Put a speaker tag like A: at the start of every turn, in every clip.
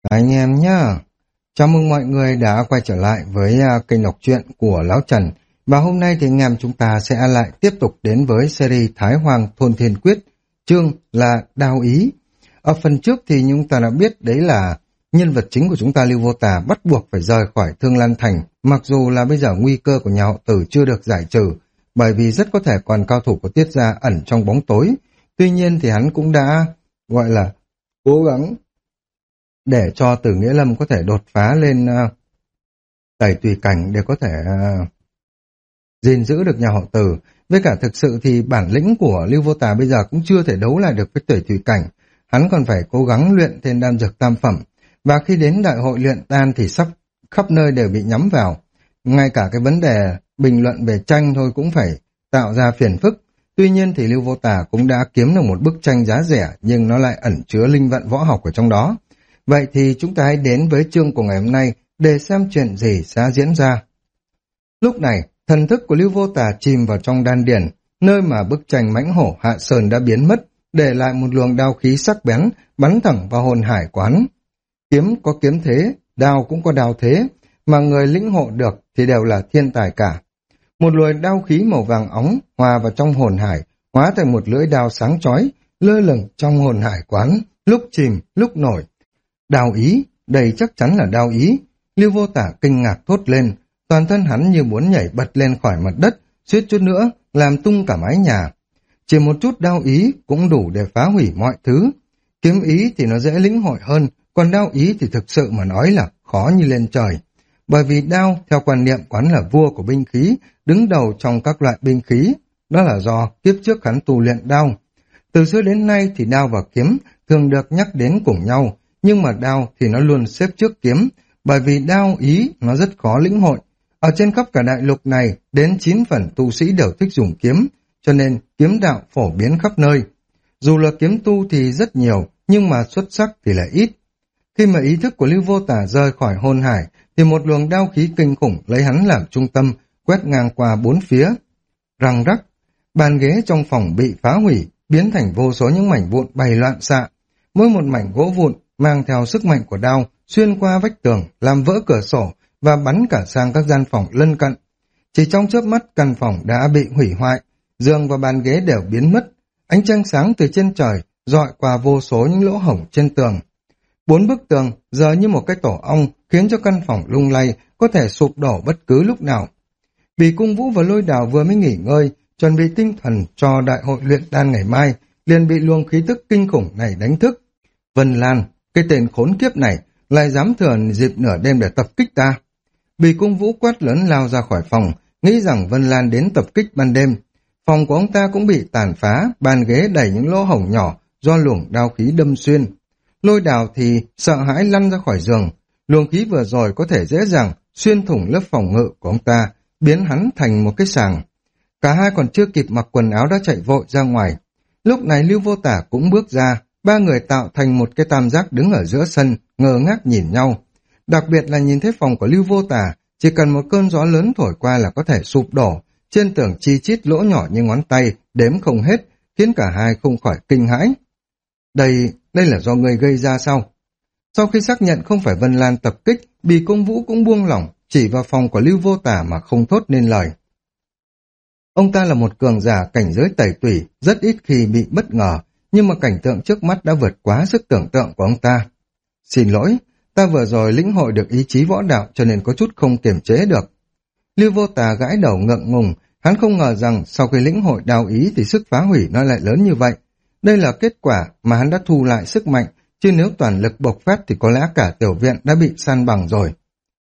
A: Anh em nhá, chào mừng mọi người đã quay trở lại với kênh đọc truyện của Lão Trần. Và hôm nay thì anh em chúng ta sẽ lại tiếp tục đến với series Thái Hoàng Thôn Thiên Quyết, chương là Đao Ý. Ở phần trước thì chúng ta đã biết đấy là nhân vật chính của chúng ta Lưu Vô Tà bắt buộc phải rời khỏi Thương Lan Thành, mặc dù là bây giờ nguy cơ của nhà họ Tử chưa được giải trừ, bởi vì rất có thể còn cao thủ của Tiết Gia ẩn trong bóng tối. Tuy nhiên thì hắn cũng đã gọi là cố gắng để cho Tử Nghĩa Lâm có thể đột phá lên tẩy tùy cảnh để có thể gìn giữ được nhà họ Tử. Với cả thực sự thì bản lĩnh của Lưu Vô Tà bây giờ cũng chưa thể đấu lại được với tẩy tùy cảnh. Hắn còn phải cố gắng luyện thêm đan dược tam phẩm. Và khi đến đại hội luyện đan thì sắp khắp nơi đều bị nhắm vào. Ngay cả cái vấn đề bình luận về tranh thôi cũng phải tạo ra phiền phức. Tuy nhiên thì Lưu Vô Tà cũng đã kiếm được một bức tranh giá rẻ, nhưng nó lại ẩn chứa linh vận võ học ở trong đó. Vậy thì chúng ta hãy đến với chương của ngày hôm nay để xem chuyện gì sẽ diễn ra. Lúc này, thần thức của Lưu Vô Tà chìm vào trong đan điển, nơi mà bức tranh mãnh hổ Hạ Sơn đã biến mất, để lại một luồng đao khí sắc bén bắn thẳng vào hồn hải quán. Kiếm có kiếm thế, đao cũng có đao thế, mà người lĩnh hộ được thì đều là thiên tài cả. Một luồng đao khí màu vàng óng hòa vào trong hồn hải, hóa thành một lưỡi đao sáng chói, lơ lửng trong hồn hải quán, lúc chìm, lúc nổi. Đao ý, đây chắc chắn là đao ý. Lưu Vô Tả kinh ngạc thốt lên, toàn thân hắn như muốn nhảy bật lên khỏi mặt đất, suýt chút nữa làm tung cả mái nhà. Chỉ một chút đao ý cũng đủ để phá hủy mọi thứ. Kiếm ý thì nó dễ lĩnh hội hơn, còn đao ý thì thực sự mà nói là khó như lên trời. Bởi vì đao theo quan niệm quán là vua của binh khí, đứng đầu trong các loại binh khí, đó là do kiếp trước hắn tu luyện đao. Từ xưa đến nay thì đao và kiếm thường được nhắc đến cùng nhau, nhưng mà đao thì nó luôn xếp trước kiếm, bởi vì đao ý nó rất khó lĩnh hội. Ở trên khắp cả đại lục này, đến 9 phần tu sĩ đều thích dùng kiếm, cho nên kiếm đạo phổ biến khắp nơi. Dù là kiếm tu thì rất nhiều, nhưng mà xuất sắc thì là ít. Khi mà ý thức của Lưu Vô Tả rời khỏi hồn hải, thì một luồng đao khí kinh khủng lấy hắn làm trung tâm, quét ngang qua bốn phía. Răng rắc, bàn ghế trong phòng bị phá hủy, biến thành vô số những mảnh vụn bay loạn xạ. Mỗi một mảnh gỗ vụn mang theo sức mạnh của đao, xuyên qua vách tường, làm vỡ cửa sổ và bắn cả sang các gian phòng lân cận. Chỉ trong chớp mắt căn phòng đã bị hủy hoại, giường và bàn ghế đều biến mất. Ánh trăng sáng từ trên trời dọi qua vô số những lỗ hổng trên tường. Bốn bức tường giờ như một cái tổ ong, khiến cho căn phòng lung lay, có thể sụp đổ bất cứ lúc nào. Bỉ Cung Vũ và Lôi Đào vừa mới nghỉ ngơi, chuẩn bị tinh thần cho đại hội luyện đan ngày mai, liền bị luồng khí tức kinh khủng này đánh thức. Vân Lan, cái tên khốn kiếp này, lại dám thừa dịp nửa đêm để tập kích ta. Bỉ Cung Vũ quát lớn lao ra khỏi phòng, nghĩ rằng Vân Lan đến tập kích ban đêm. Phòng của ông ta cũng bị tàn phá, bàn ghế đầy những lỗ hổng nhỏ do luồng đao khí đâm xuyên. Lôi Đào thì sợ hãi lăn ra khỏi giường, luồng khí vừa rồi có thể dễ dàng xuyên thủng lớp phòng ngự của ông ta, biến hắn thành một cái sàng. Cả hai còn chưa kịp mặc quần áo đã chạy vội ra ngoài. Lúc này Lưu Vô Tả cũng bước ra, ba người tạo thành một cái tam giác đứng ở giữa sân, ngơ ngác nhìn nhau. Đặc biệt là nhìn thấy phòng của Lưu Vô Tả, chỉ cần một cơn gió lớn thổi qua là có thể sụp đổ, trên tường chi chít lỗ nhỏ như ngón tay, đếm không hết, khiến cả hai không khỏi kinh hãi. Đây là do người gây ra sao? Sau khi xác nhận không phải Vân Lan tập kích, Bỉ Cung Vũ cũng buông lỏng, chỉ vào phòng của Lưu Vô Tả mà không thốt nên lời. Ông ta là một cường giả cảnh giới tẩy tủy, rất ít khi bị bất ngờ, nhưng mà cảnh tượng trước mắt đã vượt quá sức tưởng tượng của ông ta. Xin lỗi, ta vừa rồi lĩnh hội được ý chí võ đạo cho nên có chút không kiềm chế được. Lưu Vô Tà gãi đầu ngượng ngùng, hắn không ngờ rằng sau khi lĩnh hội đao ý thì sức phá hủy nó lại lớn như vậy. Đây là kết quả mà hắn đã thu lại sức mạnh, chứ nếu toàn lực bộc phát thì có lẽ cả tiểu viện đã bị san bằng rồi.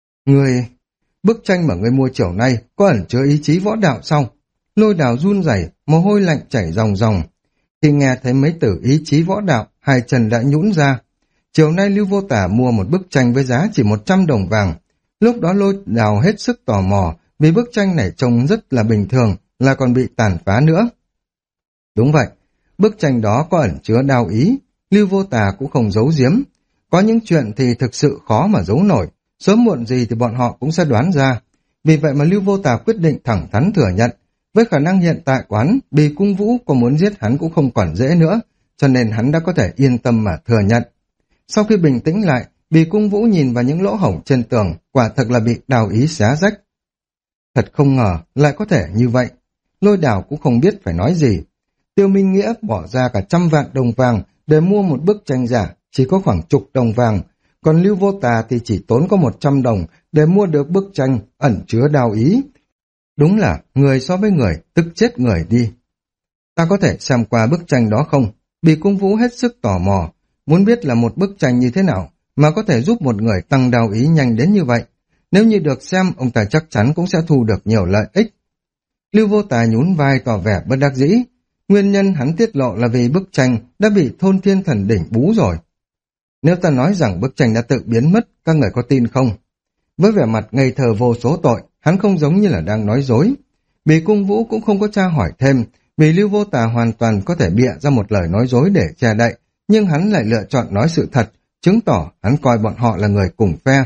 A: Bức tranh mà ngươi mua chiều nay có ẩn chứa ý chí võ đạo sao? Lôi Đào run rẩy, mồ hôi lạnh chảy ròng ròng. Khi nghe thấy mấy từ ý chí võ đạo, hai chân đã nhũn ra. Chiều nay Lưu Vô Tả mua một bức tranh với giá chỉ 100 đồng vàng. Lúc đó Lôi Đào hết sức tò mò, vì bức tranh này trông rất là bình thường, là còn bị tàn phá nữa. Đúng vậy, bức tranh đó có ẩn chứa đao ý, Lưu Vô Tà cũng không giấu giếm. Có những chuyện thì thực sự khó mà giấu nổi, sớm muộn gì thì bọn họ cũng sẽ đoán ra. Vì vậy mà Lưu Vô Tà quyết định thẳng thắn thừa nhận, với khả năng hiện tại của hắn, Bỉ Cung Vũ có muốn giết hắn cũng không còn dễ nữa, cho nên hắn đã có thể yên tâm mà thừa nhận. Sau khi bình tĩnh lại, Bì Cung Vũ nhìn vào những lỗ hổng trên tường, quả thực là bị đào ý xé rách. Thật không ngờ lại có thể như vậy. Lôi Đào cũng không biết phải nói gì. Tiêu Minh Nghĩa bỏ ra cả 100 vạn đồng vàng để mua một bức tranh giả, chỉ có khoảng chục đồng vàng. Còn Lưu Vô Tà thì chỉ tốn có 100 đồng để mua được bức tranh ẩn chứa đao ý. Đúng là người so với người, tức chết người đi. Ta có thể xem qua bức tranh đó không? Bì Cung Vũ hết sức tò mò, muốn biết là một bức tranh như thế nào mà có thể giúp một người tăng đao ý nhanh đến như vậy. Nếu như được xem, ông ta chắc chắn cũng sẽ thu được nhiều lợi ích. Lưu Vô Tà nhún vai tỏ vẻ bất đắc dĩ. Nguyên nhân hắn tiết lộ là vì bức tranh đã bị Thôn Thiên Thần Đỉnh bú rồi. Nếu ta nói rằng bức tranh đã tự biến mất, các người có tin không? Với vẻ mặt ngây thơ vô số tội, hắn không giống như là đang nói dối. Bì Cung Vũ cũng không có tra hỏi thêm, vì Lưu Vô Tà hoàn toàn có thể bịa ra một lời nói dối để che đậy, nhưng hắn lại lựa chọn nói sự thật, chứng tỏ hắn coi bọn họ là người cùng phe.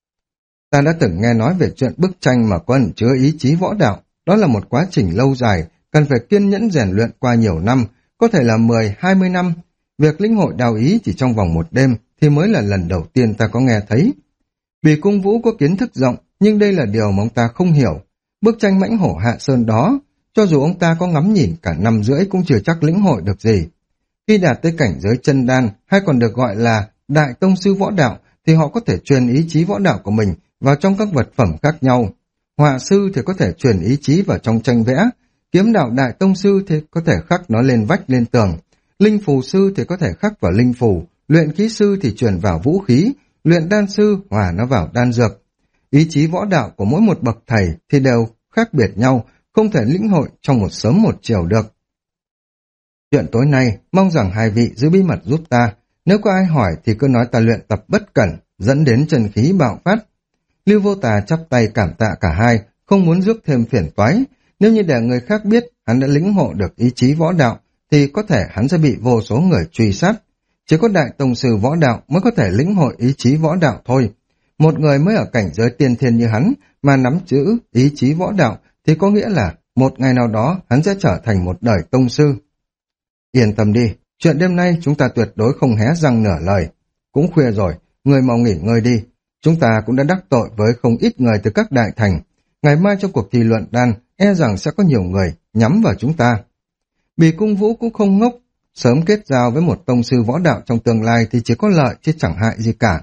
A: Ta đã từng nghe nói về chuyện bức tranh mà có ẩn chứa ý chí võ đạo, đó là một quá trình lâu dài, cần phải kiên nhẫn rèn luyện qua nhiều năm, có thể là 10-20 năm. Việc lĩnh hội đao ý chỉ trong vòng một đêm thì mới là lần đầu tiên ta có nghe thấy. Bì Cung Vũ có kiến thức rộng, nhưng đây là điều mà ông ta không hiểu. Bức tranh Mãnh Hổ Hạ Sơn đó, cho dù ông ta có ngắm nhìn cả 5 năm rưỡi cũng chưa chắc lĩnh hội được gì. Khi đạt tới cảnh giới chân đan, hay còn được gọi là Đại Tông Sư Võ Đạo, thì họ có thể truyền ý chí võ đạo của mình vào trong các vật phẩm khác nhau. Họa sư thì có thể truyền ý chí vào trong tranh vẽ, kiếm đạo Đại Tông Sư thì có thể khắc nó lên vách lên tường, linh phù sư thì có thể khắc vào linh phù, luyện khí sư thì truyền vào vũ khí, luyện đan sư hòa nó vào đan dược. Ý chí võ đạo của mỗi một bậc thầy thì đều khác biệt nhau, không thể lĩnh hội trong một sớm một chiều được. Chuyện tối nay, mong rằng hai vị giữ bí mật giúp ta. Nếu có ai hỏi thì cứ nói ta luyện tập bất cẩn, dẫn đến chân khí bạo phát. Lưu Vô Tà chắp tay cảm tạ cả hai, không muốn rước thêm phiền toái. Nếu như để người khác biết hắn đã lĩnh ngộ được ý chí võ đạo, thì có thể hắn sẽ bị vô số người truy sát. Chỉ có Đại Tông Sư Võ Đạo mới có thể lĩnh hội ý chí võ đạo thôi. Một người mới ở cảnh giới tiên thiên như hắn mà nắm giữ ý chí võ đạo thì có nghĩa là một ngày nào đó hắn sẽ trở thành một đời tông sư. Yên tâm đi, chuyện đêm nay chúng ta tuyệt đối không hé răng nửa lời. Cũng khuya rồi, người mau nghỉ ngơi đi. Chúng ta cũng đã đắc tội với không ít người từ các đại thành. Ngày mai trong cuộc thi luận đan, e rằng sẽ có nhiều người nhắm vào chúng ta. Bì Cung Vũ cũng không ngốc, sớm kết giao với một tông sư võ đạo trong tương lai thì chỉ có lợi chứ chẳng hại gì cả.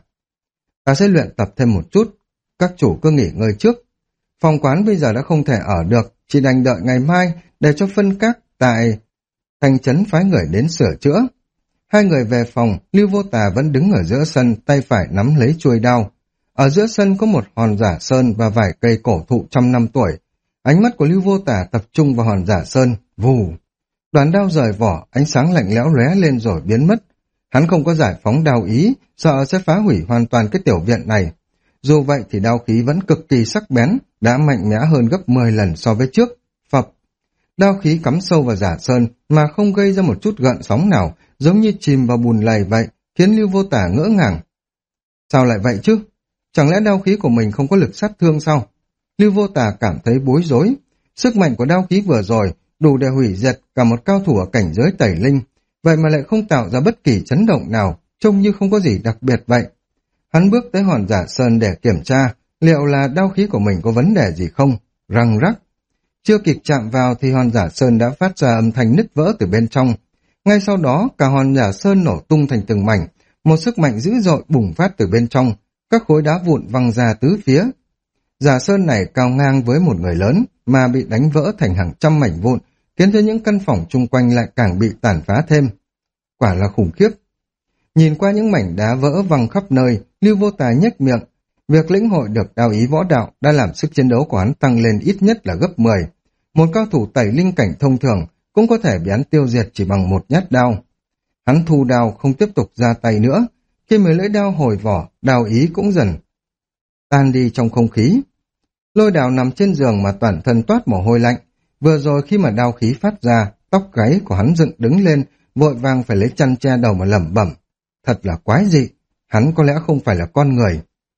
A: Ta sẽ luyện tập thêm một chút, các chủ cứ nghỉ ngơi trước. Phòng quán bây giờ đã không thể ở được, chỉ đành đợi ngày mai để cho phân các tại thành trấn phái người đến sửa chữa. Hai người về phòng, Lưu Vô Tà vẫn đứng ở giữa sân, tay phải nắm lấy chuôi đao. Ở giữa sân có một hòn giả sơn và vài cây cổ thụ 100 năm tuổi. Ánh mắt của Lưu Vô Tà tập trung vào hòn giả sơn, vù. Đoàn đao rời vỏ, ánh sáng lạnh lẽo lóe lên rồi biến mất. Hắn không có giải phóng đao ý, sợ sẽ phá hủy hoàn toàn cái tiểu viện này. Dù vậy thì đao khí vẫn cực kỳ sắc bén, đã mạnh mẽ hơn gấp 10 lần so với trước. Phập. Đao khí cắm sâu vào giả sơn mà không gây ra một chút gợn sóng nào, giống như chìm vào bùn lầy vậy, khiến Lưu Vô Tà ngỡ ngàng. Sao lại vậy chứ? Chẳng lẽ đao khí của mình không có lực sát thương sao? Lưu Vô Tà cảm thấy bối rối. Sức mạnh của đao khí vừa rồi đủ để hủy diệt cả một cao thủ ở cảnh giới tẩy linh, vậy mà lại không tạo ra bất kỳ chấn động nào, trông như không có gì đặc biệt vậy. Hắn bước tới hòn giả sơn để kiểm tra liệu là đao khí của mình có vấn đề gì không. Răng rắc. Chưa kịp chạm vào thì hòn giả sơn đã phát ra âm thanh nứt vỡ từ bên trong. Ngay sau đó cả hòn giả sơn nổ tung thành từng mảnh, một sức mạnh dữ dội bùng phát từ bên trong, các khối đá vụn văng ra tứ phía. Giả sơn này cao ngang với một người lớn mà bị đánh vỡ thành hàng trăm mảnh vụn, khiến cho những căn phòng chung quanh lại càng bị tàn phá thêm. Quả là khủng khiếp. Nhìn qua những mảnh đá vỡ văng khắp nơi, Lưu Vô Tà nhếch miệng. Việc lĩnh hội được đao ý võ đạo đã làm sức chiến đấu của hắn tăng lên ít nhất là gấp 10. Một cao thủ tẩy linh cảnh thông thường cũng có thể bị hắn tiêu diệt chỉ bằng một nhát đao. Hắn thu đao không tiếp tục ra tay nữa. Khi mấy lưỡi đao hồi vỏ, đao ý cũng dần tan đi trong không khí. Lôi Đào nằm trên giường mà toàn thân toát mồ hôi lạnh. Vừa rồi khi mà đao khí phát ra, tóc gáy của hắn dựng đứng lên, vội vàng phải lấy chăn che đầu mà lẩm bẩm. Thật là quái dị, hắn có lẽ không phải là con người.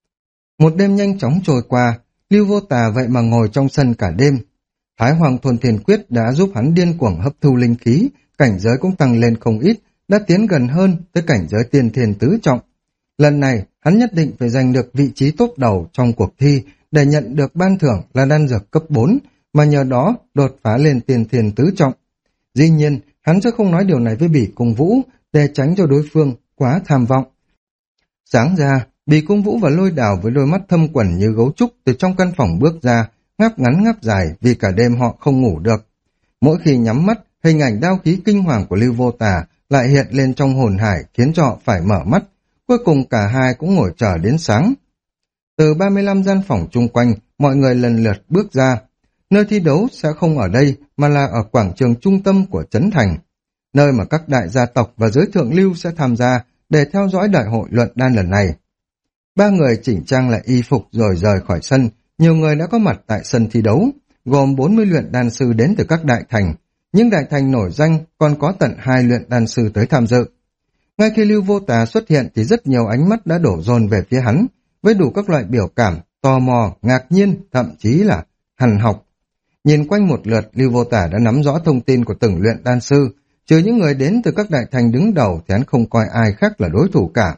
A: Một đêm nhanh chóng trôi qua, Lưu Vô Tà vậy mà ngồi trong sân cả đêm. Thái Hoàng Thôn Thiên Quyết đã giúp hắn điên cuồng hấp thu linh khí, cảnh giới cũng tăng lên không ít, đã tiến gần hơn tới cảnh giới tiên thiên tứ trọng. Lần này, hắn nhất định phải giành được vị trí top đầu trong cuộc thi để nhận được ban thưởng là đan dược cấp 4, mà nhờ đó đột phá lên tiên thiên tứ trọng. Dĩ nhiên, hắn sẽ không nói điều này với Bỉ Cung Vũ để tránh cho đối phương quá tham vọng. Sáng ra, Bỉ Cung Vũ và Lôi Đào với đôi mắt thâm quẩn như gấu trúc từ trong căn phòng bước ra, ngáp ngắn ngáp dài vì cả đêm họ không ngủ được. Mỗi khi nhắm mắt, hình ảnh đao khí kinh hoàng của Lưu Vô Tà lại hiện lên trong hồn hải khiến cho họ phải mở mắt. Cuối cùng cả hai cũng ngồi chờ đến sáng. Từ 35 gian phòng chung quanh, mọi người lần lượt bước ra. Nơi thi đấu sẽ không ở đây mà là ở quảng trường trung tâm của Trấn Thành, nơi mà các đại gia tộc và giới thượng lưu sẽ tham gia để theo dõi đại hội luận đan lần này. Ba người chỉnh trang lại y phục rồi rời khỏi sân. Nhiều người đã có mặt tại sân thi đấu, gồm 40 luyện đan sư đến từ các đại thành. Những đại thành nổi danh còn có tận 2 luyện đan sư tới tham dự. Ngay khi Lưu Vô Tà xuất hiện thì rất nhiều ánh mắt đã đổ dồn về phía hắn, với đủ các loại biểu cảm, tò mò, ngạc nhiên, thậm chí là hằn học. Nhìn quanh một lượt, Lưu Vô Tà đã nắm rõ thông tin của từng luyện đan sư, trừ những người đến từ các đại thành đứng đầu thì hắn không coi ai khác là đối thủ cả.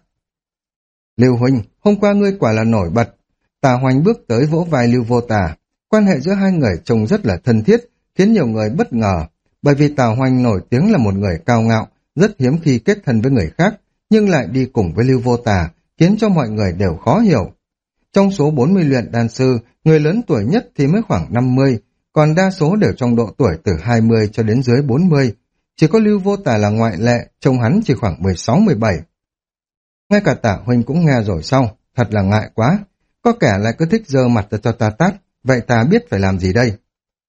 A: Lưu huynh, hôm qua ngươi quả là nổi bật. Tà Hoành bước tới vỗ vai Lưu Vô Tà. Quan hệ giữa hai người trông rất là thân thiết, khiến nhiều người bất ngờ, bởi vì Tà Hoành nổi tiếng là một người cao ngạo, rất hiếm khi kết thân với người khác, nhưng lại đi cùng với Lưu Vô Tà, khiến cho mọi người đều khó hiểu. Trong số 40 luyện đan sư, người lớn tuổi nhất thì mới khoảng 50, còn đa số đều trong độ tuổi từ 20 cho đến dưới 40. Chỉ có Lưu Vô Tà là ngoại lệ, trông hắn chỉ khoảng 16-17. Ngay cả Tả huynh cũng nghe rồi sao, thật là ngại quá. Có kẻ lại cứ thích giơ mặt ra cho ta tát, vậy ta biết phải làm gì đây?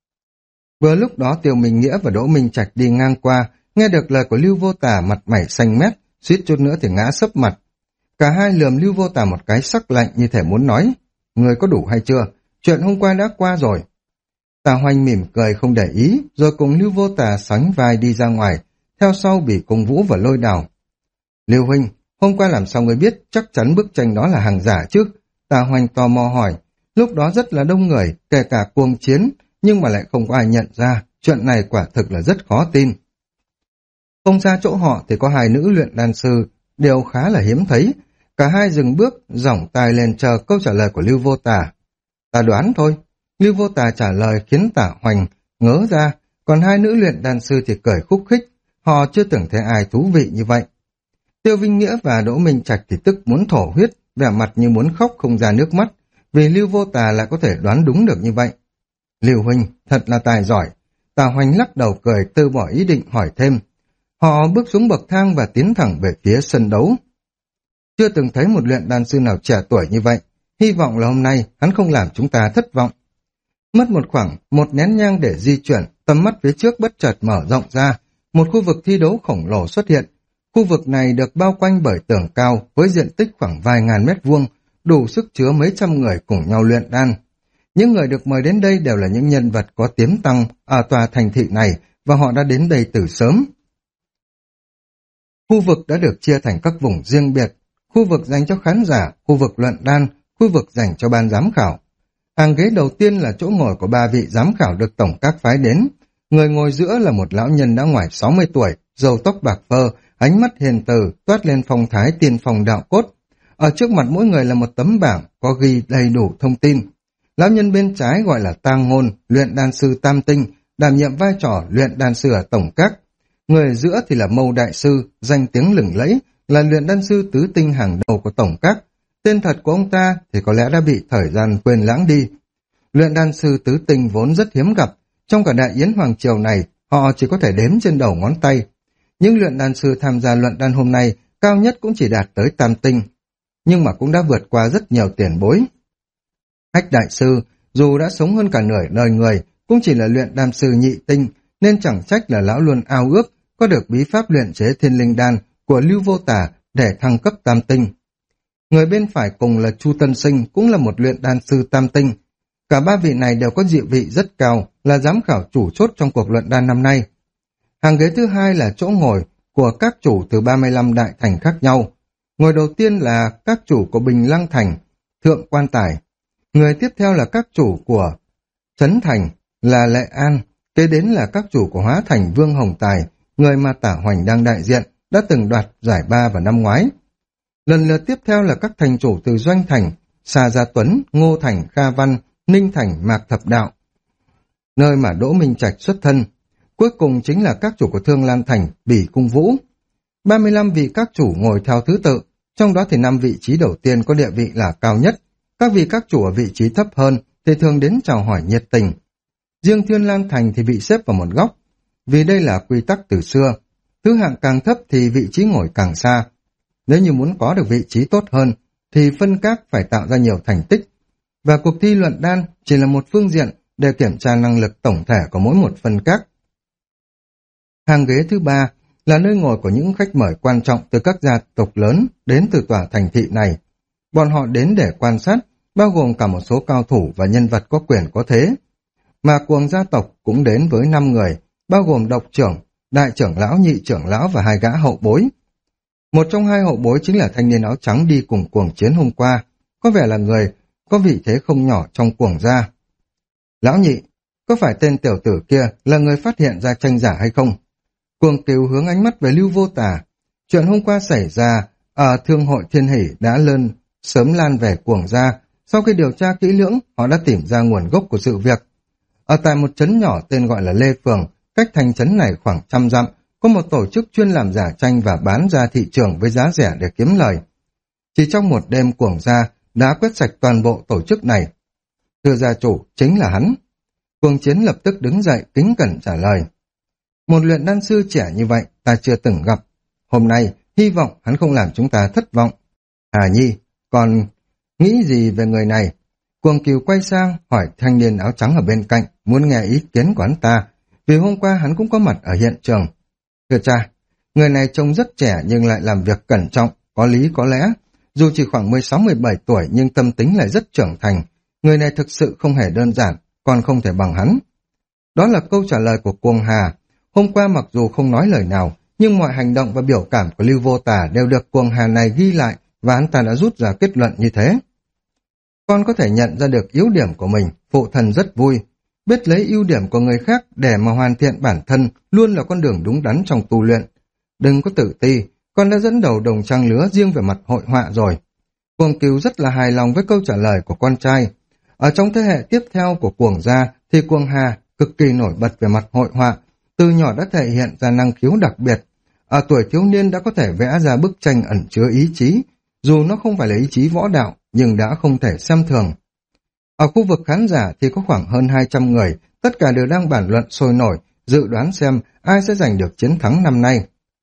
A: Vừa lúc đó Tiêu Minh Nghĩa và Đỗ Minh Trạch đi ngang qua, nghe được lời của Lưu Vô Tà mặt mày xanh mét, suýt chút nữa thì ngã sấp mặt. Cả hai lườm Lưu Vô Tà một cái sắc lạnh như thể muốn nói, người có đủ hay chưa? Chuyện hôm qua đã qua rồi. Tà Hoành mỉm cười không để ý, rồi cùng Lưu Vô Tà sánh vai đi ra ngoài, theo sau Bỉ Cung Vũ và Lôi Đào. Lưu huynh, hôm qua làm sao người biết chắc chắn bức tranh đó là hàng giả chứ? Tà Hoành tò mò hỏi. Lúc đó rất là đông người, kể cả cuồng chiến, nhưng mà lại không có ai nhận ra, chuyện này quả thực là rất khó tin. Không xa chỗ họ thì có 2 nữ luyện đan sư, điều khá là hiếm thấy. Cả hai dừng bước, giỏng tai lên chờ câu trả lời của Lưu Vô Tà. Ta đoán thôi. Lưu Vô Tà trả lời khiến Tả Hoành ngớ ra, còn 2 nữ luyện đan sư thì cười khúc khích, họ chưa từng thấy ai thú vị như vậy. Tiêu Vinh Nghĩa và Đỗ Minh Trạch thì tức muốn thổ huyết, vẻ mặt như muốn khóc không ra nước mắt, vì Lưu Vô Tà lại có thể đoán đúng được như vậy. Lưu huynh, thật là tài giỏi. Tả Hoành lắc đầu cười từ bỏ ý định hỏi thêm. Họ bước xuống bậc thang và tiến thẳng về phía sân đấu. Chưa từng thấy một luyện đan sư nào trẻ tuổi như vậy, hy vọng là hôm nay hắn không làm chúng ta thất vọng. Mất khoảng một nén nhang để di chuyển, tầm mắt phía trước bất chợt mở rộng ra, một khu vực thi đấu khổng lồ xuất hiện. Khu vực này được bao quanh bởi tường cao với diện tích khoảng vài ngàn mét vuông, đủ sức chứa mấy trăm người cùng nhau luyện đan. Những người được mời đến đây đều là những nhân vật có tiếng tăm ở tòa thành thị này và họ đã đến đây từ sớm. Khu vực đã được chia thành các vùng riêng biệt, khu vực dành cho khán giả, khu vực luận đan, khu vực dành cho ban giám khảo. Hàng ghế đầu tiên là chỗ ngồi của 3 vị giám khảo được tổng các phái đến. Người ngồi giữa là một lão nhân đã ngoài 60 tuổi, râu tóc bạc phơ, ánh mắt hiền từ, toát lên phong thái tiên phong đạo cốt. Ở trước mặt mỗi người là một tấm bảng có ghi đầy đủ thông tin. Lão nhân bên trái gọi là Tang Ngôn, luyện đan sư tam tinh, đảm nhiệm vai trò luyện đan sư ở tổng các. Người ở giữa thì là Mâu Đại Sư, danh tiếng lừng lẫy, là luyện đan sư tứ tinh hàng đầu của tổng các. Tên thật của ông ta thì có lẽ đã bị thời gian quên lãng đi. Luyện đan sư tứ tinh vốn rất hiếm gặp, trong cả đại yến hoàng triều này, họ chỉ có thể đếm trên đầu ngón tay. Những luyện đan sư tham gia luận đan hôm nay, cao nhất cũng chỉ đạt tới tam tinh, nhưng mà cũng đã vượt qua rất nhiều tiền bối. Hách Đại Sư, dù đã sống hơn cả nửa đời người, cũng chỉ là luyện đan sư nhị tinh, nên chẳng trách là lão luôn ao ước có được bí pháp luyện chế thiên linh đan của Lưu Vô Tà để thăng cấp tam tinh. Người bên phải cùng là Chu Tân Sinh, cũng là một luyện đan sư tam tinh. Cả 3 vị này đều có địa vị rất cao, là giám khảo chủ chốt trong cuộc luận đan năm nay. Hàng ghế thứ hai là chỗ ngồi của các chủ từ 35 đại thành khác nhau. Ngồi đầu tiên là các chủ của Bình Lăng Thành, Thượng Quan Tài. Người tiếp theo là các chủ của Trấn Thành, là Lệ An. Kế đến là các chủ của Hóa Thành, Vương Hồng Tài, người mà Tả Hoành đang đại diện, đã từng đoạt giải 3 vào năm ngoái. Lần lượt tiếp theo là các thành chủ từ Doanh Thành, Sa Gia Tuấn, Ngô Thành, Kha Văn, Ninh Thành, Mạc Thập Đạo, nơi mà Đỗ Minh Trạch xuất thân. Cuối cùng chính là các chủ của Thương Lan Thành, Bỉ Cung Vũ. 35 vị các chủ ngồi theo thứ tự, trong đó thì 5 vị trí đầu tiên có địa vị là cao nhất. Các vị các chủ ở vị trí thấp hơn thì thường đến chào hỏi nhiệt tình. Riêng Thiên Lan Thành thì bị xếp vào một góc, vì đây là quy tắc từ xưa. Thứ hạng càng thấp thì vị trí ngồi càng xa. Nếu như muốn có được vị trí tốt hơn, thì phân các phải tạo ra nhiều thành tích. Và cuộc thi luận đan chỉ là một phương diện để kiểm tra năng lực tổng thể của mỗi một phân các. Hàng ghế thứ 3 là nơi ngồi của những khách mời quan trọng từ các gia tộc lớn đến từ tòa thành thị này. Bọn họ đến để quan sát, bao gồm cả một số cao thủ và nhân vật có quyền có thế. Mà cuồng gia tộc cũng đến với 5 người, bao gồm độc trưởng, đại trưởng lão, nhị trưởng lão và 2 gã hậu bối. Một trong 2 hậu bối chính là thanh niên áo trắng đi cùng cuồng chiến hôm qua, có vẻ là người có vị thế không nhỏ trong cuồng gia. Lão nhị, có phải tên tiểu tử kia là người phát hiện ra tranh giả hay không? Cuồng Kiều hướng ánh mắt về Lưu Vô Tà. Chuyện hôm qua xảy ra ở Thương hội Thiên Hỷ đã sớm lan về cuồng gia. Sau khi điều tra kỹ lưỡng, họ đã tìm ra nguồn gốc của sự việc. Ở tại một trấn nhỏ tên gọi là Lê Phường, cách thành trấn này khoảng 100 dặm, có một tổ chức chuyên làm giả tranh và bán ra thị trường với giá rẻ để kiếm lời. Chỉ trong một đêm cuồng gia đã quét sạch toàn bộ tổ chức này. Thưa gia chủ, chính là hắn. Cuồng Chiến lập tức đứng dậy kính cẩn trả lời. Một luyện đan sư trẻ như vậy ta chưa từng gặp. Hôm nay, hy vọng hắn không làm chúng ta thất vọng. Hà Nhi, còn nghĩ gì về người này? Cuồng Kiều quay sang hỏi thanh niên áo trắng ở bên cạnh, muốn nghe ý kiến của hắn ta, vì hôm qua hắn cũng có mặt ở hiện trường. Thưa cha, người này trông rất trẻ nhưng lại làm việc cẩn trọng, có lý có lẽ. Dù chỉ khoảng 16-17 tuổi nhưng tâm tính lại rất trưởng thành. Người này thực sự không hề đơn giản, còn không thể bằng hắn. Đó là câu trả lời của Cuồng Hà. Hôm qua mặc dù không nói lời nào, nhưng mọi hành động và biểu cảm của Lưu Vô Tà đều được Cuồng Hà này ghi lại và hắn ta đã rút ra kết luận như thế. Con có thể nhận ra được ưu điểm của mình, phụ thần rất vui. Biết lấy ưu điểm của người khác để mà hoàn thiện bản thân luôn là con đường đúng đắn trong tu luyện. Đừng có tự ti, con đã dẫn đầu đồng trang lứa riêng về mặt hội họa rồi. Cuồng Kiều rất là hài lòng với câu trả lời của con trai. Ở trong thế hệ tiếp theo của Cuồng gia thì Cuồng Hà cực kỳ nổi bật về mặt hội họa, từ nhỏ đã thể hiện ra năng khiếu đặc biệt. Ở tuổi thiếu niên đã có thể vẽ ra bức tranh ẩn chứa ý chí, dù nó không phải là ý chí võ đạo, nhưng đã không thể xem thường. Ở khu vực khán giả thì có khoảng hơn 200 người, tất cả đều đang bàn luận sôi nổi, dự đoán xem ai sẽ giành được chiến thắng năm nay.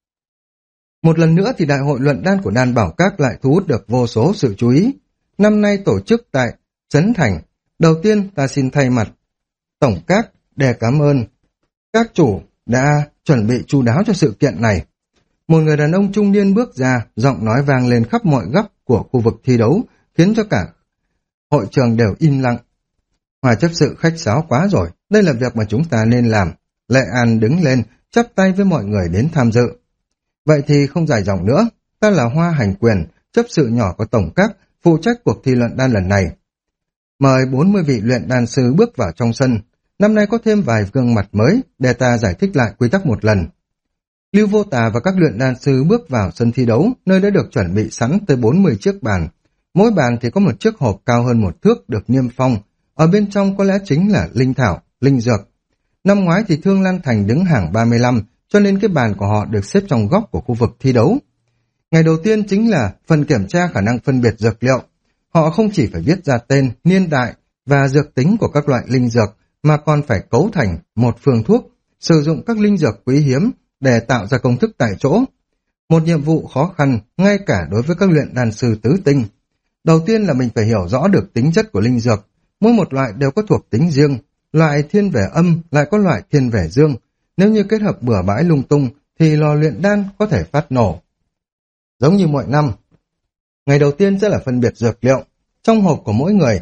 A: Một lần nữa thì đại hội luận đan của Đan Bảo Các lại thu hút được vô số sự chú ý. Năm nay tổ chức tại Trấn Thành. Đầu tiên ta xin thay mặt Tổng Các để cảm ơn các chủ đã chuẩn bị chu đáo cho sự kiện này. Một người đàn ông trung niên bước ra, giọng nói vang lên khắp mọi góc của khu vực thi đấu, khiến cho cả hội trường đều im lặng. Hòa chấp sự khách sáo quá rồi, đây là việc mà chúng ta nên làm. Lệ An đứng lên, chắp tay với mọi người đến tham dự. Vậy thì không dài dòng nữa, ta là Hoa Hành Quyền, chấp sự nhỏ của Tổng Các, phụ trách cuộc thi luận đan lần này. Mời 40 vị luyện đan sư bước vào trong sân. Năm nay có thêm vài gương mặt mới để ta giải thích lại quy tắc một lần. Lưu Vô Tà và các luyện đan sư bước vào sân thi đấu, nơi đã được chuẩn bị sẵn tới 40 chiếc bàn. Mỗi bàn thì có một chiếc hộp cao hơn 1 thước được niêm phong. Ở bên trong có lẽ chính là linh thảo, linh dược. Năm ngoái thì Thương Lan Thành đứng hàng 35, cho nên cái bàn của họ được xếp trong góc của khu vực thi đấu. Ngày đầu tiên chính là phần kiểm tra khả năng phân biệt dược liệu. Họ không chỉ phải viết ra tên, niên đại và dược tính của các loại linh dược, mà còn phải cấu thành một phương thuốc, sử dụng các linh dược quý hiếm để tạo ra công thức tại chỗ. Một nhiệm vụ khó khăn ngay cả đối với các luyện đan sư tứ tinh. Đầu tiên là mình phải hiểu rõ được tính chất của linh dược. Mỗi một loại đều có thuộc tính riêng, loại thiên về âm lại có loại thiên về dương. Nếu như kết hợp bừa bãi lung tung thì lò luyện đan có thể phát nổ. Giống như mọi năm, ngày đầu tiên sẽ là phân biệt dược liệu. Trong hộp của mỗi người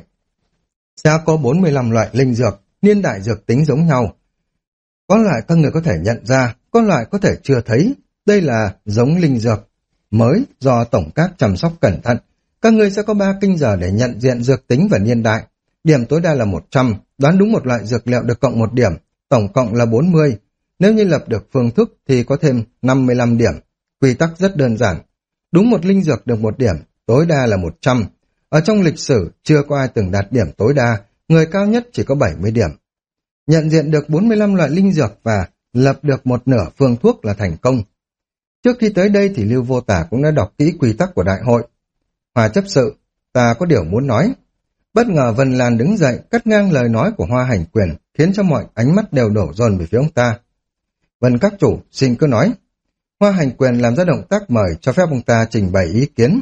A: sẽ có 45 loại linh dược, niên đại dược tính giống nhau. Có loại các người có thể nhận ra, có loại có thể chưa thấy. Đây là giống linh dược mới do Tổng Các chăm sóc cẩn thận. Các người sẽ có 3 canh giờ để nhận diện dược tính và niên đại. Điểm tối đa là 100, đoán đúng một loại dược liệu được cộng 1 điểm, tổng cộng là 40. Nếu như lập được phương thức thì có thêm 55 điểm. Quy tắc rất đơn giản. Đúng một linh dược được 1 điểm, tối đa là 100. Ở trong lịch sử, chưa có ai từng đạt điểm tối đa, người cao nhất chỉ có 70 điểm. Nhận diện được 45 loại linh dược và lập được 1/2 phương thuốc là thành công. Trước khi tới đây thì Lưu Vô Tả cũng đã đọc kỹ quy tắc của đại hội. Hoa chấp sự, ta có điều muốn nói. Bất ngờ Vân Lan đứng dậy, cắt ngang lời nói của Hoa Hành Quyền, khiến cho mọi ánh mắt đều đổ dồn về phía ông ta. Vân các chủ, xin cứ nói. Hoa Hành Quyền làm ra động tác mời cho phép ông ta trình bày ý kiến.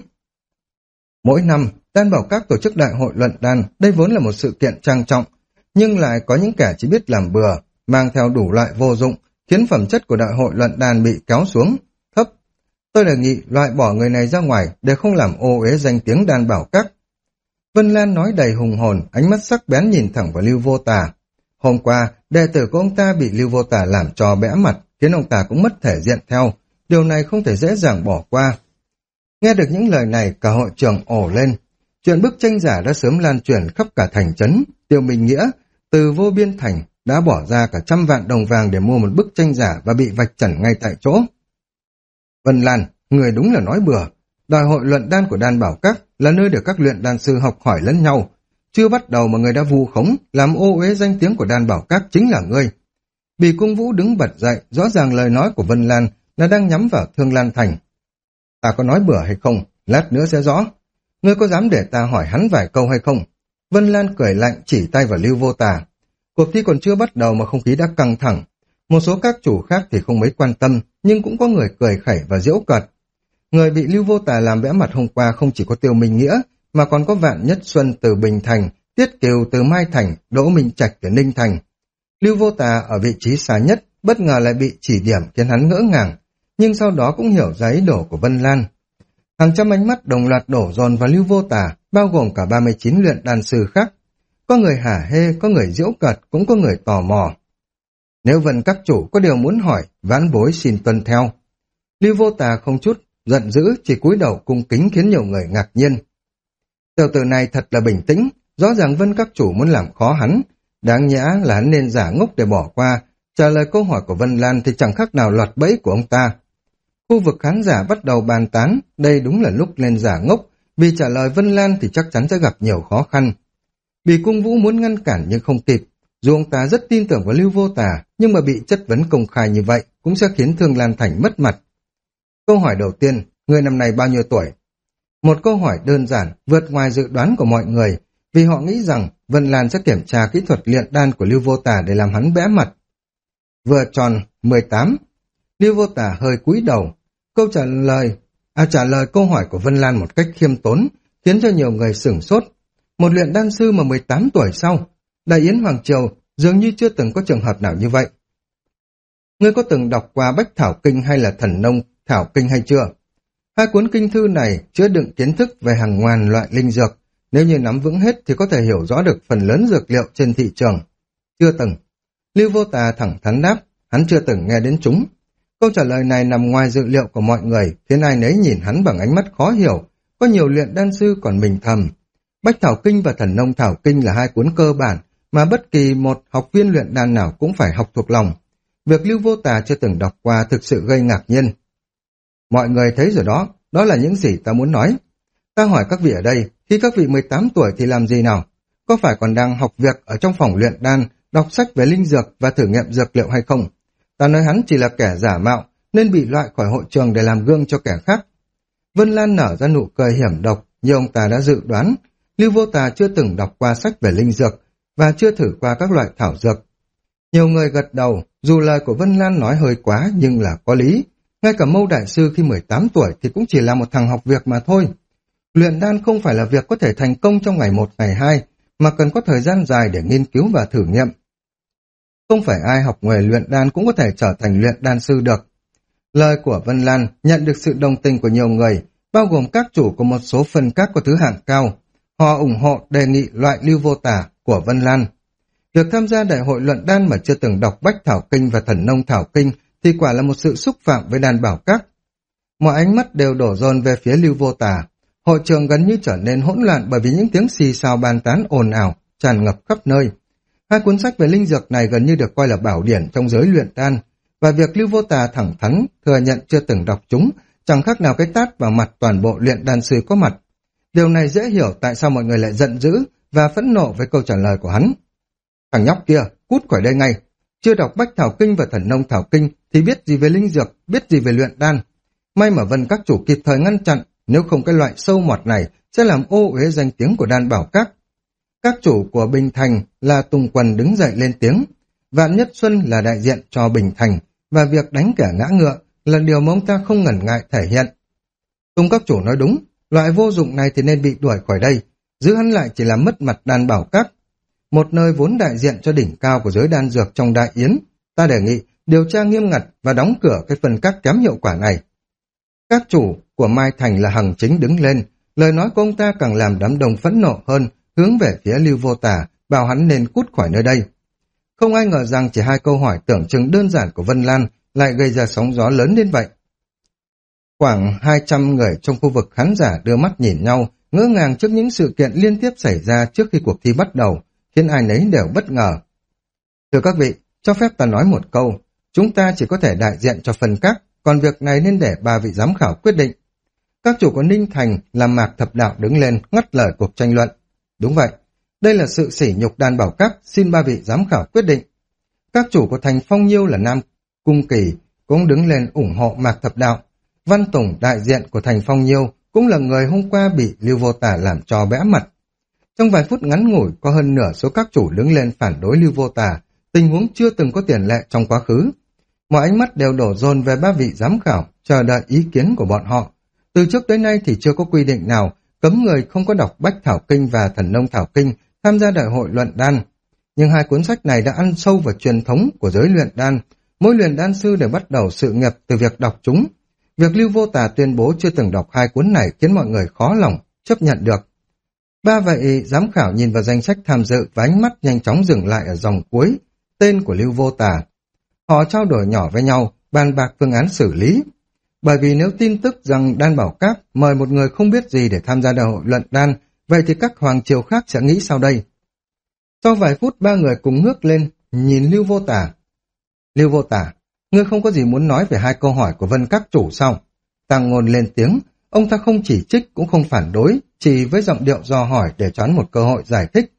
A: Mỗi năm, Đan Bảo Các tổ chức đại hội luận đan, đây vốn là một sự kiện trang trọng, nhưng lại có những kẻ chỉ biết làm bừa, mang theo đủ loại vô dụng, khiến phẩm chất của đại hội luận đan bị kéo xuống, thấp. Tôi đề nghị loại bỏ người này ra ngoài để không làm ô uế danh tiếng Đan Bảo Các. Vân Lan nói đầy hùng hồn, ánh mắt sắc bén nhìn thẳng vào Lưu Vô Tả. Hôm qua, đệ tử của ông ta bị Lưu Vô Tả làm cho bẽ mặt, khiến ông ta cũng mất thể diện theo. Điều này không thể dễ dàng bỏ qua. Nghe được những lời này, cả hội trường ồ lên. Chuyện bức tranh giả đã sớm lan truyền khắp cả thành trấn. Tiêu Minh Nghĩa, từ Vô Biên Thành, đã bỏ ra cả 100 vạn đồng vàng để mua một bức tranh giả và bị vạch trần ngay tại chỗ. Vân Lan, người đúng là nói bừa. Đại hội luận đan của Đan Bảo Các là nơi để các luyện đan sư học hỏi lẫn nhau. Chưa bắt đầu mà người đã vu khống, làm ô uế danh tiếng của Đan Bảo Các chính là ngươi. Bì Cung Vũ đứng bật dậy, rõ ràng lời nói của Vân Lan là đang nhắm vào Thương Lan Thành. Ta có nói bừa hay không? Lát nữa sẽ rõ. Ngươi có dám để ta hỏi hắn vài câu hay không? Vân Lan cười lạnh chỉ tay vào Lưu Vô Tả. Cuộc thi còn chưa bắt đầu mà không khí đã căng thẳng. Một số các chủ khác thì không mấy quan tâm, nhưng cũng có người cười khẩy và giễu cợt. Người bị Lưu Vô Tả làm bẽ mặt hôm qua không chỉ có Tiêu Minh Nghĩa, mà còn có Vạn Nhất Xuân từ Bình Thành, Tiết Kiều từ Mai Thành, Đỗ Minh Trạch từ Ninh Thành. Lưu Vô Tả ở vị trí xa nhất, bất ngờ lại bị chỉ điểm khiến hắn ngỡ ngàng, nhưng sau đó cũng hiểu ra ý đồ của Vân Lan. Hàng trăm ánh mắt đồng loạt đổ dồn vào Lưu Vô Tả, bao gồm cả 39 luyện đan sư khác. Có người hả hê, có người giễu cợt, cũng có người tò mò. Nếu Vân các chủ có điều muốn hỏi, vãn bối xin tuân theo. Lưu Vô Tả không chút giận dữ, chỉ cúi đầu cung kính khiến nhiều người ngạc nhiên. Tiểu tử này thật là bình tĩnh, rõ ràng Vân các chủ muốn làm khó hắn. Đáng nhã là hắn nên giả ngốc để bỏ qua, trả lời câu hỏi của Vân Lan thì chẳng khác nào loạt bẫy của ông ta. Khu vực khán giả bắt đầu bàn tán, đây đúng là lúc lên giả ngốc, vì trả lời Vân Lan thì chắc chắn sẽ gặp nhiều khó khăn. Bì Cung Vũ muốn ngăn cản nhưng không kịp, dù ông ta rất tin tưởng vào Lưu Vô Tả, nhưng mà bị chất vấn công khai như vậy cũng sẽ khiến Thương Lan Thành mất mặt. Câu hỏi đầu tiên, người năm nay bao nhiêu tuổi? Một câu hỏi đơn giản, vượt ngoài dự đoán của mọi người, vì họ nghĩ rằng Vân Lan sẽ kiểm tra kỹ thuật luyện đan của Lưu Vô Tả để làm hắn bẽ mặt. Vừa tròn 18. Lưu Vô Tả hơi cúi đầu. Trả lời câu hỏi của Vân Lan một cách khiêm tốn, khiến cho nhiều người sửng sốt. Một luyện đan sư mà 18 tuổi sau, Đại Yến Hoàng Triều dường như chưa từng có trường hợp nào như vậy. Ngươi có từng đọc qua Bách Thảo Kinh hay là Thần Nông Thảo Kinh hay chưa? Hai cuốn kinh thư này chứa đựng kiến thức về hàng ngàn loại linh dược. Nếu như nắm vững hết thì có thể hiểu rõ được phần lớn dược liệu trên thị trường. Chưa từng. Lưu Vô Tả thẳng thắn đáp, hắn chưa từng nghe đến chúng. Câu trả lời này nằm ngoài dự liệu của mọi người, khiến ai nấy nhìn hắn bằng ánh mắt khó hiểu. Có nhiều luyện đan sư còn mình thầm. Bách Thảo Kinh và Thần Nông Thảo Kinh là hai cuốn cơ bản mà bất kỳ một học viên luyện đan nào cũng phải học thuộc lòng. Việc Lưu Vô Tả chưa từng đọc qua thực sự gây ngạc nhiên. Mọi người thấy rồi đó, đó là những gì ta muốn nói. Ta hỏi các vị ở đây, khi các vị 18 tuổi thì làm gì nào? Có phải còn đang học việc ở trong phòng luyện đan, đọc sách về linh dược và thử nghiệm dược liệu hay không? Ta nói hắn chỉ là kẻ giả mạo, nên bị loại khỏi hội trường để làm gương cho kẻ khác. Vân Lan nở ra nụ cười hiểm độc, như ông ta đã dự đoán. Lưu Vô Tả chưa từng đọc qua sách về linh dược và chưa thử qua các loại thảo dược. Nhiều người gật đầu, dù lời của Vân Lan nói hơi quá nhưng là có lý. Ngay cả Mâu Đại Sư khi 18 tuổi thì cũng chỉ là một thằng học việc mà thôi. Luyện đan không phải là việc có thể thành công trong ngày 1, ngày 2, mà cần có thời gian dài để nghiên cứu và thử nghiệm. Không phải ai học nghề luyện đan cũng có thể trở thành luyện đan sư được. Lời của Vân Lan nhận được sự đồng tình của nhiều người, bao gồm các chủ của một số phân các có thứ hạng cao. Họ ủng hộ đề nghị loại Lưu Vô Tả của Vân Lan. Việc tham gia đại hội luận đan mà chưa từng đọc Bách Thảo Kinh và Thần Nông Thảo Kinh thì quả là một sự xúc phạm với Đan Bảo Các. Mọi ánh mắt đều đổ dồn về phía Lưu Vô Tả. Hội trường gần như trở nên hỗn loạn bởi vì những tiếng xì xào bàn tán ồn ào tràn ngập khắp nơi. Hai cuốn sách về linh dược này gần như được coi là bảo điển trong giới luyện đan, và việc Lưu Vô Tả thẳng thắn thừa nhận chưa từng đọc chúng chẳng khác nào cái tát vào mặt toàn bộ luyện đan sư có mặt. Điều này dễ hiểu tại sao mọi người lại giận dữ và phẫn nộ với câu trả lời của hắn. Thằng nhóc kia, cút khỏi đây ngay. Chưa đọc Bách Thảo Kinh và Thần Nông Thảo Kinh thì biết gì về linh dược, biết gì về luyện đan. May mà Vân các chủ kịp thời ngăn chặn, nếu không cái loại sâu mọt này sẽ làm ô uế danh tiếng của đan bảo các. Các chủ của Bình Thành là Tùng Quần đứng dậy lên tiếng. Vạn Nhất Xuân là đại diện cho Bình Thành, và việc đánh kẻ ngã ngựa là điều mà ông ta không ngần ngại thể hiện. Tùng các chủ nói đúng, loại vô dụng này thì nên bị đuổi khỏi đây, giữ hắn lại chỉ làm mất mặt đan bảo các. Một nơi vốn đại diện cho đỉnh cao của giới đan dược trong đại yến, ta đề nghị điều tra nghiêm ngặt và đóng cửa cái phần các kém hiệu quả này. Các chủ của Mai Thành là Hằng Chính đứng lên, lời nói của ông ta càng làm đám đông phẫn nộ hơn, hướng về phía Lưu Vô Tả, bảo hắn nên cút khỏi nơi đây. Không ai ngờ rằng chỉ 2 câu hỏi tưởng chừng đơn giản của Vân Lan lại gây ra sóng gió lớn đến vậy. Khoảng 200 người trong khu vực khán giả đưa mắt nhìn nhau, ngỡ ngàng trước những sự kiện liên tiếp xảy ra trước khi cuộc thi bắt đầu, khiến ai nấy đều bất ngờ. Thưa các vị, cho phép ta nói một câu, chúng ta chỉ có thể đại diện cho phần các, còn việc này nên để 3 vị giám khảo quyết định. Các chủ của Ninh Thành là Mạc Thập Đạo đứng lên ngắt lời cuộc tranh luận. Đúng vậy, đây là sự sỉ nhục đan bảo các, xin 3 vị giám khảo quyết định. Các chủ của Thành Phong Nhiêu là Nam Cung Kỳ cũng đứng lên ủng hộ Mạc Thập Đạo. Văn Tùng đại diện của Thành Phong Nhiêu cũng là người hôm qua bị Lưu Vô Tả làm cho bẽ mặt. Trong vài phút ngắn ngủi có hơn nửa số các chủ đứng lên phản đối Lưu Vô Tả, tình huống chưa từng có tiền lệ trong quá khứ. Mọi ánh mắt đều đổ dồn về 3 vị giám khảo, chờ đợi ý kiến của bọn họ. Từ trước tới nay thì chưa có quy định nào cấm người không có đọc Bách Thảo Kinh và Thần Nông Thảo Kinh tham gia đại hội luận đan. Nhưng 2 cuốn sách này đã ăn sâu vào truyền thống của giới luyện đan. Mỗi luyện đan sư đều bắt đầu sự nghiệp từ việc đọc chúng. Việc Lưu Vô Tả tuyên bố chưa từng đọc 2 cuốn này khiến mọi người khó lòng chấp nhận được. 3 vị giám khảo nhìn vào danh sách tham dự và ánh mắt nhanh chóng dừng lại ở dòng cuối, tên của Lưu Vô Tả. Họ trao đổi nhỏ với nhau, bàn bạc phương án xử lý. Bởi vì nếu tin tức rằng Đan Bảo Các mời một người không biết gì để tham gia đại hội luận đan, vậy thì các hoàng triều khác sẽ nghĩ sao đây? Sau vài phút 3 người cùng ngước lên, nhìn Lưu Vô Tả. Lưu Vô Tả, ngươi không có gì muốn nói về 2 câu hỏi của Vân các chủ sao? Tàng Ngôn lên tiếng, ông ta không chỉ trích cũng không phản đối, chỉ với giọng điệu dò hỏi để cho hắn một cơ hội giải thích.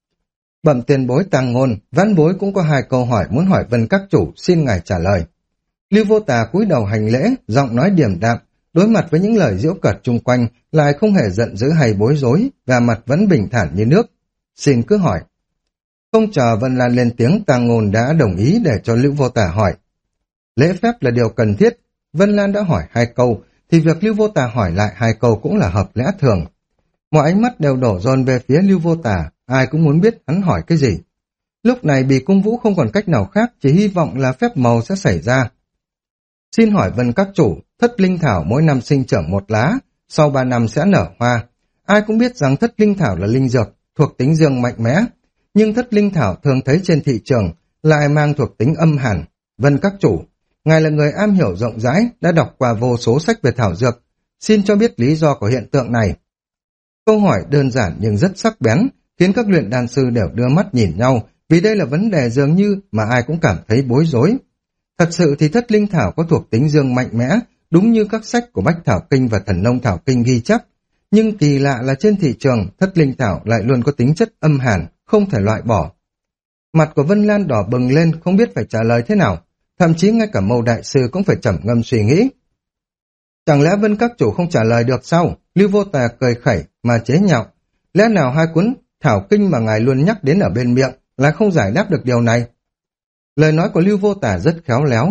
A: Bẩm tiền bối Tàng Ngôn, vãn bối cũng có 2 câu hỏi muốn hỏi Vân các chủ, xin ngài trả lời. Lưu Vô Tả cúi đầu hành lễ, giọng nói điềm đạm, đối mặt với những lời giễu cợt chung quanh, lại không hề giận dữ hay bối rối, và mặt vẫn bình thản như nước. Xin cứ hỏi. Không chờ Vân Lan lên tiếng, Tàng Ngôn đã đồng ý để cho Lưu Vô Tả hỏi. Lễ phép là điều cần thiết, Vân Lan đã hỏi 2 câu, thì việc Lưu Vô Tả hỏi lại 2 câu cũng là hợp lẽ thường. Mọi ánh mắt đều đổ dồn về phía Lưu Vô Tả, ai cũng muốn biết hắn hỏi cái gì. Lúc này Bì Cung Vũ không còn cách nào khác, chỉ hy vọng là phép màu sẽ xảy ra. Xin hỏi Vân các chủ, thất linh thảo mỗi năm sinh trưởng 1 lá, sau 3 năm sẽ nở hoa. Ai cũng biết rằng thất linh thảo là linh dược, thuộc tính dương mạnh mẽ, nhưng thất linh thảo thường thấy trên thị trường lại mang thuộc tính âm hàn. Vân các chủ, ngài là người am hiểu rộng rãi, đã đọc qua vô số sách về thảo dược, xin cho biết lý do của hiện tượng này. Câu hỏi đơn giản nhưng rất sắc bén, khiến các luyện đan sư đều đưa mắt nhìn nhau, vì đây là vấn đề dường như mà ai cũng cảm thấy bối rối. Thật sự thì thất linh thảo có thuộc tính dương mạnh mẽ, đúng như các sách của Bách Thảo Kinh và Thần Nông Thảo Kinh ghi chép. Nhưng kỳ lạ là trên thị trường, thất linh thảo lại luôn có tính chất âm hàn, không thể loại bỏ. Mặt của Vân Lan đỏ bừng lên, không biết phải trả lời thế nào. Thậm chí ngay cả Mâu Đại Sư cũng phải trầm ngâm suy nghĩ. Chẳng lẽ Vân các chủ không trả lời được sao? Lưu Vô Tà cười khẩy mà chế nhạo. Lẽ nào 2 cuốn Thảo Kinh mà ngài luôn nhắc đến ở bên miệng là không giải đáp được điều này? Lời nói của Lưu Vô Tả rất khéo léo.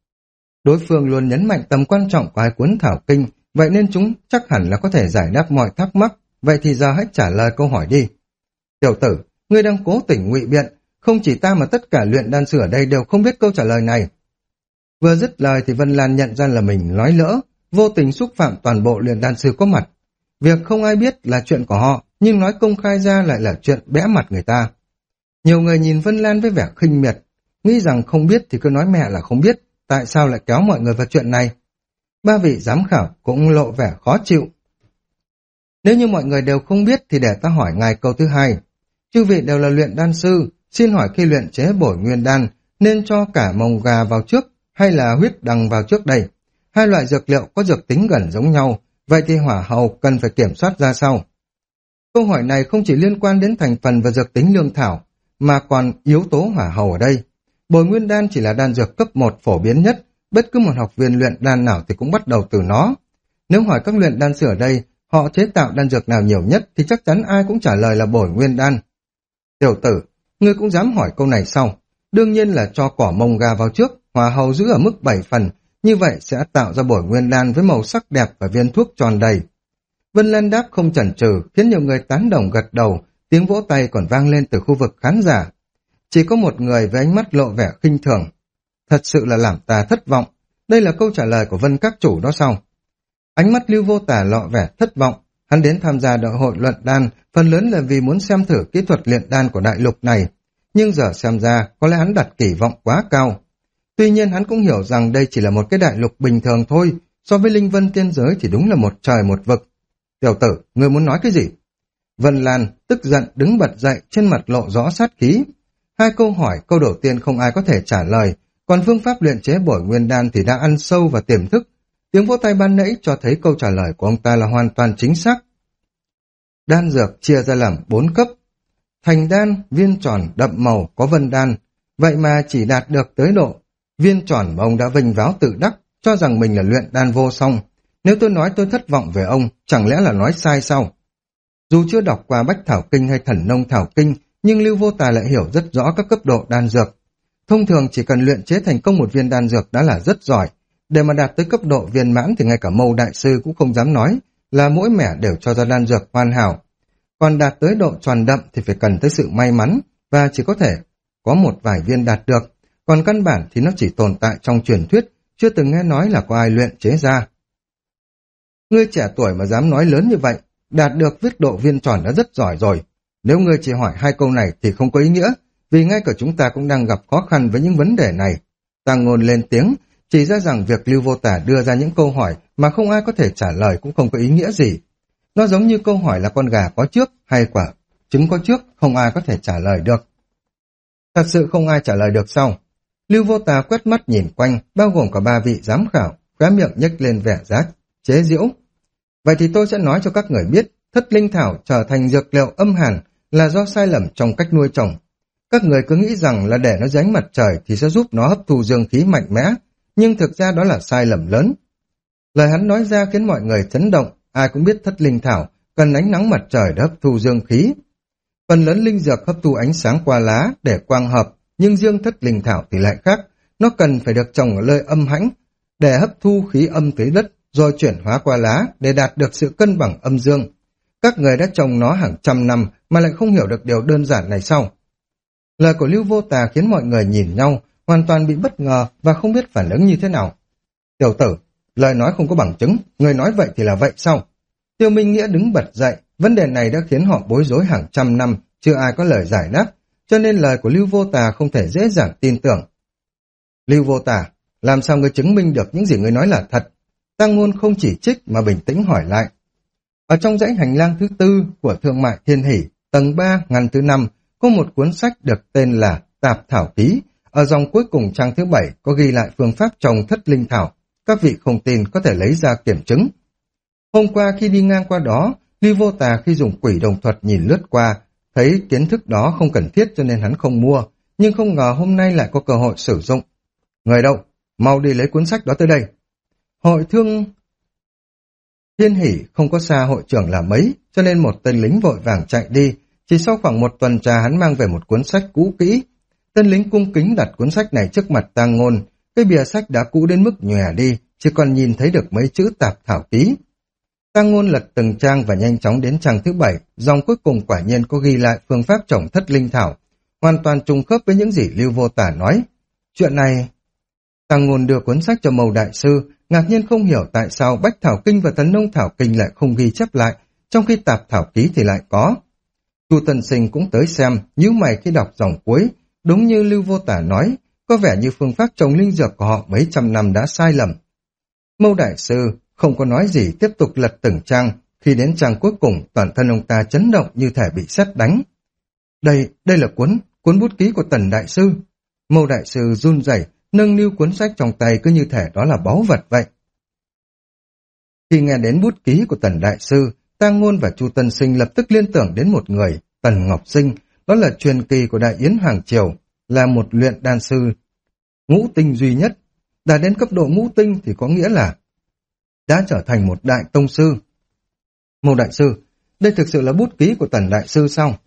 A: Đối phương luôn nhấn mạnh tầm quan trọng của 2 cuốn Thảo Kinh, vậy nên chúng chắc hẳn là có thể giải đáp mọi thắc mắc. Vậy thì giờ hãy trả lời câu hỏi đi. Tiểu tử, ngươi đang cố tình ngụy biện, không chỉ ta mà tất cả luyện đan sư ở đây đều không biết câu trả lời này. Vừa dứt lời thì Vân Lan nhận ra là mình nói lỡ, vô tình xúc phạm toàn bộ luyện đan sư có mặt. Việc không ai biết là chuyện của họ, nhưng nói công khai ra lại là chuyện bẽ mặt người ta. Nhiều người nhìn Vân Lan với vẻ khinh miệt, nghĩ rằng không biết thì cứ nói mẹ là không biết, tại sao lại kéo mọi người vào chuyện này. 3 vị giám khảo cũng lộ vẻ khó chịu. Nếu như mọi người đều không biết thì để ta hỏi ngài câu thứ 2. Chư vị đều là luyện đan sư, xin hỏi khi luyện chế bổ nguyên đan nên cho cả mồng gà vào trước hay là huyết đằng vào trước đây? Hai loại dược liệu có dược tính gần giống nhau, vậy thì hỏa hầu cần phải kiểm soát ra sao? Câu hỏi này không chỉ liên quan đến thành phần và dược tính lương thảo, mà còn yếu tố hỏa hầu ở đây. Bồi nguyên đan chỉ là đan dược cấp 1 phổ biến nhất, bất cứ một học viên luyện đan nào thì cũng bắt đầu từ nó. Nếu hỏi các luyện đan sư ở đây, họ chế tạo đan dược nào nhiều nhất thì chắc chắn ai cũng trả lời là bồi nguyên đan. Tiểu tử, ngươi cũng dám hỏi câu này sao? Đương nhiên là cho cỏ mông gà vào trước, hỏa hầu giữ ở mức 7 phần, như vậy sẽ tạo ra bồi nguyên đan với màu sắc đẹp và viên thuốc tròn đầy. Vân Lan đáp không chần chừ, khiến nhiều người tán đồng gật đầu, tiếng vỗ tay còn vang lên từ khu vực khán giả. Chỉ có một người với ánh mắt lộ vẻ khinh thường. Thật sự là làm ta thất vọng. Đây là câu trả lời của Vân các chủ đó sao? Ánh mắt Lưu Vô Tà lộ vẻ thất vọng. Hắn đến tham gia đại hội luận đan, phần lớn là vì muốn xem thử kỹ thuật luyện đan của đại lục này. Nhưng giờ xem ra, có lẽ hắn đặt kỳ vọng quá cao. Tuy nhiên hắn cũng hiểu rằng đây chỉ là một cái đại lục bình thường thôi, so với Linh Vân tiên giới thì đúng là một trời một vực. Tiểu tử, ngươi muốn nói cái gì? Vân Lan tức giận đứng bật dậy, trên mặt lộ rõ sát khí. Hai câu hỏi, câu đầu tiên không ai có thể trả lời, còn phương pháp luyện chế bồi nguyên đan thì đã ăn sâu vào tiềm thức. Tiếng vỗ tay ban nãy cho thấy câu trả lời của ông ta là hoàn toàn chính xác. Đan dược chia ra làm 4 cấp. Thành đan, viên tròn, đậm màu, có vân đan. Vậy mà chỉ đạt được tới độ viên tròn mà ông đã vinh váo tự đắc, cho rằng mình là luyện đan vô song. Nếu tôi nói tôi thất vọng về ông, chẳng lẽ là nói sai sao? Dù chưa đọc qua Bách Thảo Kinh hay Thần Nông Thảo Kinh, nhưng Lưu Vô Tà lại hiểu rất rõ các cấp độ đan dược. Thông thường chỉ cần luyện chế thành công một viên đan dược đã là rất giỏi. Để mà đạt tới cấp độ viên mãn thì ngay cả Mâu Đại Sư cũng không dám nói là mỗi mẻ đều cho ra đan dược hoàn hảo. Còn đạt tới độ tròn đậm thì phải cần tới sự may mắn và chỉ có thể có một vài viên đạt được. Còn căn bản thì nó chỉ tồn tại trong truyền thuyết, chưa từng nghe nói là có ai luyện chế ra. Ngươi trẻ tuổi mà dám nói lớn như vậy, đạt được viết độ viên tròn đã rất giỏi rồi. Nếu ngươi chỉ hỏi hai câu này thì không có ý nghĩa, vì ngay cả chúng ta cũng đang gặp khó khăn với những vấn đề này. Tàng Ngôn lên tiếng, chỉ ra rằng việc Lưu Vô Tà đưa ra những câu hỏi mà không ai có thể trả lời cũng không có ý nghĩa gì. Nó giống như câu hỏi là con gà có trước hay quả trứng có trước, không ai có thể trả lời được. Thật sự không ai trả lời được sao? Lưu Vô Tà quét mắt nhìn quanh, bao gồm cả 3 vị giám khảo, khóe miệng nhếch lên vẻ giác chế giễu. Vậy thì tôi sẽ nói cho các người biết, thất linh thảo trở thành dược liệu âm hàn là do sai lầm trong cách nuôi trồng. Các người cứ nghĩ rằng là để nó dưới ánh mặt trời thì sẽ giúp nó hấp thu dương khí mạnh mẽ, nhưng thực ra đó là sai lầm lớn. Lời hắn nói ra khiến mọi người chấn động, ai cũng biết thất linh thảo cần ánh nắng mặt trời để hấp thu dương khí. Phần lớn linh dược hấp thu ánh sáng qua lá để quang hợp, nhưng riêng thất linh thảo thì lại khác, nó cần phải được trồng ở nơi âm hãnh để hấp thu khí âm tới đất, rồi chuyển hóa qua lá để đạt được sự cân bằng âm dương. Các người đã trồng nó hàng trăm năm mà lại không hiểu được điều đơn giản này sao? Lời của Lưu Vô Tà khiến mọi người nhìn nhau, hoàn toàn bị bất ngờ và không biết phản ứng như thế nào. Tiểu tử, lời nói không có bằng chứng, người nói vậy thì là vậy sao? Tiêu Minh Nghĩa đứng bật dậy, vấn đề này đã khiến họ bối rối hàng trăm năm, chưa ai có lời giải đáp, cho nên lời của Lưu Vô Tà không thể dễ dàng tin tưởng. Lưu Vô Tà, làm sao ngươi chứng minh được những gì ngươi nói là thật? Tăng Ngôn không chỉ trích mà bình tĩnh hỏi lại. Ở trong dãy hành lang thứ 4 của Thương mại Thiên Hỷ, tầng 3, ngăn thứ 5, có một cuốn sách được tên là Tạp Thảo Ký. Ở dòng cuối cùng trang thứ 7 có ghi lại phương pháp trồng thất linh thảo. Các vị không tin có thể lấy ra kiểm chứng. Hôm qua khi đi ngang qua đó, Lưu Vô Tà khi dùng quỷ đồng thuật nhìn lướt qua, thấy kiến thức đó không cần thiết cho nên hắn không mua, nhưng không ngờ hôm nay lại có cơ hội sử dụng. Người đâu? Mau đi lấy cuốn sách đó tới đây. Hội Thương Thiên Hỷ không có xa hội trưởng là mấy, cho nên một tên lính vội vàng chạy đi. Chỉ sau khoảng một tuần trà hắn mang về một cuốn sách cũ kỹ. Tên lính cung kính đặt cuốn sách này trước mặt Tang Ngôn. Cái bìa sách đã cũ đến mức nhòe đi, chỉ còn nhìn thấy được mấy chữ Tạp Thảo Ký. Tang Ngôn lật từng trang và nhanh chóng đến trang thứ 7, dòng cuối cùng quả nhiên có ghi lại phương pháp trồng thất linh thảo, hoàn toàn trùng khớp với những gì Lưu Vô Tà nói. Chuyện này... Tang Ngôn đưa cuốn sách cho Mâu Đại Sư, ngạc nhiên không hiểu tại sao Bách Thảo Kinh và Thần Nông Thảo Kinh lại không ghi chép lại, trong khi Tạp Thảo Ký thì lại có. Chu Tân Sinh cũng tới xem, nhíu mày khi đọc dòng cuối, đúng như Lưu Vô Tà nói, có vẻ như phương pháp trồng linh dược của họ mấy trăm năm đã sai lầm. Mâu Đại Sư không có nói gì, tiếp tục lật từng trang, khi đến trang cuối cùng toàn thân ông ta chấn động như thể bị sét đánh. Đây là cuốn bút ký của Tần Đại Sư. Mâu Đại Sư run rẩy nâng niu cuốn sách trong tay cứ như thể đó là báu vật vậy. Khi nghe đến bút ký của Tần Đại Sư, Tang Ngôn và Chu Tân Sinh lập tức liên tưởng đến một người, Tần Ngọc Sinh, đó là truyền kỳ của Đại Yến Hoàng Triều, là một luyện đan sư ngũ tinh duy nhất. Đã đến cấp độ ngũ tinh thì có nghĩa là đã trở thành một đại tông sư. Mâu Đại Sư, đây thực sự là bút ký của Tần Đại Sư sao?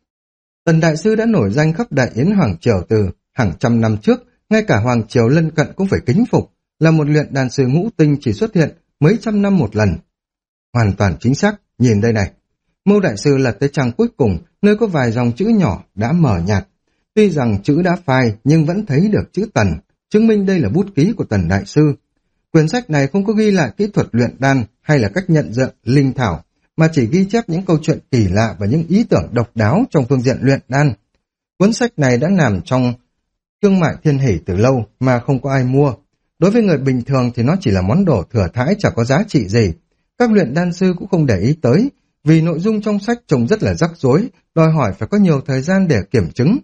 A: Tần Đại Sư đã nổi danh khắp Đại Yến Hoàng Triều từ hàng trăm năm trước, ngay cả Hoàng Triều lân cận cũng phải kính phục, là một luyện đan sư ngũ tinh chỉ xuất hiện mấy trăm năm một lần. Hoàn toàn chính xác, nhìn đây này. Mâu Đại Sư lật tới trang cuối cùng, nơi có vài dòng chữ nhỏ đã mờ nhạt. Tuy rằng chữ đã phai nhưng vẫn thấy được chữ Tần, chứng minh đây là bút ký của Tần Đại Sư. Quyển sách này không có ghi lại kỹ thuật luyện đan hay là cách nhận dạng linh thảo, mà chỉ ghi chép những câu chuyện kỳ lạ và những ý tưởng độc đáo trong phương diện luyện đan. Cuốn sách này đã nằm trong thương mại thiên hỷ từ lâu mà không có ai mua. Đối với người bình thường thì nó chỉ là món đồ thừa thãi chẳng có giá trị gì. Các luyện đan sư cũng không để ý tới, vì nội dung trong sách trông rất là rắc rối, đòi hỏi phải có nhiều thời gian để kiểm chứng.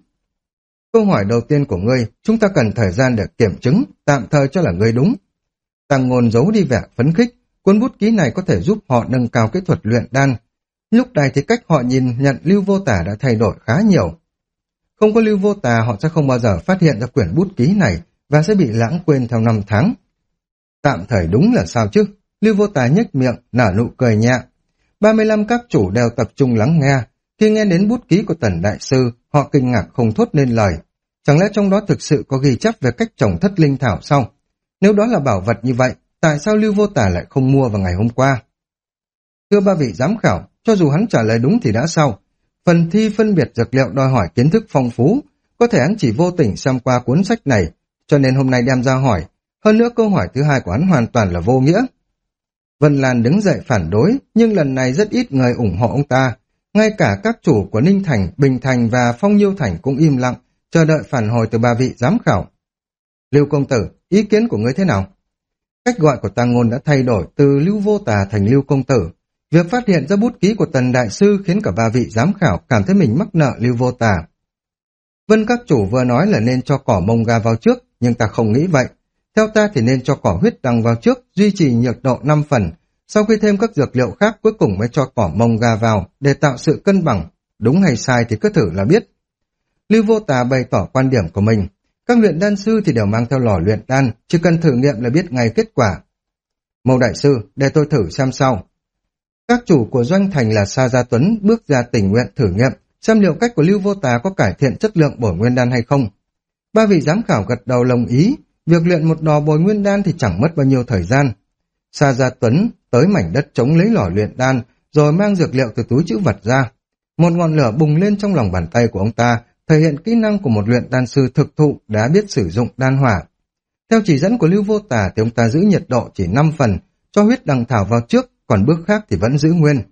A: Câu hỏi đầu tiên của ngươi, chúng ta cần thời gian để kiểm chứng, tạm thời cho là ngươi đúng. Tang Ngôn giấu đi vẻ phấn khích, cuốn bút ký này có thể giúp họ nâng cao kỹ thuật luyện đan. Lúc này thì cách họ nhìn nhận Lưu Vô Tả đã thay đổi khá nhiều. Không có Lưu Vô Tả họ sẽ không bao giờ phát hiện ra quyển bút ký này và sẽ bị lãng quên theo năm tháng. Tạm thời đúng là sao chứ? Lưu Vô Tả nhếch miệng, nở nụ cười nhẹ. 35 các chủ đều tập trung lắng nghe. Khi nghe đến bút ký của Tần Đại Sư, họ kinh ngạc không thốt nên lời. Chẳng lẽ trong đó thực sự có ghi chép về cách trồng thất linh thảo sao? Nếu đó là bảo vật như vậy, tại sao Lưu Vô Tả lại không mua vào ngày hôm qua? Thưa ba vị giám khảo, cho dù hắn trả lời đúng thì đã sao? Phần thi phân biệt dược liệu đòi hỏi kiến thức phong phú, có thể hắn chỉ vô tình xem qua cuốn sách này, cho nên hôm nay đem ra hỏi. Hơn nữa câu hỏi thứ hai của hắn hoàn toàn là vô nghĩa. Vân Lan đứng dậy phản đối, nhưng lần này rất ít người ủng hộ ông ta. Ngay cả các chủ của Ninh Thành, Bình Thành và Phong Nhiêu Thành cũng im lặng, chờ đợi phản hồi từ ba vị giám khảo. Lưu công tử, ý kiến của ngươi thế nào? Cách gọi của Tang Ngôn đã thay đổi từ Lưu Vô Tà thành Lưu công tử. Việc phát hiện ra bút ký của Tần Đại Sư khiến cả ba vị giám khảo cảm thấy mình mắc nợ Lưu Vô Tà. Vân các chủ vừa nói là nên cho cỏ mông ga vào trước, nhưng ta không nghĩ vậy. Theo ta thì nên cho cỏ huyết đằng vào trước, duy trì nhiệt độ 5 phần. Sau khi thêm các dược liệu khác cuối cùng mới cho cỏ mông ga vào để tạo sự cân bằng. Đúng hay sai thì cứ thử là biết. Lưu Vô Tà bày tỏ quan điểm của mình. Các luyện đan sư thì đều mang theo lò luyện đan, chỉ cần thử nghiệm là biết ngay kết quả. Mâu Đại Sư, để tôi thử xem sao. Các chủ của doanh thành là Sa Gia Tuấn bước ra tình nguyện thử nghiệm, xem liệu cách của Lưu Vô Tà có cải thiện chất lượng bồi nguyên đan hay không. Ba vị giám khảo gật đầu đồng ý, việc luyện một lò bồi nguyên đan thì chẳng mất bao nhiêu thời gian. Sa Gia Tuấn tới mảnh đất trống lấy lò luyện đan, rồi mang dược liệu từ túi trữ vật ra. Một ngọn lửa bùng lên trong lòng bàn tay của ông ta, thể hiện kỹ năng của một luyện đan sư thực thụ đã biết sử dụng đan hỏa. Theo chỉ dẫn của Lưu Vô Tà thì ông ta giữ nhiệt độ chỉ 5 phần, cho huyết đằng thảo vào trước, còn bước khác thì vẫn giữ nguyên.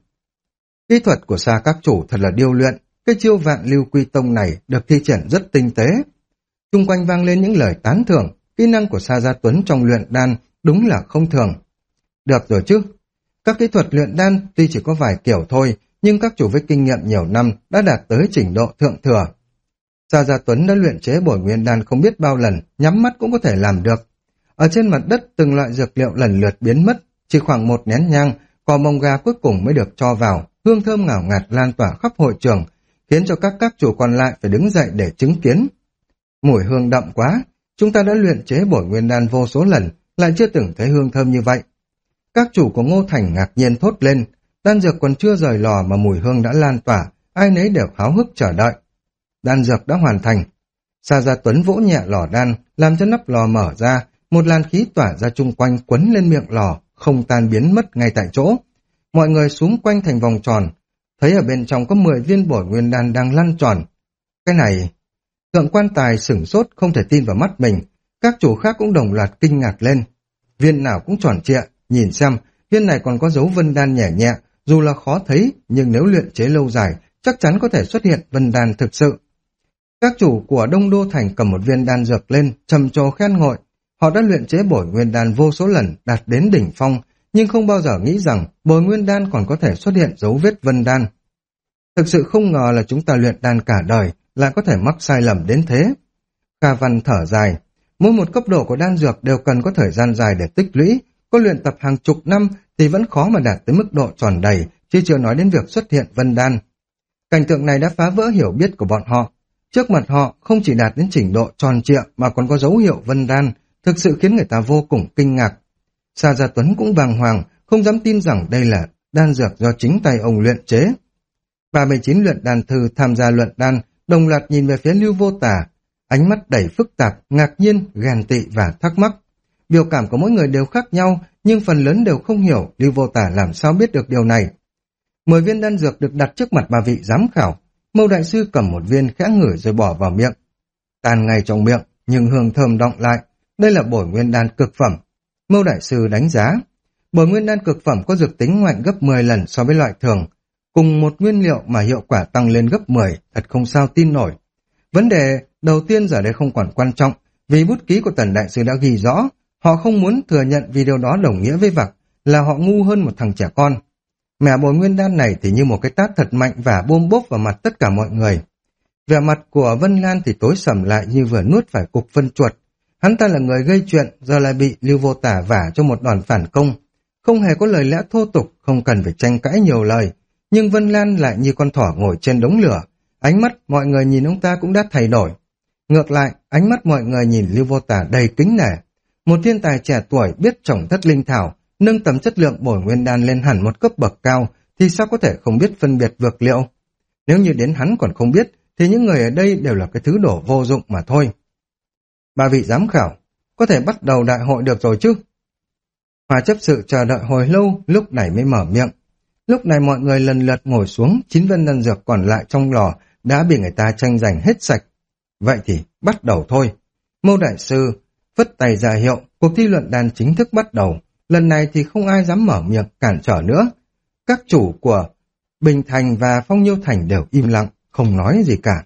A: Kỹ thuật của Sa các chủ thật là điêu luyện, cái chiêu vạn lưu quy tông này được thi triển rất tinh tế. Xung quanh vang lên những lời tán thưởng, kỹ năng của Sa Gia Tuấn trong luyện đan đúng là không thường. Được rồi chứ, các kỹ thuật luyện đan tuy chỉ có vài kiểu thôi, nhưng các chủ với kinh nghiệm nhiều năm đã đạt tới trình độ thượng thừa. Sa Gia Tuấn đã luyện chế bồi nguyên đan không biết bao lần, nhắm mắt cũng có thể làm được. Ở trên mặt đất từng loại dược liệu lần lượt biến mất, chỉ khoảng một nén nhang, cỏ mông gà cuối cùng mới được cho vào, hương thơm ngào ngạt lan tỏa khắp hội trường, khiến cho các chủ còn lại phải đứng dậy để chứng kiến. Mùi hương đậm quá, chúng ta đã luyện chế bồi nguyên đan vô số lần, lại chưa từng thấy hương thơm như vậy. Các chủ của Ngô Thành ngạc nhiên thốt lên, đan dược còn chưa rời lò mà mùi hương đã lan tỏa, ai nấy đều háo hức chờ đợi. Đan dược đã hoàn thành. Sa Gia Tuấn vỗ nhẹ lò đan, làm cho nắp lò mở ra, một làn khí tỏa ra chung quanh quấn lên miệng lò, không tan biến mất ngay tại chỗ. Mọi người xúm quanh thành vòng tròn, thấy ở bên trong có 10 viên bồi nguyên đan đang lăn tròn. Cái này... Thượng quan tài sửng sốt không thể tin vào mắt mình, các chủ khác cũng đồng loạt kinh ngạc lên. Viên nào cũng tròn trịa, nhìn xem, viên này còn có dấu vân đan nhẹ nhẹ, dù là khó thấy, nhưng nếu luyện chế lâu dài, chắc chắn có thể xuất hiện vân đan thực sự. Các chủ của Đông Đô Thành cầm một viên đan dược lên, trầm trồ khen ngợi. Họ đã luyện chế bồi nguyên đan vô số lần, đạt đến đỉnh phong, nhưng không bao giờ nghĩ rằng bồi nguyên đan còn có thể xuất hiện dấu vết vân đan. Thực sự không ngờ là chúng ta luyện đan cả đời, lại có thể mắc sai lầm đến thế. Kha Văn thở dài, mỗi một cấp độ của đan dược đều cần có thời gian dài để tích lũy, có luyện tập hàng chục năm thì vẫn khó mà đạt tới mức độ tròn đầy, chứ chưa nói đến việc xuất hiện vân đan. Cảnh tượng này đã phá vỡ hiểu biết của bọn họ. Trước mặt họ không chỉ đạt đến trình độ tròn trịa mà còn có dấu hiệu vân đan, thực sự khiến người ta vô cùng kinh ngạc. Sa Gia Tuấn cũng bàng hoàng, không dám tin rằng đây là đan dược do chính tay ông luyện chế. 39 luyện đan thư tham gia luận đan, đồng loạt nhìn về phía Lưu Vô Tà, ánh mắt đầy phức tạp, ngạc nhiên, ghen tị và thắc mắc. Biểu cảm của mỗi người đều khác nhau, nhưng phần lớn đều không hiểu Lưu Vô Tà làm sao biết được điều này. 10 viên đan dược được đặt trước mặt ba vị giám khảo. Mâu đại sư cầm một viên khẽ ngửi rồi bỏ vào miệng. Tan ngay trong miệng, nhưng hương thơm đọng lại. Đây là bồi nguyên đan cực phẩm. Mâu đại sư đánh giá. Bồi nguyên đan cực phẩm có dược tính mạnh gấp 10 lần so với loại thường. Cùng một nguyên liệu mà hiệu quả tăng lên gấp 10, thật không sao tin nổi. Vấn đề đầu tiên giờ đây không còn quan trọng, vì bút ký của Tần đại sư đã ghi rõ, họ không muốn thừa nhận vì điều đó đồng nghĩa với vặc là họ ngu hơn một thằng trẻ con. Mẻ bồi nguyên đan này thì như một cái tát thật mạnh và bôm bốp vào mặt tất cả mọi người. Vẻ mặt của Vân Lan thì tối sầm lại như vừa nuốt phải cục phân chuột. Hắn ta là người gây chuyện, giờ lại bị Lưu Vô Tả vả cho một đòn phản công. Không hề có lời lẽ thô tục, không cần phải tranh cãi nhiều lời. Nhưng Vân Lan lại như con thỏ ngồi trên đống lửa. Ánh mắt mọi người nhìn ông ta cũng đã thay đổi. Ngược lại, ánh mắt mọi người nhìn Lưu Vô Tả đầy kính nể. Một thiên tài trẻ tuổi biết trồng thất linh thảo, nâng tầm chất lượng bồi nguyên đan lên hẳn một cấp bậc cao, thì sao có thể không biết phân biệt dược liệu? Nếu như đến hắn còn không biết, thì những người ở đây đều là cái thứ đổ vô dụng mà thôi. Ba vị giám khảo, có thể bắt đầu đại hội được rồi chứ? Hòa chấp sự chờ đợi hồi lâu, lúc này mới mở miệng. Lúc này mọi người lần lượt ngồi xuống, 9 viên đan dược còn lại trong lò đã bị người ta tranh giành hết sạch. Vậy thì bắt đầu thôi. Mâu đại sư phất tay ra hiệu, cuộc thi luận đan chính thức bắt đầu. Lần này thì không ai dám mở miệng cản trở nữa. Các chủ của Bình Thành và Phong Nhiêu Thành đều im lặng, không nói gì cả.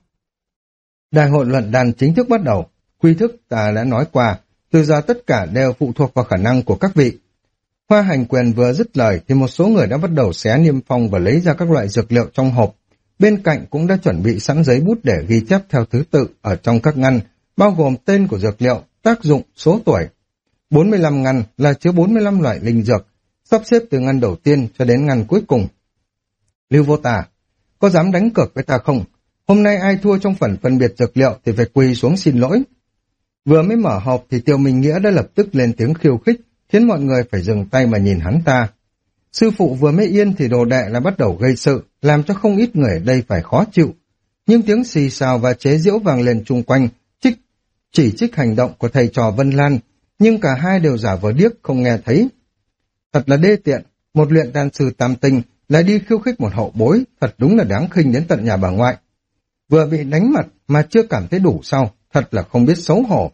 A: Đại hội luận đan chính thức bắt đầu. Quy thức ta đã nói qua, từ giờ tất cả đều phụ thuộc vào khả năng của các vị. Hoa Hành Quyền vừa dứt lời thì một số người đã bắt đầu xé niêm phong và lấy ra các loại dược liệu trong hộp. Bên cạnh cũng đã chuẩn bị sẵn giấy bút để ghi chép theo thứ tự ở trong các ngăn, bao gồm tên của dược liệu, tác dụng, số tuổi. 45 ngăn là chứa 45 loại linh dược, sắp xếp từ ngăn đầu tiên cho đến ngăn cuối cùng. Lưu Vô Tà, có dám đánh cược với ta không? Hôm nay ai thua trong phần phân biệt dược liệu thì phải quỳ xuống xin lỗi. Vừa mới mở hộp thì Tiêu Minh Nghĩa đã lập tức lên tiếng khiêu khích, khiến mọi người phải dừng tay mà nhìn hắn ta. Sư phụ vừa mới yên thì đồ đệ là bắt đầu gây sự, làm cho không ít người ở đây phải khó chịu. Nhưng tiếng xì xào và chế giễu vang lên chung quanh, chỉ trích hành động của thầy trò Vân Lan, nhưng cả hai đều giả vờ điếc không nghe thấy. Thật là đê tiện, một luyện đan sư tam tinh lại đi khiêu khích một hậu bối, thật đúng là đáng khinh đến tận nhà bà ngoại. Vừa bị đánh mặt mà chưa cảm thấy đủ sao, thật là không biết xấu hổ.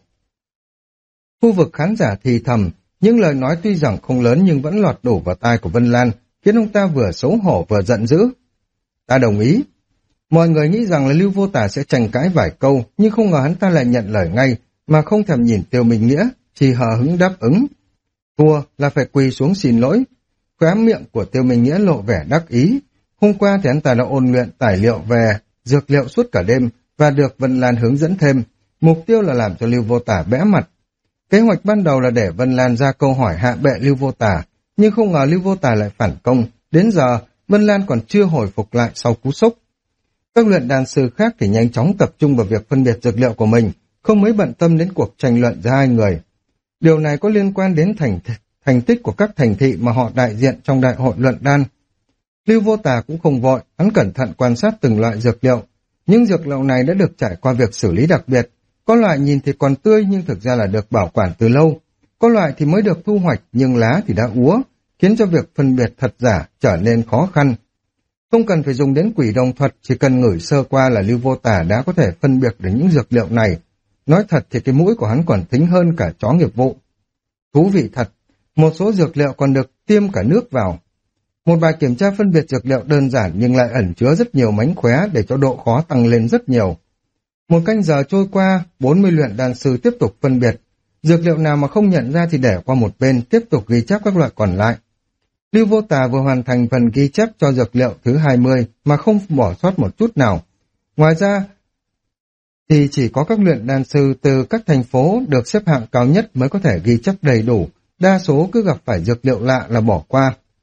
A: Khu vực khán giả thì thầm, những lời nói tuy rằng không lớn nhưng vẫn lọt đủ vào tai của Vân Lan, khiến ông ta vừa xấu hổ vừa giận dữ. Ta đồng ý. Mọi người nghĩ rằng là Lưu Vô Tà sẽ tranh cãi vài câu, nhưng không ngờ hắn ta lại nhận lời ngay, mà không thèm nhìn Tiêu Minh Nghĩa, chỉ hờ hững đáp ứng. Thua là phải quỳ xuống xin lỗi. Khóe miệng của Tiêu Minh Nghĩa lộ vẻ đắc ý. Hôm qua thì hắn ta đã ôn luyện tài liệu về dược liệu suốt cả đêm và được Vân Lan hướng dẫn thêm. Mục tiêu là làm cho Lưu Vô Tà bẽ mặt. Kế hoạch ban đầu là để Vân Lan ra câu hỏi hạ bệ Lưu Vô Tà, nhưng không ngờ Lưu Vô Tà lại phản công. Đến giờ, Vân Lan còn chưa hồi phục lại sau cú sốc. Các luyện đan sư khác thì nhanh chóng tập trung vào việc phân biệt dược liệu của mình, không mấy bận tâm đến cuộc tranh luận giữa hai người. Điều này có liên quan đến thành tích của các thành thị mà họ đại diện trong đại hội luận đan. Lưu Vô Tà cũng không vội, hắn cẩn thận quan sát từng loại dược liệu. Những dược liệu này đã được trải qua việc xử lý đặc biệt. Có loại nhìn thì còn tươi nhưng thực ra là được bảo quản từ lâu. Có loại thì mới được thu hoạch nhưng lá thì đã úa, khiến cho việc phân biệt thật giả trở nên khó khăn. Không cần phải dùng đến quỷ đồng thuật, chỉ cần ngửi sơ qua là Lưu Vô Tà đã có thể phân biệt được những dược liệu này. Nói thật thì cái mũi của hắn còn thính hơn cả chó nghiệp vụ. Thú vị thật, một số dược liệu còn được tiêm cả nước vào. Một bài kiểm tra phân biệt dược liệu đơn giản nhưng lại ẩn chứa rất nhiều mánh khóe để cho độ khó tăng lên rất nhiều. Một canh giờ trôi qua, 40 luyện đan sư tiếp tục phân biệt. Dược liệu nào mà không nhận ra thì để qua một bên, tiếp tục ghi chép các loại còn lại. Lưu Vô Tà vừa hoàn thành phần ghi chép cho dược liệu thứ 20 mà không bỏ sót một chút nào. Ngoài ra, thì chỉ có các luyện đan sư từ các thành phố được xếp hạng cao nhất mới có thể ghi chép đầy đủ, đa số cứ gặp phải dược liệu lạ là bỏ qua.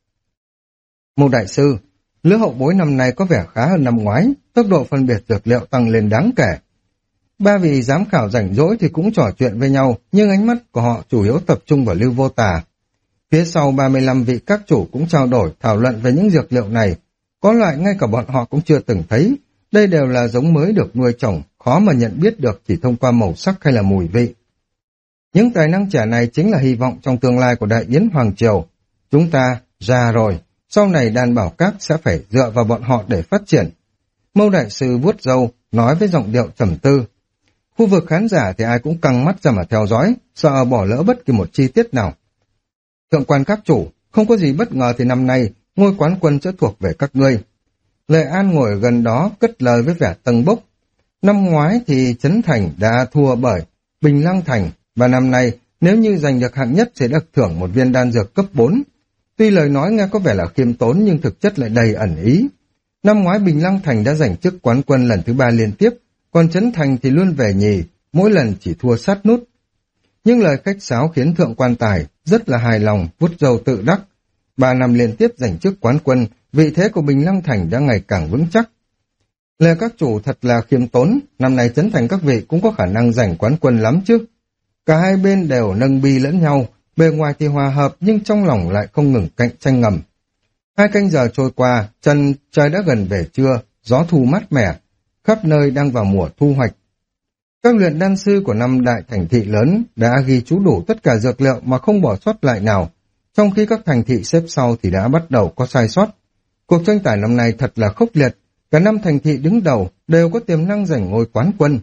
A: Một đại sư, lứa hậu bối năm nay có vẻ khá hơn năm ngoái, tốc độ phân biệt dược liệu tăng lên đáng kể. Ba vị giám khảo rảnh rỗi thì cũng trò chuyện với nhau, nhưng ánh mắt của họ chủ yếu tập trung vào Lưu Vô Tà. Phía sau 35 vị các chủ cũng trao đổi, thảo luận về những dược liệu này. Có loại ngay cả bọn họ cũng chưa từng thấy. Đây đều là giống mới được nuôi trồng, khó mà nhận biết được chỉ thông qua màu sắc hay là mùi vị. Những tài năng trẻ này chính là hy vọng trong tương lai của Đại Yến Hoàng Triều. Chúng ta già rồi, sau này đàn bảo các sẽ phải dựa vào bọn họ để phát triển. Mâu đại sư vuốt râu, nói với giọng điệu trầm tư. Khu vực khán giả thì ai cũng căng mắt ra mà theo dõi, sợ bỏ lỡ bất kỳ một chi tiết nào. Thượng quan các chủ, không có gì bất ngờ thì năm nay ngôi quán quân sẽ thuộc về các ngươi. Lệ An ngồi ở gần đó cất lời với vẻ tâng bốc. Năm ngoái thì Trấn Thành đã thua bởi Bình Lăng Thành, và năm nay nếu như giành được hạng nhất sẽ được thưởng một viên đan dược cấp 4. Tuy lời nói nghe có vẻ là khiêm tốn nhưng thực chất lại đầy ẩn ý. Năm ngoái Bình Lăng Thành đã giành chức quán quân lần thứ 3 liên tiếp, còn Trấn Thành thì luôn về nhì, mỗi lần chỉ thua sát nút. Nhưng lời khách sáo khiến thượng quan tài rất là hài lòng, vuốt râu tự đắc. 3 năm liên tiếp giành chức quán quân, vị thế của Bình Lăng Thành đã ngày càng vững chắc. Lê các chủ thật là khiêm tốn, năm nay Trấn Thành các vị cũng có khả năng giành quán quân lắm chứ. Cả hai bên đều nâng bi lẫn nhau, bề ngoài thì hòa hợp nhưng trong lòng lại không ngừng cạnh tranh ngầm. 2 canh giờ trôi qua, trời đã gần về trưa, gió thu mát mẻ, khắp nơi đang vào mùa thu hoạch. Các luyện đan sư của 5 đại thành thị lớn đã ghi chú đủ tất cả dược liệu mà không bỏ sót lại nào, trong khi các thành thị xếp sau thì đã bắt đầu có sai sót. Cuộc tranh tài năm nay thật là khốc liệt, cả 5 thành thị đứng đầu đều có tiềm năng giành ngôi quán quân.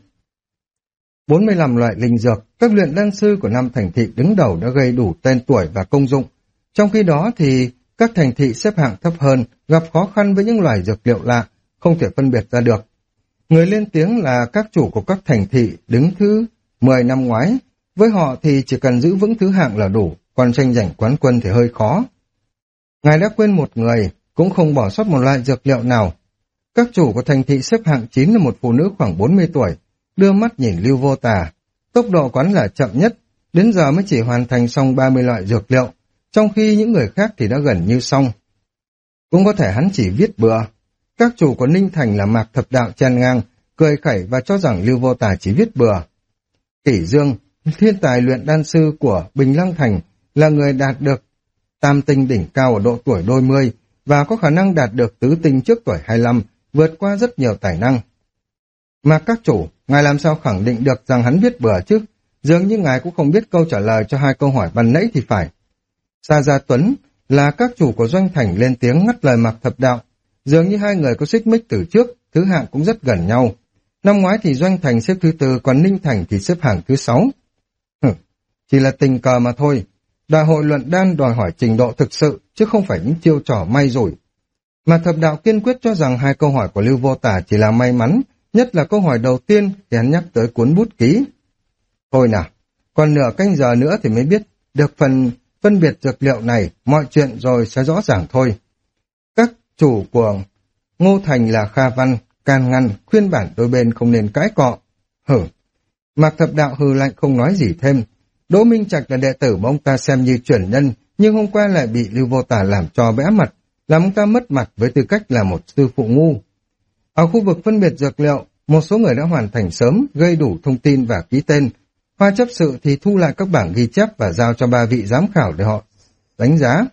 A: 45 loại linh dược, các luyện đan sư của 5 thành thị đứng đầu đã gây đủ tên tuổi và công dụng. Trong khi đó thì các thành thị xếp hạng thấp hơn gặp khó khăn với những loài dược liệu lạ, không thể phân biệt ra được. Người lên tiếng là các chủ của các thành thị đứng thứ 10 năm ngoái, với họ thì chỉ cần giữ vững thứ hạng là đủ, còn tranh giành quán quân thì hơi khó. Ngài đã quên một người, cũng không bỏ sót một loại dược liệu nào. Các chủ của thành thị xếp hạng 9 là một phụ nữ khoảng 40 tuổi, đưa mắt nhìn Lưu Vô Tà. Tốc độ quán là chậm nhất, đến giờ mới chỉ hoàn thành xong 30 loại dược liệu, trong khi những người khác thì đã gần như xong. Cũng có thể hắn chỉ viết bừa. Các chủ của Ninh Thành là Mạc Thập Đạo chen ngang, cười khẩy và cho rằng Lưu Vô Tà chỉ viết bừa. Kỷ Dương, thiên tài luyện đan sư của Bình Lăng Thành, là người đạt được tam tinh đỉnh cao ở độ tuổi đôi mươi và có khả năng đạt được tứ tinh trước tuổi 25, vượt qua rất nhiều tài năng. Mà các chủ, ngài làm sao khẳng định được rằng hắn viết bừa chứ? Dường như ngài cũng không biết câu trả lời cho 2 câu hỏi ban nãy thì phải. Sa Gia Tuấn là các chủ của Doanh Thành lên tiếng ngắt lời Mạc Thập Đạo. Dường như 2 người có xích mích từ trước, thứ hạng cũng rất gần nhau. Năm ngoái thì Doanh Thành xếp thứ 4, còn Ninh Thành thì xếp hạng thứ 6. Chỉ là tình cờ mà thôi. Đại hội luận đan đòi hỏi trình độ thực sự, chứ không phải những chiêu trò may rủi. Mà Thập Đạo kiên quyết cho rằng 2 câu hỏi của Lưu Vô Tà chỉ là may mắn, nhất là câu hỏi đầu tiên thì hắn nhắc tới cuốn bút ký. Thôi nào, còn nửa canh giờ nữa thì mới biết được phần phân biệt dược liệu này, mọi chuyện rồi sẽ rõ ràng thôi. Các chủ của Ngô Thành là Kha Văn, can ngăn, khuyên bản đôi bên không nên cãi cọ. Mạc Thập Đạo hừ lạnh không nói gì thêm. Đỗ Minh Trạch là đệ tử mà ông ta xem như truyền nhân, nhưng hôm qua lại bị Lưu Vô Tà làm cho bẽ mặt, làm ông ta mất mặt với tư cách là một sư phụ ngu. Ở khu vực phân biệt dược liệu, một số người đã hoàn thành sớm, gây đủ thông tin và ký tên. Hoa chấp sự thì thu lại các bảng ghi chép và giao cho 3 vị giám khảo để họ đánh giá.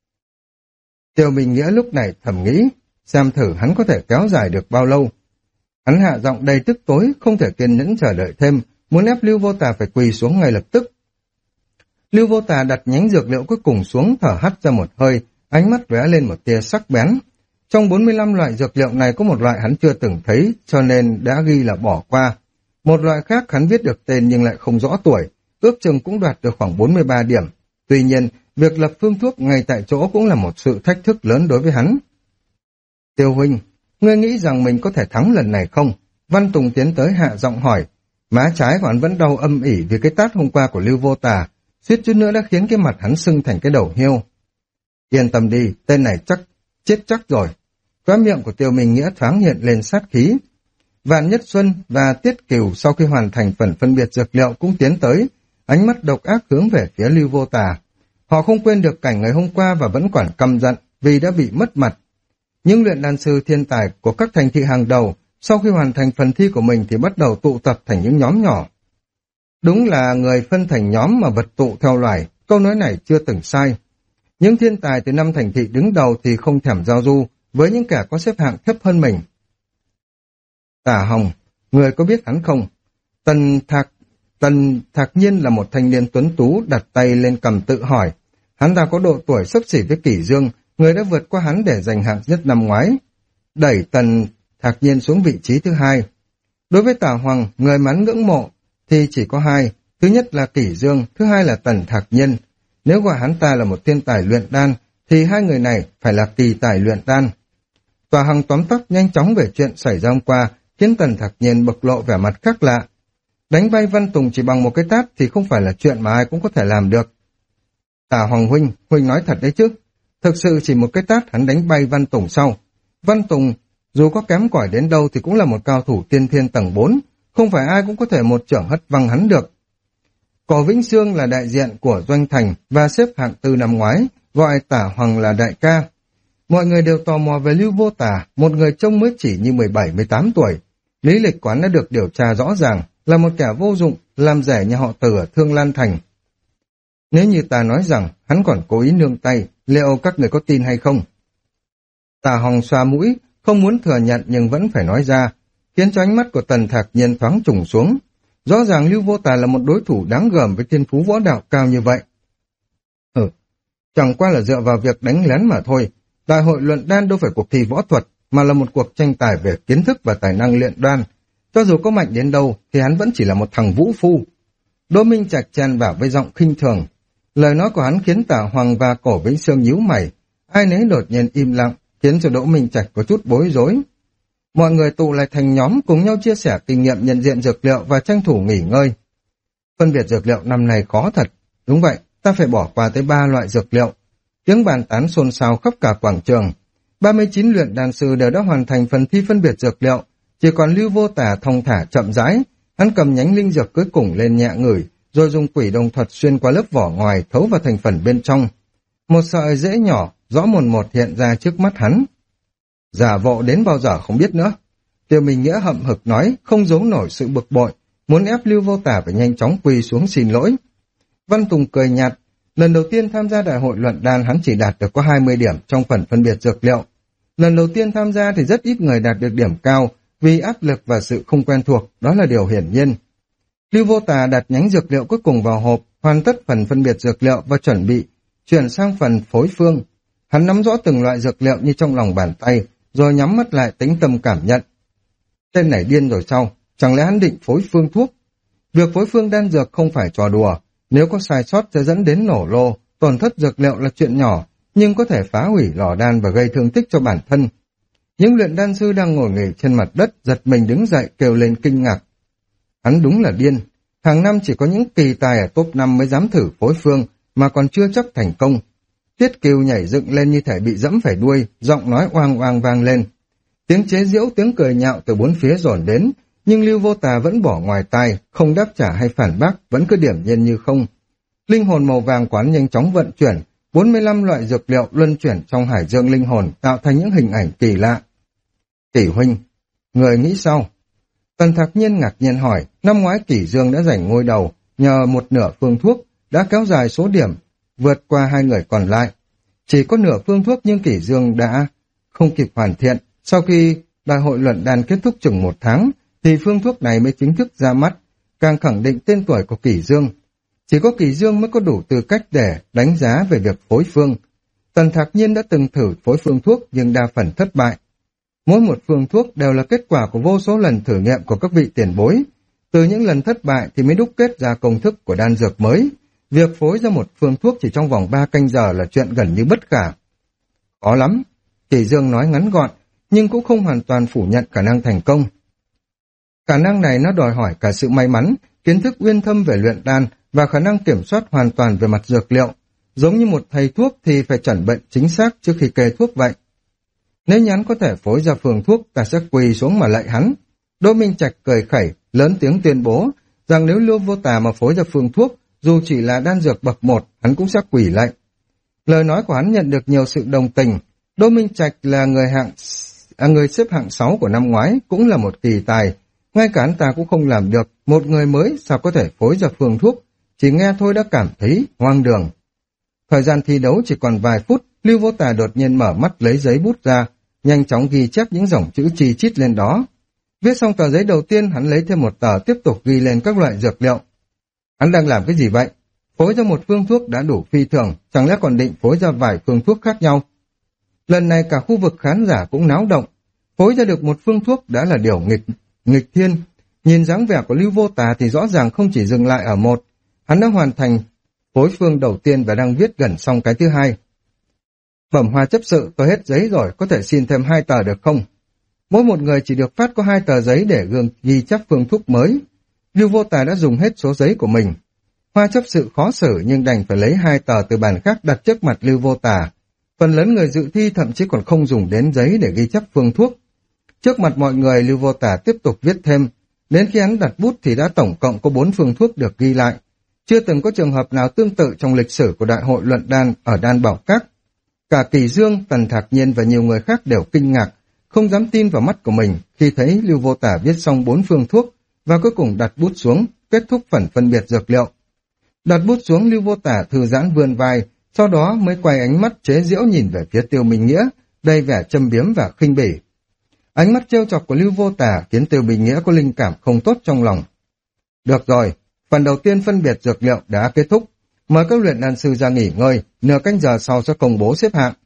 A: Tiêu Bình Nghĩa lúc này thầm nghĩ, xem thử hắn có thể kéo dài được bao lâu. Hắn hạ giọng đầy tức tối, không thể kiên nhẫn chờ đợi thêm, muốn ép Lưu Vô Tà phải quỳ xuống ngay lập tức. Lưu Vô Tà đặt nhánh dược liệu cuối cùng xuống, thở hắt ra một hơi, ánh mắt lóe lên một tia sắc bén. Trong 45 loại dược liệu này có một loại hắn chưa từng thấy, cho nên đã ghi là bỏ qua. Một loại khác hắn viết được tên nhưng lại không rõ tuổi, ước chừng cũng đoạt được khoảng 43 điểm. Tuy nhiên, việc lập phương thuốc ngay tại chỗ cũng là một sự thách thức lớn đối với hắn. Tiêu huynh, ngươi nghĩ rằng mình có thể thắng lần này không? Văn Tùng tiến tới hạ giọng hỏi. Má trái của hắn vẫn đau âm ỉ vì cái tát hôm qua của Lưu Vô Tà, suýt chút nữa đã khiến cái mặt hắn sưng thành cái đầu hiêu. Yên tâm đi, tên này chết chắc rồi. Khóe miệng của Tiêu Minh Nghĩa thoáng hiện lên sát khí. Vạn Nhất Xuân và Tiết Cửu sau khi hoàn thành phần phân biệt dược liệu cũng tiến tới, ánh mắt độc ác hướng về phía Lưu Vô Tà. Họ không quên được cảnh ngày hôm qua và vẫn còn căm giận, vì đã bị mất mặt. Những luyện đan sư thiên tài của các thành thị hàng đầu sau khi hoàn thành phần thi của mình thì bắt đầu tụ tập thành những nhóm nhỏ. Đúng là người phân thành nhóm mà vật tụ theo loài, câu nói này chưa từng sai. Những thiên tài từ năm thành thị đứng đầu thì không thèm giao du với những kẻ có xếp hạng thấp hơn mình. Tả Hồng, người có biết hắn không? Tần Thạc Nhiên là một thanh niên tuấn tú đặt tay lên cầm tự hỏi. Hắn ta có độ tuổi xấp xỉ với Kỷ Dương, người đã vượt qua hắn để giành hạng nhất năm ngoái, đẩy Tần Thạc Nhiên xuống vị trí thứ hai. Đối với Tả Hoàng, người mà hắn ngưỡng mộ thì chỉ có hai, thứ nhất là Kỷ Dương, thứ hai là Tần Thạc Nhiên. Nếu gọi hắn ta là một thiên tài luyện đan, thì hai người này phải là kỳ tài luyện đan. Tòa Hằng tóm tắt nhanh chóng về chuyện xảy ra hôm qua, khiến Tần Thạc Nhiên bộc lộ vẻ mặt khác lạ. Đánh bay Văn Tùng chỉ bằng một cái tát thì không phải là chuyện mà ai cũng có thể làm được. Tả Hoàng huynh nói thật đấy chứ. Thực sự chỉ một cái tát hắn đánh bay Văn Tùng sau. Văn Tùng, dù có kém cỏi đến đâu thì cũng là một cao thủ tiên thiên tầng 4, không phải ai cũng có thể một chưởng hất văng hắn được. Cổ Vĩnh Sương là đại diện của Doanh Thành và xếp hạng tư năm ngoái, gọi Tả Hoàng là đại ca. Mọi người đều tò mò về Lưu Vô Tả, một người trông mới chỉ như 17-18 tuổi. Lý lịch quán đã được điều tra rõ ràng, là một kẻ vô dụng, làm rẻ nhà họ Từ ở Thương Lan Thành. Nếu như ta nói rằng hắn còn cố ý nương tay, liệu các người có tin hay không? Tả Hồng xoa mũi, không muốn thừa nhận nhưng vẫn phải nói ra, khiến cho ánh mắt của Tần Thạc Nhiên thoáng trùng xuống. Rõ ràng Lưu Vô Tả là một đối thủ đáng gờm với thiên phú võ đạo cao như vậy. Chẳng qua là dựa vào việc đánh lén mà thôi. Đại hội luận đan đâu phải cuộc thi võ thuật, mà là một cuộc tranh tài về kiến thức và tài năng luyện đan. Cho dù có mạnh đến đâu, thì hắn vẫn chỉ là một thằng vũ phu. Đỗ Minh Trạch chen vào với giọng khinh thường. Lời nói của hắn khiến Tả Hoàng và Cổ Vĩnh Sương nhíu mày. Ai nấy đột nhiên im lặng, khiến cho Đỗ Minh Trạch có chút bối rối. Mọi người tụ lại thành nhóm cùng nhau chia sẻ kinh nghiệm nhận diện dược liệu và tranh thủ nghỉ ngơi. Phân biệt dược liệu năm nay khó thật. Đúng vậy, ta phải bỏ qua tới 3 loại dược liệu. Tiếng bàn tán xôn xao khắp cả quảng trường. 39 luyện đan sư đều đã hoàn thành phần thi phân biệt dược liệu. Chỉ còn Lưu Vô Tả thong thả chậm rãi. Hắn cầm nhánh linh dược cuối cùng lên nhẹ ngửi, rồi dùng quỷ đồng thuật xuyên qua lớp vỏ ngoài thấu vào thành phần bên trong. Một sợi rễ nhỏ, rõ mồn một hiện ra trước mắt hắn. Giả vộ đến bao giờ không biết nữa. Tiêu Minh Nghĩa hậm hực nói, không giấu nổi sự bực bội, muốn ép Lưu Vô Tả phải nhanh chóng quỳ xuống xin lỗi. Văn Tùng cười nhạt, lần đầu tiên tham gia đại hội luận đan hắn chỉ đạt được có 20 điểm trong phần phân biệt dược liệu. Lần đầu tiên tham gia thì rất ít người đạt được điểm cao, vì áp lực và sự không quen thuộc, đó là điều hiển nhiên. Lưu Vô Tà đặt nhánh dược liệu cuối cùng vào hộp, hoàn tất phần phân biệt dược liệu và chuẩn bị chuyển sang phần phối phương. Hắn nắm rõ từng loại dược liệu như trong lòng bàn tay, rồi nhắm mắt lại tĩnh tâm cảm nhận. Tên này điên rồi sao? Chẳng lẽ hắn định phối phương thuốc? Việc phối phương đan dược không phải trò đùa, nếu có sai sót sẽ dẫn đến nổ lô, tổn thất dược liệu là chuyện nhỏ, nhưng có thể phá hủy lò đan và gây thương tích cho bản thân. Những luyện đan sư đang ngồi nghỉ trên mặt đất giật mình đứng dậy kêu lên kinh ngạc. Hắn đúng là điên, hàng năm chỉ có những kỳ tài ở top 5 mới dám thử phối phương mà còn chưa chắc thành công. Tiết Kiều nhảy dựng lên như thể bị dẫm phải đuôi, giọng nói oang oang vang lên. Tiếng chế giễu, tiếng cười nhạo từ bốn phía dồn đến, nhưng Lưu Vô Tà vẫn bỏ ngoài tai, không đáp trả hay phản bác, vẫn cứ điểm nhiên như không. Linh hồn màu vàng quán nhanh chóng vận chuyển, 45 loại dược liệu luân chuyển trong hải dương linh hồn tạo thành những hình ảnh kỳ lạ. Kỷ huynh, người nghĩ sao? Tần Thạc Nhiên ngạc nhiên hỏi, năm ngoái Kỷ Dương đã giành ngôi đầu, nhờ một nửa phương thuốc, đã kéo dài số điểm, vượt qua hai người còn lại. Chỉ có nửa phương thuốc nhưng Kỷ Dương đã không kịp hoàn thiện. Sau khi đại hội luận đan kết thúc chừng 1 tháng, thì phương thuốc này mới chính thức ra mắt, càng khẳng định tên tuổi của Kỷ Dương. Chỉ có Kỷ Dương mới có đủ tư cách để đánh giá về việc phối phương. Tần Thạc Nhiên đã từng thử phối phương thuốc nhưng đa phần thất bại. Mỗi một phương thuốc đều là kết quả của vô số lần thử nghiệm của các vị tiền bối. Từ những lần thất bại thì mới đúc kết ra công thức của đan dược mới. Việc phối ra một phương thuốc chỉ trong vòng 3 canh giờ là chuyện gần như bất khả. Khó lắm, Kỷ Dương nói ngắn gọn, nhưng cũng không hoàn toàn phủ nhận khả năng thành công. Khả năng này nó đòi hỏi cả sự may mắn, kiến thức uyên thâm về luyện đan và khả năng kiểm soát hoàn toàn về mặt dược liệu. Giống như một thầy thuốc thì phải chẩn bệnh chính xác trước khi kê thuốc vậy. Nếu nhắn có thể phối ra phương thuốc, ta sẽ quỳ xuống mà lạy hắn. Đỗ Minh Trạch cười khẩy, lớn tiếng tuyên bố rằng nếu Lưu Vô Tà mà phối ra phương thuốc, dù chỉ là đan dược bậc 1, hắn cũng sẽ quỳ lạy. Lời nói của hắn nhận được nhiều sự đồng tình, Đỗ Minh Trạch là người xếp hạng 6 của năm ngoái, cũng là một kỳ tài. Ngay cả anh ta cũng không làm được, một người mới sao có thể phối ra phương thuốc, chỉ nghe thôi đã cảm thấy hoang đường. Thời gian thi đấu chỉ còn vài phút, Lưu Vô Tà đột nhiên mở mắt lấy giấy bút ra, nhanh chóng ghi chép những dòng chữ chi chít lên đó. Viết xong tờ giấy đầu tiên, hắn lấy thêm một tờ tiếp tục ghi lên các loại dược liệu. Hắn đang làm cái gì vậy? Phối ra một phương thuốc đã đủ phi thường, chẳng lẽ còn định phối ra vài phương thuốc khác nhau? Lần này cả khu vực khán giả cũng náo động. Phối ra được một phương thuốc đã là điều nghịch thiên. Nhìn dáng vẻ của Lưu Vô Tà thì rõ ràng không chỉ dừng lại ở một. Hắn đã hoàn thành phối phương đầu tiên và đang viết gần xong cái thứ hai. Bẩm Hoa chấp sự, tôi hết giấy rồi, có thể xin thêm 2 tờ được không? Mỗi một người chỉ được phát có 2 tờ giấy để ghi chép phương thuốc mới. Lưu Vô Tà đã dùng hết số giấy của mình. Hoa chấp sự khó xử nhưng đành phải lấy 2 tờ từ bàn khác đặt trước mặt Lưu Vô Tà. Phần lớn người dự thi thậm chí còn không dùng đến giấy để ghi chép phương thuốc. Trước mặt mọi người, Lưu Vô Tà tiếp tục viết thêm. Đến khi hắn đặt bút thì đã tổng cộng có 4 phương thuốc được ghi lại. Chưa từng có trường hợp nào tương tự trong lịch sử của Đại hội luận đan ở Đan Bảo Các. Cả Kỳ Dương, Tần Thạc Nhiên và nhiều người khác đều kinh ngạc, không dám tin vào mắt của mình khi thấy Lưu Vô Tà viết xong 4 phương thuốc và cuối cùng đặt bút xuống, kết thúc phần phân biệt dược liệu. Đặt bút xuống, Lưu Vô Tà thư giãn vươn vai, sau đó mới quay ánh mắt chế giễu nhìn về phía Tiêu Minh Nghĩa, đầy vẻ châm biếm và khinh bỉ. Ánh mắt trêu chọc của Lưu Vô Tà khiến Tiêu Minh Nghĩa có linh cảm không tốt trong lòng. Được rồi, phần đầu tiên phân biệt dược liệu đã kết thúc. Mời các luyện đan sư ra nghỉ ngơi, nửa canh giờ sau sẽ công bố xếp hạng.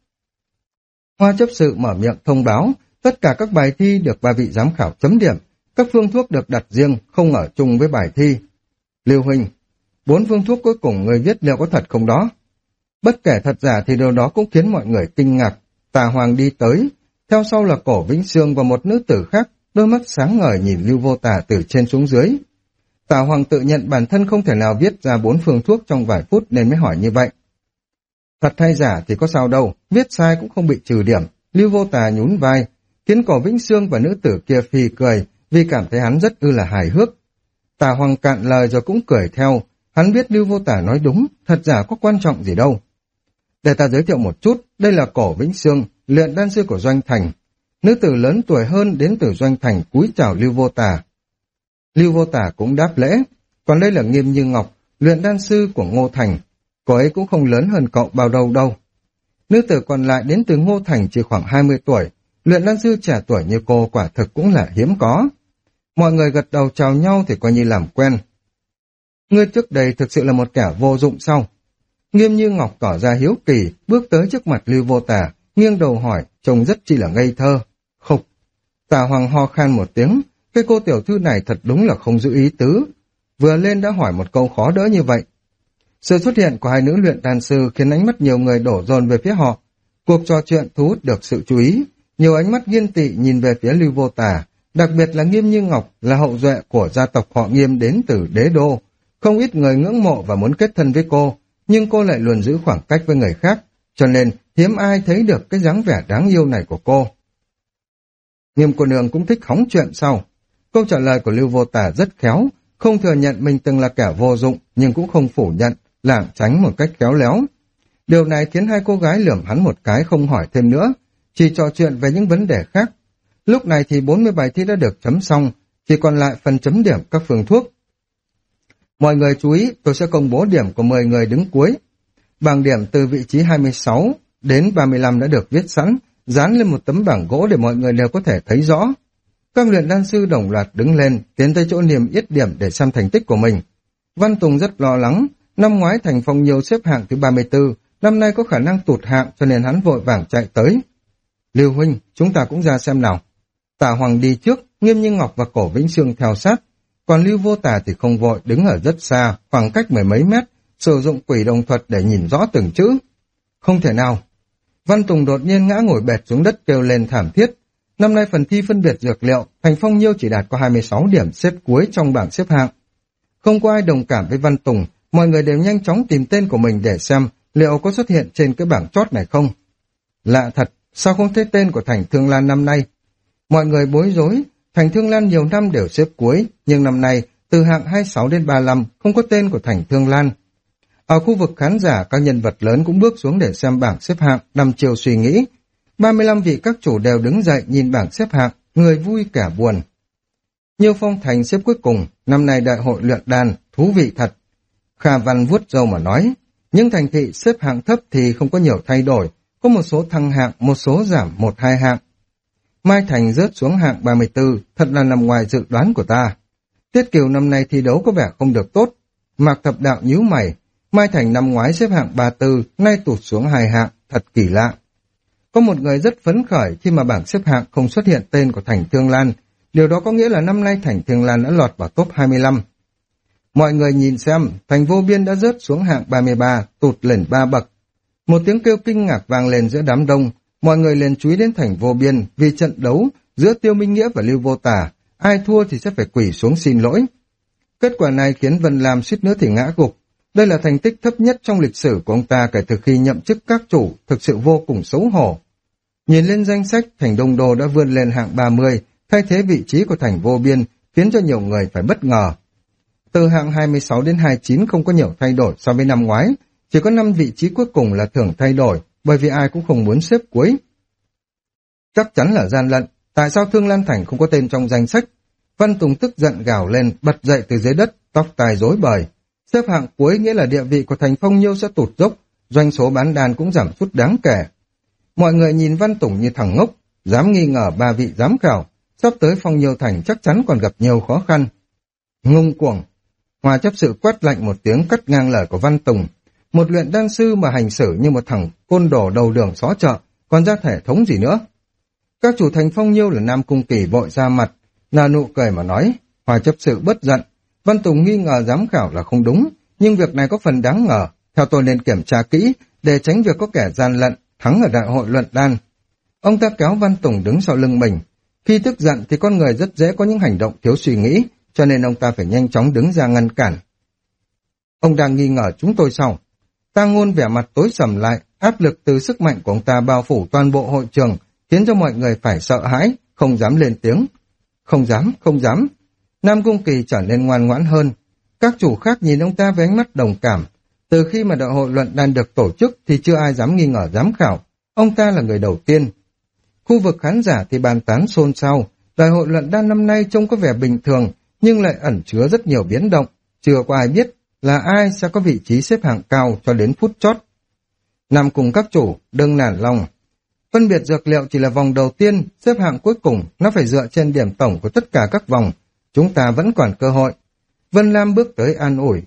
A: Hoa chấp sự mở miệng thông báo, tất cả các bài thi được 3 vị giám khảo chấm điểm, các phương thuốc được đặt riêng, không ở chung với bài thi. Lưu huynh, 4 phương thuốc cuối cùng người viết liệu có thật không đó? Bất kể thật giả thì điều đó cũng khiến mọi người kinh ngạc. Tà Hoàng đi tới, theo sau là Cổ Vĩnh Sương và một nữ tử khác, đôi mắt sáng ngời nhìn Lưu Vô Tà từ trên xuống dưới. Tà Hoàng tự nhận bản thân không thể nào viết ra 4 phương thuốc trong vài phút nên mới hỏi như vậy. Thật hay giả thì có sao đâu, viết sai cũng không bị trừ điểm. Lưu Vô Tà nhún vai, khiến Cổ Vĩnh Sương và nữ tử kia phì cười vì cảm thấy hắn rất là hài hước. Tà Hoàng cạn lời rồi cũng cười theo, hắn biết Lưu Vô Tà nói đúng, thật giả có quan trọng gì đâu. Để ta giới thiệu một chút, đây là Cổ Vĩnh Sương, luyện đan sư của Doanh Thành. Nữ tử lớn tuổi hơn đến từ Doanh Thành cúi chào Lưu Vô Tà. Lưu Vô Tà cũng đáp lễ, còn đây là Nghiêm Như Ngọc, luyện đan sư của Ngô Thành. Cô ấy cũng không lớn hơn cậu bao đâu. Nữ tử còn lại đến từ Ngô Thành chỉ khoảng 20 tuổi, luyện đan sư trẻ tuổi như cô quả thực cũng là hiếm có. Mọi người gật đầu chào nhau thì coi như làm quen. Ngươi trước đây thực sự là một kẻ vô dụng sao? Nghiêm Như Ngọc tỏ ra hiếu kỳ, bước tới trước mặt Lưu Vô Tà, nghiêng đầu hỏi, trông rất chi là ngây thơ. Khục! Tà Hoàng ho khan một tiếng, cái cô tiểu thư này thật đúng là không giữ ý tứ. Vừa lên đã hỏi một câu khó đỡ như vậy. Sự xuất hiện của 2 nữ luyện đan sư khiến ánh mắt nhiều người đổ dồn về phía họ. Cuộc trò chuyện thu hút được sự chú ý. Nhiều ánh mắt ghen tị nhìn về phía Lưu Vô Tà, đặc biệt là Nghiêm Như Ngọc là hậu duệ của gia tộc họ Nghiêm đến từ Đế Đô. Không ít người ngưỡng mộ và muốn kết thân với cô, nhưng cô lại luôn giữ khoảng cách với người khác, cho nên hiếm ai thấy được cái dáng vẻ đáng yêu này của cô. Nghiêm cô nương cũng thích hóng chuyện sao? Câu trả lời của Lưu Vô Tà rất khéo, không thừa nhận mình từng là kẻ vô dụng, nhưng cũng không phủ nhận, lảng tránh một cách khéo léo. Điều này khiến 2 cô gái lườm hắn một cái không hỏi thêm nữa, chỉ trò chuyện về những vấn đề khác. Lúc này thì 40 bài thi đã được chấm xong, chỉ còn lại phần chấm điểm các phương thuốc. Mọi người chú ý, tôi sẽ công bố điểm của 10 người đứng cuối. Bảng điểm từ vị trí 26 đến 35 đã được viết sẵn, dán lên một tấm bảng gỗ để mọi người đều có thể thấy rõ. Các luyện đan sư đồng loạt đứng lên, tiến tới chỗ niêm yết điểm để xem thành tích của mình. Văn Tùng rất lo lắng, năm ngoái Thành Phong Nhiêu xếp hạng thứ 34, năm nay có khả năng tụt hạng cho nên hắn vội vàng chạy tới. Lưu huynh, chúng ta cũng ra xem nào. Tà Hoàng đi trước, Nghiêm Như Ngọc và Cổ Vĩnh Sương theo sát, còn Lưu Vô Tà thì không vội, đứng ở rất xa, khoảng cách 10 mấy mét, sử dụng quỷ đồng thuật để nhìn rõ từng chữ. Không thể nào. Văn Tùng đột nhiên ngã ngồi bệt xuống đất kêu lên thảm thiết. Năm nay phần thi phân biệt dược liệu, Thành Phong Nhiêu chỉ đạt có 26 điểm xếp cuối trong bảng xếp hạng. Không có ai đồng cảm với Văn Tùng, mọi người đều nhanh chóng tìm tên của mình để xem liệu có xuất hiện trên cái bảng chót này không. Lạ thật, sao không thấy tên của Thành Thương Lan năm nay? Mọi người bối rối, Thành Thương Lan nhiều năm đều xếp cuối, nhưng năm nay từ hạng 26 đến 35 không có tên của Thành Thương Lan. Ở khu vực khán giả, các nhân vật lớn cũng bước xuống để xem bảng xếp hạng, đăm chiều suy nghĩ. 35 vị các chủ đều đứng dậy nhìn bảng xếp hạng, người vui cả buồn. Nhiêu Phong Thành xếp cuối cùng, năm nay đại hội luyện đan, thú vị thật. Kha Văn vuốt râu mà nói, những thành thị xếp hạng thấp thì không có nhiều thay đổi, có một số thăng hạng, một số giảm 1-2 hạng. Mai Thành rớt xuống hạng 34, thật là nằm ngoài dự đoán của ta. Tiết Kiều năm nay thi đấu có vẻ không được tốt. Mạc Thập Đạo nhíu mày, Mai Thành năm ngoái xếp hạng 34, nay tụt xuống 2 hạng, thật kỳ lạ. Có một người rất phấn khởi khi mà bảng xếp hạng không xuất hiện tên của Thành Thương Lan, điều đó có nghĩa là năm nay Thành Thương Lan đã lọt vào top 25. Mọi người nhìn xem, Thành Vô Biên đã rớt xuống hạng 33, tụt lên 3 bậc. Một tiếng kêu kinh ngạc vang lên giữa đám đông, mọi người liền chú ý đến Thành Vô Biên vì trận đấu giữa Tiêu Minh Nghĩa và Lưu Vô Tả, ai thua thì sẽ phải quỳ xuống xin lỗi. Kết quả này khiến Vân Lam suýt nữa thì ngã gục. Đây là thành tích thấp nhất trong lịch sử của ông ta kể từ khi nhậm chức các chủ, thực sự vô cùng xấu hổ. Nhìn lên danh sách, Thành Đông Đô đã vươn lên hạng 30, thay thế vị trí của Thành Vô Biên, khiến cho nhiều người phải bất ngờ. Từ hạng 26 đến 29 không có nhiều thay đổi so với năm ngoái, chỉ có 5 vị trí cuối cùng là thường thay đổi, bởi vì ai cũng không muốn xếp cuối. Chắc chắn là gian lận, tại sao Thương Lan Thành không có tên trong danh sách? Văn Tùng tức giận gào lên, bật dậy từ dưới đất, tóc tai rối bời. Xếp hạng cuối nghĩa là địa vị của Thành Phong Nhiêu sẽ tụt dốc, doanh số bán đàn cũng giảm sút đáng kể. Mọi người nhìn Văn Tùng như thằng ngốc, dám nghi ngờ 3 vị giám khảo, sắp tới Phong Nhiêu Thành chắc chắn còn gặp nhiều khó khăn. Ngông cuồng, Hòa chấp sự quát lạnh một tiếng cắt ngang lời của Văn Tùng. Một luyện đan sư mà hành xử như một thằng côn đồ đầu đường xó chợ, còn ra thể thống gì nữa. Các chủ Thành Phong Nhiêu là Nam Cung Kỳ vội ra mặt, nở nụ cười mà nói, Hòa chấp sự bất giận. Văn Tùng nghi ngờ giám khảo là không đúng, nhưng việc này có phần đáng ngờ, theo tôi nên kiểm tra kỹ, để tránh việc có kẻ gian lận, thắng ở đại hội luận đan. Ông ta kéo Văn Tùng đứng sau lưng mình. Khi tức giận thì con người rất dễ có những hành động thiếu suy nghĩ, cho nên ông ta phải nhanh chóng đứng ra ngăn cản. Ông đang nghi ngờ chúng tôi sao? Ta Ngôn vẻ mặt tối sầm lại, áp lực từ sức mạnh của ông ta bao phủ toàn bộ hội trường, khiến cho mọi người phải sợ hãi, không dám lên tiếng. Không dám, không dám. Nam Cung Kỳ trở nên ngoan ngoãn hơn. Các chủ khác nhìn ông ta với ánh mắt đồng cảm. Từ khi mà đại hội luận đan được tổ chức thì chưa ai dám nghi ngờ giám khảo. Ông ta là người đầu tiên. Khu vực khán giả thì bàn tán xôn xao. Đại hội luận đan năm nay trông có vẻ bình thường, nhưng lại ẩn chứa rất nhiều biến động. Chưa có ai biết là ai sẽ có vị trí xếp hạng cao cho đến phút chót. Nằm cùng các chủ, đừng nản lòng. Phân biệt dược liệu chỉ là vòng đầu tiên, xếp hạng cuối cùng, nó phải dựa trên điểm tổng của tất cả các vòng. Chúng ta vẫn còn cơ hội. Vân Lam bước tới an ủi.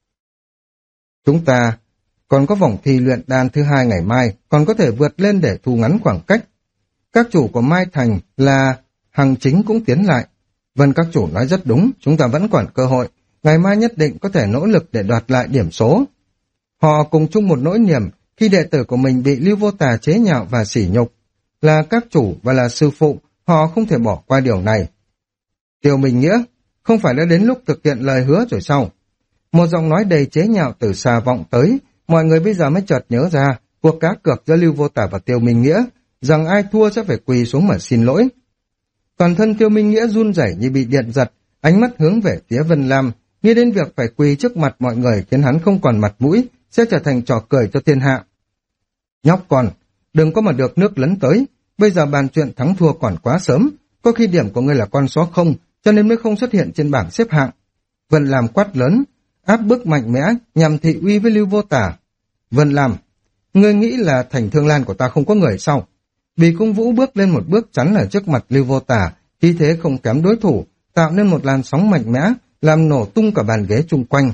A: Chúng ta còn có vòng thi luyện đan thứ 2 ngày mai, còn có thể vượt lên để thu ngắn khoảng cách. Các chủ của Mai Thành là Hằng Chính cũng tiến lại. Vân các chủ nói rất đúng, chúng ta vẫn còn cơ hội. Ngày mai nhất định có thể nỗ lực để đoạt lại điểm số. Họ cùng chung một nỗi niềm khi đệ tử của mình bị Lưu Vô Tà chế nhạo và sỉ nhục. Là các chủ và là sư phụ, họ không thể bỏ qua điều này. Tiêu Minh Nghĩa, không phải đã đến lúc thực hiện lời hứa rồi sao? Một giọng nói đầy chế nhạo từ xa vọng tới, mọi người bây giờ mới chợt nhớ ra cuộc cá cược giữa Lưu Vô Tà và Tiêu Minh Nghĩa, rằng ai thua sẽ phải quỳ xuống mà xin lỗi. Toàn thân Tiêu Minh Nghĩa run rẩy như bị điện giật, ánh mắt hướng về phía Vân Lam, nghĩ đến việc phải quỳ trước mặt mọi người khiến hắn không còn mặt mũi, sẽ trở thành trò cười cho thiên hạ. Nhóc con, đừng có mà được nước lấn tới, bây giờ bàn chuyện thắng thua còn quá sớm, có khi điểm của ngươi là con số 0, cho nên mới không xuất hiện trên bảng xếp hạng. Vân Lam quát lớn, áp bức mạnh mẽ nhằm thị uy với Lưu Vô Tả. Vân Lam, ngươi nghĩ là Thành Thương Lan của ta không có người sao? Bì Cung Vũ bước lên một bước chắn ở trước mặt Lưu Vô Tả, khí thế không kém đối thủ, tạo nên một làn sóng mạnh mẽ, làm nổ tung cả bàn ghế chung quanh.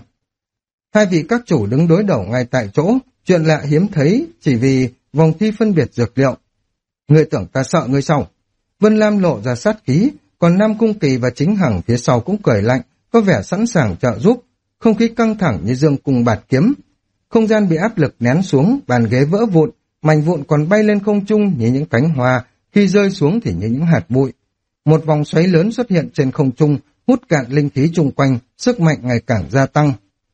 A: Hai vị các chủ đứng đối đầu ngay tại chỗ, chuyện lạ hiếm thấy chỉ vì vòng thi phân biệt dược liệu. Ngươi tưởng ta sợ ngươi sao? Vân Lam lộ ra sát khí, còn Nam Cung Kỳ và Chính Hằng phía sau cũng cười lạnh, có vẻ sẵn sàng trợ giúp, không khí căng thẳng như dương cung bạt kiếm. Không gian bị áp lực nén xuống, bàn ghế vỡ vụn, mảnh vụn còn bay lên không trung như những cánh hoa, khi rơi xuống thì như những hạt bụi. Một vòng xoáy lớn xuất hiện trên không trung, hút cạn linh khí chung quanh, sức mạnh ngày càng gia tăng.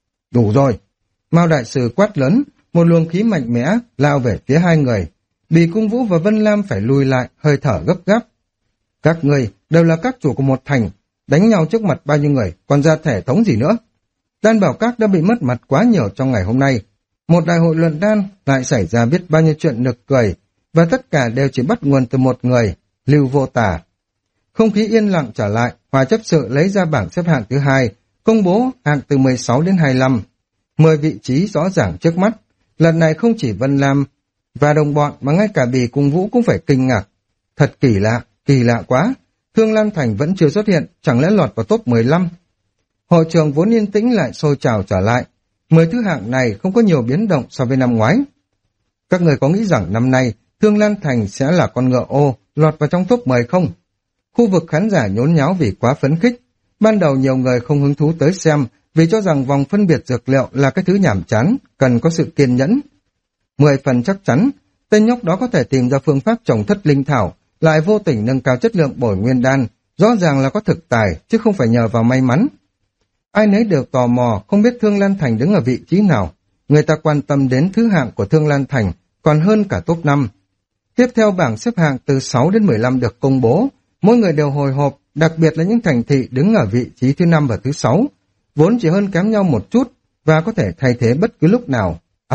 A: Đủ rồi! Mao Đại Sư quát lớn, một luồng khí mạnh mẽ lao về phía hai người. Bì Cung Vũ và Vân Lam phải lùi lại, hơi thở gấp gáp. Các ngươi đều là các chủ của một thành, đánh nhau trước mặt bao nhiêu người, còn ra thể thống gì nữa? Đan Bảo Các đã bị mất mặt quá nhiều trong ngày hôm nay. Một đại hội luận đan lại xảy ra biết bao nhiêu chuyện nực cười. và tất cả đều chỉ bắt nguồn từ một người, Lưu Vô Tả. Không khí yên lặng trở lại, Hòa chấp sự lấy ra bảng xếp hạng thứ hai, công bố hạng từ 16 đến 25. 10 vị trí rõ ràng trước mắt. Lần này không chỉ Vân Lam và đồng bọn mà ngay cả Bì Cung Vũ cũng phải kinh ngạc. Thật kỳ lạ quá. Thương Lan Thành vẫn chưa xuất hiện, chẳng lẽ lọt vào top 15? Hội trường vốn yên tĩnh lại sôi trào trở lại. 10 thứ hạng này không có nhiều biến động so với năm ngoái. Các người có nghĩ rằng năm nay Thương Lan Thành sẽ là con ngựa ô lọt vào trong top 10 không? Khu vực khán giả nhốn nháo vì quá phấn khích. Ban đầu nhiều người không hứng thú tới xem vì cho rằng vòng phân biệt dược liệu là cái thứ nhàm chán, cần có sự kiên nhẫn. 10 phần chắc chắn, tên nhóc đó có thể tìm ra phương pháp trồng thất linh thảo, lại vô tình nâng cao chất lượng bồi nguyên đan, rõ ràng là có thực tài, chứ không phải nhờ vào may mắn. Ai nấy đều tò mò, không biết Thương Lan Thành đứng ở vị trí nào. Người ta quan tâm đến thứ hạng của Thương Lan Thành, còn hơn cả top 5. Tiếp theo bảng xếp hạng từ 6 đến 15 được công bố, mỗi người đều hồi hộp, đặc biệt là những thành thị đứng ở vị trí thứ 5 và thứ 6, vốn chỉ hơn kém nhau một chút, và có thể thay thế bất cứ lúc nào.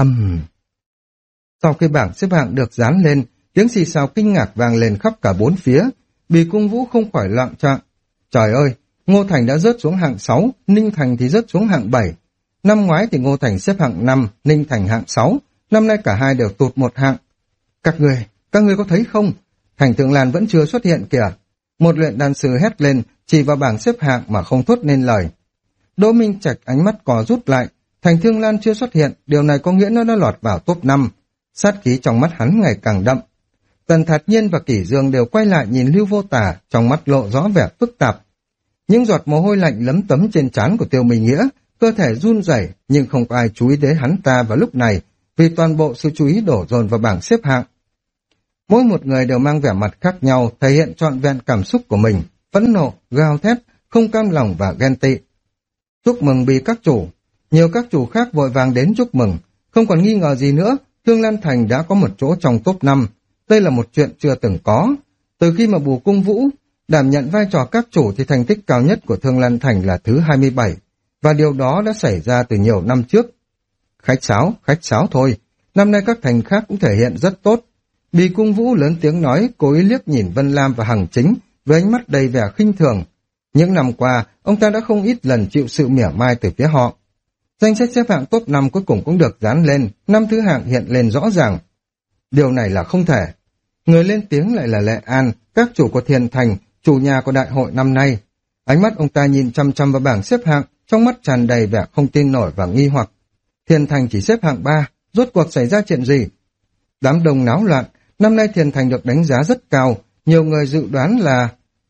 A: Sau khi bảng xếp hạng được dán lên, tiếng xì xào kinh ngạc vang lên khắp cả bốn phía. Bì Cung Vũ không khỏi loạn trạng. Trời ơi, Ngô Thành đã rớt xuống hạng 6, Ninh Thành thì rớt xuống hạng 7. Năm ngoái thì Ngô Thành xếp hạng 5, Ninh Thành hạng 6, năm nay cả hai đều tụt một hạng. Các người có thấy không? Thành Thượng Lan vẫn chưa xuất hiện kìa. Một luyện đan sư hét lên, chỉ vào bảng xếp hạng mà không thốt nên lời. Đỗ Minh Trạch ánh mắt cò rút lại. Thành Thương Lan chưa xuất hiện, điều này có nghĩa nó đã lọt vào top 5. Sát khí trong mắt hắn ngày càng đậm. Tần Thạt Nhiên và Kỷ Dương đều quay lại nhìn Lưu Vô Tả, trong mắt lộ rõ vẻ phức tạp. Những giọt mồ hôi lạnh lấm tấm trên trán của Tiêu Minh Nghĩa, cơ thể run rẩy, nhưng không có ai chú ý đến hắn ta vào lúc này, vì toàn bộ sự chú ý đổ dồn vào bảng xếp hạng. Mỗi một người đều mang vẻ mặt khác nhau, thể hiện trọn vẹn cảm xúc của mình, phẫn nộ, gào thét, không cam lòng và ghen tị. Chúc mừng Bì các chủ. Nhiều các chủ khác vội vàng đến chúc mừng, không còn nghi ngờ gì nữa, Thương Lan Thành đã có một chỗ trong top 5. Đây là một chuyện chưa từng có. Từ khi mà Bù Cung Vũ đảm nhận vai trò các chủ thì thành tích cao nhất của Thương Lan Thành là thứ 27, và điều đó đã xảy ra từ nhiều năm trước. Khách sáo thôi, năm nay các thành khác cũng thể hiện rất tốt. Bì Cung Vũ lớn tiếng nói, cố ý liếc nhìn Vân Lam và Hằng Chính với ánh mắt đầy vẻ khinh thường. Những năm qua, ông ta đã không ít lần chịu sự mỉa mai từ phía họ. Danh sách xếp hạng top 5 cuối cùng cũng được dán lên, 5 thứ hạng hiện lên rõ ràng. Điều này là không thể. Người lên tiếng lại là Lệ An, các chủ của Thiền Thành, chủ nhà của đại hội năm nay. Ánh mắt ông ta nhìn chăm chăm vào bảng xếp hạng, trong mắt tràn đầy vẻ không tin nổi và nghi hoặc. Thiền Thành chỉ xếp hạng 3, rốt cuộc xảy ra chuyện gì? Đám đông náo loạn, năm nay Thiền Thành được đánh giá rất cao, nhiều người dự đoán là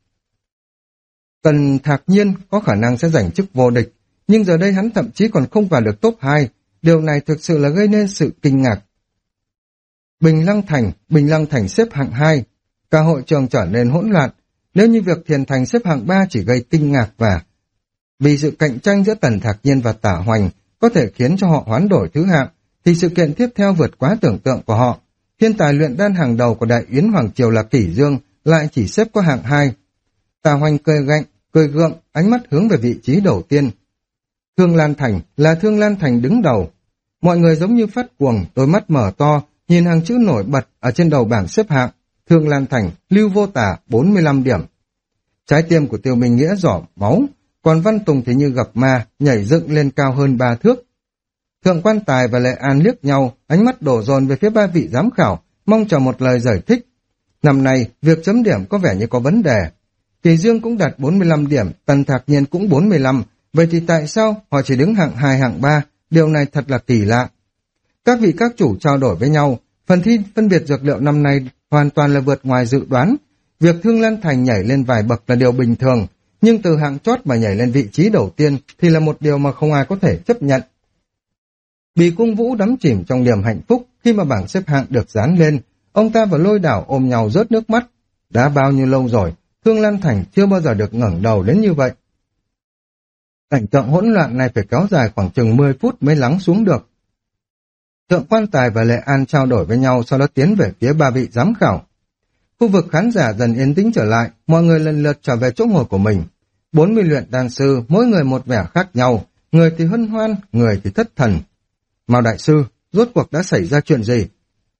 A: Tần Thạc Nhiên có khả năng sẽ giành chức vô địch, nhưng giờ đây hắn thậm chí còn không vào được top 2, điều này thực sự là gây nên sự kinh ngạc. Bình Lăng Thành xếp hạng 2, cả hội trường trở nên hỗn loạn, nếu như việc Thiền Thành xếp hạng 3 chỉ gây kinh ngạc và vì sự cạnh tranh giữa Tần Thạc Nhiên và Tả Hoành có thể khiến cho họ hoán đổi thứ hạng, thì sự kiện tiếp theo vượt quá tưởng tượng của họ. Thiên tài luyện đan hàng đầu của Đại Yến Hoàng Triều là Kỷ Dương lại chỉ xếp có hạng 2. Tả Hoành cười gượng, ánh mắt hướng về vị trí đầu tiên. Thương Lan Thành đứng đầu. Mọi người giống như phát cuồng, đôi mắt mở to, nhìn hàng chữ nổi bật ở trên đầu bảng xếp hạng. Thương Lan Thành, Lưu Vô Tả, 45 điểm. Trái tim của Tiêu Minh Nghĩa giỏ máu, còn Văn Tùng thì như gặp ma, nhảy dựng lên cao hơn 3 thước. Thượng Quan Tài và Lệ An liếc nhau, ánh mắt đổ dồn về phía ba vị giám khảo, mong chờ một lời giải thích. Năm nay, việc chấm điểm có vẻ như có vấn đề. Kỳ Dương cũng đạt 45 điểm, Tần Thạc Nhiên cũng 45, vậy thì tại sao họ chỉ đứng hạng 2 hạng 3, điều này thật là kỳ lạ. Các vị các chủ trao đổi với nhau, phần thi phân biệt dược liệu năm nay hoàn toàn là vượt ngoài dự đoán. Việc Thương Lan Thành nhảy lên vài bậc là điều bình thường, nhưng từ hạng chót mà nhảy lên vị trí đầu tiên thì là một điều mà không ai có thể chấp nhận. Bì Cung Vũ đắm chìm trong niềm hạnh phúc khi mà bảng xếp hạng được dán lên, ông ta và Lôi Đảo ôm nhau rớt nước mắt. Đã bao nhiêu lâu rồi, Thương Lan Thành chưa bao giờ được ngẩng đầu đến như vậy. Cảnh tượng hỗn loạn này phải kéo dài khoảng chừng 10 phút mới lắng xuống được. Thượng Quan Tài và Lệ An trao đổi với nhau, sau đó tiến về phía ba vị giám khảo. Khu vực khán giả dần yên tĩnh trở lại, mọi người lần lượt trở về chỗ ngồi của mình. 40 luyện đan sư, mỗi người một vẻ khác nhau, người thì hân hoan, người thì thất thần. Mao đại sư, rốt cuộc đã xảy ra chuyện gì?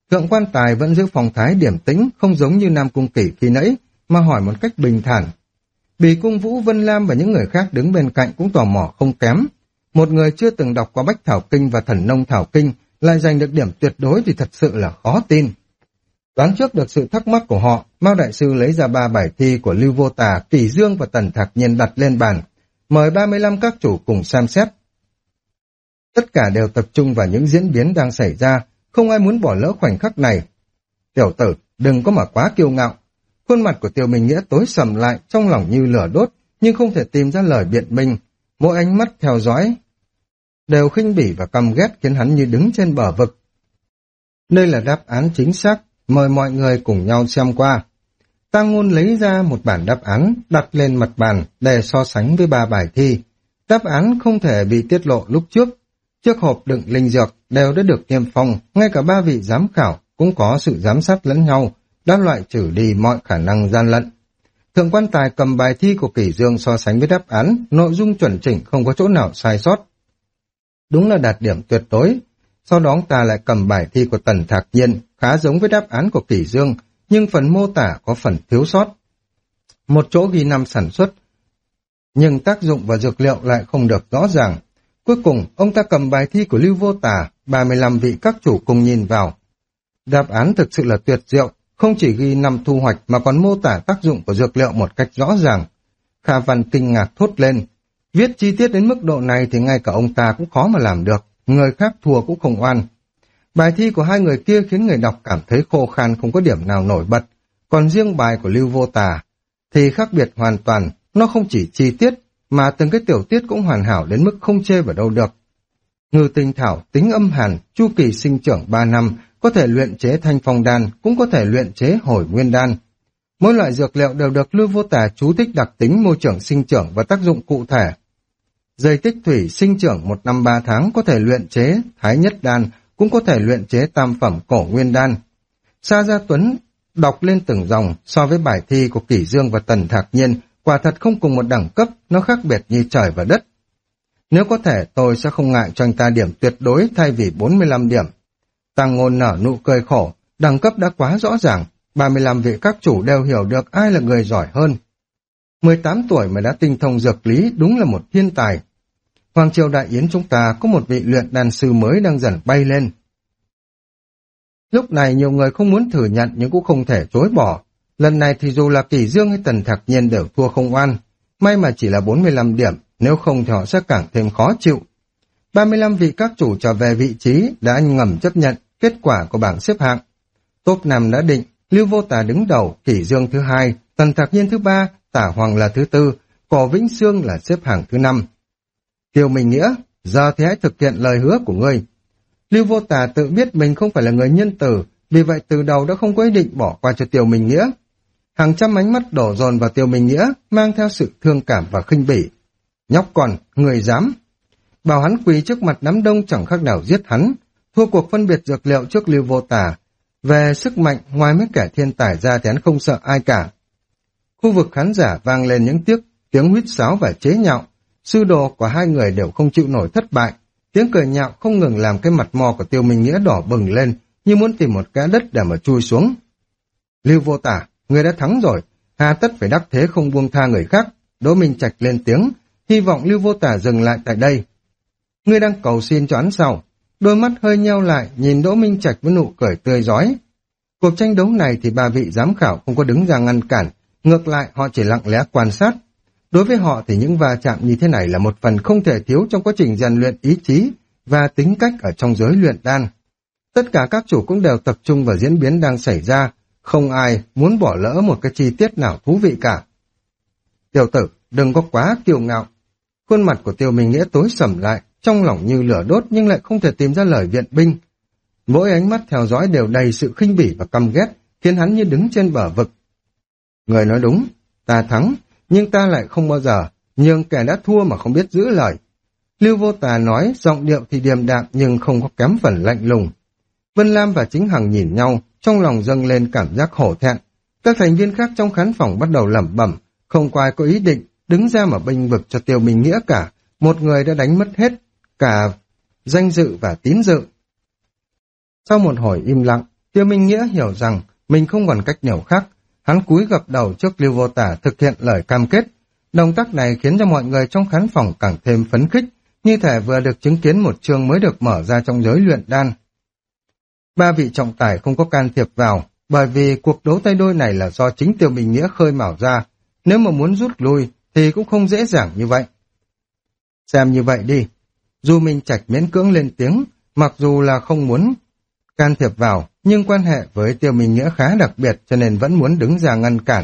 A: Thượng quan Tài vẫn giữ phong thái điềm tĩnh, không giống như Nam Cung Kỷ khi nãy, mà hỏi một cách bình thản. Bì Cung Vũ, Vân Lam và những người khác đứng bên cạnh cũng tò mò không kém. Một người chưa từng đọc qua Bách Thảo Kinh và Thần Nông Thảo Kinh lại giành được điểm tuyệt đối thì thật sự là khó tin. Đoán trước được sự thắc mắc của họ, Mao Đại Sư lấy ra 3 bài thi của Lưu Vô Tà, Kỷ Dương và Tần Thạc Nhiên đặt lên bàn, mời 35 các chủ cùng xem xét. Tất cả đều tập trung vào những diễn biến đang xảy ra, không ai muốn bỏ lỡ khoảnh khắc này. Tiểu tử, đừng có mà quá kiêu ngạo. Khuôn mặt của Tiêu Minh Nghĩa tối sầm lại, trong lòng như lửa đốt, nhưng không thể tìm ra lời biện minh. Mỗi ánh mắt theo dõi đều khinh bỉ và căm ghét, khiến hắn như đứng trên bờ vực. Đây là đáp án chính xác, mời mọi người cùng nhau xem qua. Tang Ngôn lấy ra một bản đáp án, đặt lên mặt bàn để so sánh với 3 bài thi. Đáp án không thể bị tiết lộ lúc trước. Chiếc hộp đựng linh dược đều đã được niêm phong, ngay cả 3 vị giám khảo cũng có sự giám sát lẫn nhau, đã loại trừ đi mọi khả năng gian lận. Thượng quan Tài cầm bài thi của Kỷ Dương so sánh với đáp án, nội dung chuẩn chỉnh, không có chỗ nào sai sót. Đúng là đạt điểm tuyệt đối. Sau đó ông ta lại cầm bài thi của Tần Thạc Nhiên, khá giống với đáp án của Kỷ Dương, nhưng phần mô tả có phần thiếu sót. Một chỗ ghi năm sản xuất, nhưng tác dụng và dược liệu lại không được rõ ràng. Cuối cùng, ông ta cầm bài thi của Lưu Vô Tà, 35 vị các chủ cùng nhìn vào. Đáp án thực sự là tuyệt diệu, không chỉ ghi năm thu hoạch mà còn mô tả tác dụng của dược liệu một cách rõ ràng. Kha Văn kinh ngạc thốt lên. Viết chi tiết đến mức độ này thì ngay cả ông ta cũng khó mà làm được, người khác thua cũng không oan. Bài thi của hai người kia khiến người đọc cảm thấy khô khan, không có điểm nào nổi bật. Còn riêng bài của Lưu Vô Tà thì khác biệt hoàn toàn, nó không chỉ chi tiết mà từng cái tiểu tiết cũng hoàn hảo đến mức không chê vào đâu được. Ngư tinh thảo, tính âm hàn, chu kỳ sinh trưởng 3 năm, có thể luyện chế thanh phong đan, cũng có thể luyện chế hồi nguyên đan. Mỗi loại dược liệu đều được Lưu Vô Tà chú thích đặc tính môi trường sinh trưởng và tác dụng cụ thể. Dây tích thủy sinh trưởng 1 năm 3 tháng có thể luyện chế thái nhất đan, cũng có thể luyện chế tam phẩm cổ nguyên đan. Sa Gia Tuấn đọc lên từng dòng, so với bài thi của Kỷ Dương và Tần Thạc Nhiên, quả thật không cùng một đẳng cấp, nó khác biệt như trời và đất. Nếu có thể, tôi sẽ không ngại cho anh ta điểm tuyệt đối thay vì 45 điểm. Tang Ngôn nở nụ cười khổ, đẳng cấp đã quá rõ ràng, 35 vị các chủ đều hiểu được ai là người giỏi hơn. 18 tuổi mà đã tinh thông dược lý, đúng là một thiên tài. Hoàng triều Đại Yến chúng ta có một vị luyện đan sư mới đang dần bay lên. Lúc này nhiều người không muốn thừa nhận nhưng cũng không thể chối bỏ. Lần này thì dù là Kỷ Dương hay Tần Thạc Nhiên đều thua không oan. May mà chỉ là 45 điểm, nếu không thì họ sẽ càng thêm khó chịu. 35 vị các chủ trở về vị trí đã ngầm chấp nhận kết quả của bảng xếp hạng. Top 5 đã định, Lưu Vô Tà đứng đầu, Kỷ Dương thứ 2, Tần Thạc Nhiên thứ 3, Tả Hoàng là thứ 4, Cổ Vĩnh Xương là xếp hạng thứ 5. Tiêu Minh Nghĩa, giờ thì hãy thực hiện lời hứa của ngươi. Lưu Vô Tà tự biết mình không phải là người nhân từ, vì vậy từ đầu đã không có ý định bỏ qua cho Tiêu Minh Nghĩa. Hàng trăm ánh mắt đổ dồn vào Tiêu Minh Nghĩa, mang theo sự thương cảm và khinh bỉ. Nhóc con, người dám. Bảo hắn quỳ trước mặt đám đông chẳng khác nào giết hắn, thua cuộc phân biệt dược liệu trước Lưu Vô Tà. Về sức mạnh, ngoài mấy kẻ thiên tài ra thì hắn không sợ ai cả. Khu vực khán giả vang lên những tiếng huýt sáo và chế nhạo. Sư đồ của hai người đều không chịu nổi thất bại. Tiếng cười nhạo không ngừng làm cái mặt mo của Tiêu Minh Nghĩa đỏ bừng lên, như muốn tìm một kẽ đất để mà chui xuống. Lưu Vô Tà, người đã thắng rồi, hà tất phải đắc thế không buông tha người khác. Đỗ Minh Trạch lên tiếng, hy vọng Lưu Vô Tà dừng lại tại đây. Ngươi đang cầu xin cho hắn sao? Đôi mắt hơi nheo lại, nhìn Đỗ Minh Trạch với nụ cười tươi rói. Cuộc tranh đấu này thì 3 vị giám khảo không có đứng ra ngăn cản, ngược lại họ chỉ lặng lẽ quan sát. Đối với họ thì những va chạm như thế này là một phần không thể thiếu trong quá trình rèn luyện ý chí và tính cách ở trong giới luyện đan. Tất cả các chủ cũng đều tập trung vào diễn biến đang xảy ra, không ai muốn bỏ lỡ một cái chi tiết nào thú vị cả. Tiểu tử, đừng có quá kiêu ngạo. Khuôn mặt của Tiêu Minh Nghĩa tối sầm lại, trong lòng như lửa đốt nhưng lại không thể tìm ra lời viện binh. Mỗi ánh mắt theo dõi đều đầy sự khinh bỉ và căm ghét, khiến hắn như đứng trên bờ vực. Người nói đúng, ta thắng, nhưng ta lại không bao giờ nhường kẻ đã thua mà không biết giữ lời. Lưu Vô Tà nói, giọng điệu thì điềm đạm nhưng không có kém phần lạnh lùng. Vân Lam và Chính Hằng nhìn nhau, trong lòng dâng lên cảm giác hổ thẹn. Các thành viên khác trong khán phòng bắt đầu lẩm bẩm, không có ai có ý định đứng ra mà bênh vực cho Tiêu Minh Nghĩa cả. Một người đã đánh mất hết cả danh dự và tín dự. Sau một hồi im lặng, Tiêu Minh Nghĩa hiểu rằng mình không còn cách nào khác, hắn cúi gập đầu trước Lưu Vô Tả thực hiện lời cam kết. Động tác này khiến cho mọi người trong khán phòng càng thêm phấn khích, như thể vừa được chứng kiến một chương mới được mở ra trong giới luyện đan. Ba vị trọng tài không có can thiệp vào, bởi vì cuộc đấu tay đôi này là do chính Tiêu Minh Nghĩa khơi mào ra, nếu mà muốn rút lui thì cũng không dễ dàng như vậy. Xem như vậy đi. Du Minh Trạch miễn cưỡng lên tiếng, mặc dù là không muốn can thiệp vào, nhưng quan hệ với Tiêu Minh Nghĩa khá đặc biệt cho nên vẫn muốn đứng ra ngăn cản.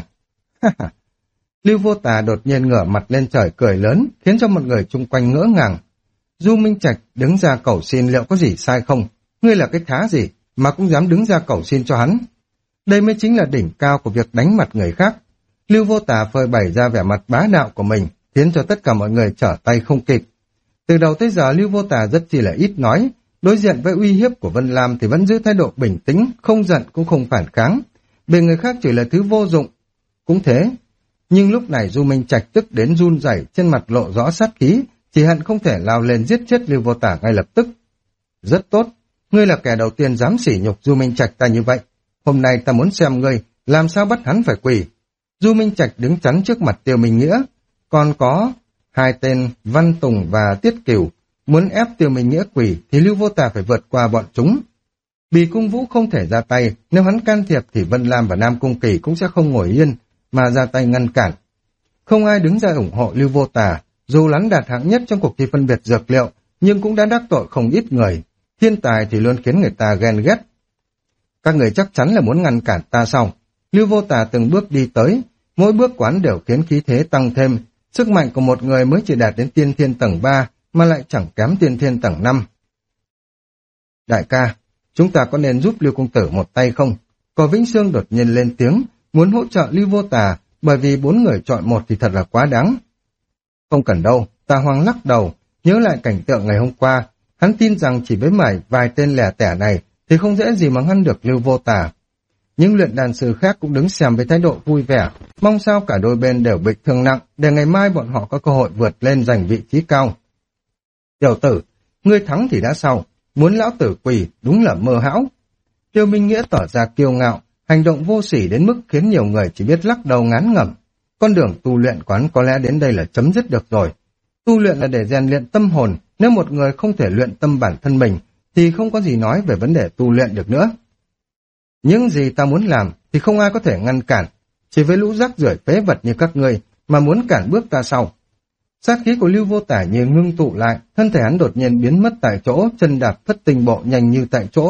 A: Lưu Vô Tà đột nhiên ngửa mặt lên trời cười lớn, khiến cho mọi người chung quanh ngỡ ngàng. Du Minh Trạch đứng ra cầu xin liệu có gì sai không? Ngươi là cái thá gì mà cũng dám đứng ra cầu xin cho hắn? Đây mới chính là đỉnh cao của việc đánh mặt người khác. Lưu Vô Tà phơi bày ra vẻ mặt bá đạo của mình, khiến cho tất cả mọi người trở tay không kịp. Từ đầu tới giờ Lưu Vô Tà rất chỉ là ít nói, đối diện với uy hiếp của Vân Lam thì vẫn giữ thái độ bình tĩnh, không giận cũng không phản kháng. Bề người khác chỉ là thứ vô dụng. Cũng thế. Nhưng lúc này Du Minh Trạch tức đến run rẩy, trên mặt lộ rõ sát khí, chỉ hận không thể lao lên giết chết Lưu Vô Tả ngay lập tức. Rất tốt, ngươi là kẻ đầu tiên dám sỉ nhục Du Minh Trạch ta như vậy. Hôm nay ta muốn xem ngươi làm sao bắt hắn phải quỳ. Du Minh Trạch đứng chắn trước mặt Tiêu Minh Nghĩa, còn có hai tên Văn Tùng và Tiết Cửu muốn ép Tiêu Minh Nghĩa quỳ thì Lưu Vô Tả phải vượt qua bọn chúng. Bì Cung Vũ không thể ra tay, nếu hắn can thiệp thì Vân Lam và Nam Cung Kỳ cũng sẽ không ngồi yên mà ra tay ngăn cản. Không ai đứng ra ủng hộ Lưu Vô Tả, dù hắn đạt hạng nhất trong cuộc thi phân biệt dược liệu, nhưng cũng đã đắc tội không ít người. Thiên tài thì luôn khiến người ta ghen ghét. Các người chắc chắn là muốn ngăn cản ta sao? Lưu Vô Tả từng bước đi tới, mỗi bước quán đều khiến khí thế tăng thêm. Sức mạnh của một người mới chỉ đạt đến tiên thiên tầng 3, mà lại chẳng kém tiên thiên tầng 5. Đại ca, chúng ta có nên giúp Lưu Công Tử một tay không? Cò Vĩnh Sương đột nhiên lên tiếng, muốn hỗ trợ Lưu Vô Tà, bởi vì 4 người chọn một thì thật là quá đáng. Không cần đâu, Tà Hoàng lắc đầu, nhớ lại cảnh tượng ngày hôm qua, hắn tin rằng chỉ với vài tên lẻ tẻ này thì không dễ gì mà ngăn được Lưu Vô Tà. Những luyện đan sư khác cũng đứng xem với thái độ vui vẻ, mong sao cả đôi bên đều bị thương nặng, để ngày mai bọn họ có cơ hội vượt lên giành vị trí cao. Tiểu tử, ngươi thắng thì đã sao? Muốn lão tử quỳ đúng là mơ hão. Tiêu Minh Nghĩa tỏ ra kiêu ngạo, hành động vô sỉ đến mức khiến nhiều người chỉ biết lắc đầu ngán ngẩm. Con đường tu luyện quán có lẽ đến đây là chấm dứt được rồi. Tu luyện là để rèn luyện tâm hồn, nếu một người không thể luyện tâm bản thân mình, thì không có gì nói về vấn đề tu luyện được nữa. Những gì ta muốn làm thì không ai có thể ngăn cản, chỉ với lũ rác rưởi phế vật như các ngươi mà muốn cản bước ta sau. Sát khí của Lưu Vô Tả như ngưng tụ lại, thân thể hắn đột nhiên biến mất tại chỗ, chân đạp thất tinh bộ nhanh như tại chỗ,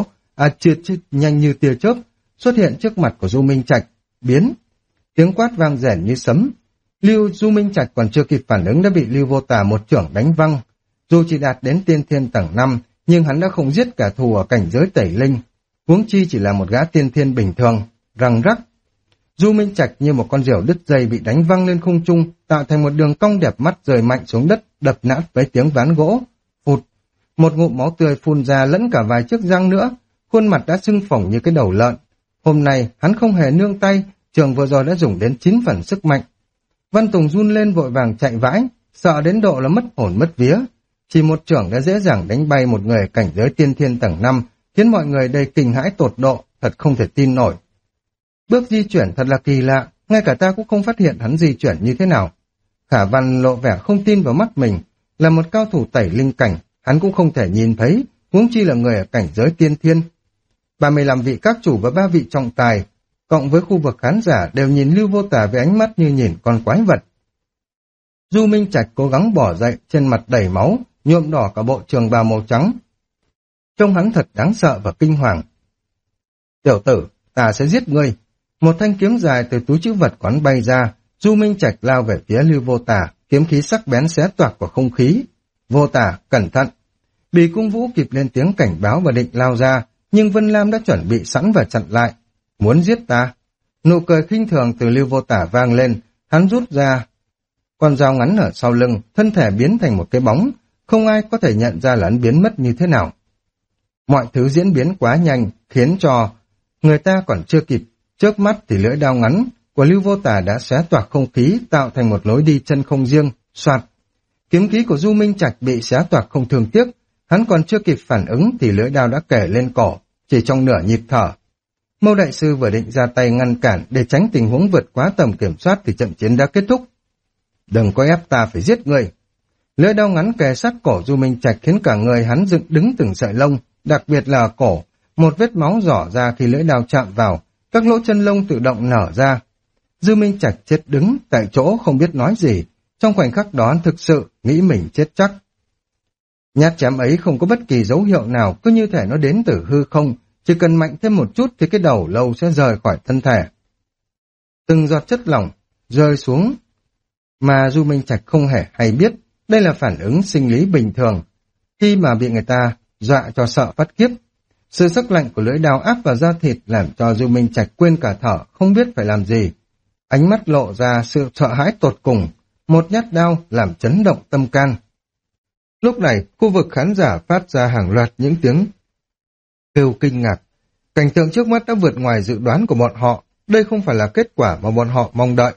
A: nhanh như tia chớp, xuất hiện trước mặt của Du Minh Trạch, biến. Tiếng quát vang rền như sấm. Du Minh Trạch còn chưa kịp phản ứng đã bị Lưu Vô Tả một chưởng đánh văng. Dù chỉ đạt đến tiên thiên tầng 5, nhưng hắn đã không giết kẻ thù ở cảnh giới tẩy linh. Huống chi chỉ là một gã tiên thiên bình thường, răng rắc. Du Minh Trạch như một con diều đứt dây bị đánh văng lên không trung, tạo thành một đường cong đẹp mắt rơi mạnh xuống đất, đập nát với tiếng ván gỗ. Phụt, một ngụm máu tươi phun ra lẫn cả vài chiếc răng nữa, khuôn mặt đã sưng phồng như cái đầu lợn. Hôm nay hắn không hề nương tay, trường vừa rồi đã dùng đến 9 phần sức mạnh. Văn Tùng run lên vội vàng chạy vãi, sợ đến độ là mất hồn mất vía. Chỉ một chưởng đã dễ dàng đánh bay một người cảnh giới tiên thiên tầng 5, khiến mọi người đầy kinh hãi tột độ, thật không thể tin nổi. Bước di chuyển thật là kỳ lạ, ngay cả ta cũng không phát hiện hắn di chuyển như thế nào. Khả Văn lộ vẻ không tin vào mắt mình, là một cao thủ tẩy linh cảnh, hắn cũng không thể nhìn thấy, huống chi là người ở cảnh giới tiên thiên. 35 vị các chủ và 3 vị trọng tài, cộng với khu vực khán giả đều nhìn Lưu Vô Tả với ánh mắt như nhìn con quái vật. Du Minh Trạch cố gắng bỏ dậy, trên mặt đầy máu, nhuộm đỏ cả bộ trường bào màu trắng. Trông hắn thật đáng sợ và kinh hoàng. Tiểu tử, ta sẽ giết ngươi. Một thanh kiếm dài từ túi trữ vật quán bay ra, Du Minh Trạch lao về phía Lưu Vô Tả, kiếm khí sắc bén xé toạc vào không khí. Vô Tả, cẩn thận. Bì Cung Vũ kịp lên tiếng cảnh báo và định lao ra, nhưng Vân Lam đã chuẩn bị sẵn và chặn lại. Muốn giết ta? Nụ cười khinh thường từ Lưu Vô Tả vang lên, hắn rút ra con dao ngắn ở sau lưng, thân thể biến thành một cái bóng, không ai có thể nhận ra là hắn biến mất như thế nào. Mọi thứ diễn biến quá nhanh, khiến cho người ta còn chưa kịp chớp mắt thì lưỡi đao ngắn của Lưu Vô Tả đã xé toạc không khí, tạo thành một lối đi chân không riêng. Soạt, kiếm khí của Du Minh Trạch bị xé toạc không thương tiếc, hắn còn chưa kịp phản ứng thì lưỡi đao đã kể lên cổ, chỉ trong nửa nhịp thở. Mâu đại sư vừa định ra tay ngăn cản để tránh tình huống vượt quá tầm kiểm soát thì trận chiến đã kết thúc. Đừng có ép ta phải giết người. Lưỡi đao ngắn kề sát cổ Du Minh Trạch khiến cả người hắn dựng đứng từng sợi lông, đặc biệt là ở cổ. Một vết máu rỏ ra khi lưỡi đao chạm vào, các lỗ chân lông tự động nở ra. Du Minh Trạch chết đứng tại chỗ không biết nói gì. Trong khoảnh khắc đó hắn thực sự nghĩ mình chết chắc. Nhát chém ấy không có bất kỳ dấu hiệu nào, cứ như thể nó đến từ hư không. Chỉ cần mạnh thêm một chút thì cái đầu lâu sẽ rời khỏi thân thể. Từng giọt chất lỏng rơi xuống mà Du Minh Trạch không hề hay biết. Đây là phản ứng sinh lý bình thường. Khi mà bị người ta dọa cho sợ phát kiếp, sự sắc lạnh của lưỡi đao áp vào da thịt làm cho Du Minh Trạch quên cả thở, không biết phải làm gì. Ánh mắt lộ ra sự sợ hãi tột cùng. Một nhát đao làm chấn động tâm can. Lúc này, khu vực khán giả phát ra hàng loạt những tiếng kêu kinh ngạc. Cảnh tượng trước mắt đã vượt ngoài dự đoán của bọn họ. Đây không phải là kết quả mà bọn họ mong đợi.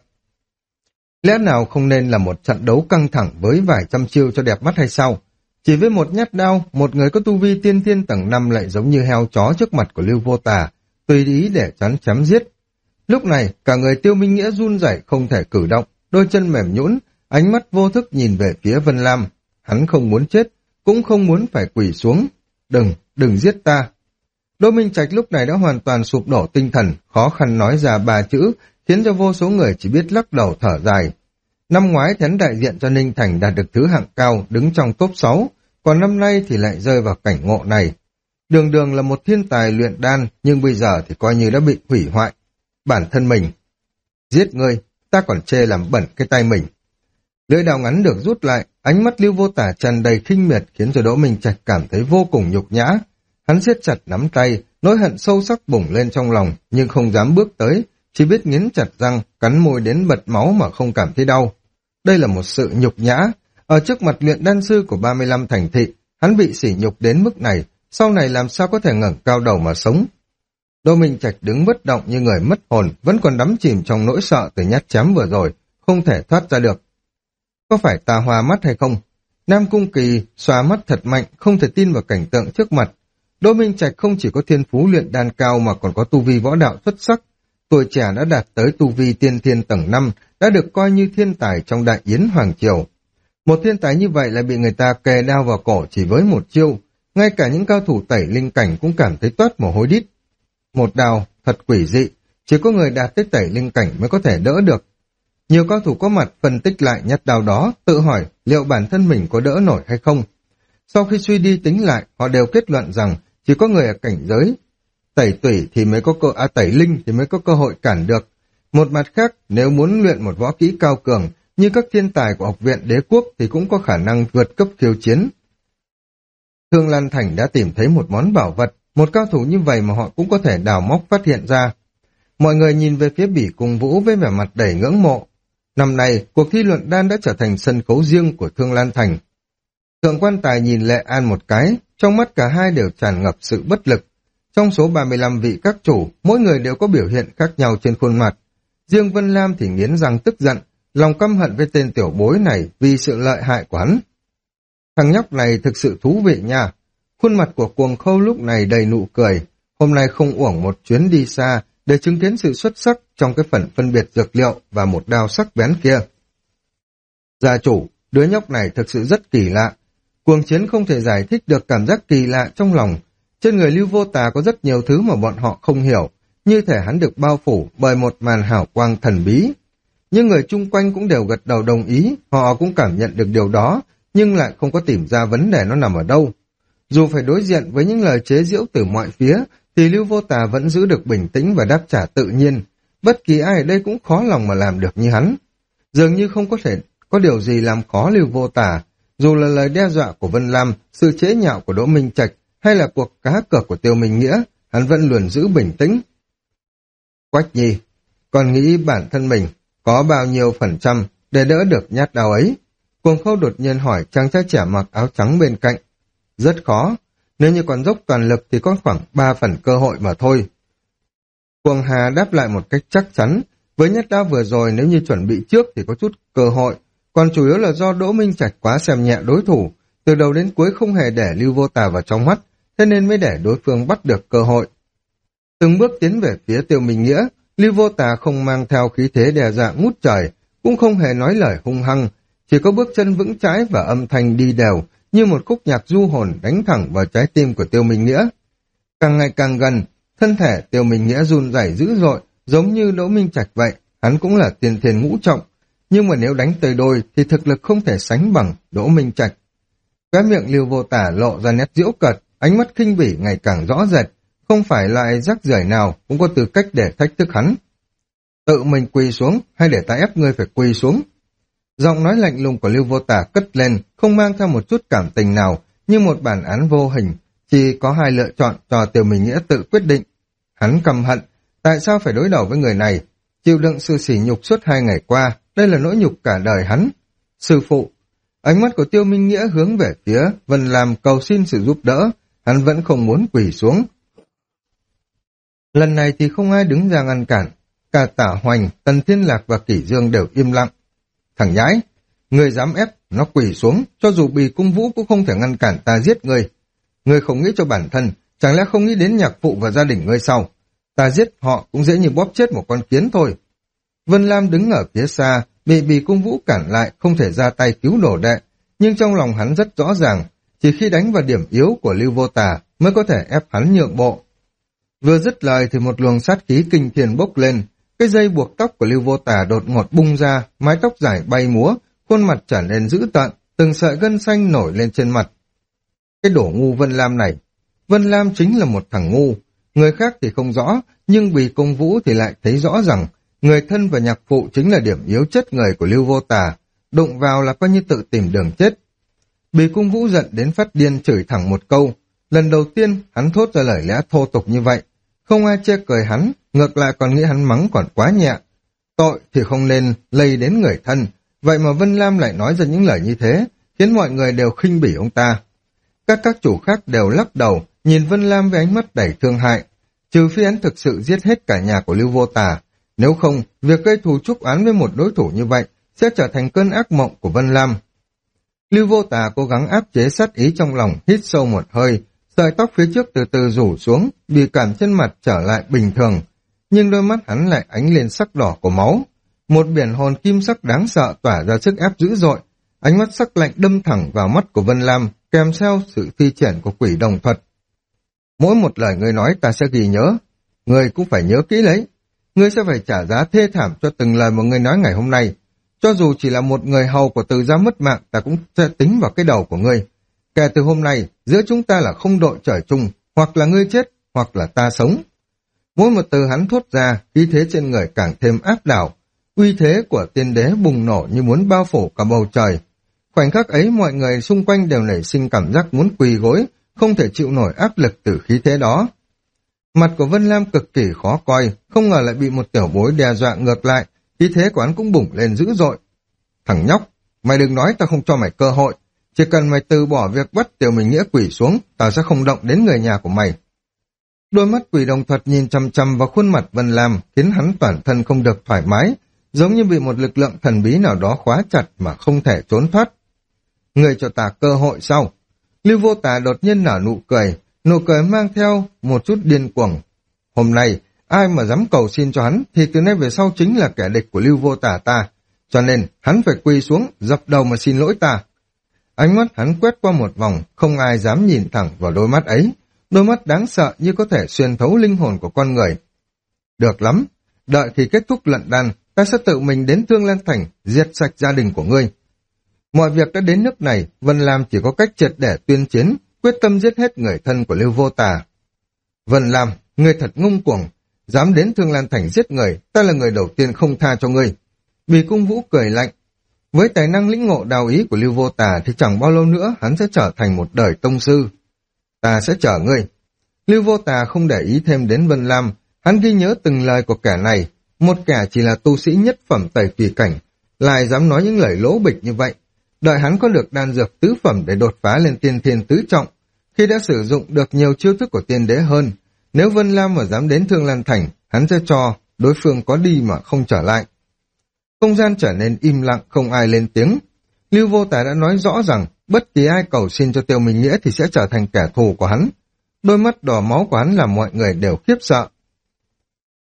A: Lẽ nào không nên là một trận đấu căng thẳng với vài trăm chiêu cho đẹp mắt hay sao? Chỉ với một nhát đao, một người có tu vi tiên thiên tầng 5 lại giống như heo chó trước mặt của Lưu Vô Tà, tùy ý để chắn chém giết. Lúc này, cả người Tiêu Minh Nghĩa run rẩy không thể cử động, đôi chân mềm nhũn, ánh mắt vô thức nhìn về phía Vân Lam. Hắn không muốn chết, cũng không muốn phải quỳ xuống. Đừng giết ta. Đỗ Minh Trạch lúc này đã hoàn toàn sụp đổ tinh thần, khó khăn nói ra 3 chữ, khiến cho vô số người chỉ biết lắc đầu thở dài. Năm ngoái hắn đại diện cho Ninh Thành đạt được thứ hạng cao, đứng trong top 6, còn năm nay thì lại rơi vào cảnh ngộ này. Đường đường là một thiên tài luyện đan, nhưng bây giờ thì coi như đã bị hủy hoại. Bản thân mình. Giết ngươi, ta còn chê làm bẩn cái tay mình. Lưỡi đao ngắn được rút lại, ánh mắt Lưu Vô Tả tràn đầy khinh miệt khiến cho Đỗ Minh Trạch cảm thấy vô cùng nhục nhã. Hắn siết chặt nắm tay, nỗi hận sâu sắc bùng lên trong lòng, nhưng không dám bước tới, chỉ biết nghiến chặt răng, cắn môi đến bật máu mà không cảm thấy đau. Đây là một sự nhục nhã. Ở trước mặt luyện đan sư của 35 thành thị, hắn bị sỉ nhục đến mức này, sau này làm sao có thể ngẩng cao đầu mà sống. Đỗ Minh Trạch đứng bất động như người mất hồn, vẫn còn đắm chìm trong nỗi sợ từ nhát chém vừa rồi, không thể thoát ra được. Có phải ta hoa mắt hay không? Nam Cung Kỳ xóa mắt thật mạnh, không thể tin vào cảnh tượng trước mặt. Đỗ Minh Trạch không chỉ có thiên phú luyện đan cao mà còn có tu vi võ đạo xuất sắc. Tuổi trẻ đã đạt tới tu vi tiên thiên tầng 5, đã được coi như thiên tài trong đại yến hoàng triều. Một thiên tài như vậy lại bị người ta kề đao vào cổ chỉ với một chiêu, ngay cả những cao thủ tẩy linh cảnh cũng cảm thấy toát mồ hôi đít. Một đao thật quỷ dị, chỉ có người đạt tới tẩy linh cảnh mới có thể đỡ được. Nhiều cao thủ có mặt phân tích lại nhát đao đó, tự hỏi liệu bản thân mình có đỡ nổi hay không. Sau khi suy đi tính lại, họ đều kết luận rằng chỉ có người ở cảnh giới tẩy tủy thì mới có tẩy linh thì mới có cơ hội cản được. Một mặt khác, nếu muốn luyện một võ kỹ cao cường như các thiên tài của học viện đế quốc thì cũng có khả năng vượt cấp khiêu chiến. Thương Lan Thành đã tìm thấy một món bảo vật, một cao thủ như vậy mà họ cũng có thể đào móc phát hiện ra. Mọi người nhìn về phía Bỉ Cung Vũ với vẻ mặt đầy ngưỡng mộ. Năm nay, cuộc thi luận đan đã trở thành sân khấu riêng của Thương Lan Thành. Thượng quan Tài nhìn Lệ An một cái, trong mắt cả hai đều tràn ngập sự bất lực. Trong số 35 vị các chủ, mỗi người đều có biểu hiện khác nhau trên khuôn mặt. Riêng Vân Lam thì nghiến răng tức giận, lòng căm hận với tên tiểu bối này vì sự lợi hại của hắn. Thằng nhóc này thực sự thú vị nha. Khuôn mặt của Cuồng Khâu lúc này đầy nụ cười. Hôm nay không uổng một chuyến đi xa để chứng kiến sự xuất sắc trong cái phần phân biệt dược liệu và một đao sắc bén kia. Gia chủ, đứa nhóc này thực sự rất kỳ lạ. Cuồng Chiến không thể giải thích được cảm giác kỳ lạ trong lòng. Trên người Lưu Vô Tà có rất nhiều thứ mà bọn họ không hiểu, như thể hắn được bao phủ bởi một màn hào quang thần bí. Nhưng người chung quanh cũng đều gật đầu đồng ý, họ cũng cảm nhận được điều đó, nhưng lại không có tìm ra vấn đề nó nằm ở đâu. Dù phải đối diện với những lời chế giễu từ mọi phía, thì Lưu Vô Tà vẫn giữ được bình tĩnh và đáp trả tự nhiên. Bất kỳ ai ở đây cũng khó lòng mà làm được như hắn. Dường như không có thể có điều gì làm khó Lưu Vô Tà, dù là lời đe dọa của Vân Lam, sự chế nhạo của Đỗ Minh Trạch, hay là cuộc cá cược của Tiêu Minh Nghĩa, hắn vẫn luôn giữ bình tĩnh. Quách Nhi, còn nghĩ bản thân mình có bao nhiêu phần trăm để đỡ được nhát đao ấy? Cuồng Khâu đột nhiên hỏi chàng trai trẻ mặc áo trắng bên cạnh. Rất khó, nếu như còn dốc toàn lực thì có khoảng 3 phần cơ hội mà thôi. Cuồng Hà đáp lại một cách chắc chắn, với nhát đao vừa rồi nếu như chuẩn bị trước thì có chút cơ hội, còn chủ yếu là do Đỗ Minh Trạch quá xem nhẹ đối thủ, từ đầu đến cuối không hề để Lưu Vô Tà vào trong mắt, thế nên mới để đối phương bắt được cơ hội. Từng bước tiến về phía Tiêu Minh Nghĩa, Lưu Vô Tà không mang theo khí thế đè dạ ngút trời, cũng không hề nói lời hung hăng, chỉ có bước chân vững chãi và âm thanh đi đều, như một khúc nhạc du hồn đánh thẳng vào trái tim của Tiêu Minh Nghĩa. Càng ngày càng gần, thân thể Tiêu Minh Nghĩa run rẩy dữ dội, giống như Đỗ Minh Trạch vậy, hắn cũng là tiên thiên ngũ trọng, nhưng mà nếu đánh tới đôi thì thực lực không thể sánh bằng Đỗ Minh Trạch. Cái miệng Lưu Vô Tả lộ ra nét giễu cợt, ánh mắt khinh bỉ ngày càng rõ rệt, không phải loại rác rưởi nào cũng có tư cách để thách thức hắn. Tự mình quỳ xuống hay để ta ép ngươi phải quỳ xuống? Giọng nói lạnh lùng của Lưu Vô Tả cất lên, không mang theo một chút cảm tình nào, như một bản án vô hình, chỉ có hai lựa chọn cho Tiêu Minh Nghĩa tự quyết định. Hắn căm hận, tại sao phải đối đầu với người này? Chịu đựng sự sỉ nhục suốt 2 ngày qua, đây là nỗi nhục cả đời hắn. Sư phụ, ánh mắt của Tiêu Minh Nghĩa hướng về phía Vân Lam cầu xin sự giúp đỡ, hắn vẫn không muốn quỳ xuống. Lần này thì không ai đứng ra ngăn cản, cả Tả Hoành, Tần Thiên Lạc và Kỷ Dương đều im lặng. Thằng nhãi, ngươi dám ép nó quỳ xuống, cho dù Bì Cung Vũ cũng không thể ngăn cản ta giết ngươi. Ngươi không nghĩ cho bản thân, chẳng lẽ không nghĩ đến nhạc phụ và gia đình ngươi sao? Ta giết họ cũng dễ như bóp chết một con kiến thôi. Vân Lam đứng ở phía xa, bị Bì Cung Vũ cản lại, không thể ra tay cứu đồ đệ, nhưng trong lòng hắn rất rõ ràng, chỉ khi đánh vào điểm yếu của Lưu Vô Tà mới có thể ép hắn nhượng bộ. Vừa dứt lời thì một luồng sát khí kinh thiên bốc lên, cái dây buộc tóc của Lưu Vô Tà đột ngột bung ra, mái tóc dài bay múa, khuôn mặt trở nên dữ tợn, từng sợi gân xanh nổi lên trên mặt. Cái đổ ngu Vân Lam này, Vân Lam chính là một thằng ngu, người khác thì không rõ, nhưng Bì Cung Vũ thì lại thấy rõ rằng người thân và nhạc phụ chính là điểm yếu chất người của Lưu Vô Tà, đụng vào là coi như tự tìm đường chết. Bì Cung Vũ giận đến phát điên chửi thẳng một câu, lần đầu tiên hắn thốt ra lời lẽ thô tục như vậy, không ai chê cười hắn, ngược lại còn nghĩ hắn mắng còn quá nhẹ. Tội thì không nên lây đến người thân, vậy mà Vân Lam lại nói ra những lời như thế, khiến mọi người đều khinh bỉ ông ta. Các chủ khác đều lắc đầu, nhìn Vân Lam với ánh mắt đầy thương hại, trừ phi hắn thực sự giết hết cả nhà của Lưu Vô Tà, nếu không, việc gây thù chuốc oán với một đối thủ như vậy sẽ trở thành cơn ác mộng của Vân Lam. Lưu Vô Tà cố gắng áp chế sát ý trong lòng, hít sâu một hơi, sợi tóc phía trước từ từ rủ xuống, bị cảm trên mặt trở lại bình thường, nhưng đôi mắt hắn lại ánh lên sắc đỏ của máu. Một biển hồn kim sắc đáng sợ tỏa ra sức ép dữ dội, ánh mắt sắc lạnh đâm thẳng vào mắt của Vân Lam, kèm theo sự thi triển của quỷ đồng thuật. Mỗi một lời ngươi nói ta sẽ ghi nhớ, ngươi cũng phải nhớ kỹ lấy. Ngươi sẽ phải trả giá thê thảm cho từng lời mà ngươi nói ngày hôm nay. Cho dù chỉ là một người hầu của Từ gia mất mạng, ta cũng sẽ tính vào cái đầu của ngươi. Kể từ hôm nay, giữa chúng ta là không đội trời chung, hoặc là ngươi chết, hoặc là ta sống. Mỗi một từ hắn thốt ra, khí thế trên người càng thêm áp đảo. Uy thế của tiên đế bùng nổ như muốn bao phủ cả bầu trời. Khoảnh khắc ấy mọi người xung quanh đều nảy sinh cảm giác muốn quỳ gối, không thể chịu nổi áp lực từ khí thế đó. Mặt của Vân Lam cực kỳ khó coi, không ngờ lại bị một tiểu bối đe dọa ngược lại, khí thế của hắn cũng bùng lên dữ dội. Thằng nhóc, mày đừng nói ta không cho mày cơ hội, chỉ cần mày từ bỏ việc bắt Tiểu Minh Nghĩa quỳ xuống, ta sẽ không động đến người nhà của mày. Đôi mắt quỷ đồng thuật nhìn chăm chăm vào khuôn mặt Vân Lam, khiến hắn toàn thân không được thoải mái, giống như bị một lực lượng thần bí nào đó khóa chặt mà không thể trốn thoát. Người cho ta cơ hội sau. Lưu Vô Tà đột nhiên nở nụ cười mang theo một chút điên cuồng. Hôm nay, ai mà dám cầu xin cho hắn thì từ nay về sau chính là kẻ địch của Lưu Vô Tà ta, cho nên hắn phải quỳ xuống, dập đầu mà xin lỗi ta. Ánh mắt hắn quét qua một vòng, không ai dám nhìn thẳng vào đôi mắt ấy, đôi mắt đáng sợ như có thể xuyên thấu linh hồn của con người. Được lắm, đợi khi kết thúc lận đan, ta sẽ tự mình đến Thương Lan Thành, diệt sạch gia đình của ngươi. Mọi việc đã đến nước này, Vân Lam chỉ có cách triệt để tuyên chiến, quyết tâm giết hết người thân của Lưu Vô Tà. Vân Lam, ngươi thật ngông cuồng, dám đến Thương Lan Thành giết người, ta là người đầu tiên không tha cho ngươi. Bì Cung Vũ cười lạnh, với tài năng lĩnh ngộ đào ý của Lưu Vô Tà thì chẳng bao lâu nữa hắn sẽ trở thành một đời tông sư. Ta sẽ chở ngươi. Lưu Vô Tà không để ý thêm đến Vân Lam, hắn ghi nhớ từng lời của kẻ này, một kẻ chỉ là tu sĩ nhất phẩm tẩy tùy cảnh, lại dám nói những lời lỗ bịch như vậy. Đợi hắn có được đan dược tứ phẩm để đột phá lên tiên thiên tứ trọng, khi đã sử dụng được nhiều chiêu thức của tiên đế hơn, nếu Vân Lam mà dám đến Thương Lan Thành, hắn sẽ cho đối phương có đi mà không trở lại. Không gian trở nên im lặng, không ai lên tiếng. Lưu Vô Tà đã nói rõ rằng bất kỳ ai cầu xin cho Tiêu Minh Nghĩa thì sẽ trở thành kẻ thù của hắn. Đôi mắt đỏ máu của hắn làm mọi người đều khiếp sợ.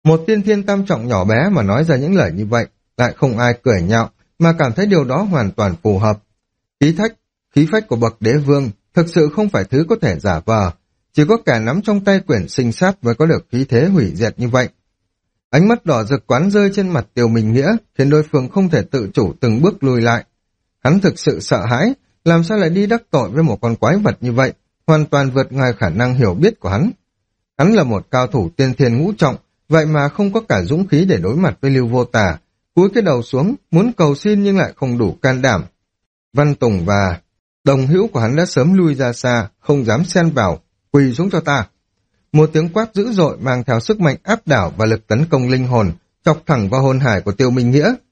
A: Một tiên thiên tam trọng nhỏ bé mà nói ra những lời như vậy, lại không ai cười nhạo, mà cảm thấy điều đó hoàn toàn phù hợp. Khí thách, khí phách của bậc đế vương thực sự không phải thứ có thể giả vờ, chỉ có kẻ nắm trong tay quyển sinh sát mới có được khí thế hủy diệt như vậy. Ánh mắt đỏ rực quán rơi trên mặt Tiêu Minh Nghĩa, khiến đối phương không thể tự chủ từng bước lùi lại. Hắn thực sự sợ hãi, làm sao lại đi đắc tội với một con quái vật như vậy, hoàn toàn vượt ngoài khả năng hiểu biết của hắn. Hắn là một cao thủ tiên thiên ngũ trọng, vậy mà không có cả dũng khí để đối mặt với Lưu Vô Tà, cúi cái đầu xuống, muốn cầu xin nhưng lại không đủ can đảm. Văn Tùng và đồng hữu của hắn đã sớm lui ra xa, không dám xen vào, quỳ xuống cho ta. Một tiếng quát dữ dội mang theo sức mạnh áp đảo và lực tấn công linh hồn, chọc thẳng vào hồn hải của Tiêu Minh Nghĩa.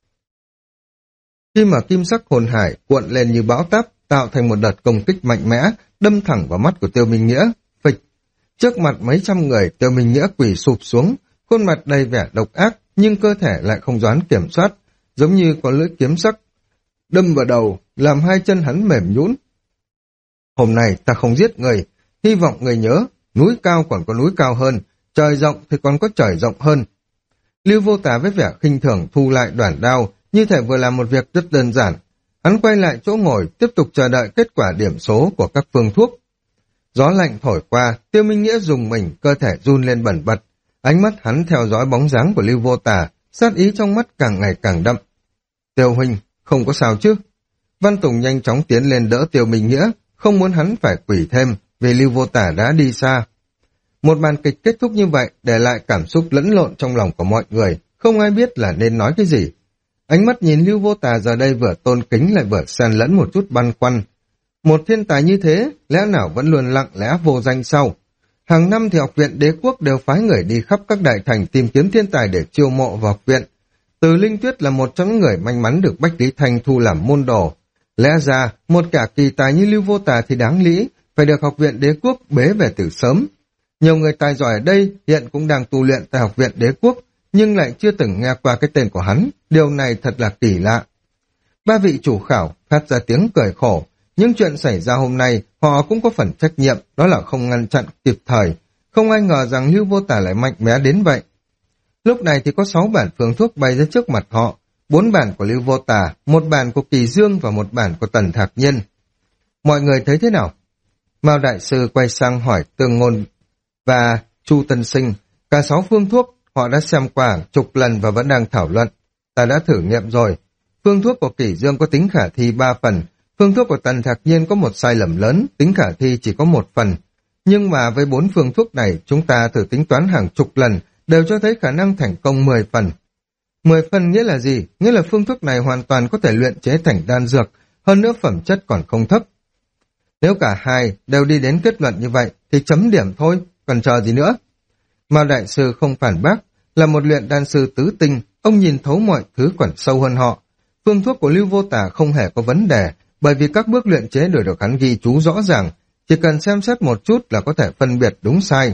A: Khi mà kim sắc hồn hải cuộn lên như bão táp, tạo thành một đợt công kích mạnh mẽ, đâm thẳng vào mắt của Tiêu Minh Nghĩa. Phịch! Trước mặt mấy trăm người, Tiêu Minh Nghĩa quỳ sụp xuống, khuôn mặt đầy vẻ độc ác, nhưng cơ thể lại không dám kiểm soát, giống như có lưỡi kiếm sắc đâm vào đầu, làm hai chân hắn mềm nhũn. Hôm nay ta không giết người, hy vọng người nhớ, núi cao còn có núi cao hơn, trời rộng thì còn có trời rộng hơn. Lưu Vô Tà với vẻ khinh thường thu lại đoản đao, như thể vừa làm một việc rất đơn giản. Hắn quay lại chỗ ngồi, tiếp tục chờ đợi kết quả điểm số của các phương thuốc. Gió lạnh thổi qua, Tiêu Minh Nghĩa dùng mình, cơ thể run lên bẩn bật. Ánh mắt hắn theo dõi bóng dáng của Lưu Vô Tà, sát ý trong mắt càng ngày càng đậm. Tiêu huynh, không có sao chứ? Văn Tùng nhanh chóng tiến lên đỡ Tiêu Minh Nghĩa, không muốn hắn phải quỳ thêm, vì Lưu Vô Tà đã đi xa. Một màn kịch kết thúc như vậy, để lại cảm xúc lẫn lộn trong lòng của mọi người, không ai biết là nên nói cái gì. Ánh mắt nhìn Lưu Vô Tà giờ đây vừa tôn kính lại vừa xen lẫn một chút băn khoăn. Một thiên tài như thế, lẽ nào vẫn luôn lặng lẽ vô danh sau? Hàng năm thì học viện đế quốc đều phái người đi khắp các đại thành tìm kiếm thiên tài để chiêu mộ vào học viện. Từ Linh Tuyết là một trong những người may mắn được Bách Lý Thành thu làm môn đồ. Lẽ ra, một cả kỳ tài như Lưu Vô Tà thì đáng lý, phải được học viện đế quốc bế về từ sớm. Nhiều người tài giỏi ở đây hiện cũng đang tu luyện tại học viện đế quốc, nhưng lại chưa từng nghe qua cái tên của hắn. Điều này thật là kỳ lạ. Ba vị chủ khảo phát ra tiếng cười khổ. Những chuyện xảy ra hôm nay, họ cũng có phần trách nhiệm, đó là không ngăn chặn kịp thời. Không ai ngờ rằng Lưu Vô Tà lại mạnh mẽ đến vậy. Lúc này thì có 6 bản phương thuốc bày ra trước mặt họ. 4 bản của Lưu Vô Tà, 1 bản của Kỳ Dương và 1 bản của Tần Thạc Nhiên. Mọi người thấy thế nào? Mao Đại Sư quay sang hỏi Tương Ngôn và Chu Tân Sinh. Cả 6 phương thuốc họ đã xem qua chục lần và vẫn đang thảo luận. Ta đã thử nghiệm rồi. Phương thuốc của Kỷ Dương có tính khả thi 3 phần. Phương thuốc của Tần Thạc Nhiên có một sai lầm lớn, tính khả thi chỉ có 1 phần. Nhưng mà với 4 phương thuốc này, chúng ta thử tính toán hàng chục lần, đều cho thấy khả năng thành công 10 phần. 10 phần nghĩa là gì? Nghĩa là phương thuốc này hoàn toàn có thể luyện chế thành đan dược, hơn nữa phẩm chất còn không thấp. Nếu cả hai đều đi đến kết luận như vậy, thì chấm điểm thôi, còn chờ gì nữa? Mao Đại Sư không phản bác, là một luyện đan sư tứ tinh, ông nhìn thấu mọi thứ còn sâu hơn họ. Phương thuốc của Lưu Vô Tà không hề có vấn đề, bởi vì các bước luyện chế đều được hắn ghi chú rõ ràng, chỉ cần xem xét một chút là có thể phân biệt đúng sai.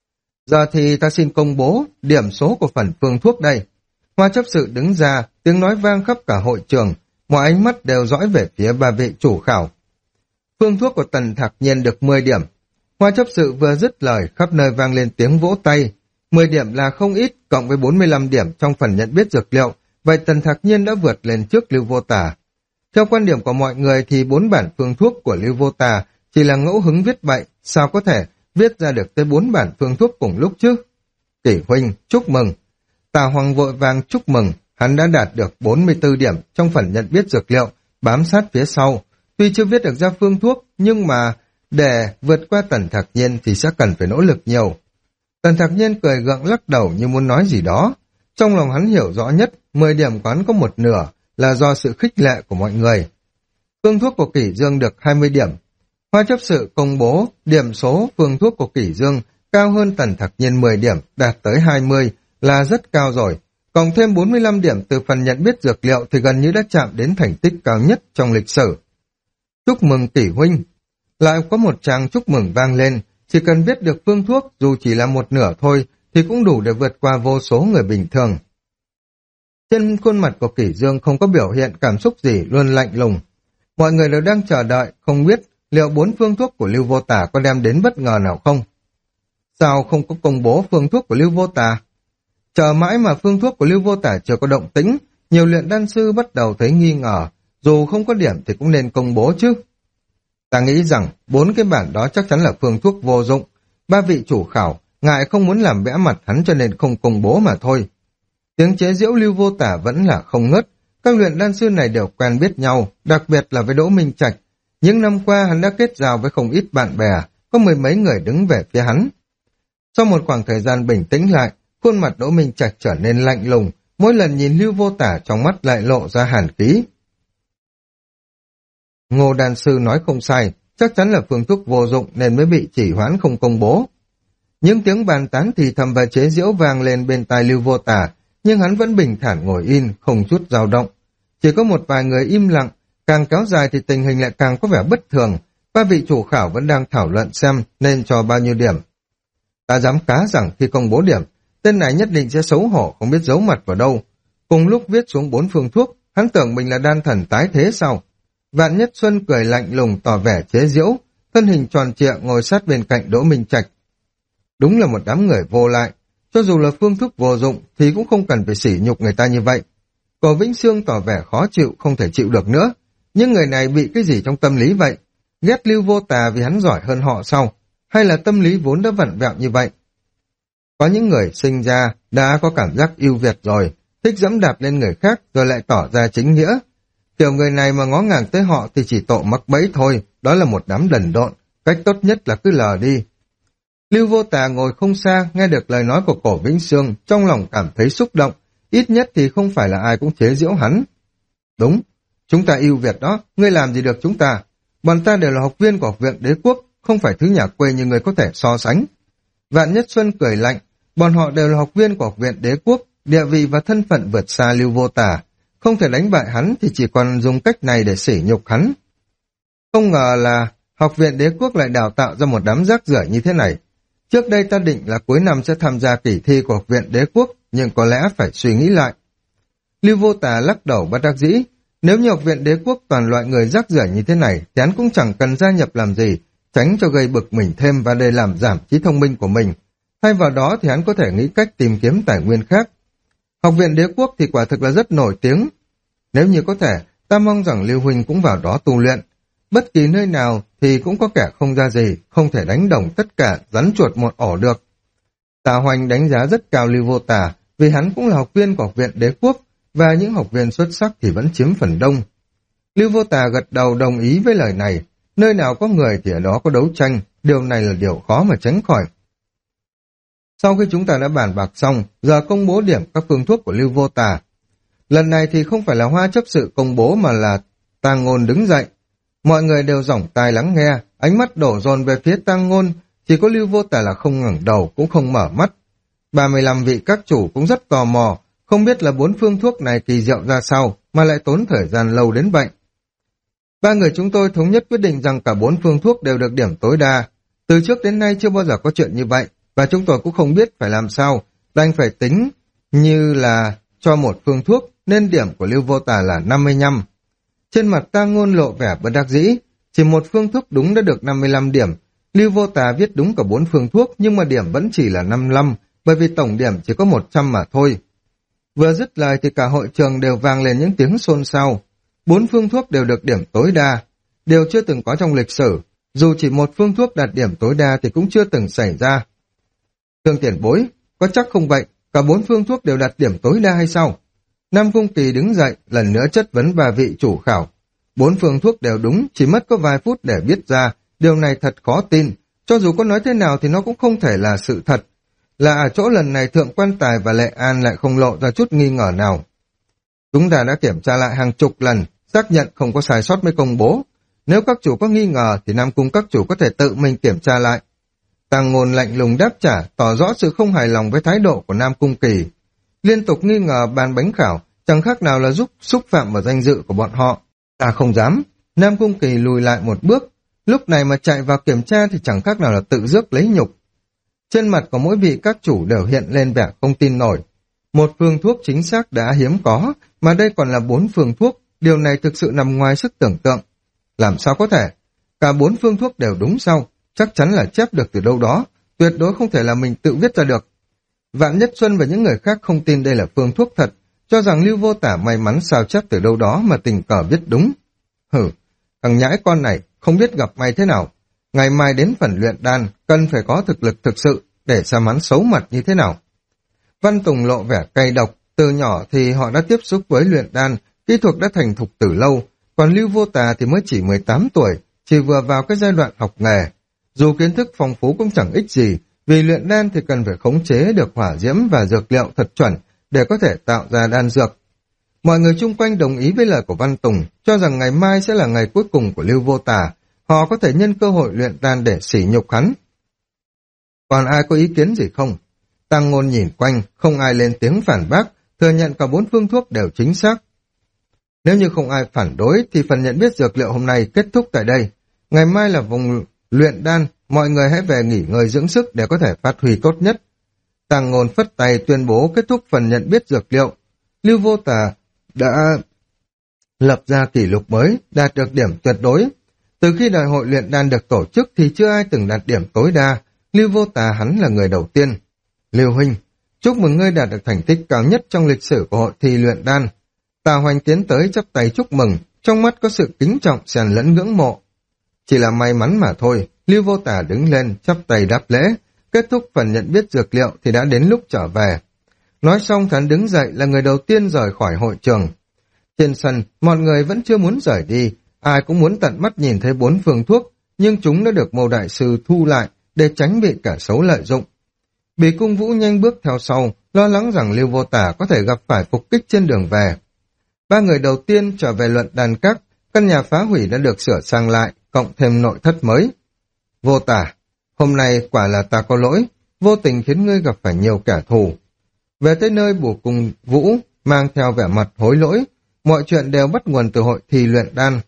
A: Giờ thì ta xin công bố điểm số của phần phương thuốc đây. Hoa chấp sự đứng ra, tiếng nói vang khắp cả hội trường, mọi ánh mắt đều dõi về phía ba vị chủ khảo. Phương thuốc của Tần Thạc Nhiên được 10 điểm. Hoa chấp sự vừa dứt lời, khắp nơi vang lên tiếng vỗ tay. 10 điểm là không ít, cộng với 45 điểm trong phần nhận biết dược liệu, vậy Tần Thạc Nhiên đã vượt lên trước Lưu Vô Tà. Theo quan điểm của mọi người thì 4 bản phương thuốc của Lưu Vô Tà chỉ là ngẫu hứng viết bậy, sao có thể viết ra được tới 4 bản phương thuốc cùng lúc chứ? Kỷ huynh, chúc mừng. Tà Hoàng vội vàng chúc mừng, hắn đã đạt được 44 điểm trong phần nhận biết dược liệu, bám sát phía sau. Tuy chưa viết được ra phương thuốc, nhưng mà để vượt qua Tần Thạc Nhiên thì sẽ cần phải nỗ lực nhiều. Tần Thạc Nhiên cười gượng lắc đầu như muốn nói gì đó. Trong lòng hắn hiểu rõ nhất, 10 điểm của hắn có một nửa là do sự khích lệ của mọi người. Phương thuốc của Kỷ Dương được 20 điểm. Hoa chấp sự công bố điểm số phương thuốc của Kỷ Dương cao hơn Tần Thạc Nhiên 10 điểm, đạt tới 20 là rất cao rồi. Cộng thêm 45 điểm từ phần nhận biết dược liệu thì gần như đã chạm đến thành tích cao nhất trong lịch sử. Chúc mừng Kỷ huynh. Lại có một tràng chúc mừng vang lên, chỉ cần biết được phương thuốc dù chỉ là một nửa thôi thì cũng đủ để vượt qua vô số người bình thường. Trên khuôn mặt của Kỷ Dương không có biểu hiện cảm xúc gì, luôn lạnh lùng. Mọi người đều đang chờ đợi, không biết liệu 4 phương thuốc của Lưu Vô Tà có đem đến bất ngờ nào không? Sao không có công bố phương thuốc của Lưu Vô Tà? Chờ mãi mà phương thuốc của Lưu Vô Tả chưa có động tĩnh, nhiều luyện đan sư bắt đầu thấy nghi ngờ, dù không có điểm thì cũng nên công bố chứ. Ta nghĩ rằng 4 cái bản đó chắc chắn là phương thuốc vô dụng. 3 vị chủ khảo, ngại không muốn làm bẽ mặt hắn cho nên không công bố mà thôi. Tiếng chế giễu Lưu Vô Tả vẫn là không ngớt. Các luyện đan sư này đều quen biết nhau, đặc biệt là với Đỗ Minh Trạch. Những năm qua hắn đã kết giao với không ít bạn bè, có mười mấy người đứng về phía hắn. Sau một khoảng thời gian bình tĩnh lại, khuôn mặt Đỗ Minh Trạch trở nên lạnh lùng, mỗi lần nhìn Lưu Vô Tả trong mắt lại lộ ra hàn khí. Ngô đan sư nói không sai, chắc chắn là phương thuốc vô dụng nên mới bị chỉ hoãn không công bố. Những tiếng bàn tán thì thầm và chế giễu vang lên bên tai Lưu Vô Tả, nhưng hắn vẫn bình thản ngồi yên, không chút dao động. Chỉ có một vài người im lặng, càng kéo dài thì tình hình lại càng có vẻ bất thường. 3 vị chủ khảo vẫn đang thảo luận xem nên cho bao nhiêu điểm. Ta dám cá rằng khi công bố điểm, tên này nhất định sẽ xấu hổ không biết giấu mặt vào đâu. Cùng lúc viết xuống 4 phương thuốc, hắn tưởng mình là đan thần tái thế sao? Vạn Nhất Xuân cười lạnh lùng tỏ vẻ chế giễu, thân hình tròn trịa ngồi sát bên cạnh Đỗ Minh Trạch. Đúng là một đám người vô lại, cho dù là phương thuốc vô dụng thì cũng không cần phải sỉ nhục người ta như vậy. Cổ Vĩnh Sương tỏ vẻ khó chịu, không thể chịu được nữa. Nhưng người này bị cái gì trong tâm lý vậy? Ghét Lưu Vô Tà vì hắn giỏi hơn họ sao? Hay là tâm lý vốn đã vặn vẹo như vậy? Có những người sinh ra đã có cảm giác ưu việt rồi, thích dẫm đạp lên người khác rồi lại tỏ ra chính nghĩa. Kiểu người này mà ngó ngàng tới họ thì chỉ tội mắc bẫy thôi, đó là một đám đần độn, cách tốt nhất là cứ lờ đi. Lưu Vô Tà ngồi không xa, nghe được lời nói của Cổ Vĩnh Sương, trong lòng cảm thấy xúc động, ít nhất thì không phải là ai cũng chế giễu hắn. Đúng, chúng ta ưu việt đó, ngươi làm gì được chúng ta? Bọn ta đều là học viên của học viện Đế Quốc, không phải thứ nhà quê như người có thể so sánh. Vạn Nhất Xuân cười lạnh, bọn họ đều là học viên của học viện Đế Quốc, địa vị và thân phận vượt xa Lưu Vô Tà, không thể đánh bại hắn thì chỉ còn dùng cách này để sỉ nhục hắn. Không ngờ là học viện Đế Quốc lại đào tạo ra một đám rác rưởi như thế này. Trước đây ta định là cuối năm sẽ tham gia kỳ thi của học viện Đế Quốc, nhưng có lẽ phải suy nghĩ lại. Lưu Vô Tà lắc đầu bất đắc dĩ, nếu như học viện Đế Quốc toàn loại người rác rưởi như thế này, thì hắn cũng chẳng cần gia nhập làm gì, tránh cho gây bực mình thêm và để làm giảm trí thông minh của mình. Thay vào đó thì hắn có thể nghĩ cách tìm kiếm tài nguyên khác. Học viện Đế Quốc thì quả thực là rất nổi tiếng. Nếu như có thể, ta mong rằng Lưu Huynh cũng vào đó tu luyện. Bất kỳ nơi nào thì cũng có kẻ không ra gì, không thể đánh đồng tất cả, rắn chuột một ổ được. Tạ Hoành đánh giá rất cao Lưu Vô Tà, vì hắn cũng là học viên của học viện Đế Quốc, và những học viên xuất sắc thì vẫn chiếm phần đông. Lưu Vô Tà gật đầu đồng ý với lời này, nơi nào có người thì ở đó có đấu tranh, điều này là điều khó mà tránh khỏi. Sau khi chúng ta đã bàn bạc xong, giờ công bố điểm các phương thuốc của Lưu Vô Tà. Lần này thì không phải là Hoa chấp sự công bố mà là Tang Ngôn đứng dậy. Mọi người đều dõng tai lắng nghe, ánh mắt đổ dồn về phía Tang Ngôn, chỉ có Lưu Vô Tà là không ngẩng đầu cũng không mở mắt. 35 vị các chủ cũng rất tò mò, không biết là 4 phương thuốc này kỳ diệu ra sao mà lại tốn thời gian lâu đến vậy. 3 người chúng tôi thống nhất quyết định rằng cả 4 phương thuốc đều được điểm tối đa. Từ trước đến nay chưa bao giờ có chuyện như vậy, và chúng tôi cũng không biết phải làm sao, đành phải tính như là cho một phương thuốc, nên điểm của Lưu Vô Tà là 55. Trên mặt Tang Ngôn lộ vẻ bất đắc dĩ, chỉ một phương thuốc đúng đã được 55 điểm. Lưu Vô Tà viết đúng cả 4 phương thuốc nhưng mà điểm vẫn chỉ là 55, bởi vì tổng điểm chỉ có 100 mà thôi. Vừa dứt lời thì cả hội trường đều vang lên những tiếng xôn xao. 4 phương thuốc đều được điểm tối đa, điều chưa từng có trong lịch sử. Dù chỉ một phương thuốc đạt điểm tối đa thì cũng chưa từng xảy ra. Thương Tiền Bối, có chắc không vậy? Cả 4 phương thuốc đều đạt điểm tối đa hay sao? Nam Cung Kỳ đứng dậy, lần nữa chất vấn 3 vị chủ khảo. 4 phương thuốc đều đúng, chỉ mất có vài phút để biết ra. Điều này thật khó tin. Cho dù có nói thế nào thì nó cũng không thể là sự thật. Là ở chỗ lần này Thượng Quan Tài và Lệ An lại không lộ ra chút nghi ngờ nào. Chúng ta đã kiểm tra lại hàng chục lần, xác nhận không có sai sót mới công bố. Nếu các chủ có nghi ngờ thì Nam Cung các chủ có thể tự mình kiểm tra lại. Tang Ngôn lạnh lùng đáp trả, tỏ rõ sự không hài lòng với thái độ của Nam Cung Kỳ. Liên tục nghi ngờ ban bánh khảo, chẳng khác nào là giúp xúc phạm vào danh dự của bọn họ. Ta không dám. Nam Cung Kỳ lùi lại một bước. Lúc này mà chạy vào kiểm tra thì chẳng khác nào là tự rước lấy nhục. Trên mặt của mỗi vị các chủ đều hiện lên vẻ không tin nổi. Một phương thuốc chính xác đã hiếm có, mà đây còn là 4 phương thuốc. Điều này thực sự nằm ngoài sức tưởng tượng. Làm sao có thể? Cả 4 phương thuốc đều đúng sao? Chắc chắn là chép được từ đâu đó. Tuyệt đối không thể là mình tự viết ra được. Vạn Nhất Xuân và những người khác không tin đây là phương thuốc thật, cho rằng Lưu Vô Tả may mắn sao chép từ đâu đó mà tình cờ viết đúng. Hử, thằng nhãi con này không biết gặp may thế nào. Ngày mai đến phần luyện đan, cần phải có thực lực thực sự để xem hắn xấu mặt như thế nào. Văn Tùng lộ vẻ cay độc, từ nhỏ thì họ đã tiếp xúc với luyện đan, kỹ thuật đã thành thục từ lâu, còn Lưu Vô Tà thì mới chỉ 18 tuổi, chỉ vừa vào cái giai đoạn học nghề. Dù kiến thức phong phú cũng chẳng ích gì, vì luyện đan thì cần phải khống chế được hỏa diễm và dược liệu thật chuẩn để có thể tạo ra đan dược. Mọi người chung quanh đồng ý với lời của Văn Tùng, cho rằng ngày mai sẽ là ngày cuối cùng của Lưu Vô Tà, họ có thể nhân cơ hội luyện đan để sỉ nhục hắn. Còn ai có ý kiến gì không? Tăng Ngôn nhìn quanh, không ai lên tiếng phản bác, thừa nhận cả 4 phương thuốc đều chính xác. Nếu như không ai phản đối thì phần nhận biết dược liệu hôm nay kết thúc tại đây. Ngày mai là vùng luyện đan, mọi người hãy về nghỉ ngơi dưỡng sức để có thể phát huy tốt nhất. Tăng Ngôn phất tay tuyên bố kết thúc phần nhận biết dược liệu. Lưu Vô Tà đã lập ra kỷ lục mới, đạt được điểm tuyệt đối. Từ khi đại hội luyện đan được tổ chức thì chưa ai từng đạt điểm tối đa, Lưu Vô Tà hắn là người đầu tiên. Lưu huynh, chúc mừng ngươi đạt được thành tích cao nhất trong lịch sử của hội thi luyện đan. Tà Hoành tiến tới chắp tay chúc mừng, trong mắt có sự kính trọng xen lẫn ngưỡng mộ. Chỉ là may mắn mà thôi, Lưu Vô Tà đứng lên chắp tay đáp lễ, kết thúc phần nhận biết dược liệu thì đã đến lúc trở về. Nói xong hắn đứng dậy là người đầu tiên rời khỏi hội trường. Trên sân, mọi người vẫn chưa muốn rời đi, ai cũng muốn tận mắt nhìn thấy 4 phương thuốc, nhưng chúng đã được Mâu Đại Sư thu lại để tránh bị kẻ xấu lợi dụng. Bỉ Cung Vũ nhanh bước theo sau, lo lắng rằng Lưu Vô Tả có thể gặp phải phục kích trên đường về. 3 người đầu tiên trở về luận đàn các, căn nhà phá hủy đã được sửa sang lại, cộng thêm nội thất mới. Vô Tả, hôm nay quả là ta có lỗi, vô tình khiến ngươi gặp phải nhiều kẻ thù. Về tới nơi, Bỉ Cung Vũ mang theo vẻ mặt hối lỗi, mọi chuyện đều bắt nguồn từ hội thi luyện đan.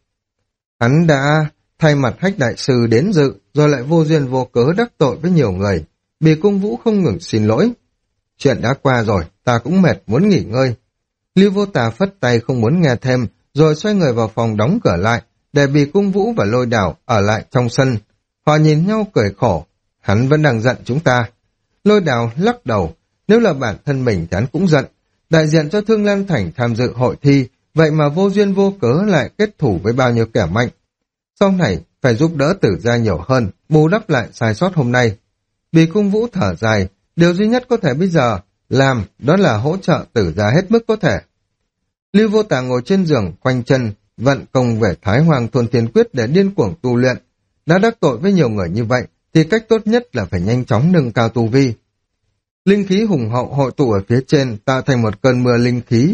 A: Hắn đã thay mặt Hách Đại Sư đến dự, rồi lại vô duyên vô cớ đắc tội với nhiều người. Bỉ Cung Vũ không ngừng xin lỗi. Chuyện đã qua rồi, ta cũng mệt muốn nghỉ ngơi. Lưu Vô Tà phất tay không muốn nghe thêm, rồi xoay người vào phòng đóng cửa lại, để Bỉ Cung Vũ và Lôi Đảo ở lại trong sân. Họ nhìn nhau cười khổ, hắn vẫn đang giận chúng ta. Lôi Đảo lắc đầu, nếu là bản thân mình thì hắn cũng giận. Đại diện cho Thương Lan Thành tham dự hội thi, vậy mà vô duyên vô cớ lại kết thủ với bao nhiêu kẻ mạnh. Sau này, phải giúp đỡ Tử Gia nhiều hơn, bù đắp lại sai sót hôm nay. Bỉ Cung Vũ thở dài, điều duy nhất có thể bây giờ làm đó là hỗ trợ Tử Gia hết mức có thể. Lưu Vô Tà ngồi trên giường, khoanh chân, vận công về Thái Hoàng Thuần Thiên Quyết để điên cuồng tu luyện. Đã đắc tội với nhiều người như vậy, thì cách tốt nhất là phải nhanh chóng nâng cao tu vi. Linh khí hùng hậu hội tụ ở phía trên, tạo thành một cơn mưa linh khí,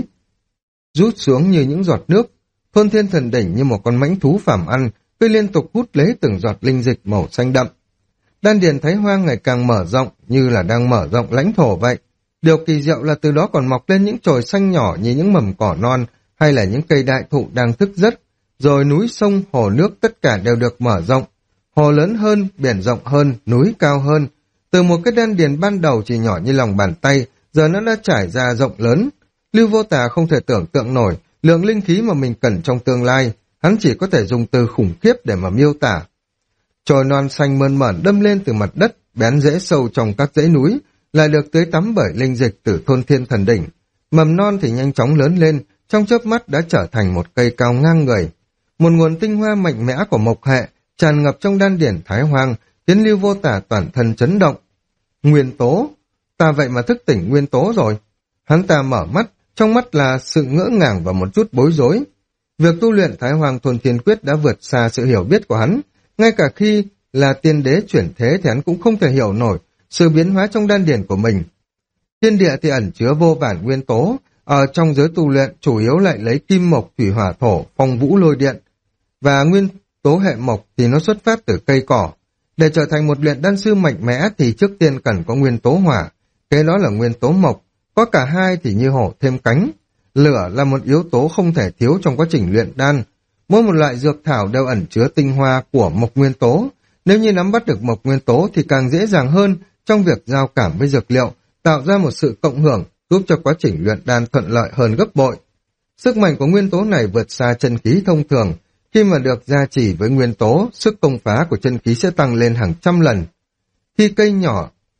A: rút xuống như những giọt nước. Thôn Thiên Thần Đỉnh như một con mãnh thú phàm ăn, cứ liên tục hút lấy từng giọt linh dịch màu xanh đậm. Đan điền Thái Hoang ngày càng mở rộng, như là đang mở rộng lãnh thổ vậy. Điều kỳ diệu là từ đó còn mọc lên những chồi xanh nhỏ như những mầm cỏ non, hay là những cây đại thụ đang thức giấc. Rồi núi sông, hồ nước tất cả đều được mở rộng. Hồ lớn hơn, biển rộng hơn, núi cao hơn. Từ một cái đan điền ban đầu chỉ nhỏ như lòng bàn tay, giờ nó đã trải ra rộng lớn. Lưu Vô Tà không thể tưởng tượng nổi lượng linh khí mà mình cần trong tương lai, hắn chỉ có thể dùng từ khủng khiếp để mà miêu tả. Chồi non xanh mơn mởn đâm lên từ mặt đất, bén rễ sâu trong các dãy núi, lại được tưới tắm bởi linh dịch từ Thôn Thiên Thần Đỉnh. Mầm non thì nhanh chóng lớn lên, trong chớp mắt đã trở thành một cây cao ngang người. Một nguồn tinh hoa mạnh mẽ của mộc hệ tràn ngập trong đan điển Thái Hoang, khiến Lưu Vô Tả toàn thân chấn động. Nguyên tố, ta vậy mà thức tỉnh nguyên tố rồi. Hắn ta mở mắt, trong mắt là sự ngỡ ngàng và một chút bối rối. Việc tu luyện Thái Hoàng Thuần Thiên Quyết đã vượt xa sự hiểu biết của hắn. Ngay cả khi là tiên đế chuyển thế thì hắn cũng không thể hiểu nổi sự biến hóa trong đan điển của mình. Thiên địa thì ẩn chứa vô vàn nguyên tố, ở trong giới tu luyện chủ yếu lại lấy kim mộc, thủy hỏa thổ, phong vũ lôi điện. Và nguyên tố hệ mộc thì nó xuất phát từ cây cỏ. Để trở thành một luyện đan sư mạnh mẽ thì trước tiên cần có nguyên tố hỏa, cái đó là nguyên tố mộc. Có cả hai thì như hổ thêm cánh. Lửa là một yếu tố không thể thiếu trong quá trình luyện đan. Mỗi một loại dược thảo đều ẩn chứa tinh hoa của mộc nguyên tố. Nếu như nắm bắt được mộc nguyên tố thì càng dễ dàng hơn trong việc giao cảm với dược liệu, tạo ra một sự cộng hưởng, giúp cho quá trình luyện đan thuận lợi hơn gấp bội. Sức mạnh của nguyên tố này vượt xa chân khí thông thường. Khi mà được gia trì với nguyên tố, sức công phá của chân khí sẽ tăng lên hàng trăm lần. Khi cây nhỏ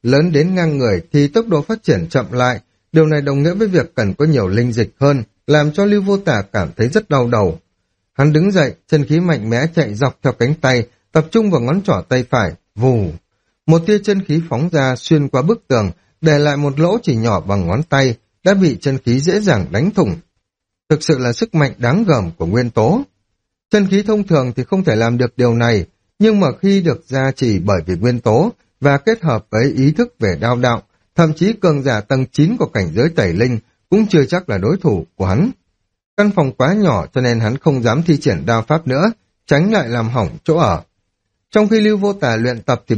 A: lớn đến ngang người thì tốc độ phát triển chậm lại. Điều này đồng nghĩa với việc cần có nhiều linh dịch hơn, làm cho Lưu Vô Tả cảm thấy rất đau đầu. Hắn đứng dậy, chân khí mạnh mẽ chạy dọc theo cánh tay, tập trung vào ngón trỏ tay phải, vù. Một tia chân khí phóng ra xuyên qua bức tường, để lại một lỗ chỉ nhỏ bằng ngón tay, đã bị chân khí dễ dàng đánh thủng. Thực sự là sức mạnh đáng gờm của nguyên tố. Chân khí thông thường thì không thể làm được điều này, nhưng mà khi được gia trì bởi vì nguyên tố và kết hợp với ý thức về đao đạo, thậm chí cường giả tầng 9 của cảnh giới tẩy linh cũng chưa chắc là đối thủ của hắn. Căn phòng quá nhỏ cho nên hắn không dám thi triển đao pháp nữa, tránh lại làm hỏng chỗ ở. Trong khi Lưu Vô Tả luyện tập thì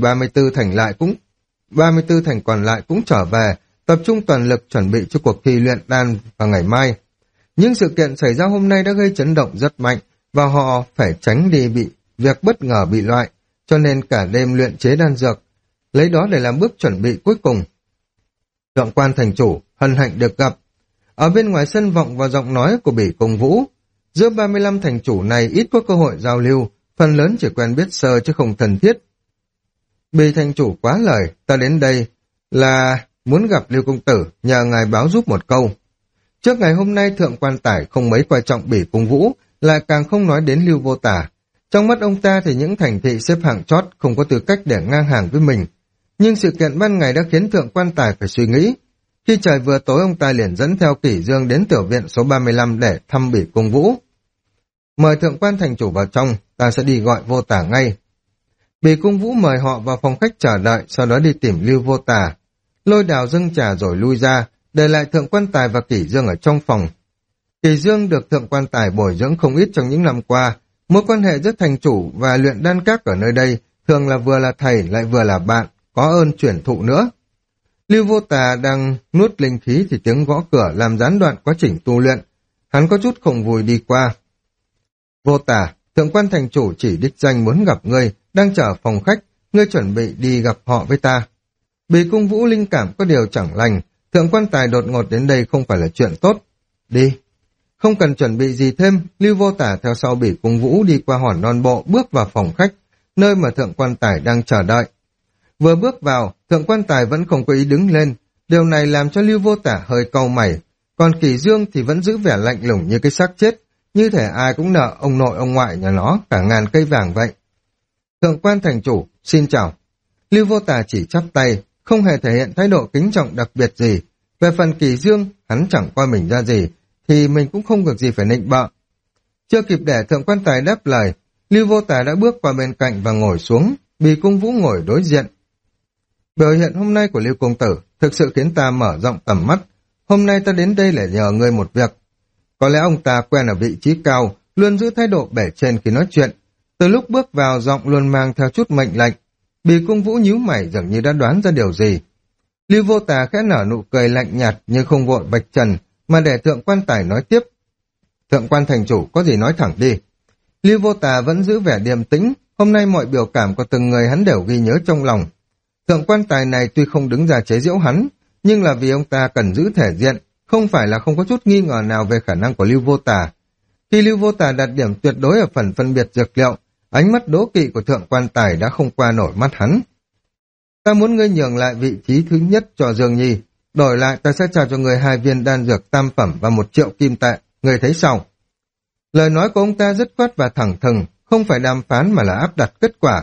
A: 34 thành còn lại cũng trở về, tập trung toàn lực chuẩn bị cho cuộc thi luyện đan vào ngày mai. Nhưng sự kiện xảy ra hôm nay đã gây chấn động rất mạnh, và họ phải tránh đi bị việc bất ngờ bị loại, cho nên cả đêm luyện chế đan dược, lấy đó để làm bước chuẩn bị cuối cùng. Thượng quan thành chủ, hân hạnh được gặp. Ở bên ngoài sân vọng vào giọng nói của Bỉ Công Vũ. Giữa 35 thành chủ này ít có cơ hội giao lưu, phần lớn chỉ quen biết sơ chứ không thân thiết. Bỉ thành chủ quá lời, ta đến đây là muốn gặp Lưu công tử, nhờ ngài báo giúp một câu. Trước ngày hôm nay thượng quan tải không mấy quan trọng Bỉ Công Vũ, lại càng không nói đến Lưu Vô Tả. Trong mắt ông ta thì những thành thị xếp hạng chót không có tư cách để ngang hàng với mình. Nhưng sự kiện ban ngày đã khiến thượng quan tài phải suy nghĩ. Khi trời vừa tối ông ta liền dẫn theo Kỷ Dương đến tiểu viện số 35 để thăm Bỉ Công Vũ. Mời thượng quan thành chủ vào trong, ta sẽ đi gọi Vô Tả ngay. Bỉ Công Vũ mời họ vào phòng khách chờ đợi, sau đó đi tìm Lưu Vô Tả. Lôi Đào dâng trà rồi lui ra, để lại thượng quan tài và Kỷ Dương ở trong phòng. Kỷ Dương được thượng quan tài bồi dưỡng không ít trong những năm qua. Mối quan hệ giữa thành chủ và luyện đan các ở nơi đây thường là vừa là thầy lại vừa là bạn, có ơn chuyển thụ nữa. Lưu Vô Tà đang nuốt linh khí thì tiếng gõ cửa làm gián đoạn quá trình tu luyện. Hắn có chút không vui đi qua. Vô Tà, thượng quan thành chủ chỉ đích danh muốn gặp ngươi, đang chờ phòng khách, ngươi chuẩn bị đi gặp họ với ta. Bỉ Công Vũ linh cảm có điều chẳng lành, thượng quan tài đột ngột đến đây không phải là chuyện tốt. Đi. Không cần chuẩn bị gì thêm, Lưu Vô Tả theo sau Bỉ Công Vũ đi qua hòn non bộ bước vào phòng khách, nơi mà thượng quan tài đang chờ đợi. Vừa bước vào, thượng quan tài vẫn không có ý đứng lên, điều này làm cho Lưu Vô Tả hơi cau mày, còn Kỷ Dương thì vẫn giữ vẻ lạnh lùng như cái xác chết, như thể ai cũng nợ ông nội ông ngoại nhà nó cả ngàn cây vàng vậy. Thượng quan thành chủ, xin chào. Lưu Vô Tả chỉ chắp tay, không hề thể hiện thái độ kính trọng đặc biệt gì. Về phần Kỷ Dương, hắn chẳng coi mình ra gì, thì mình cũng không được gì phải nịnh bợ. Chưa kịp để thượng quan tài đáp lời, Lưu Vô Tả đã bước qua bên cạnh và ngồi xuống, Bỉ Công Vũ ngồi đối diện. Biểu hiện hôm nay của Lưu công tử thực sự khiến ta mở rộng tầm mắt. Hôm nay ta đến đây để nhờ ngươi một việc. Có lẽ ông ta quen ở vị trí cao, luôn giữ thái độ bể trên khi nói chuyện. Từ lúc bước vào giọng luôn mang theo chút mệnh lệnh. Bỉ Công Vũ nhíu mày dường như đã đoán ra điều gì. Lưu Vô Tà khẽ nở nụ cười lạnh nhạt nhưng không vội vạch trần, mà để thượng quan tài nói tiếp. Thượng quan thành chủ có gì nói thẳng đi. Lưu Vô Tà vẫn giữ vẻ điềm tĩnh, hôm nay mọi biểu cảm của từng người hắn đều ghi nhớ trong lòng. Thượng quan tài này tuy không đứng ra chế giễu hắn, nhưng là vì ông ta cần giữ thể diện, không phải là không có chút nghi ngờ nào về khả năng của Lưu Vô Tà. Khi Lưu Vô Tà đạt điểm tuyệt đối ở phần phân biệt dược liệu, ánh mắt đố kỵ của thượng quan tài đã không qua nổi mắt hắn. Ta muốn ngươi nhường lại vị trí thứ nhất cho Dương Nhi, đổi lại ta sẽ trao cho ngươi 2 viên đan dược tam phẩm và 1 triệu kim tệ, ngươi thấy sao? Lời nói của ông ta rất quát và thẳng thừng, không phải đàm phán mà là áp đặt kết quả.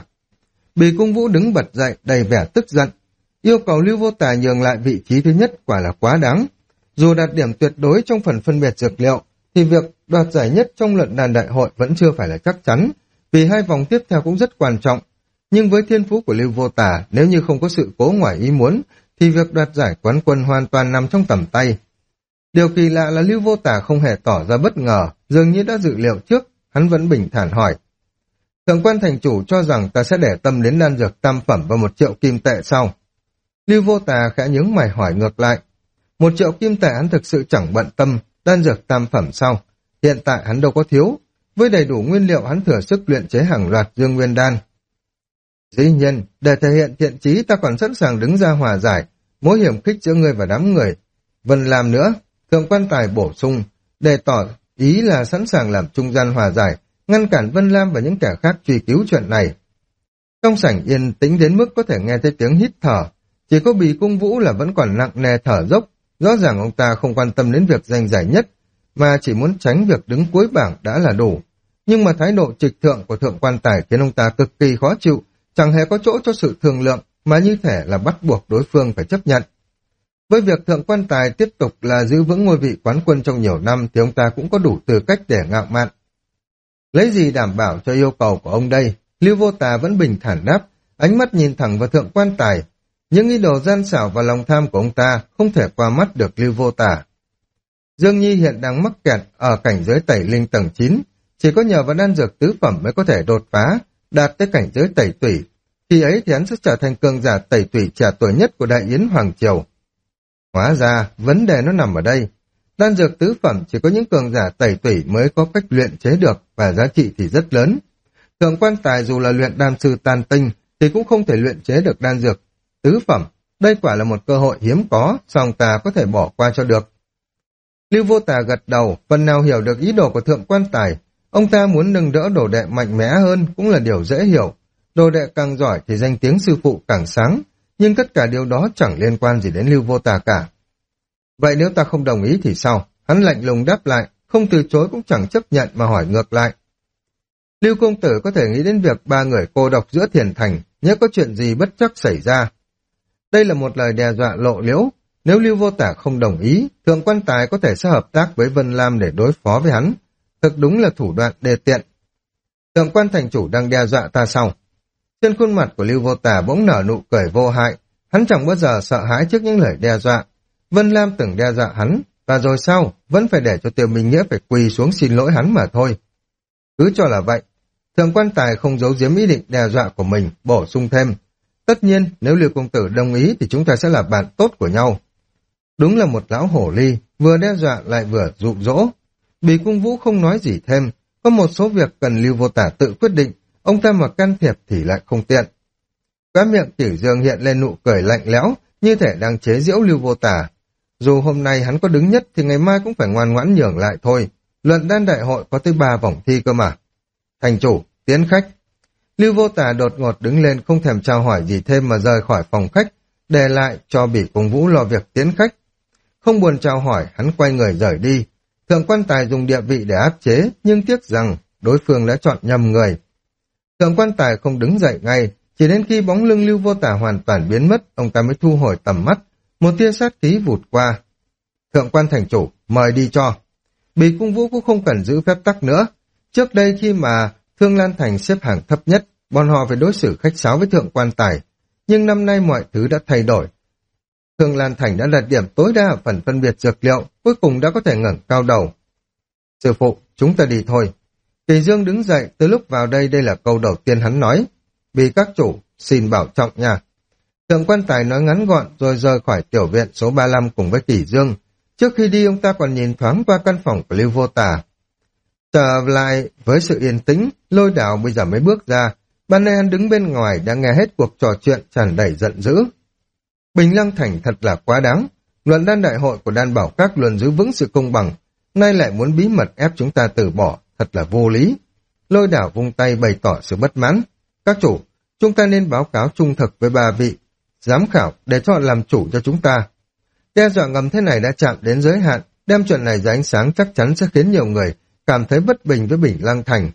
A: Bỉ Công Vũ đứng bật dậy đầy vẻ tức giận, yêu cầu Lưu Vô Tà nhường lại vị trí thứ nhất quả là quá đáng. Dù đạt điểm tuyệt đối trong phần phân biệt dược liệu, thì việc đoạt giải nhất trong luận đàn đại hội vẫn chưa phải là chắc chắn, vì 2 vòng tiếp theo cũng rất quan trọng. Nhưng với thiên phú của Lưu Vô Tà, nếu như không có sự cố ngoài ý muốn, thì việc đoạt giải quán quân hoàn toàn nằm trong tầm tay. Điều kỳ lạ là Lưu Vô Tà không hề tỏ ra bất ngờ, dường như đã dự liệu trước, hắn vẫn bình thản hỏi. Thượng quan thành chủ cho rằng ta sẽ để tâm đến đan dược tam phẩm và 1 triệu kim tệ sau. Lưu Vô Tà khẽ nhướng mày hỏi ngược lại. 1 triệu kim tệ hắn thực sự chẳng bận tâm, đan dược tam phẩm sau. Hiện tại hắn đâu có thiếu, với đầy đủ nguyên liệu hắn thừa sức luyện chế hàng loạt dương nguyên đan. Dĩ nhiên, để thể hiện thiện chí ta còn sẵn sàng đứng ra hòa giải, mối hiểm khích giữa ngươi và đám người. Vân làm nữa, thượng quan tài bổ sung, để tỏ ý là sẵn sàng làm trung gian hòa giải, ngăn cản Vân Lam và những kẻ khác truy cứu chuyện này. Trong sảnh yên tĩnh đến mức có thể nghe thấy tiếng hít thở, Chỉ có Bì Cung Vũ là vẫn còn nặng nề thở dốc, rõ ràng ông ta không quan tâm đến việc giành giải nhất, mà chỉ muốn tránh việc đứng cuối bảng đã là đủ. Nhưng mà thái độ trịch thượng của Thượng Quan Tài khiến ông ta cực kỳ khó chịu, chẳng hề có chỗ cho sự thương lượng, mà như thể là bắt buộc đối phương phải chấp nhận. Với việc Thượng Quan Tài tiếp tục là giữ vững ngôi vị quán quân trong nhiều năm thì ông ta cũng có đủ tư cách để ngạo mạn. Lấy gì đảm bảo cho yêu cầu của ông đây? Lưu Vô Tà vẫn bình thản đáp, ánh mắt nhìn thẳng vào Thượng Quan Tài. Những ý đồ gian xảo và lòng tham của ông ta không thể qua mắt được Lưu Vô Tà. Dương Nhi hiện đang mắc kẹt ở cảnh giới tẩy linh tầng 9, chỉ có nhờ vào đan dược tứ phẩm mới có thể đột phá, đạt tới cảnh giới tẩy tủy. Khi ấy thì hắn sẽ trở thành cường giả tẩy tủy trẻ tuổi nhất của Đại Yến Hoàng Triều. Hóa ra, vấn đề nó nằm ở đây. Đan dược tứ phẩm chỉ có những cường giả tẩy tủy mới có cách luyện chế được và giá trị thì rất lớn. Thượng Quan Tài dù là luyện đan sư tàn tinh thì cũng không thể luyện chế được đan dược tứ phẩm. Đây quả là một cơ hội hiếm có, song ta có thể bỏ qua cho được. Lưu Vô Tà gật đầu, phần nào hiểu được ý đồ của Thượng Quan Tài. Ông ta muốn nâng đỡ đồ đệ mạnh mẽ hơn cũng là điều dễ hiểu. Đồ đệ càng giỏi thì danh tiếng sư phụ càng sáng, nhưng tất cả điều đó chẳng liên quan gì đến Lưu Vô Tà cả. Vậy nếu ta không đồng ý thì sao? Hắn lạnh lùng đáp lại, không từ chối cũng chẳng chấp nhận mà hỏi ngược lại. Lưu công tử có thể nghĩ đến việc ba người cô độc giữa Thiền Thành, nhớ có chuyện gì bất chắc xảy ra. Đây là một lời đe dọa lộ liễu. Nếu Lưu Vô Tà không đồng ý, Thượng Quan Tài có thể sẽ hợp tác với Vân Lam để đối phó với hắn. Thực đúng là thủ đoạn đê tiện. Thượng Quan thành chủ đang đe dọa ta sao? Trên khuôn mặt của Lưu Vô Tà bỗng nở nụ cười vô hại. Hắn chẳng bao giờ sợ hãi trước những lời đe dọa. Vân Lam từng đe dọa hắn, và rồi sao? Vẫn phải để cho Tiêu Minh Nghĩa phải quỳ xuống xin lỗi hắn mà thôi. Cứ cho là vậy. Thượng Quan Tài không giấu giếm ý định đe dọa của mình, bổ sung thêm. Tất nhiên, nếu Lưu công tử đồng ý thì chúng ta sẽ là bạn tốt của nhau. Đúng là một lão hổ ly, vừa đe dọa lại vừa dụ dỗ. Bì Cung Vũ không nói gì thêm, có một số việc cần Lưu Vô Tà tự quyết định, ông ta mà can thiệp thì lại không tiện. Khóe miệng Tiểu Dương hiện lên nụ cười lạnh lẽo, như thể đang chế giễu Lưu Vô Tà. Dù hôm nay hắn có đứng nhất thì ngày mai cũng phải ngoan ngoãn nhường lại thôi. Luận đan đại hội có tới 3 vòng thi cơ mà. Thành chủ, tiến khách. Lưu Vô Tà đột ngột đứng lên không thèm chào hỏi gì thêm mà rời khỏi phòng khách, để lại cho Bỉ Cung Vũ lo việc tiến khách. Không buồn chào hỏi, hắn quay người rời đi. Thượng Quan Tài dùng địa vị để áp chế, nhưng tiếc rằng đối phương đã chọn nhầm người. Thượng Quan Tài không đứng dậy ngay, chỉ đến khi bóng lưng Lưu Vô Tà hoàn toàn biến mất, ông ta mới thu hồi tầm mắt, một tia sát khí vụt qua. Thượng Quan thành chủ, mời đi cho. Bỉ Cung Vũ cũng không cần giữ phép tắc nữa. Trước đây khi mà Thương Lan Thành xếp hạng thấp nhất, bọn họ phải đối xử khách sáo với Thượng Quan Tài. Nhưng năm nay mọi thứ đã thay đổi. Thương Lan Thành đã đạt điểm tối đa ở phần phân biệt dược liệu, cuối cùng đã có thể ngẩng cao đầu. Sư phụ, chúng ta đi thôi. Kỳ Dương đứng dậy, từ lúc vào đây là câu đầu tiên hắn nói. Vì các chủ, xin bảo trọng nha. Thượng Quan Tài nói ngắn gọn rồi rời khỏi tiểu viện số 35 cùng với Kỳ Dương. Trước khi đi ông ta còn nhìn thoáng qua căn phòng của Lưu Vô Tà. Trở lại với sự yên tĩnh, Lôi Đảo bây giờ mới bước ra. Ban nay hắn đứng bên ngoài đã nghe hết cuộc trò chuyện tràn đầy giận dữ. Bình Lăng Thành thật là quá đáng. Luận đan đại hội của đan bảo các luôn giữ vững sự công bằng, nay lại muốn bí mật ép chúng ta từ bỏ, thật là vô lý. Lôi Đảo vung tay bày tỏ sự bất mãn. Các chủ, chúng ta nên báo cáo trung thực với ba vị giám khảo để cho họ làm chủ cho chúng ta. Đe dọa ngầm thế này đã chạm đến giới hạn, đem chuyện này ra ánh sáng chắc chắn sẽ khiến nhiều người cảm thấy bất bình với Bình Lăng Thành.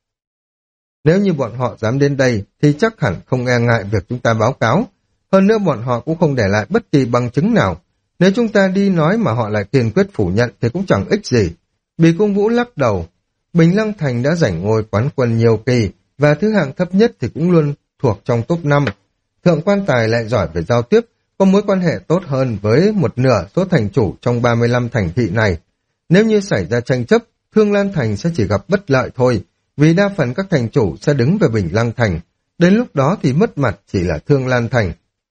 A: Nếu như bọn họ dám đến đây thì chắc hẳn không e ngại việc chúng ta báo cáo. Hơn nữa bọn họ cũng không để lại bất kỳ bằng chứng nào. Nếu chúng ta đi nói mà họ lại kiên quyết phủ nhận thì cũng chẳng ích gì. Bỉ Cung Vũ lắc đầu. Bình Lăng Thành đã giành ngôi quán quân nhiều kỳ và thứ hạng thấp nhất thì cũng luôn thuộc trong top 5. Thượng Quan Tài lại giỏi về giao tiếp, có mối quan hệ tốt hơn với một nửa số thành chủ trong 35 thành thị này. Nếu như xảy ra tranh chấp, Thương Lan Thành sẽ chỉ gặp bất lợi thôi, vì đa phần các thành chủ sẽ đứng về Bình Lăng Thành. Đến lúc đó thì mất mặt chỉ là Thương Lan Thành.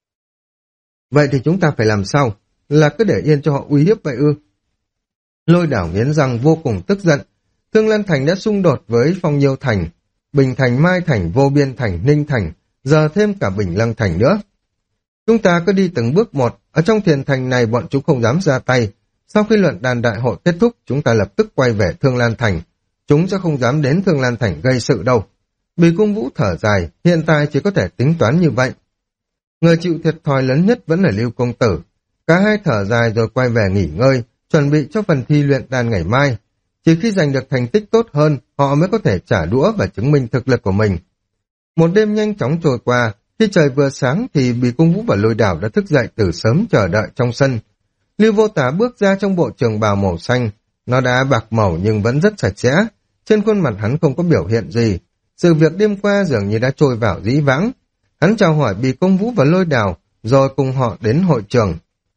A: Vậy thì chúng ta phải làm sao? Là cứ để yên cho họ uy hiếp vậy ư? Lôi Đảo nghiến răng vô cùng tức giận. Thương Lan Thành đã xung đột với Phong Nhiêu Thành, Bình Thành, Mai Thành, Vô Biên Thành, Ninh Thành, giờ thêm cả Bình Lăng Thành nữa. Chúng ta cứ đi từng bước một, ở trong Thiền Thành này bọn chúng không dám ra tay. Sau khi luận đàn đại hội kết thúc, chúng ta lập tức quay về Thương Lan Thành. Chúng sẽ không dám đến Thương Lan Thành gây sự đâu. Bỉ Cung Vũ thở dài, hiện tại chỉ có thể tính toán như vậy. Người chịu thiệt thòi lớn nhất vẫn là Lưu công tử. Cả hai thở dài rồi quay về nghỉ ngơi, chuẩn bị cho phần thi luyện đan ngày mai. Chỉ khi giành được thành tích tốt hơn, họ mới có thể trả đũa và chứng minh thực lực của mình. Một đêm nhanh chóng trôi qua, khi trời vừa sáng thì Bì Cung Vũ và Lôi Đảo đã thức dậy từ sớm chờ đợi trong sân. Lưu Vô Tả bước ra trong bộ trường bào màu xanh, nó đã bạc màu nhưng vẫn rất sạch sẽ, trên khuôn mặt hắn không có biểu hiện gì. Sự việc đêm qua dường như đã trôi vào dĩ vãng. Hắn chào hỏi Bì Cung Vũ và Lôi Đảo, rồi cùng họ đến hội trường.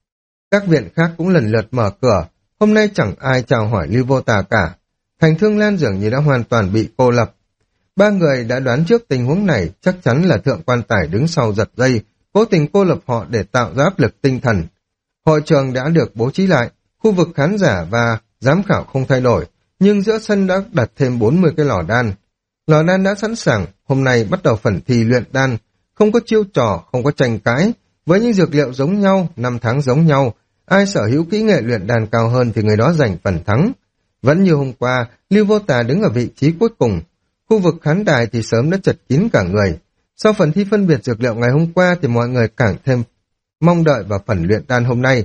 A: Các viện khác cũng lần lượt mở cửa, hôm nay chẳng ai chào hỏi Lưu Vô Tả cả. Thành Thương Lan dường như đã hoàn toàn bị cô lập. Ba người đã đoán trước tình huống này, chắc chắn là Thượng Quan Tài đứng sau giật dây, cố tình cô lập họ để tạo ra áp lực tinh thần. Hội trường đã được bố trí lại, khu vực khán giả và giám khảo không thay đổi, nhưng giữa sân đã đặt thêm 40 cái lò đan. Lò đan đã sẵn sàng, hôm nay bắt đầu phần thi luyện đan, không có chiêu trò, không có tranh cãi, với những dược liệu giống nhau, năm tháng giống nhau, ai sở hữu kỹ nghệ luyện đan cao hơn thì người đó giành phần thắng. Vẫn như hôm qua, Lưu Vô Tà đứng ở vị trí cuối cùng. Khu vực khán đài thì sớm đã chật kín cả người. Sau phần thi phân biệt dược liệu ngày hôm qua thì mọi người càng thêm mong đợi vào phần luyện đan hôm nay.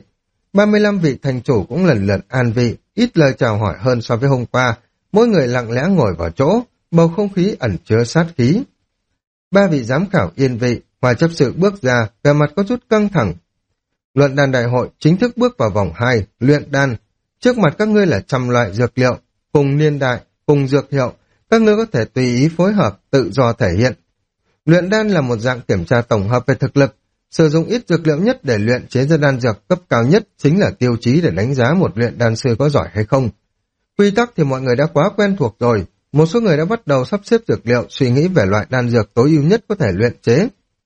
A: 35 vị thành chủ cũng lần lượt an vị, ít lời chào hỏi hơn so với hôm qua. Mỗi người lặng lẽ ngồi vào chỗ, bầu không khí ẩn chứa sát khí. Ba vị giám khảo yên vị, Hòa chấp sự bước ra, vẻ mặt có chút căng thẳng. Luận đan đại hội chính thức bước vào vòng 2, luyện đan. Trước mặt các ngươi là trăm loại dược liệu, cùng niên đại, cùng dược hiệu, các ngươi có thể tùy ý phối hợp, tự do thể hiện. Luyện đan là một dạng kiểm tra tổng hợp về thực lực, sử dụng ít dược liệu nhất để luyện chế ra đan dược cấp cao nhất chính là tiêu chí để đánh giá một luyện đan sư có giỏi hay không. Quy tắc thì mọi người đã quá quen thuộc rồi, một số người đã bắt đầu sắp xếp dược liệu, suy nghĩ về loại đan dược tối ưu nhất có thể luyện chế.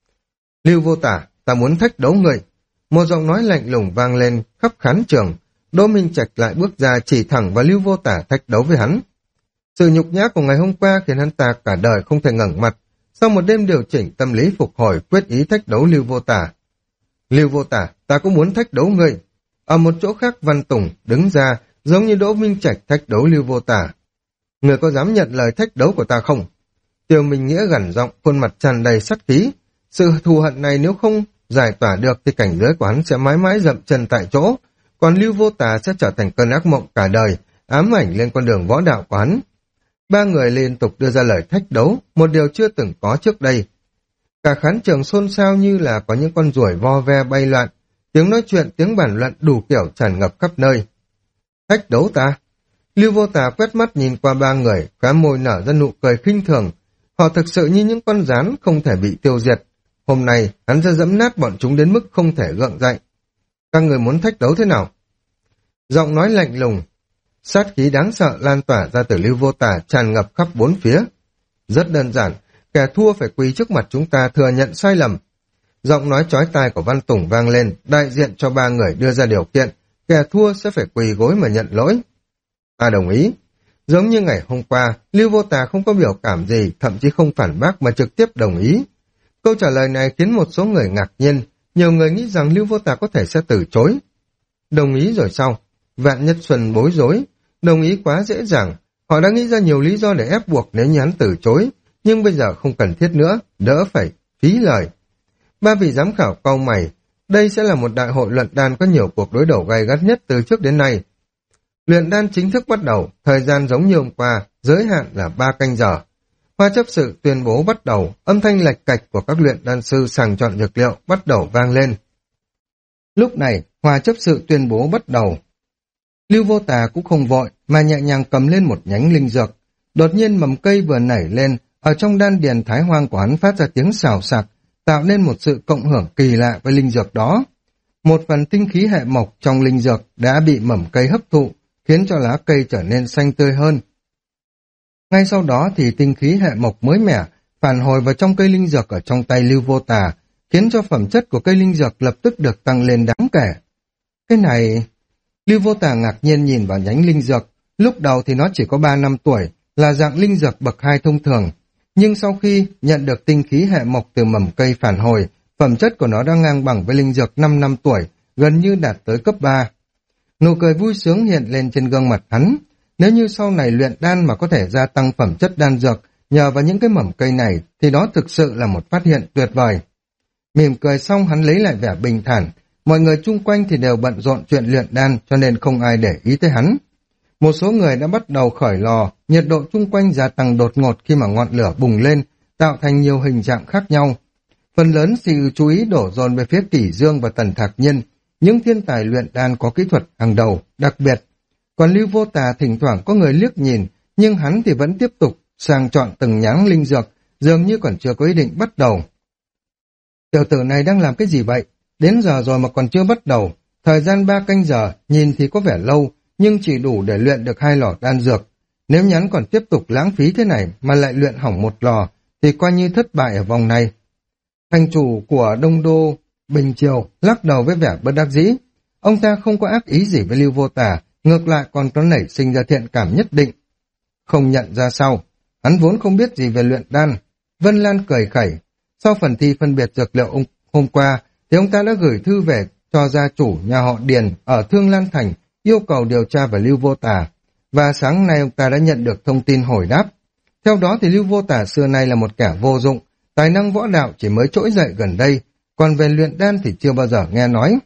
A: Lưu Vô Tả, ta muốn thách đấu người. Một giọng nói lạnh lùng vang lên khắp khán trường. Đỗ Minh Trạch lại bước ra chỉ thẳng vào Lưu Vô Tả thách đấu với hắn. Sự nhục nhã của ngày hôm qua khiến hắn ta cả đời không thể ngẩng mặt. Sau một đêm điều chỉnh tâm lý phục hồi, quyết ý thách đấu Lưu Vô Tả. Lưu Vô Tả, ta cũng muốn thách đấu ngươi. Ở một chỗ khác Văn Tùng đứng ra, giống như Đỗ Minh Trạch thách đấu Lưu Vô Tả. Người có dám nhận lời thách đấu của ta không? Tiêu Minh Nghĩa gằn giọng, khuôn mặt tràn đầy sát khí. Sự thù hận này nếu không giải tỏa được thì cảnh giới của hắn sẽ mãi mãi dậm chân tại chỗ, còn Lưu Vô Tả sẽ trở thành cơn ác mộng cả đời, ám ảnh lên con đường võ đạo của hắn. Ba người liên tục đưa ra lời thách đấu, một điều chưa từng có trước đây. Cả khán trường xôn xao như là có những con ruồi vo ve bay loạn, tiếng nói chuyện, tiếng bàn luận đủ kiểu tràn ngập khắp nơi. Thách đấu ta? Lưu Vô Tả quét mắt nhìn qua ba người, khóe môi nở ra nụ cười khinh thường. Họ thực sự như những con gián không thể bị tiêu diệt. Hôm nay, hắn sẽ dẫm nát bọn chúng đến mức không thể gượng dậy. Các người muốn thách đấu thế nào? Giọng nói lạnh lùng, sát khí đáng sợ lan tỏa ra từ Lưu Vô Tả tràn ngập khắp bốn phía. Rất đơn giản, kẻ thua phải quỳ trước mặt chúng ta thừa nhận sai lầm. Giọng nói chói tai của Văn Tùng vang lên, đại diện cho ba người đưa ra điều kiện, kẻ thua sẽ phải quỳ gối mà nhận lỗi. Ta đồng ý. Giống như ngày hôm qua, Lưu Vô Tả không có biểu cảm gì, thậm chí không phản bác mà trực tiếp đồng ý. Câu trả lời này khiến một số người ngạc nhiên, nhiều người nghĩ rằng Lưu Vô Tả có thể sẽ từ chối. Đồng ý rồi sao? Vạn Nhất Xuân bối rối, đồng ý quá dễ dàng, họ đã nghĩ ra nhiều lý do để ép buộc nếu như hắn từ chối, nhưng bây giờ không cần thiết nữa, đỡ phải phí lời. Ba vị giám khảo cau mày, đây sẽ là một đại hội luận đan có nhiều cuộc đối đầu gay gắt nhất từ trước đến nay. Luyện đan chính thức bắt đầu, thời gian giống như hôm qua, giới hạn là 3 canh giờ. Hoa chấp sự tuyên bố bắt đầu, âm thanh lạch cạch của các luyện đan sư sàng chọn dược liệu bắt đầu vang lên. Lúc này, Hoa chấp sự tuyên bố bắt đầu. Lưu Vô Tả cũng không vội, mà nhẹ nhàng cầm lên một nhánh linh dược. Đột nhiên mầm cây vừa nảy lên, ở trong đan điền thái hoang của hắn phát ra tiếng xào xạc, tạo nên một sự cộng hưởng kỳ lạ với linh dược đó. Một phần tinh khí hệ mộc trong linh dược đã bị mầm cây hấp thụ, khiến cho lá cây trở nên xanh tươi hơn. Ngay sau đó thì tinh khí hệ mộc mới mẻ phản hồi vào trong cây linh dược ở trong tay Lưu Vô Tả, khiến cho phẩm chất của cây linh dược lập tức được tăng lên đáng kể. Cái này... Lưu Vô Tả ngạc nhiên nhìn vào nhánh linh dược, lúc đầu thì nó chỉ có 3 năm tuổi, là dạng linh dược bậc 2 thông thường, nhưng sau khi nhận được tinh khí hệ mộc từ mầm cây phản hồi, phẩm chất của nó đã ngang bằng với linh dược 5 năm tuổi, gần như đạt tới cấp 3. Nụ cười vui sướng hiện lên trên gương mặt hắn, nếu như sau này luyện đan mà có thể gia tăng phẩm chất đan dược nhờ vào những cái mầm cây này thì đó thực sự là một phát hiện tuyệt vời. Mỉm cười xong hắn lấy lại vẻ bình thản, mọi người chung quanh thì đều bận rộn chuyện luyện đan cho nên không ai để ý tới hắn. Một số người đã bắt đầu khởi lò, nhiệt độ chung quanh gia tăng đột ngột khi mà ngọn lửa bùng lên, tạo thành nhiều hình dạng khác nhau. Phần lớn sự chú ý đổ dồn về phía Kỷ Dương và Tần Thạc Nhiên, những thiên tài luyện đan có kỹ thuật hàng đầu, đặc biệt. Còn Lưu Vô Tà thỉnh thoảng có người liếc nhìn, nhưng hắn thì vẫn tiếp tục sang chọn từng nháng linh dược, dường như còn chưa có ý định bắt đầu. Tiểu tử này đang làm cái gì vậy? Đến giờ rồi mà còn chưa bắt đầu. Thời gian 3 canh giờ, nhìn thì có vẻ lâu, nhưng chỉ đủ để luyện được 2 lò đan dược. Nếu nhắn còn tiếp tục lãng phí thế này mà lại luyện hỏng 1 lò, thì coi như thất bại ở vòng này. Thành chủ của Đông Đô Bình Triều lắc đầu với vẻ bất đắc dĩ. Ông ta không có ác ý gì với Lưu Vô Tà, ngược lại còn có nảy sinh ra thiện cảm nhất định. Không nhận ra sau, hắn vốn không biết gì về luyện đan. Vân Lan cười khẩy. Sau phần thi phân biệt dược liệu hôm qua, thì ông ta đã gửi thư về cho gia chủ nhà họ Điền ở Thương Lan Thành, yêu cầu điều tra về Lưu Vô Tà. Và sáng nay ông ta đã nhận được thông tin hồi đáp. Theo đó thì Lưu Vô Tà xưa nay là một kẻ vô dụng, tài năng võ đạo chỉ mới trỗi dậy gần đây, còn về luyện đan thì chưa bao giờ nghe nói.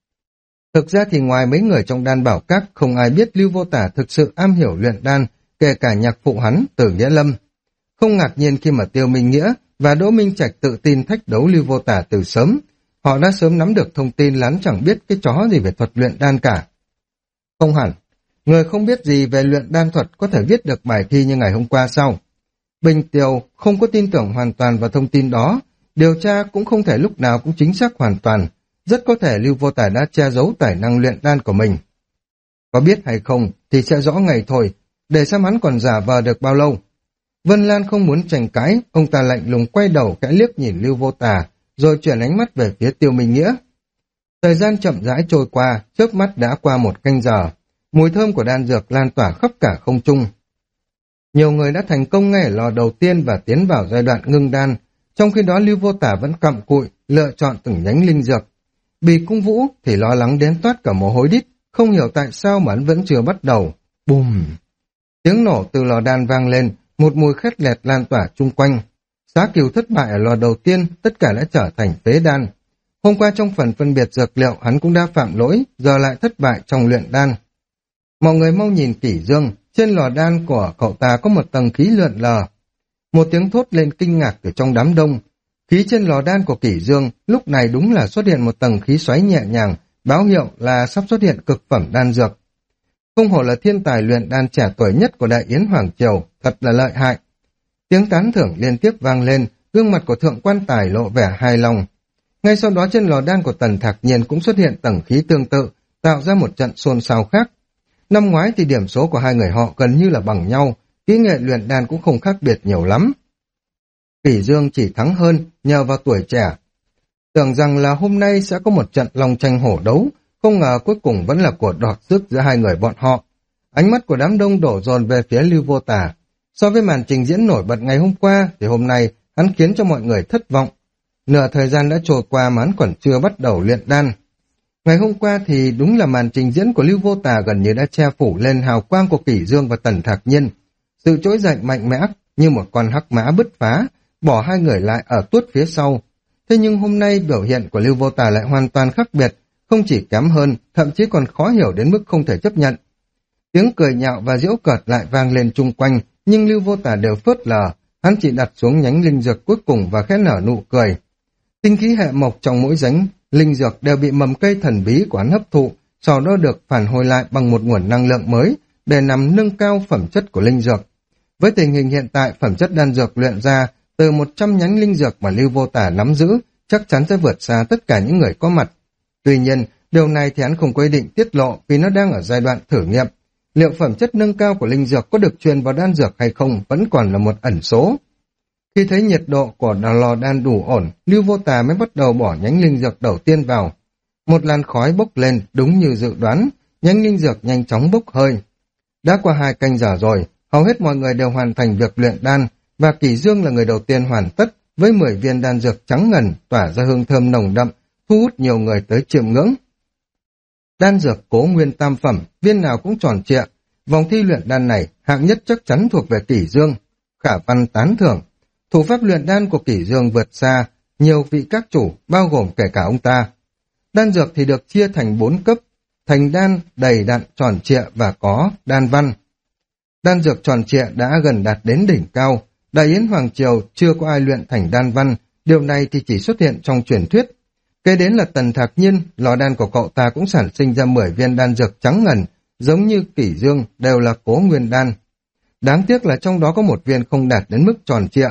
A: Thực ra thì ngoài mấy người trong đan bảo các, không ai biết Lưu Vô Tà thực sự am hiểu luyện đan, kể cả nhạc phụ hắn, Tử Nghĩa Lâm. Không ngạc nhiên khi mà Tiêu Minh Nghĩa và Đỗ Minh Trạch tự tin thách đấu Lưu Vô Tà từ sớm. Họ đã sớm nắm được thông tin lắm chẳng biết cái chó gì về thuật luyện đan cả. Không hẳn, người không biết gì về luyện đan thuật có thể viết được bài thi như ngày hôm qua sao? Bình Tiều không có tin tưởng hoàn toàn vào thông tin đó, điều tra cũng không thể lúc nào cũng chính xác hoàn toàn, rất có thể Lưu Vô Tà đã che giấu tài năng luyện đan của mình. Có biết hay không thì sẽ rõ ngày thôi, để xem hắn còn giả vờ được bao lâu. Vân Lan không muốn tranh cãi, ông ta lạnh lùng quay đầu khẽ liếc nhìn Lưu Vô Tà, rồi chuyển ánh mắt về phía Tiêu Minh Nghĩa. Thời gian chậm rãi trôi qua, chớp mắt đã qua 1 canh giờ, mùi thơm của đan dược lan tỏa khắp cả không trung. Nhiều người đã thành công ngay ở lò đầu tiên và tiến vào giai đoạn ngưng đan, trong khi đó Lưu Vô Tà vẫn cặm cụi, lựa chọn từng nhánh linh dược. Bì Cung Vũ thì lo lắng đến toát cả mồ hôi đít, không hiểu tại sao mà hắn vẫn chưa bắt đầu. Bùm! Tiếng nổ từ lò đan vang lên, một mùi khét lẹt lan tỏa chung quanh. Xá Kiều thất bại ở lò đầu tiên, tất cả đã trở thành phế đan. Hôm qua trong phần phân biệt dược liệu hắn cũng đã phạm lỗi, giờ lại thất bại trong luyện đan. Mọi người mau nhìn Kỷ Dương, trên lò đan của cậu ta có một tầng khí lượn lờ. Một tiếng thốt lên kinh ngạc từ trong đám đông. Khí trên lò đan của Kỷ Dương lúc này đúng là xuất hiện một tầng khí xoáy nhẹ nhàng, báo hiệu là sắp xuất hiện cực phẩm đan dược. Không hổ là thiên tài luyện đan trẻ tuổi nhất của Đại Yến Hoàng Triều, thật là lợi hại. Tiếng tán thưởng liên tiếp vang lên, gương mặt của thượng quan tài lộ vẻ hài lòng. Ngay sau đó trên lò đan của Tần Thạc Nhiên cũng xuất hiện tầng khí tương tự, tạo ra một trận xôn xao khác. Năm ngoái thì điểm số của hai người họ gần như là bằng nhau, kỹ nghệ luyện đan cũng không khác biệt nhiều lắm. Kỷ Dương chỉ thắng hơn nhờ vào tuổi trẻ. Tưởng rằng là hôm nay sẽ có một trận long tranh hổ đấu, không ngờ cuối cùng vẫn là cuộc đọt sức giữa hai người bọn họ. Ánh mắt của đám đông đổ dồn về phía Lưu Vô Tà. So với màn trình diễn nổi bật ngày hôm qua, thì hôm nay hắn khiến cho mọi người thất vọng. Nửa thời gian đã trôi qua mà hắn còn chưa bắt đầu luyện đan. Ngày hôm qua thì đúng là màn trình diễn của Lưu Vô Tà gần như đã che phủ lên hào quang của Kỷ Dương và Tần Thạc Nhiên. Sự trỗi dậy mạnh mẽ như một con hắc mã bứt phá, bỏ hai người lại ở tuốt phía sau. Thế nhưng hôm nay biểu hiện của Lưu Vô Tà lại hoàn toàn khác biệt, không chỉ kém hơn, thậm chí còn khó hiểu đến mức không thể chấp nhận. Tiếng cười nhạo và giễu cợt lại vang lên chung quanh, nhưng Lưu Vô Tà đều phớt lờ, hắn chỉ đặt xuống nhánh linh dược cuối cùng và khẽ nở nụ cười. Tinh khí hệ mộc trong mỗi nhánh linh dược đều bị mầm cây thần bí của hắn hấp thụ, sau đó được phản hồi lại bằng một nguồn năng lượng mới để nằm nâng cao phẩm chất của linh dược. Với tình hình hiện tại, phẩm chất đan dược luyện ra từ 100 nhánh linh dược mà Lưu Vô Tà nắm giữ chắc chắn sẽ vượt xa tất cả những người có mặt. Tuy nhiên, điều này thì hắn không có ý định tiết lộ vì nó đang ở giai đoạn thử nghiệm. Liệu phẩm chất nâng cao của linh dược có được truyền vào đan dược hay không vẫn còn là một ẩn số. Khi thấy nhiệt độ của lò đan đủ ổn, Lưu Vô Tà mới bắt đầu bỏ nhánh linh dược đầu tiên vào. Một làn khói bốc lên, đúng như dự đoán, nhánh linh dược nhanh chóng bốc hơi. Đã qua 2 canh giờ rồi, hầu hết mọi người đều hoàn thành việc luyện đan, và Kỷ Dương là người đầu tiên hoàn tất với 10 viên đan dược trắng ngần tỏa ra hương thơm nồng đậm, thu hút nhiều người tới chiêm ngưỡng. Đan dược Cố Nguyên tam phẩm, viên nào cũng tròn trịa. Vòng thi luyện đan này hạng nhất chắc chắn thuộc về Kỷ Dương. Khả Văn tán thưởng. Thủ pháp luyện đan của Kỷ Dương vượt xa nhiều vị các chủ, bao gồm kể cả ông ta. Đan dược thì được chia thành 4 cấp, thành đan, đầy đặn, tròn trịa và có đan văn. Đan dược tròn trịa đã gần đạt đến đỉnh cao, Đại Yến Hoàng Triều chưa có ai luyện thành đan văn, điều này thì chỉ xuất hiện trong truyền thuyết. Kế đến là Tần Thạc Nhiên, lò đan của cậu ta cũng sản sinh ra 10 viên đan dược trắng ngần, giống như Kỷ Dương, đều là Cố Nguyên đan. Đáng tiếc là trong đó có một viên không đạt đến mức tròn trịa.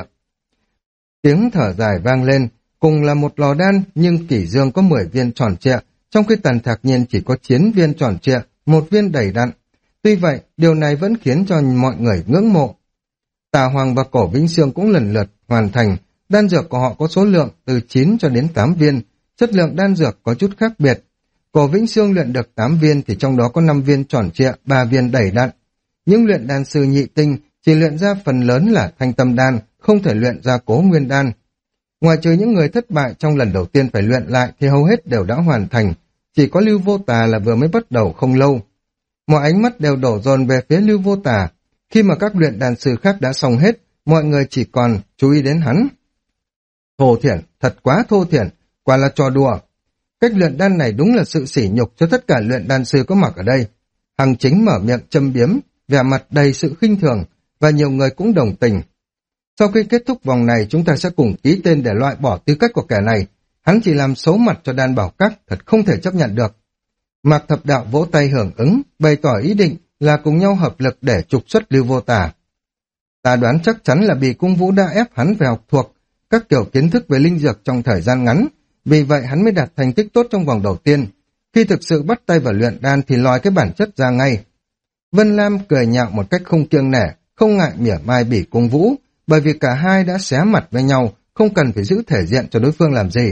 A: Tiếng thở dài vang lên, cùng là một lò đan nhưng Kỷ Dương có 10 viên tròn trịa, trong khi Tần Thạc Nhiên chỉ có 9 viên tròn trịa, một viên đầy đặn. Tuy vậy, điều này vẫn khiến cho mọi người ngưỡng mộ. Tà Hoàng và Cổ Vĩnh Sương cũng lần lượt hoàn thành, đan dược của họ có số lượng từ 9 cho đến 8 viên, chất lượng đan dược có chút khác biệt. Cổ Vĩnh Sương luyện được 8 viên thì trong đó có 5 viên tròn trịa, 3 viên đầy đặn. Những luyện đan sư nhị tinh chỉ luyện ra phần lớn là thanh tâm đan, không thể luyện ra Cố Nguyên đan. Ngoài trừ những người thất bại trong lần đầu tiên phải luyện lại thì hầu hết đều đã hoàn thành, chỉ có Lưu Vô Tà là vừa mới bắt đầu không lâu. Mọi ánh mắt đều đổ dồn về phía Lưu Vô Tà. Khi mà các luyện đan sư khác đã xong hết, mọi người chỉ còn chú ý đến hắn. Thô thiển, thật quá thô thiển, quả là trò đùa. Cách luyện đan này đúng là sự sỉ nhục cho tất cả luyện đan sư có mặt ở đây. Hằng Chính mở miệng châm biếm, vẻ mặt đầy sự khinh thường, và nhiều người cũng đồng tình. Sau khi kết thúc vòng này, chúng ta sẽ cùng ký tên để loại bỏ tư cách của kẻ này. Hắn chỉ làm xấu mặt cho Đan Bảo Các, thật không thể chấp nhận được. Mạc Thập Đạo vỗ tay hưởng ứng, bày tỏ ý định là cùng nhau hợp lực để trục xuất Lưu Vô Tà. Ta đoán chắc chắn là Bỉ Cung Vũ đã ép hắn về học thuộc các kiểu kiến thức về linh dược trong thời gian ngắn, vì vậy hắn mới đạt thành tích tốt trong vòng đầu tiên. Khi thực sự bắt tay vào luyện đan thì lòi cái bản chất ra ngay. Vân Lam cười nhạo một cách không kiêng nể, không ngại mỉa mai Bỉ Cung Vũ, bởi vì cả hai đã xé mặt với nhau, không cần phải giữ thể diện cho đối phương làm gì.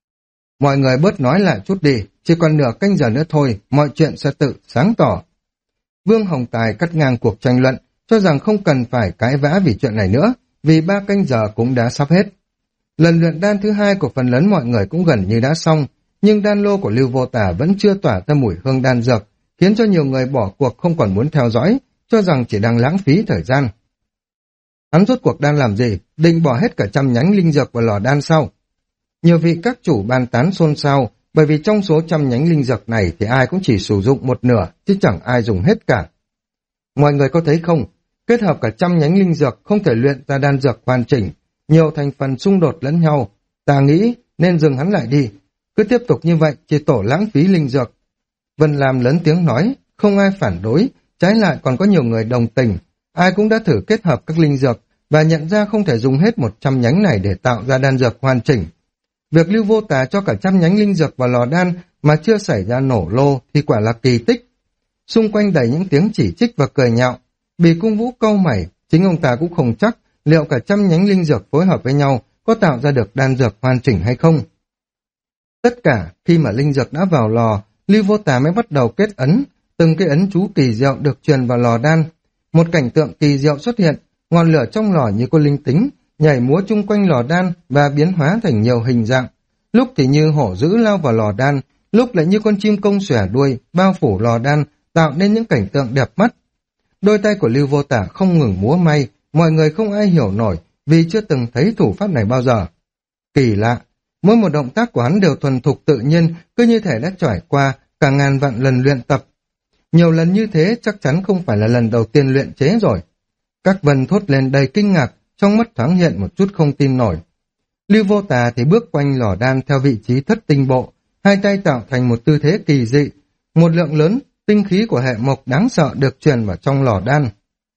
A: Mọi người bớt nói lại chút đi, chỉ còn nửa canh giờ nữa thôi, mọi chuyện sẽ tự sáng tỏ. Vương Hồng Tài cắt ngang cuộc tranh luận, cho rằng không cần phải cãi vã vì chuyện này nữa, vì 3 canh giờ cũng đã sắp hết. Lần luyện đan thứ 2 của phần lớn mọi người cũng gần như đã xong, nhưng đan lô của Lưu Vô Tà vẫn chưa tỏa ra mùi hương đan dược, khiến cho nhiều người bỏ cuộc không còn muốn theo dõi, cho rằng chỉ đang lãng phí thời gian. Hắn rốt cuộc đang làm gì? Định bỏ hết cả 100 nhánh linh dược vào lò đan sau. Nhiều vị các chủ bàn tán xôn xao, bởi vì trong số 100 nhánh linh dược này thì ai cũng chỉ sử dụng một nửa, chứ chẳng ai dùng hết cả. Mọi người có thấy không? Kết hợp cả 100 nhánh linh dược không thể luyện ra đan dược hoàn chỉnh, nhiều thành phần xung đột lẫn nhau. Ta nghĩ nên dừng hắn lại đi, cứ tiếp tục như vậy chỉ tổ lãng phí linh dược. Vân Lam lớn tiếng nói, không ai phản đối, trái lại còn có nhiều người đồng tình. Ai cũng đã thử kết hợp các linh dược và nhận ra không thể dùng hết 100 nhánh này để tạo ra đan dược hoàn chỉnh. Việc Lưu Vô Tà cho cả 100 nhánh linh dược vào lò đan mà chưa xảy ra nổ lô thì quả là kỳ tích. Xung quanh đầy những tiếng chỉ trích và cười nhạo. Bỉ Cung Vũ cau mày, chính ông ta cũng không chắc liệu cả 100 nhánh linh dược phối hợp với nhau có tạo ra được đan dược hoàn chỉnh hay không. Tất cả khi mà linh dược đã vào lò, Lưu Vô Tà mới bắt đầu kết ấn, từng cái ấn chú kỳ diệu được truyền vào lò đan. Một cảnh tượng kỳ diệu xuất hiện, ngọn lửa trong lò như có linh tính, nhảy múa chung quanh lò đan và biến hóa thành nhiều hình dạng. Lúc thì như hổ dữ lao vào lò đan, lúc lại như con chim công xòe đuôi, bao phủ lò đan, tạo nên những cảnh tượng đẹp mắt. Đôi tay của Lưu Vô Tà không ngừng múa may, mọi người không ai hiểu nổi vì chưa từng thấy thủ pháp này bao giờ. Kỳ lạ, mỗi một động tác của hắn đều thuần thục tự nhiên, cứ như thể đã trải qua cả ngàn vạn lần luyện tập. Nhiều lần như thế chắc chắn không phải là lần đầu tiên luyện chế rồi. Các vân thốt lên đầy kinh ngạc, trong mắt thoáng hiện một chút không tin nổi. Lưu Vô Tà thì bước quanh lò đan theo vị trí thất tinh bộ, hai tay tạo thành một tư thế kỳ dị. Một lượng lớn tinh khí của hệ mộc đáng sợ được truyền vào trong lò đan.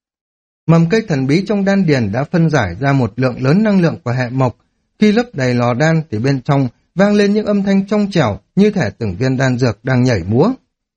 A: Mầm cây thần bí trong đan điền đã phân giải ra một lượng lớn năng lượng của hệ mộc. Khi lấp đầy lò đan thì bên trong vang lên những âm thanh trong trẻo như thể từng viên đan dược đang nhảy múa.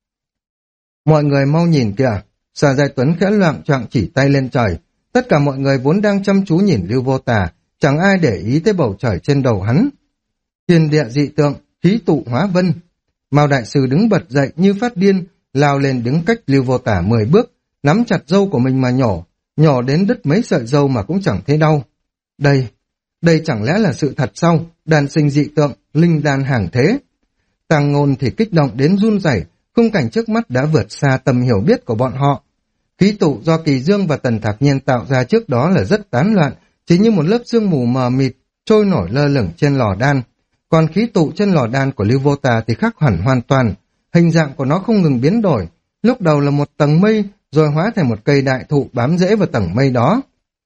A: Mọi người mau nhìn kìa, Sở Giai Tuấn khẽ loạng choạng chỉ tay lên trời. Tất cả mọi người vốn đang chăm chú nhìn Lưu Vô Tà, chẳng ai để ý tới bầu trời trên đầu hắn. Thiên địa dị tượng, khí tụ hóa vân. Mao Đại Sư đứng bật dậy như phát điên, lao lên đứng cách Lưu Vô Tà 10 bước, nắm chặt râu của mình mà nhổ đến đứt mấy sợi râu mà cũng chẳng thấy đau. Đây chẳng lẽ là sự thật sao? Đàn sinh dị tượng, linh đan hàng thế. Tàng Ngôn thì kích động đến run rẩy, khung cảnh trước mắt đã vượt xa tầm hiểu biết của bọn họ. Khí tụ do Kỳ Dương và Tần Thạc Nhiên tạo ra trước đó là rất tán loạn, chỉ như một lớp sương mù mờ mịt, trôi nổi lơ lửng trên lò đan. Còn khí tụ trên lò đan của Lưu Vô Tà thì khác hẳn hoàn toàn, hình dạng của nó không ngừng biến đổi, lúc đầu là một tầng mây, rồi hóa thành một cây đại thụ bám rễ vào tầng mây đó.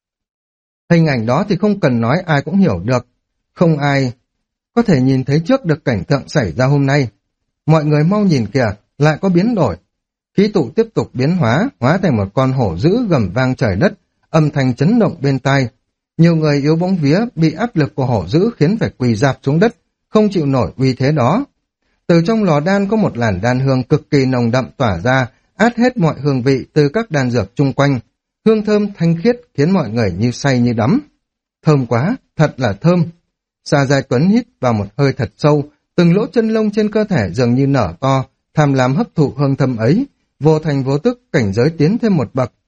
A: Hình ảnh đó thì không cần nói ai cũng hiểu được, không ai có thể nhìn thấy trước được cảnh tượng xảy ra hôm nay. Mọi người mau nhìn kìa, lại có biến đổi. Khí tụ tiếp tục biến hóa, hóa thành một con hổ dữ gầm vang trời đất, âm thanh chấn động bên tai. Nhiều người yếu bóng vía bị áp lực của hổ dữ khiến phải quỳ rạp xuống đất, không chịu nổi uy thế đó. Từ trong lò đan có một làn đan hương cực kỳ nồng đậm tỏa ra, át hết mọi hương vị từ các đan dược chung quanh. Hương thơm thanh khiết khiến mọi người như say như đắm. Thơm quá, thật là thơm. Sa Giai Tuấn hít vào một hơi thật sâu, từng lỗ chân lông trên cơ thể dường như nở to, tham lam hấp thụ hương thơm ấy, vô thành vô tức cảnh giới tiến thêm một bậc.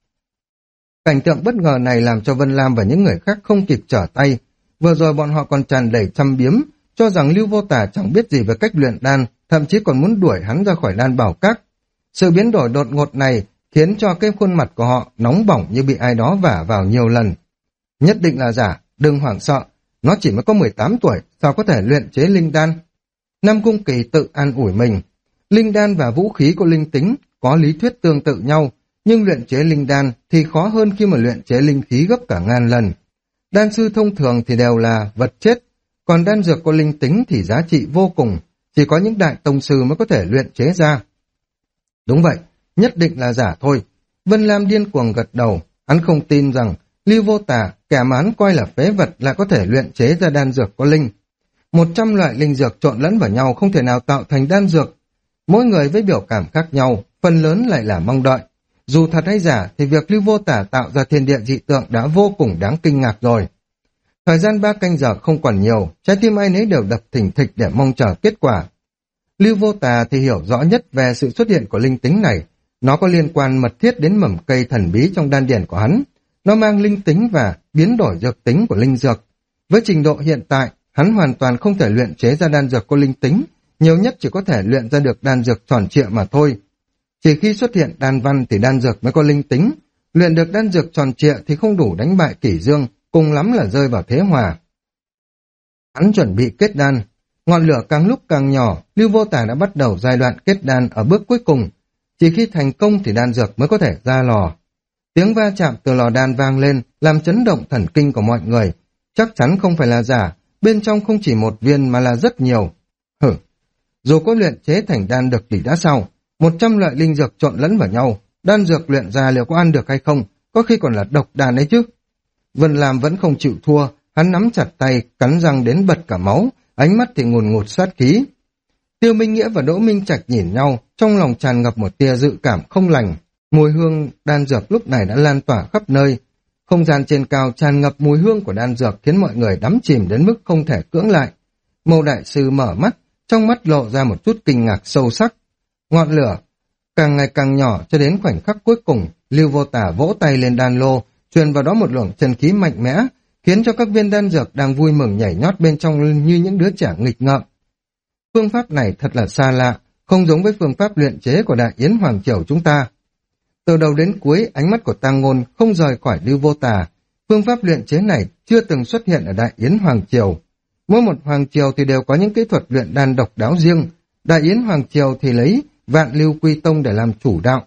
A: Cảnh tượng bất ngờ này làm cho Vân Lam và những người khác không kịp trở tay. Vừa rồi bọn họ còn tràn đầy chăm biếm, cho rằng Lưu Vô Tà chẳng biết gì về cách luyện đan, thậm chí còn muốn đuổi hắn ra khỏi đan bảo các. Sự biến đổi đột ngột này khiến cho cái khuôn mặt của họ nóng bỏng như bị ai đó vả vào nhiều lần. Nhất định là giả, đừng hoảng sợ, nó chỉ mới có 18 tuổi, sao có thể luyện chế linh đan? Nam Cung Kỳ tự an ủi mình. Linh đan và vũ khí có linh tính, có lý thuyết tương tự nhau, nhưng luyện chế linh đan thì khó hơn khi mà luyện chế linh khí gấp cả ngàn lần. Đan sư thông thường thì đều là vật chết, còn đan dược có linh tính thì giá trị vô cùng, chỉ có những đại tông sư mới có thể luyện chế ra. Đúng vậy, nhất định là giả thôi. Vân Lam điên cuồng gật đầu, hắn không tin rằng Lưu Vô Tà, kẻ mà hắn coi là phế vật lại có thể luyện chế ra đan dược có linh. 100 loại linh dược trộn lẫn vào nhau không thể nào tạo thành đan dược. Mỗi người với biểu cảm khác nhau, phần lớn lại là mong đợi. Dù thật hay giả thì việc Lưu Vô Tà tạo ra thiên địa dị tượng đã vô cùng đáng kinh ngạc rồi. Thời gian 3 canh giờ không còn nhiều, trái tim ai nấy đều đập thình thịch để mong chờ kết quả. Lưu Vô Tà thì hiểu rõ nhất về sự xuất hiện của linh tính này. Nó có liên quan mật thiết đến mầm cây thần bí trong đan điển của hắn. Nó mang linh tính và biến đổi dược tính của linh dược. Với trình độ hiện tại, hắn hoàn toàn không thể luyện chế ra đan dược có linh tính, nhiều nhất chỉ có thể luyện ra được đan dược tròn trịa mà thôi. Chỉ khi xuất hiện đan văn thì đan dược mới có linh tính, luyện được đan dược tròn trịa thì không đủ đánh bại Kỷ Dương, cùng lắm là rơi vào thế hòa. Hắn chuẩn bị kết đan, ngọn lửa càng lúc càng nhỏ, Lưu Vô Tà đã bắt đầu giai đoạn kết đan ở bước cuối cùng. Chỉ khi thành công thì đan dược mới có thể ra lò. Tiếng va chạm từ lò đan vang lên, làm chấn động thần kinh của mọi người. Chắc chắn không phải là giả, bên trong không chỉ một viên mà là rất nhiều. Dù có luyện chế thành đan được thì đã sao? 100 loại linh dược trộn lẫn vào nhau, đan dược luyện ra liệu có ăn được hay không? Có khi còn là độc đan ấy chứ. Vân Lam vẫn không chịu thua, hắn nắm chặt tay, cắn răng đến bật cả máu, ánh mắt thì ngùn ngụt sát khí. Tiêu Minh Nghĩa và Đỗ Minh Trạch nhìn nhau, trong lòng tràn ngập một tia dự cảm không lành. Mùi hương đan dược lúc này đã lan tỏa khắp nơi. Không gian trên cao tràn ngập mùi hương của đan dược khiến mọi người đắm chìm đến mức không thể cưỡng lại. Mâu đại sư mở mắt, trong mắt lộ ra một chút kinh ngạc sâu sắc. Ngọn lửa càng ngày càng nhỏ cho đến khoảnh khắc cuối cùng, Lưu Vô Tà vỗ tay lên đan lô, truyền vào đó một luồng chân khí mạnh mẽ, khiến cho các viên đan dược đang vui mừng nhảy nhót bên trong như những đứa trẻ nghịch ngợm. Phương pháp này thật là xa lạ, không giống với phương pháp luyện chế của Đại Yến Hoàng Triều chúng ta. Từ đầu đến cuối, ánh mắt của Tang Ngôn không rời khỏi Lưu Vô Tà. Phương pháp luyện chế này chưa từng xuất hiện ở Đại Yến Hoàng Triều. Mỗi một Hoàng Triều thì đều có những kỹ thuật luyện đan độc đáo riêng. Đại Yến Hoàng Triều thì lấy Vạn Lưu Quy Tông để làm chủ đạo.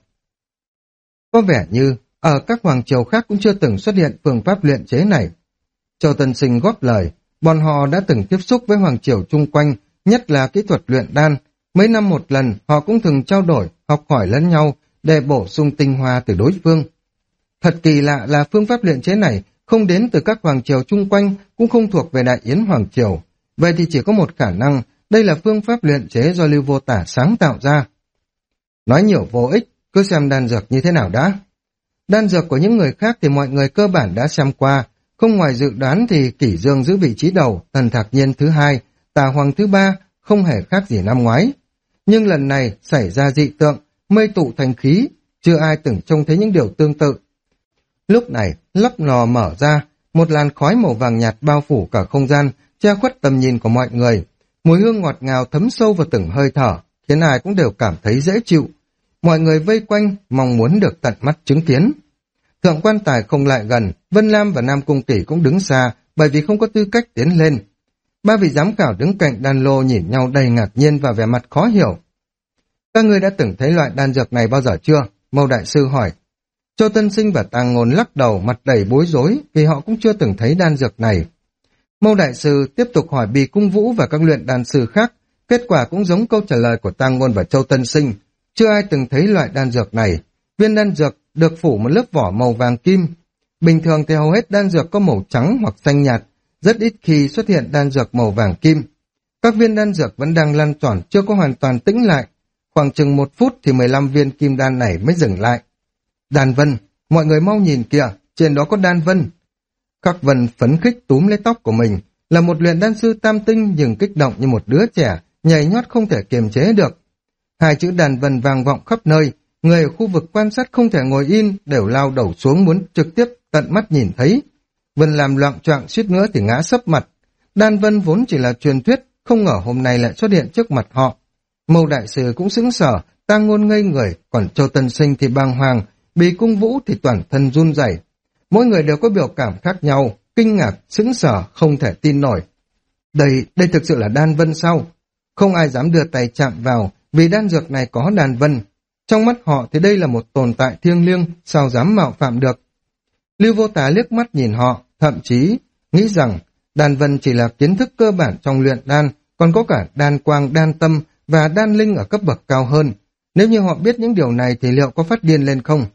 A: Có vẻ như ở các Hoàng Triều khác cũng chưa từng xuất hiện phương pháp luyện chế này. Châu Tân Sinh góp lời, bọn họ đã từng tiếp xúc với Hoàng Triều chung quanh, nhất là kỹ thuật luyện đan. Mấy năm một lần, họ cũng thường trao đổi, học hỏi lẫn nhau để bổ sung tinh hoa từ đối phương. Thật kỳ lạ là phương pháp luyện chế này không đến từ các Hoàng Triều chung quanh, cũng không thuộc về Đại Yến Hoàng Triều. Vậy thì chỉ có một khả năng, đây là phương pháp luyện chế do Lưu Vô Tà sáng tạo ra. Nói nhiều vô ích, cứ xem đan dược như thế nào đã. Đan dược của những người khác thì mọi người cơ bản đã xem qua, không ngoài dự đoán thì Kỷ Dương giữ vị trí đầu, Thần Thạc Nhiên thứ 2, Tà Hoàng thứ 3, không hề khác gì năm ngoái. Nhưng lần này xảy ra dị tượng, mây tụ thành khí, chưa ai từng trông thấy những điều tương tự. Lúc này, lắp lò mở ra, một làn khói màu vàng nhạt bao phủ cả không gian, che khuất tầm nhìn của mọi người. Mùi hương ngọt ngào thấm sâu vào từng hơi thở, khiến ai cũng đều cảm thấy dễ chịu. Mọi người vây quanh, mong muốn được tận mắt chứng kiến. Thượng quan Tài không lại gần, Vân Lam và Nam Cung Tỷ cũng đứng xa, bởi vì không có tư cách tiến lên. Ba vị giám khảo đứng cạnh đan lô nhìn nhau đầy ngạc nhiên và vẻ mặt khó hiểu. Các ngươi đã từng thấy loại đan dược này bao giờ chưa? Mâu đại sư hỏi. Châu Tân Sinh và Tàng Ngôn lắc đầu, mặt đầy bối rối vì họ cũng chưa từng thấy đan dược này. Mâu đại sư tiếp tục hỏi Bì Cung Vũ và các luyện đan sư khác, kết quả cũng giống câu trả lời của Tàng Ngôn và Châu Tân Sinh. Chưa ai từng thấy loại đan dược này. Viên đan dược được phủ một lớp vỏ màu vàng kim. Bình thường thì hầu hết đan dược có màu trắng hoặc xanh nhạt, rất ít khi xuất hiện đan dược màu vàng kim. Các viên đan dược vẫn đang lăn tròn, chưa có hoàn toàn tĩnh lại. Khoảng chừng 1 phút thì 15 viên kim đan này mới dừng lại. Đan vân, mọi người mau nhìn kìa, trên đó có đan vân. Khắc Vân phấn khích túm lấy tóc của mình, là một luyện đan sư tam tinh nhưng kích động như một đứa trẻ, nhảy nhót không thể kiềm chế được. Hai chữ đan vân vang vọng khắp nơi, người ở khu vực quan sát không thể ngồi yên, đều lao đầu xuống muốn trực tiếp tận mắt nhìn thấy. Vân làm loạng choạng suýt nữa thì ngã sấp mặt. Đan vân vốn chỉ là truyền thuyết, không ngờ hôm nay lại xuất hiện trước mặt họ. Mâu đại sư cũng sững sờ, Tang Ngôn ngây người, còn Châu Tân Sinh thì bàng hoàng, Bì Cung Vũ thì toàn thân run rẩy. Mỗi người đều có biểu cảm khác nhau, kinh ngạc, sững sờ, không thể tin nổi. Đây thực sự là đan vân sao? Không ai dám đưa tay chạm vào, vì đan dược này có đan vân. Trong mắt họ thì đây là một tồn tại thiêng liêng, sao dám mạo phạm được. Lưu Vô Tà liếc mắt nhìn họ, thậm chí nghĩ rằng đan vân chỉ là kiến thức cơ bản trong luyện đan, còn có cả đan quang, đan tâm và đan linh ở cấp bậc cao hơn. Nếu như họ biết những điều này thì liệu có phát điên lên không?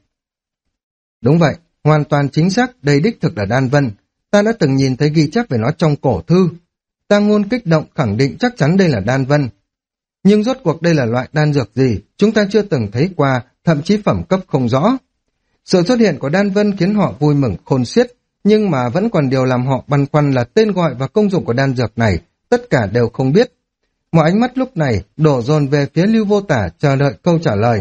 A: Đúng vậy, hoàn toàn chính xác, đây đích thực là đan vân. Ta đã từng nhìn thấy ghi chép về nó trong cổ thư. Tang Ngôn kích động khẳng định chắc chắn đây là đan vân. Nhưng rốt cuộc đây là loại đan dược gì? Chúng ta chưa từng thấy qua, thậm chí phẩm cấp không rõ. Sự xuất hiện của đan vân khiến họ vui mừng khôn xiết, nhưng mà vẫn còn điều làm họ băn khoăn là tên gọi và công dụng của đan dược này, tất cả đều không biết. Mọi ánh mắt lúc này đổ dồn về phía Lưu Vô Tả chờ đợi câu trả lời.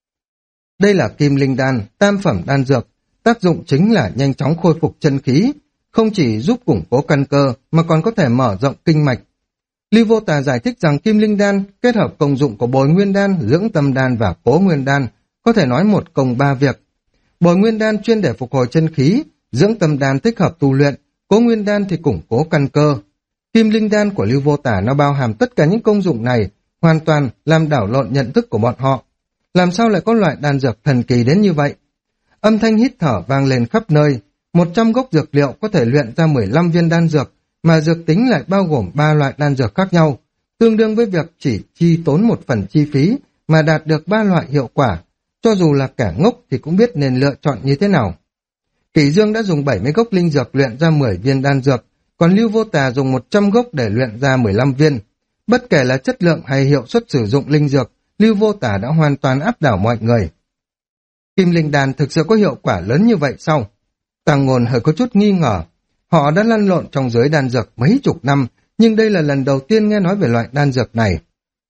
A: Đây là kim linh đan, tam phẩm đan dược, tác dụng chính là nhanh chóng khôi phục chân khí, không chỉ giúp củng cố căn cơ mà còn có thể mở rộng kinh mạch. Lưu Vô Tà giải thích rằng kim linh đan kết hợp công dụng của bồi nguyên đan, dưỡng tâm đan và cố nguyên đan, có thể nói một công ba việc. Bồi nguyên đan chuyên để phục hồi chân khí, dưỡng tâm đan thích hợp tu luyện, cố nguyên đan thì củng cố căn cơ. Kim linh đan của Lưu Vô Tả nó bao hàm tất cả những công dụng này, hoàn toàn làm đảo lộn nhận thức của bọn họ. Làm sao lại có loại đan dược thần kỳ đến như vậy? Âm thanh hít thở vang lên khắp nơi, 100 gốc dược liệu có thể luyện ra 15 viên đan dược, mà dược tính lại bao gồm 3 loại đan dược khác nhau, tương đương với việc chỉ chi tốn 1 phần chi phí mà đạt được 3 loại hiệu quả. Cho dù là kẻ ngốc thì cũng biết nên lựa chọn như thế nào. Kỷ Dương đã dùng 70 gốc linh dược luyện ra 10 viên đan dược, còn Lưu Vô Tà dùng 100 gốc để luyện ra 15 viên. Bất kể là chất lượng hay hiệu suất sử dụng linh dược, Lưu Vô Tà đã hoàn toàn áp đảo mọi người. Kim linh đan thực sự có hiệu quả lớn như vậy sao? Tàng Ngôn hơi có chút nghi ngờ. Họ đã lăn lộn trong giới đan dược mấy chục năm, nhưng đây là lần đầu tiên nghe nói về loại đan dược này.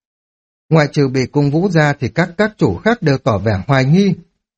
A: Ngoài trừ Bì Cung Vũ ra thì các chủ khác đều tỏ vẻ hoài nghi.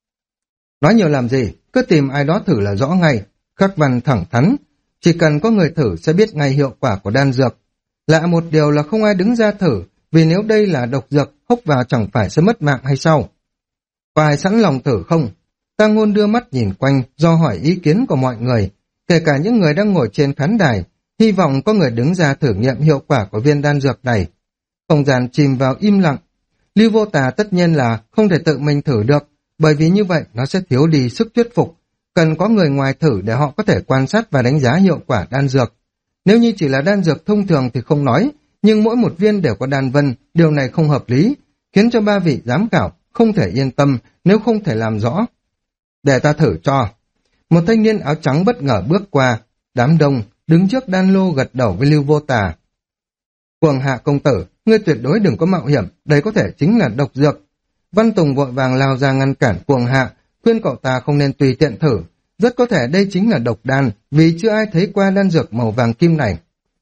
A: Nói nhiều làm gì, cứ tìm ai đó thử là rõ ngay. Khắc Văn thẳng thắn, chỉ cần có người thử sẽ biết ngay hiệu quả của đan dược. Lạ một điều là không ai đứng ra thử, vì nếu đây là độc dược, húc vào chẳng phải sẽ mất mạng hay sao? Có ai sẵn lòng thử không? Tang Ngôn đưa mắt nhìn quanh, do hỏi ý kiến của mọi người, kể cả những người đang ngồi trên khán đài, hy vọng có người đứng ra thử nghiệm hiệu quả của viên đan dược này. Không gian chìm vào im lặng. Lưu Vô Tà tất nhiên là không thể tự mình thử được, bởi vì như vậy nó sẽ thiếu đi sức thuyết phục. Cần có người ngoài thử để họ có thể quan sát và đánh giá hiệu quả đan dược. Nếu như chỉ là đan dược thông thường thì không nói, nhưng mỗi một viên đều có đan vân, điều này không hợp lý, khiến cho 3 vị giám khảo không thể yên tâm nếu không thể làm rõ. Để ta thử cho. Một thanh niên áo trắng bất ngờ bước qua, đám đông đứng trước đan lô gật đầu với Lưu Vô Tà. Cuồng Hạ công tử, ngươi tuyệt đối đừng có mạo hiểm, đây có thể chính là độc dược. Văn Tùng vội vàng lao ra ngăn cản Cuồng Hạ, khuyên cậu ta không nên tùy tiện thử, rất có thể đây chính là độc đan, vì chưa ai thấy qua đan dược màu vàng kim này.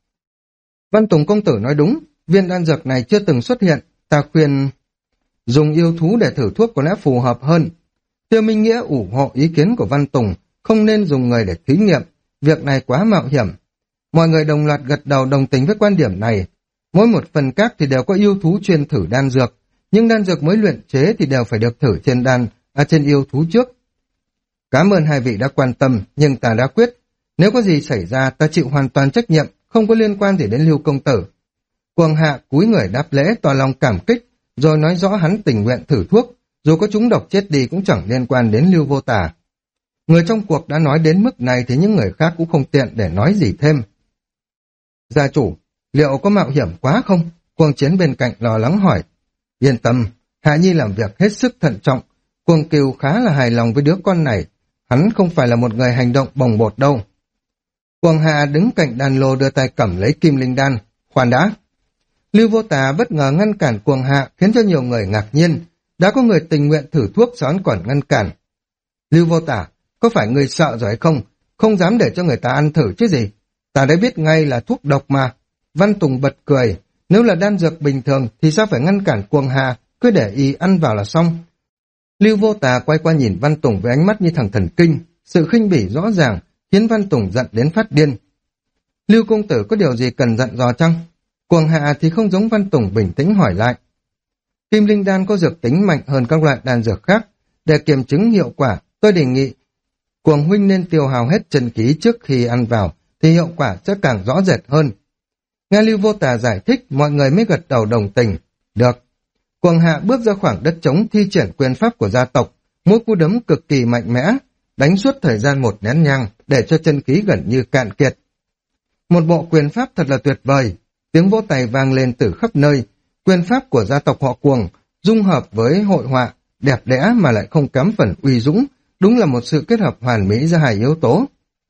A: Văn Tùng công tử nói đúng, viên đan dược này chưa từng xuất hiện, ta khuyên dùng yêu thú để thử thuốc có lẽ phù hợp hơn. Tiêu Minh Nghĩa ủng hộ ý kiến của Văn Tùng, không nên dùng người để thí nghiệm, việc này quá mạo hiểm. Mọi người đồng loạt gật đầu đồng tình với quan điểm này. Mỗi một phần các thì đều có yêu thú chuyên thử đan dược, nhưng đan dược mới luyện chế thì đều phải được thử trên trên yêu thú trước. Cảm ơn hai vị đã quan tâm, nhưng ta đã quyết, Nếu có gì xảy ra, ta chịu hoàn toàn trách nhiệm, không có liên quan gì đến Lưu công tử. Cuồng Hạ cúi người đáp lễ tỏ lòng cảm kích, rồi nói rõ hắn tình nguyện thử thuốc, dù có chúng độc chết đi cũng chẳng liên quan đến Lưu Vô Tả. Người trong cuộc đã nói đến mức này thì những người khác cũng không tiện để nói gì thêm. Gia chủ, liệu có mạo hiểm quá không? Cuồng Chiến bên cạnh lo lắng hỏi. Yên tâm, Hạ Nhi làm việc hết sức thận trọng. Cuồng Cừu khá là hài lòng với đứa con này. Hắn không phải là một người hành động bồng bột đâu. Cuồng Hạ đứng cạnh đan lô đưa tay cầm lấy kim linh đan. Khoan đã. Lưu Vô Tà bất ngờ ngăn cản Cuồng Hạ khiến cho nhiều người ngạc nhiên. Đã có người tình nguyện thử thuốc sao hắn còn ngăn cản. Lưu Vô Tà, có phải người sợ rồi hay không? Không dám để cho người ta ăn thử chứ gì? Ta đã biết ngay là thuốc độc mà. Văn Tùng bật cười. Nếu là đan dược bình thường thì sao phải ngăn cản Cuồng Hạ, cứ để y ăn vào là xong. Lưu Vô Tà quay qua nhìn Văn Tùng với ánh mắt như thằng thần kinh. Sự khinh bỉ rõ ràng khiến Văn Tùng giận đến phát điên. Lưu công tử có điều gì cần dặn dò chăng? Cuồng Hạ thì không giống Văn Tùng bình tĩnh hỏi lại. Kim linh đan có dược tính mạnh hơn các loại đan dược khác. Để kiểm chứng hiệu quả, tôi đề nghị Cuồng huynh nên tiêu hao hết chân khí trước khi ăn vào, thì hiệu quả sẽ càng rõ rệt hơn. Nghe Lưu Vô Tà giải thích, mọi người mới gật đầu đồng tình. Được. Cuồng Hạ bước ra khoảng đất trống thi triển quyền pháp của gia tộc, mỗi cú đấm cực kỳ mạnh mẽ, đánh suốt thời gian một nén nhang để cho chân khí gần như cạn kiệt. Một bộ quyền pháp thật là tuyệt vời, tiếng vỗ tay vang lên từ khắp nơi. Quyền pháp của gia tộc họ Cuồng dung hợp với hội họa, đẹp đẽ mà lại không kém phần uy dũng, đúng là một sự kết hợp hoàn mỹ giữa hai yếu tố.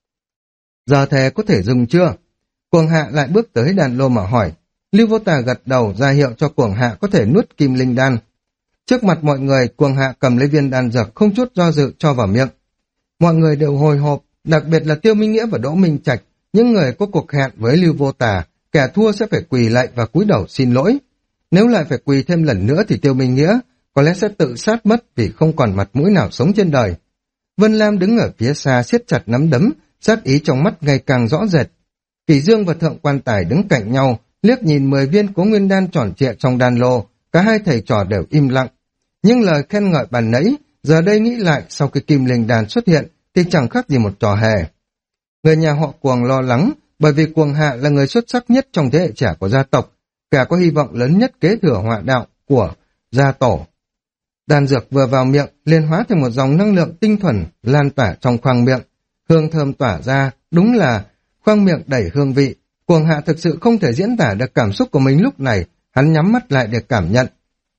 A: Giờ thề có thể dùng chưa? Cuồng Hạ lại bước tới đàn lô mà hỏi. Lưu Vô Tà gật đầu ra hiệu cho Cuồng Hạ có thể nuốt kim linh đan. Trước mặt mọi người, Cuồng Hạ cầm lấy viên đan dược không chút do dự cho vào miệng. Mọi người đều hồi hộp, đặc biệt là Tiêu Minh Nghĩa và Đỗ Minh Trạch, những người có cuộc hẹn với Lưu Vô Tà, kẻ thua sẽ phải quỳ lạy và cúi đầu xin lỗi. Nếu lại phải quỳ thêm lần nữa thì Tiêu Minh Nghĩa có lẽ sẽ tự sát mất vì không còn mặt mũi nào sống trên đời. Vân Lam đứng ở phía xa siết chặt nắm đấm, sát ý trong mắt ngày càng rõ rệt. Kỷ Dương và Thượng Quan Tài đứng cạnh nhau, liếc nhìn 10 viên Cố Nguyên Đan tròn trịa trong đan lô, cả hai thầy trò đều im lặng. Nhưng lời khen ngợi bàn nãy, giờ đây nghĩ lại sau khi kim linh đan xuất hiện thì chẳng khác gì một trò hề. Người nhà họ Cuồng lo lắng, bởi vì Cuồng Hạ là người xuất sắc nhất trong thế hệ trẻ của gia tộc, kẻ có hy vọng lớn nhất kế thừa họa đạo của gia tổ. Đan dược vừa vào miệng, liền hóa thành một dòng năng lượng tinh thuần lan tỏa trong khoang miệng, hương thơm tỏa ra, đúng là khoang miệng đầy hương vị. Cuồng Hạ thực sự không thể diễn tả được cảm xúc của mình lúc này, hắn nhắm mắt lại để cảm nhận.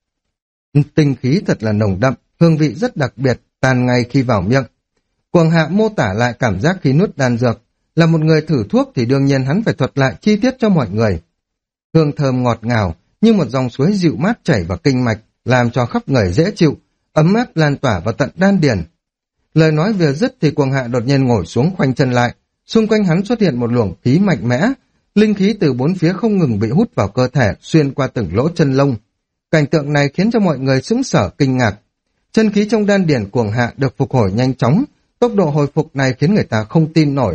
A: Tinh khí thật là nồng đậm, hương vị rất đặc biệt, tan ngay khi vào miệng. Cuồng Hạ mô tả lại cảm giác khi nuốt đan dược, là một người thử thuốc thì đương nhiên hắn phải thuật lại chi tiết cho mọi người. Hương thơm ngọt ngào, như một dòng suối dịu mát chảy vào kinh mạch, làm cho khắp người dễ chịu, ấm áp lan tỏa vào tận đan điền. Lời nói vừa dứt thì Cuồng Hạ đột nhiên ngồi xuống khoanh chân lại, xung quanh hắn xuất hiện một luồng khí mạnh mẽ, linh khí từ bốn phía không ngừng bị hút vào cơ thể, xuyên qua từng lỗ chân lông. Cảnh tượng này khiến cho mọi người sững sờ kinh ngạc. Chân khí trong đan điền Cuồng Hạ được phục hồi nhanh chóng, tốc độ hồi phục này khiến người ta không tin nổi.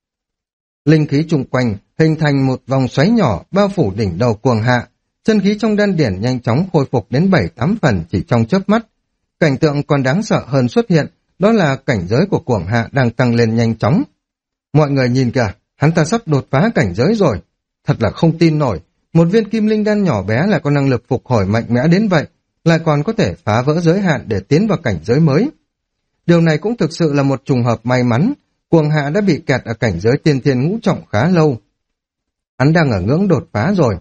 A: Linh khí chung quanh hình thành một vòng xoáy nhỏ bao phủ đỉnh đầu Cuồng Hạ, chân khí trong đan điền nhanh chóng khôi phục đến 7-8 phần chỉ trong chớp mắt. Cảnh tượng còn đáng sợ hơn xuất hiện, đó là cảnh giới của Cuồng Hạ đang tăng lên nhanh chóng. Mọi người nhìn kìa, hắn ta sắp đột phá cảnh giới rồi. Thật là không tin nổi, một viên kim linh đan nhỏ bé lại có năng lực phục hồi mạnh mẽ đến vậy, lại còn có thể phá vỡ giới hạn để tiến vào cảnh giới mới. Điều này cũng thực sự là một trùng hợp may mắn, Cuồng Hạ đã bị kẹt ở cảnh giới tiên thiên ngũ trọng khá lâu. Hắn đang ở ngưỡng đột phá rồi.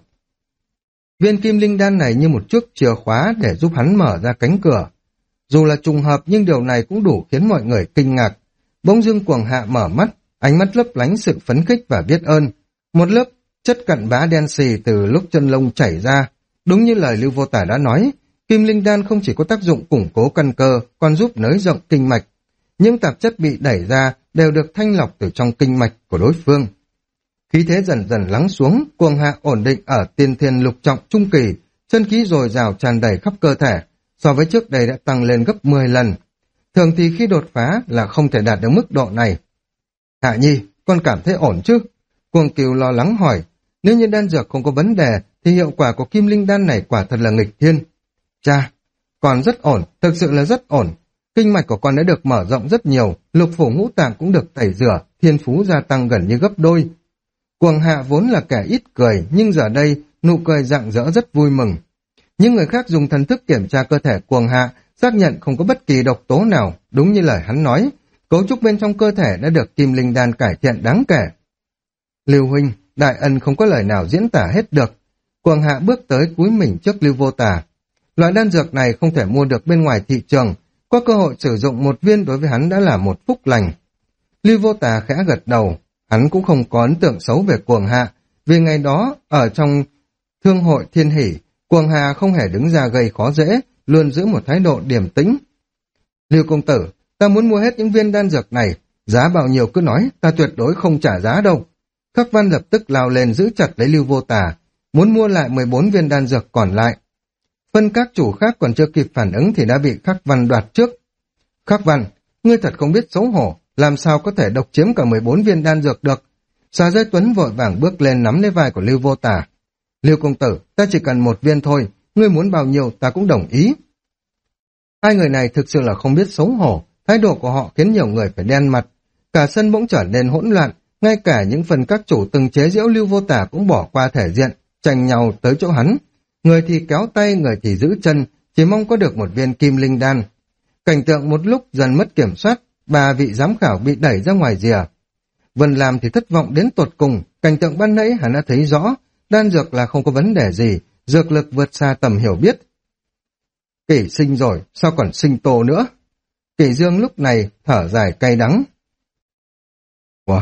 A: Viên kim linh đan này như một chiếc chìa khóa để giúp hắn mở ra cánh cửa. Dù là trùng hợp nhưng điều này cũng đủ khiến mọi người kinh ngạc. Bỗng dưng Cuồng Hạ mở mắt, ánh mắt lấp lánh sự phấn khích và biết ơn. Một lớp chất cặn bã đen xì từ lúc chân lông chảy ra. Đúng như lời Lưu Vô Tả đã nói, kim linh đan không chỉ có tác dụng củng cố căn cơ, còn giúp nới rộng kinh mạch. Những tạp chất bị đẩy ra đều được thanh lọc từ trong kinh mạch của đối phương. Khí thế dần dần lắng xuống, Cuồng Hạ ổn định ở tiên thiên lục trọng trung kỳ, chân khí dồi dào tràn đầy khắp cơ thể, so với trước đây đã tăng lên gấp 10 lần. Thường thì khi đột phá là không thể đạt được mức độ này. Hạ Nhi, con cảm thấy ổn chứ? Cuồng Cừu lo lắng hỏi, nếu như đan dược không có vấn đề thì hiệu quả của kim linh đan này quả thật là nghịch thiên. Cha, còn rất ổn, thực sự là rất ổn. Kinh mạch của con đã được mở rộng rất nhiều, lục phủ ngũ tạng cũng được tẩy rửa, thiên phú gia tăng gần như gấp đôi. Cuồng Hạ vốn là kẻ ít cười, nhưng giờ đây nụ cười rạng rỡ rất vui mừng. Những người khác dùng thần thức kiểm tra cơ thể Cuồng Hạ, xác nhận không có bất kỳ độc tố nào, đúng như lời hắn nói, cấu trúc bên trong cơ thể đã được kim linh đan cải thiện đáng kể. Lưu huynh, đại ân không có lời nào diễn tả hết được. Cuồng Hạ bước tới cúi mình trước Lưu Vô Tà. Loại đan dược này không thể mua được bên ngoài thị trường, có cơ hội sử dụng một viên đối với hắn đã là một phúc lành. Lưu Vô Tà khẽ gật đầu, hắn cũng không có ấn tượng xấu về Cuồng Hạ, vì ngày đó ở trong thương hội Thiên Hỷ, Cuồng Hạ không hề đứng ra gây khó dễ, luôn giữ một thái độ điềm tĩnh. Lưu công tử, ta muốn mua hết những viên đan dược này, giá bao nhiêu cứ nói, ta tuyệt đối không trả giá đâu. Khắc Văn lập tức lao lên giữ chặt lấy Lưu Vô Tà, muốn mua lại 14 viên đan dược còn lại. Phân các chủ khác còn chưa kịp phản ứng thì đã bị Khắc Văn đoạt trước. Khắc Văn, ngươi thật không biết xấu hổ, làm sao có thể độc chiếm cả 14 viên đan dược được. Xà Dây Tuấn vội vàng bước lên nắm lấy vai của Lưu Vô Tà. Lưu công tử, ta chỉ cần một viên thôi, ngươi muốn bao nhiêu ta cũng đồng ý. Hai người này thực sự là không biết xấu hổ, thái độ của họ khiến nhiều người phải đen mặt. Cả sân bỗng trở nên hỗn loạn, ngay cả những phần các chủ từng chế giễu Lưu Vô Tà cũng bỏ qua thể diện, tranh nhau tới chỗ hắn. Người thì kéo tay, người thì giữ chân, chỉ mong có được một viên kim linh đan. Cảnh tượng một lúc dần mất kiểm soát, ba vị giám khảo bị đẩy ra ngoài rìa. Vân Lam thì thất vọng đến tột cùng, cảnh tượng ban nãy hắn đã thấy rõ, đan dược là không có vấn đề gì, dược lực vượt xa tầm hiểu biết. Kỷ sinh rồi, sao còn sinh tô nữa? Kỷ Dương lúc này thở dài cay đắng. Ủa?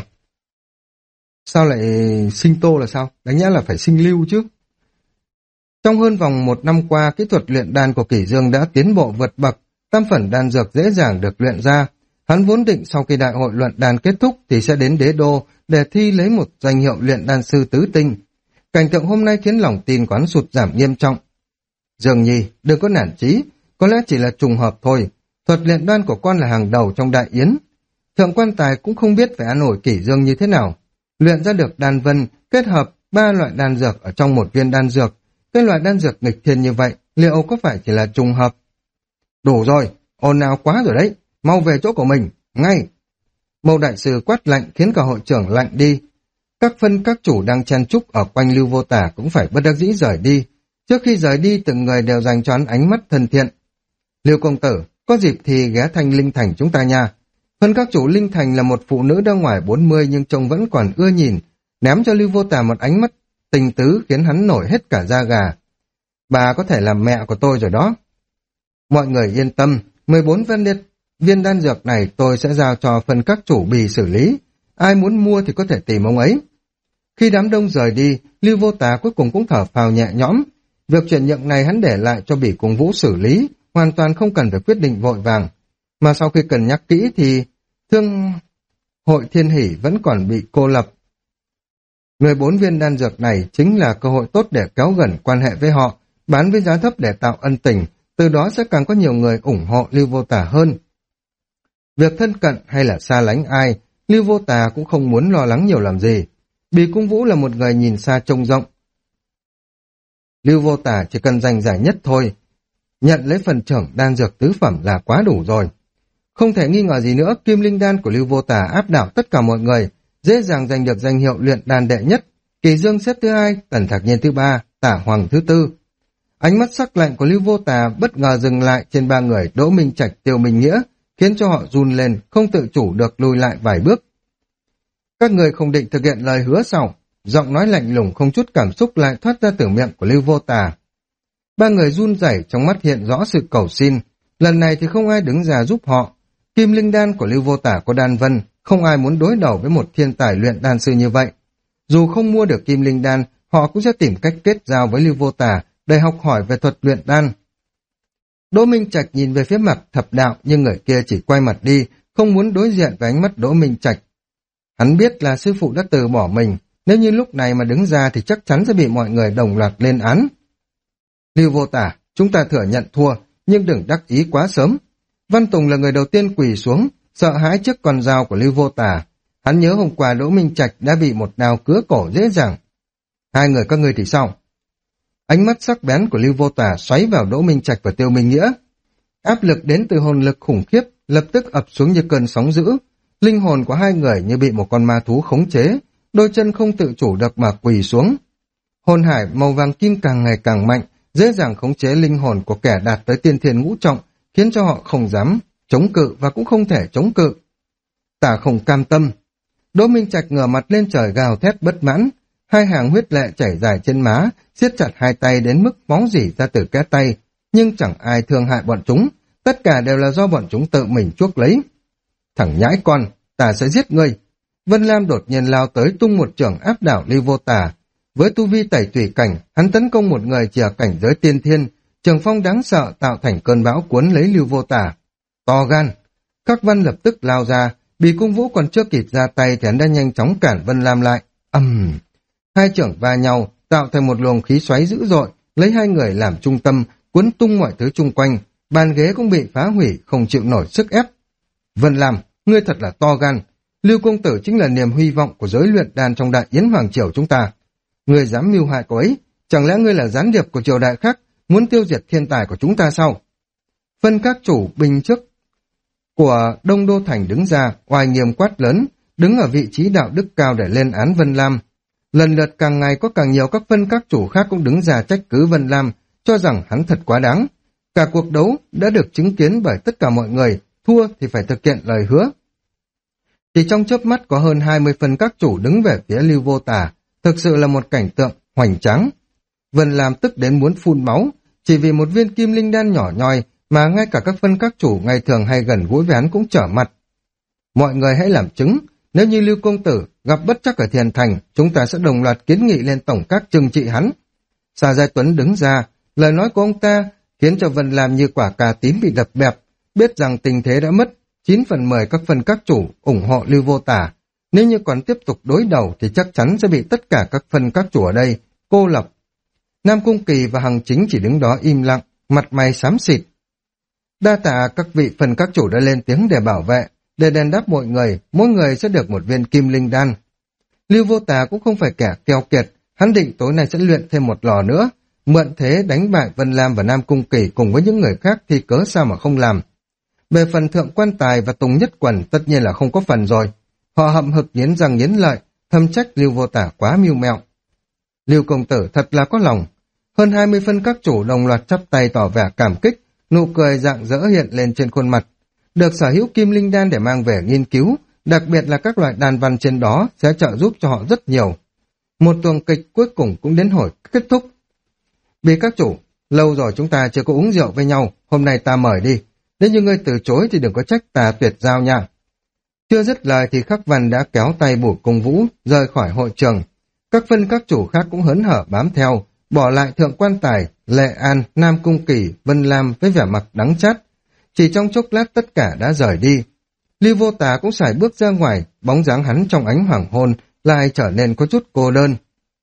A: Sao lại sinh tô là sao? Đáng nhẽ là phải sinh lưu chứ. Trong hơn vòng 1 năm qua, kỹ thuật luyện đan của Kỷ Dương đã tiến bộ vượt bậc, tam phẩm đan dược dễ dàng được luyện ra. Hắn vốn định sau khi đại hội luận đan kết thúc thì sẽ đến đế đô để thi lấy một danh hiệu luyện đan sư tứ tinh. Cảnh tượng hôm nay khiến lòng tin của hắn sụt giảm nghiêm trọng. Dương Nhi, đừng có nản chí, có lẽ chỉ là trùng hợp thôi. Thuật luyện đan của con là hàng đầu trong đại yến. Thượng quan tài cũng không biết phải an ủi Kỷ Dương như thế nào. Luyện ra được đan vân, kết hợp 3 loại đan dược ở trong một viên đan dược. Cái loại đan dược nghịch thiên như vậy, liệu có phải chỉ là trùng hợp? Đủ rồi, ồn ào quá rồi đấy, mau về chỗ của mình, ngay. Mâu đại sư quát lạnh khiến cả hội trưởng lạnh đi. Các phân các chủ đang chen chúc ở quanh Lưu Vô Tà cũng phải bất đắc dĩ rời đi. Trước khi rời đi, từng người đều dành cho hắn ánh mắt thân thiện. Lưu công tử, có dịp thì ghé Thanh Linh Thành chúng ta nha. Phân các chủ Linh Thành là một phụ nữ đang ngoài 40 nhưng trông vẫn còn ưa nhìn, ném cho Lưu Vô Tà một ánh mắt tình tứ khiến hắn nổi hết cả da gà. Bà có thể làm mẹ của tôi rồi đó. Mọi người yên tâm, 14 viên đan dược này tôi sẽ giao cho phân các chủ Bì xử lý. Ai muốn mua thì có thể tìm ông ấy. Khi đám đông rời đi, Lưu Vô Tà cuối cùng cũng thở phào nhẹ nhõm. Việc chuyển nhượng này hắn để lại cho Bỉ Cung Vũ xử lý, hoàn toàn không cần phải quyết định vội vàng. Mà sau khi cân nhắc kỹ thì thương hội Thiên Hỷ vẫn còn bị cô lập. 14 viên đan dược này chính là cơ hội tốt để kéo gần quan hệ với họ, bán với giá thấp để tạo ân tình, từ đó sẽ càng có nhiều người ủng hộ Lưu Vô Tà hơn. Việc thân cận hay là xa lánh ai, Lưu Vô Tà cũng không muốn lo lắng nhiều làm gì. Bì Cung Vũ là một người nhìn xa trông rộng. Lưu Vô Tà chỉ cần giành giải nhất thôi, nhận lấy phần thưởng đan dược tứ phẩm là quá đủ rồi. Không thể nghi ngờ gì nữa, kim linh đan của Lưu Vô Tà áp đảo tất cả mọi người, dễ dàng giành được danh hiệu luyện đan đệ nhất. Kỳ Dương xếp thứ 2, Tần Thạc Nhiên thứ 3, Tả Hoàng thứ 4. Ánh mắt sắc lạnh của Lưu Vô Tà bất ngờ dừng lại trên 3 người Đỗ Minh Trạch, Tiêu Minh Nghĩa, khiến cho họ run lên, không tự chủ được lùi lại vài bước. Các người không định thực hiện lời hứa sao? Giọng nói lạnh lùng không chút cảm xúc lại thoát ra từ miệng của Lưu Vô Tà. 3 người run rẩy, trong mắt hiện rõ sự cầu xin. Lần này thì không ai đứng ra giúp họ. Kim linh đan của Lưu Vô Tà có đan vân, không ai muốn đối đầu với một thiên tài luyện đan sư như vậy. Dù không mua được kim linh đan, họ cũng sẽ tìm cách kết giao với Lưu Vô Tà để học hỏi về thuật luyện đan. Đỗ Minh Trạch nhìn về phía mặt Thập Đạo, nhưng người kia chỉ quay mặt đi, không muốn đối diện với ánh mắt Đỗ Minh Trạch. Hắn biết là sư phụ đã từ bỏ mình, nếu như lúc này mà đứng ra thì chắc chắn sẽ bị mọi người đồng loạt lên án. Lưu Vô Tà, chúng ta thừa nhận thua, nhưng đừng đắc ý quá sớm. Văn Tùng là người đầu tiên quỳ xuống, sợ hãi trước con dao của Lưu Vô Tà. Hắn nhớ hôm qua Đỗ Minh Trạch đã bị một đao cứa cổ dễ dàng. Hai người các ngươi thì sao? Ánh mắt sắc bén của Lưu Vô Tà xoáy vào Đỗ Minh Trạch và Tiêu Minh Nghĩa. Áp lực đến từ hồn lực khủng khiếp, lập tức ập xuống như cơn sóng dữ. Linh hồn của hai người như bị một con ma thú khống chế, đôi chân không tự chủ được mà quỳ xuống. Hồn hải màu vàng kim càng ngày càng mạnh, dễ dàng khống chế linh hồn của kẻ đạt tới tiên thiên ngũ trọng, khiến cho họ không dám chống cự và cũng không thể chống cự. Tả không cam tâm. Đỗ Minh Trạch ngửa mặt lên trời gào thét bất mãn, hai hàng huyết lệ chảy dài trên má, siết chặt hai tay đến mức máu rỉ ra từ cái tay, nhưng chẳng ai thương hại bọn chúng, tất cả đều là do bọn chúng tự mình chuốc lấy. Thằng nhãi con, ta sẽ giết ngươi. Vân Lam đột nhiên lao tới tung một chưởng áp đảo Lưu Vô Tà. Với tu vi tẩy tùy cảnh, hắn tấn công một người chỉ ở cảnh giới tiên thiên, trường phong đáng sợ tạo thành cơn bão cuốn lấy Lưu Vô Tà. To gan. Các văn lập tức lao ra, Bì Cung Vũ còn chưa kịp ra tay thì hắn đã nhanh chóng cản Vân Lam lại. Hai chưởng va nhau, tạo thành một luồng khí xoáy dữ dội, lấy hai người làm trung tâm, cuốn tung mọi thứ chung quanh, bàn ghế cũng bị phá hủy, không chịu nổi sức ép. Vân Lam, ngươi thật là to gan. Lưu công tử chính là niềm hy vọng của giới luyện đan trong đại yến hoàng triều chúng ta. Ngươi dám mưu hại cô ấy, chẳng lẽ ngươi là gián điệp của triều đại khác, muốn tiêu diệt thiên tài của chúng ta sao? Phân các chủ binh chức của Đông Đô Thành đứng ra, oai nghiêm quát lớn, đứng ở vị trí đạo đức cao để lên án Vân Lam. Lần lượt càng ngày có càng nhiều các phân các chủ khác cũng đứng ra trách cứ Vân Lam, cho rằng hắn thật quá đáng. Cả cuộc đấu đã được chứng kiến bởi tất cả mọi người, thua thì phải thực hiện lời hứa. Chỉ trong chớp mắt có hơn 20 phân các chủ đứng về phía Lưu Vô Tà, thực sự là một cảnh tượng hoành tráng. Vân Lam tức đến muốn phun máu, chỉ vì một viên kim linh đan nhỏ nhoi mà ngay cả các phân các chủ ngày thường hay gần gũi với hắn cũng trở mặt. Mọi người hãy làm chứng, nếu như Lưu công tử gặp bất trắc ở Thiền Thành, chúng ta sẽ đồng loạt kiến nghị lên tổng các trừng trị hắn. Sa Giai Tuấn đứng ra, lời nói của ông ta khiến cho Vân Lam như quả cà tím bị đập bẹp, biết rằng tình thế đã mất, 9 phần 10 các phân các chủ ủng hộ Lưu Vô Tà. Nếu như còn tiếp tục đối đầu thì chắc chắn sẽ bị tất cả các phân các chủ ở đây cô lập. Nam Cung Kỳ và Hằng Chính chỉ đứng đó im lặng, mặt mày xám xịt. Đa tạ các vị phân các chủ đã lên tiếng để bảo vệ, để đền đáp mọi người, mỗi người sẽ được một viên kim linh đan. Lưu Vô Tà cũng không phải kẻ keo kiệt, hắn định tối nay sẽ luyện thêm một lò nữa, mượn thế đánh bại Vân Lam và Nam Cung Kỳ cùng với những người khác thì cớ sao mà không làm. Về phần Thượng Quan Tài và Tùng Nhất Quần tất nhiên là không có phần rồi. Họ hậm hực nghiến răng nghiến lợi, thầm trách Lưu Vô Tà quá mưu mẹo. Lưu công tử thật là có lòng. Hơn 20 phân các chủ đồng loạt chắp tay tỏ vẻ cảm kích, nụ cười rạng rỡ hiện lên trên khuôn mặt. Được sở hữu kim linh đan để mang về nghiên cứu, đặc biệt là các loại đan văn trên đó sẽ trợ giúp cho họ rất nhiều. Một tuồng kịch cuối cùng cũng đến hồi kết thúc. Vì các chủ, lâu rồi chúng ta chưa có uống rượu với nhau, hôm nay ta mời đi. Nếu như ngươi từ chối thì đừng có trách ta tuyệt giao nha. Chưa dứt lời thì Khắc Văn đã kéo tay Bùi Cung Vũ rời khỏi hội trường. Các phân các chủ khác cũng hớn hở bám theo, bỏ lại Thượng Quan Tài, Lệ An, Nam Cung Kỳ, Vân Lam với vẻ mặt đắng chát. Chỉ trong chốc lát tất cả đã rời đi. Lưu Vô Tà cũng sải bước ra ngoài, bóng dáng hắn trong ánh hoàng hôn lại trở nên có chút cô đơn.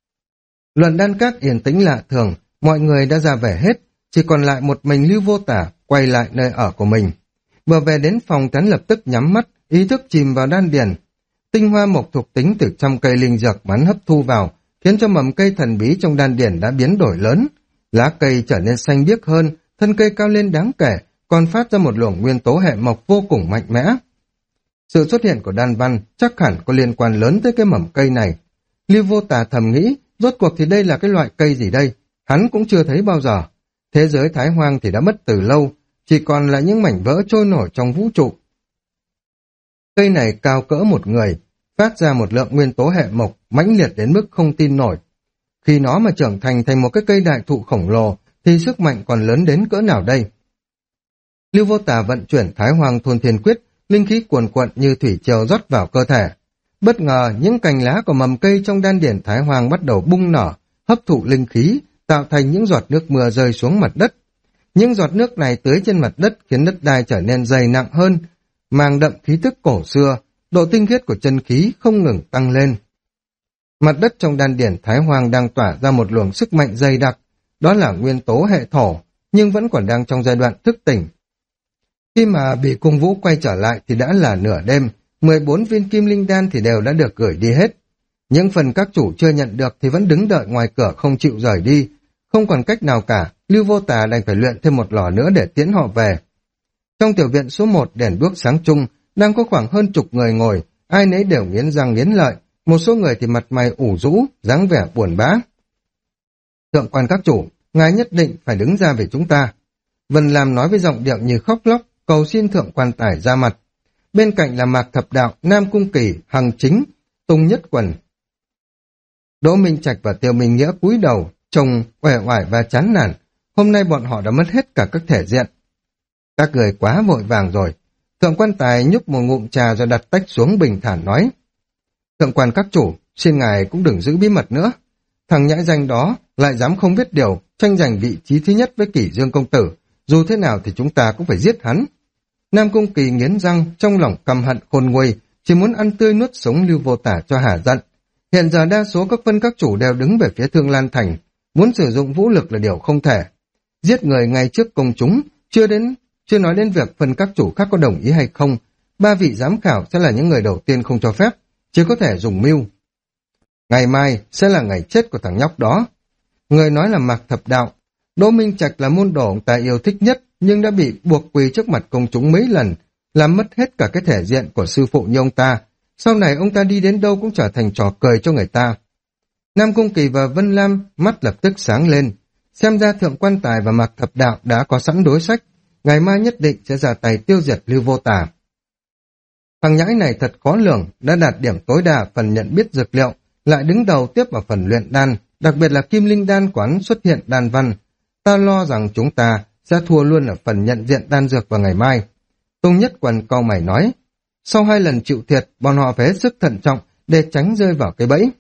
A: Luận đan các yên tĩnh lạ thường, mọi người đã ra về hết, chỉ còn lại một mình Lưu Vô Tà quay lại nơi ở của mình. Vừa về đến phòng hắn lập tức nhắm mắt, ý thức chìm vào đan điền. Tinh hoa mộc thuộc tính từ trăm cây linh dược bắn hấp thu vào, khiến cho mầm cây thần bí trong đan điền đã biến đổi lớn. Lá cây trở nên xanh biếc hơn, thân cây cao lên đáng kể, còn phát ra một luồng nguyên tố hệ mộc vô cùng mạnh mẽ. Sự xuất hiện của đan văn chắc hẳn có liên quan lớn tới cái mầm cây này. Lưu Vô Tà thầm nghĩ, rốt cuộc thì đây là cái loại cây gì đây? Hắn cũng chưa thấy bao giờ. Thế giới Thái Hoang thì đã mất từ lâu, chỉ còn là những mảnh vỡ trôi nổi trong vũ trụ. Cây này cao cỡ một người, phát ra một lượng nguyên tố hệ mộc mãnh liệt đến mức không tin nổi. Khi nó mà trưởng thành thành một cái cây đại thụ khổng lồ, thì sức mạnh còn lớn đến cỡ nào đây? Lưu Vô Tà vận chuyển Thái Hoang Thôn Thiên Quyết, linh khí cuồn cuộn như thủy triều rót vào cơ thể. Bất ngờ, những cành lá của mầm cây trong đan điển Thái Hoang bắt đầu bung nở, hấp thụ linh khí, tạo thành những giọt nước mưa rơi xuống mặt đất. Những giọt nước này tưới trên mặt đất khiến đất đai trở nên dày nặng hơn, mang đậm khí tức cổ xưa, độ tinh khiết của chân khí không ngừng tăng lên. Mặt đất trong đan điển Thái Hoang đang tỏa ra một luồng sức mạnh dày đặc, đó là nguyên tố hệ thổ, nhưng vẫn còn đang trong giai đoạn thức tỉnh. Khi mà Bỉ Cung Vũ quay trở lại thì đã là nửa đêm, 14 viên kim linh đan thì đều đã được gửi đi hết. Những phần các chủ chưa nhận được thì vẫn đứng đợi ngoài cửa không chịu rời đi. Không còn cách nào cả, Lưu Vô Tà đành phải luyện thêm một lò nữa để tiễn họ về. Trong tiểu viện số 1 đèn đuốc sáng chung, đang có khoảng hơn chục người ngồi, ai nấy đều nghiến răng nghiến lợi, một số người thì mặt mày ủ rũ, dáng vẻ buồn bã. Thượng quan các chủ, ngài nhất định phải đứng ra vì chúng ta. Vân Lam nói với giọng điệu như khóc lóc, cầu xin thượng quan Tài ra mặt. Bên cạnh là Mạc Thập Đạo, Nam Cung Kỳ, Hằng Chính, Tùng Nhất Quần. Đỗ Minh Trạch và Tiêu Minh Nghĩa cúi đầu, trông uể oải và chán nản. Hôm nay bọn họ đã mất hết cả các thể diện. Các người quá vội vàng rồi. Thượng quan Tài nhúc một ngụm trà rồi đặt tách xuống bình thản nói. Thượng quan các chủ, xin ngài cũng đừng giữ bí mật nữa. Thằng nhãi danh đó lại dám không biết điều, tranh giành vị trí thứ nhất với Kỷ Dương công tử. Dù thế nào thì chúng ta cũng phải giết hắn. Nam Cung Kỳ nghiến răng, trong lòng căm hận khôn nguôi, chỉ muốn ăn tươi nuốt sống Lưu Vô Tả cho hả giận. Hiện giờ đa số các phân các chủ đều đứng về phía Thương Lan Thành, muốn sử dụng vũ lực là điều không thể. Giết người ngay trước công chúng, chưa nói đến việc phân các chủ khác có đồng ý hay không. 3 vị giám khảo sẽ là những người đầu tiên không cho phép, chỉ có thể dùng mưu. Ngày mai sẽ là ngày chết của thằng nhóc đó. Người nói là Mạc Thập Đạo. Đỗ Minh Trạch là môn đồ ông ta yêu thích nhất, nhưng đã bị buộc quỳ trước mặt công chúng mấy lần, làm mất hết cả cái thể diện của sư phụ như ông ta. Sau này ông ta đi đến đâu cũng trở thành trò cười cho người ta. Nam Cung Kỳ và Vân Lam mắt lập tức sáng lên. Xem ra Thượng quan Tài và Mạc Thập Đạo đã có sẵn đối sách, ngày mai nhất định sẽ ra tay tiêu diệt Lưu Vô Tả. Thằng nhãi này thật khó lường, đã đạt điểm tối đa phần nhận biết dược liệu, lại đứng đầu tiếp vào phần luyện đan, đặc biệt là Kim Linh đan quán xuất hiện đan văn. Ta lo rằng chúng ta sẽ thua luôn ở phần nhận diện đan dược vào ngày mai. Tùng Nhất Quần cau mày nói, sau 2 lần chịu thiệt, bọn họ phải hết sức thận trọng để tránh rơi vào cái bẫy.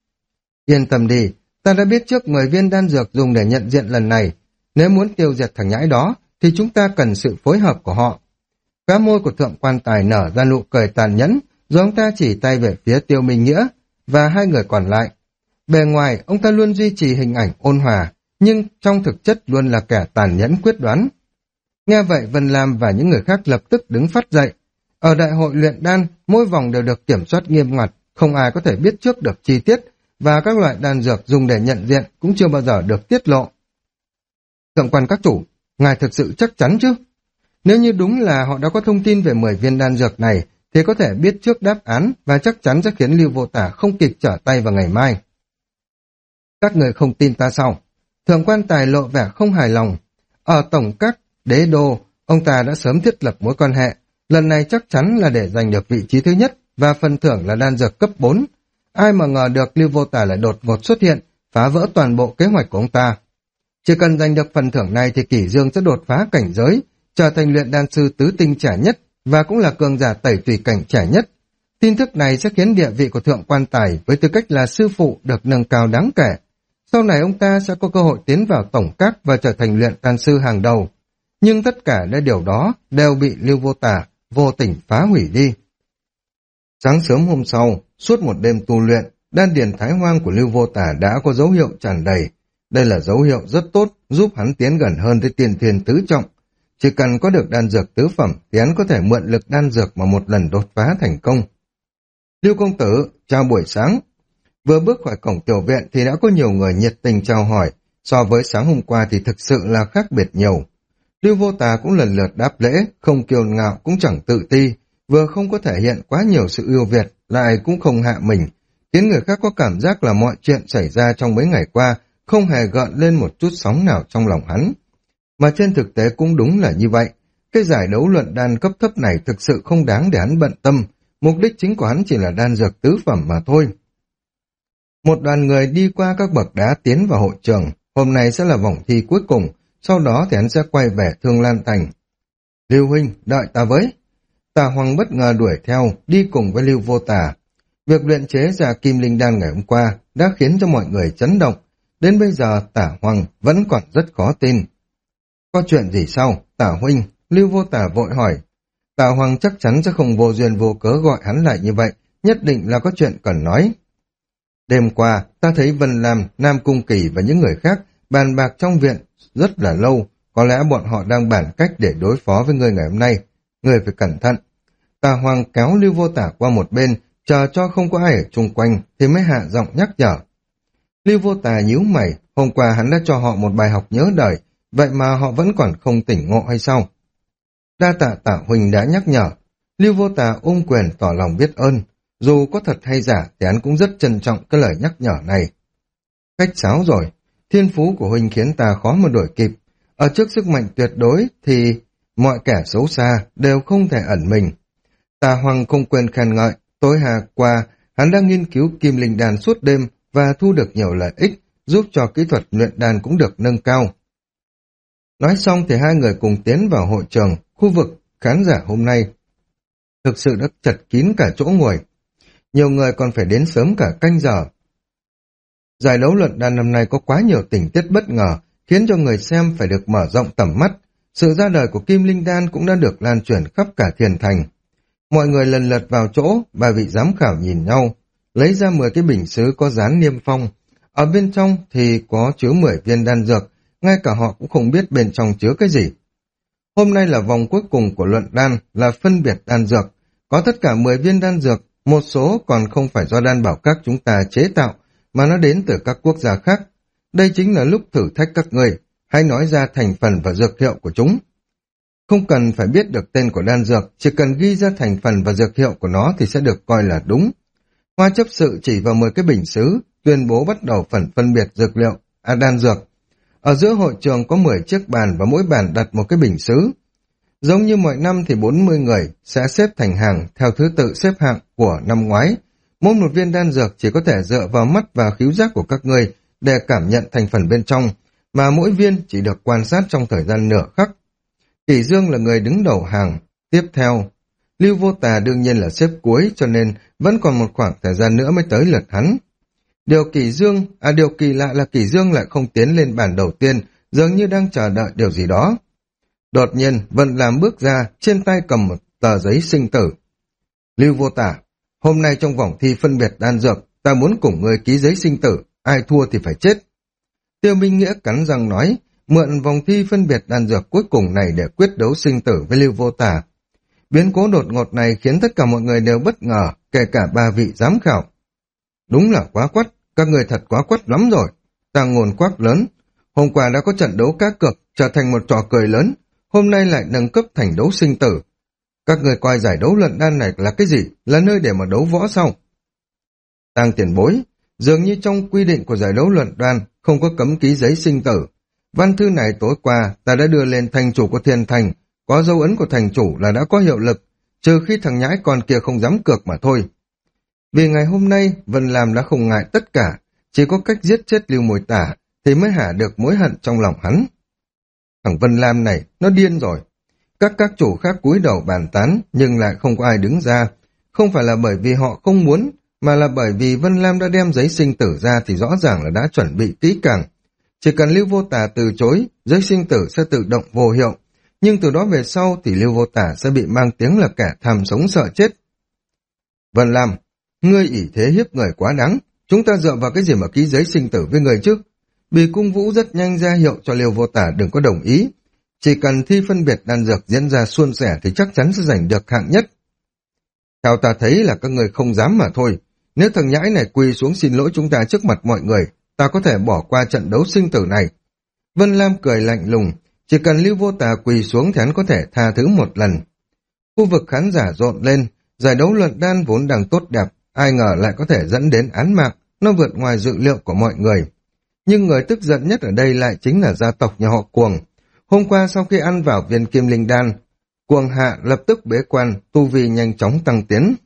A: Yên tâm đi, ta đã biết trước 10 viên đan dược dùng để nhận diện lần này. Nếu muốn tiêu diệt thằng nhãi đó, thì chúng ta cần sự phối hợp của họ. Khóe môi của Thượng quan Tài nở ra nụ cười tàn nhẫn, rồi ông ta chỉ tay về phía Tiêu Minh Nghĩa và 2 người còn lại. Bề ngoài, ông ta luôn duy trì hình ảnh ôn hòa, nhưng trong thực chất luôn là kẻ tàn nhẫn quyết đoán. Nghe vậy, Vân Lam và những người khác lập tức đứng phát dậy. Ở đại hội luyện đan, mỗi vòng đều được kiểm soát nghiêm ngặt, không ai có thể biết trước được chi tiết, và các loại đan dược dùng để nhận diện cũng chưa bao giờ được tiết lộ. Thượng quan các chủ, ngài thực sự chắc chắn chứ? Nếu như đúng là họ đã có thông tin về 10 viên đan dược này, thì có thể biết trước đáp án và chắc chắn sẽ khiến Lưu Vô Tả không kịp trở tay vào ngày mai. Các người không tin ta sao? Thượng quan Tài lộ vẻ không hài lòng. Ở tổng các đế đô, ông ta đã sớm thiết lập mối quan hệ. Lần này chắc chắn là để giành được vị trí thứ nhất và phần thưởng là đan dược cấp 4. Ai mà ngờ được Lưu Vô Tả lại đột ngột xuất hiện, phá vỡ toàn bộ kế hoạch của ông ta. Chỉ cần giành được phần thưởng này thì Kỷ Dương sẽ đột phá cảnh giới, trở thành luyện đan sư tứ tinh trẻ nhất và cũng là cường giả tẩy tùy cảnh trẻ nhất. Tin tức này sẽ khiến địa vị của Thượng quan Tài với tư cách là sư phụ được nâng cao đáng kể. Sau này ông ta sẽ có cơ hội tiến vào tổng các và trở thành luyện đan sư hàng đầu. Nhưng tất cả những điều đó đều bị Lưu Vô Tả vô tình phá hủy đi. Sáng sớm hôm sau, suốt một đêm tu luyện, đan điền thái hoang của Lưu Vô Tả đã có dấu hiệu tràn đầy. Đây là dấu hiệu rất tốt, giúp hắn tiến gần hơn tới tiên thiên tứ trọng. Chỉ cần có được đan dược tứ phẩm thì hắn có thể mượn lực đan dược mà một lần đột phá thành công. Lưu công tử, chào buổi sáng. Vừa bước khỏi cổng tiểu viện thì đã có nhiều người nhiệt tình chào hỏi, so với sáng hôm qua thì thực sự là khác biệt nhiều. Lưu Vô Tà cũng lần lượt đáp lễ, không kiêu ngạo cũng chẳng tự ti, vừa không có thể hiện quá nhiều sự ưu việt, lại cũng không hạ mình, khiến người khác có cảm giác là mọi chuyện xảy ra trong mấy ngày qua không hề gợn lên một chút sóng nào trong lòng hắn. Mà trên thực tế cũng đúng là như vậy, cái giải đấu luận đan cấp thấp này thực sự không đáng để hắn bận tâm, mục đích chính của hắn chỉ là đan dược tứ phẩm mà thôi. Một đoàn người đi qua các bậc đá tiến vào hội trường, hôm nay sẽ là vòng thi cuối cùng, sau đó thì hắn sẽ quay về Thương Lan Thành. Lưu huynh, đợi ta với. Tà Hoàng bất ngờ đuổi theo, đi cùng với Lưu Vô Tà. Việc luyện chế ra Kim Linh Đan ngày hôm qua đã khiến cho mọi người chấn động. Đến bây giờ Tả Hoàng vẫn còn rất khó tin. Có chuyện gì sao, Tả huynh? Lưu Vô Tà vội hỏi. Tả Hoàng chắc chắn sẽ không vô duyên vô cớ gọi hắn lại như vậy, nhất định là có chuyện cần nói. Đêm qua, ta thấy Vân Lam, Nam Cung Kỳ và những người khác bàn bạc trong viện rất là lâu, có lẽ bọn họ đang bàn cách để đối phó với ngươi ngày hôm nay. Ngươi phải cẩn thận. Tà Hoàng kéo Lưu Vô Tả qua một bên, chờ cho không có ai ở chung quanh, thì mới hạ giọng nhắc nhở. Lưu Vô Tả nhíu mày, hôm qua hắn đã cho họ một bài học nhớ đời, vậy mà họ vẫn còn không tỉnh ngộ hay sao? Đa tạ Tạ huynh đã nhắc nhở. Lưu Vô Tà ôm quyền tỏ lòng biết ơn. Dù có thật hay giả thì hắn cũng rất trân trọng cái lời nhắc nhở này. Khách sáo rồi, thiên phú của huynh khiến ta khó mà đuổi kịp. Ở trước sức mạnh tuyệt đối thì mọi kẻ xấu xa đều không thể ẩn mình. Tà Hoàng không quên khen ngợi, tối qua hắn đang nghiên cứu kim linh đan suốt đêm và thu được nhiều lợi ích, giúp cho kỹ thuật luyện đan cũng được nâng cao. Nói xong thì hai người cùng tiến vào hội trường, khu vực khán giả hôm nay thực sự đã chật kín cả chỗ ngồi. Nhiều người còn phải đến sớm cả canh giờ. Giải đấu luận đan năm nay có quá nhiều tình tiết bất ngờ, khiến cho người xem phải được mở rộng tầm mắt. Sự ra đời của Kim Linh Đan cũng đã được lan truyền khắp cả Thiền Thành. Mọi người lần lượt vào chỗ, ba vị giám khảo nhìn nhau, lấy ra 10 cái bình sứ có dán niêm phong. Ở bên trong thì có chứa 10 viên đan dược, ngay cả họ cũng không biết bên trong chứa cái gì. Hôm nay là vòng cuối cùng của luận đan, là phân biệt đan dược. Có tất cả 10 viên đan dược, một số còn không phải do đan bảo các chúng ta chế tạo, mà nó đến từ các quốc gia khác. Đây chính là lúc thử thách các người, hãy nói ra thành phần và dược hiệu của chúng. Không cần phải biết được tên của đan dược, chỉ cần ghi ra thành phần và dược hiệu của nó thì sẽ được coi là đúng. Hoa chấp sự chỉ vào 10 cái bình sứ, tuyên bố bắt đầu phần phân biệt dược liệu, đan dược. Ở giữa hội trường có 10 chiếc bàn và mỗi bàn đặt một cái bình sứ. Giống như mọi năm thì 40 người sẽ xếp thành hàng theo thứ tự xếp hạng của năm ngoái. Mỗi một viên đan dược chỉ có thể dựa vào mắt và khứu giác của các ngươi để cảm nhận thành phần bên trong, mà mỗi viên chỉ được quan sát trong thời gian nửa khắc. Kỷ Dương là người đứng đầu hàng. Tiếp theo, Lưu Vô Tà đương nhiên là xếp cuối, cho nên vẫn còn một khoảng thời gian nữa mới tới lượt hắn. Điều kỳ lạ là Kỷ Dương lại không tiến lên bàn đầu tiên, dường như đang chờ đợi điều gì đó. Đột nhiên, Vân Lam bước ra, trên tay cầm một tờ giấy sinh tử. Lưu Vô Tà, hôm nay trong vòng thi phân biệt đan dược, ta muốn cùng ngươi ký giấy sinh tử, ai thua thì phải chết. Tiêu Minh Nghĩa cắn răng nói, mượn vòng thi phân biệt đan dược cuối cùng này để quyết đấu sinh tử với Lưu Vô Tà. Biến cố đột ngột này khiến tất cả mọi người đều bất ngờ, kể cả ba vị giám khảo. Đúng là quá quắt, các người thật quá quắt lắm rồi. Tàng Ngôn quát lớn, hôm qua đã có trận đấu cá cược, trở thành một trò cười lớn, hôm nay lại nâng cấp thành đấu sinh tử. Các người coi giải đấu luận đan này là cái gì? Là nơi để mà đấu võ sao? Tàng Tiền Bối, dường như trong quy định của giải đấu luận đan không có cấm ký giấy sinh tử. Văn thư này tối qua ta đã đưa lên thành chủ của Thiên Thành, có dấu ấn của thành chủ là đã có hiệu lực, trừ khi thằng nhãi con kia không dám cược mà thôi. Vì ngày hôm nay Vân Lam đã không ngại tất cả, chỉ có cách giết chết Lưu Mùi Tả thì mới hả được mối hận trong lòng hắn. Thằng Vân Lam này, nó điên rồi. Các chủ khác cúi đầu bàn tán, nhưng lại không có ai đứng ra. Không phải là bởi vì họ không muốn, mà là bởi vì Vân Lam đã đem giấy sinh tử ra thì rõ ràng là đã chuẩn bị kỹ càng. Chỉ cần Lưu Vô Tà từ chối, giấy sinh tử sẽ tự động vô hiệu. Nhưng từ đó về sau thì Lưu Vô Tà sẽ bị mang tiếng là kẻ tham sống sợ chết. Vân Lam, ngươi ỷ thế hiếp người quá đáng. Chúng ta dựa vào cái gì mà ký giấy sinh tử với người chứ? Bì Cung Vũ rất nhanh ra hiệu cho Lưu Vô Tà đừng có đồng ý. Chỉ cần thi phân biệt đan dược diễn ra suôn sẻ thì chắc chắn sẽ giành được hạng nhất. Theo ta thấy là các người không dám mà thôi. Nếu thằng nhãi này quỳ xuống xin lỗi chúng ta trước mặt mọi người, ta có thể bỏ qua trận đấu sinh tử này. Vân Lam cười lạnh lùng, chỉ cần Lưu Vô Tà quỳ xuống thì hắn có thể tha thứ một lần. Khu vực khán giả rộn lên, giải đấu luận đan vốn đang tốt đẹp, ai ngờ lại có thể dẫn đến án mạng, nó vượt ngoài dự liệu của mọi người. Nhưng người tức giận nhất ở đây lại chính là gia tộc nhà họ Cuồng. Hôm qua sau khi ăn vào viên kim linh đan, Cuồng Hạ lập tức bế quan, tu vi nhanh chóng tăng tiến.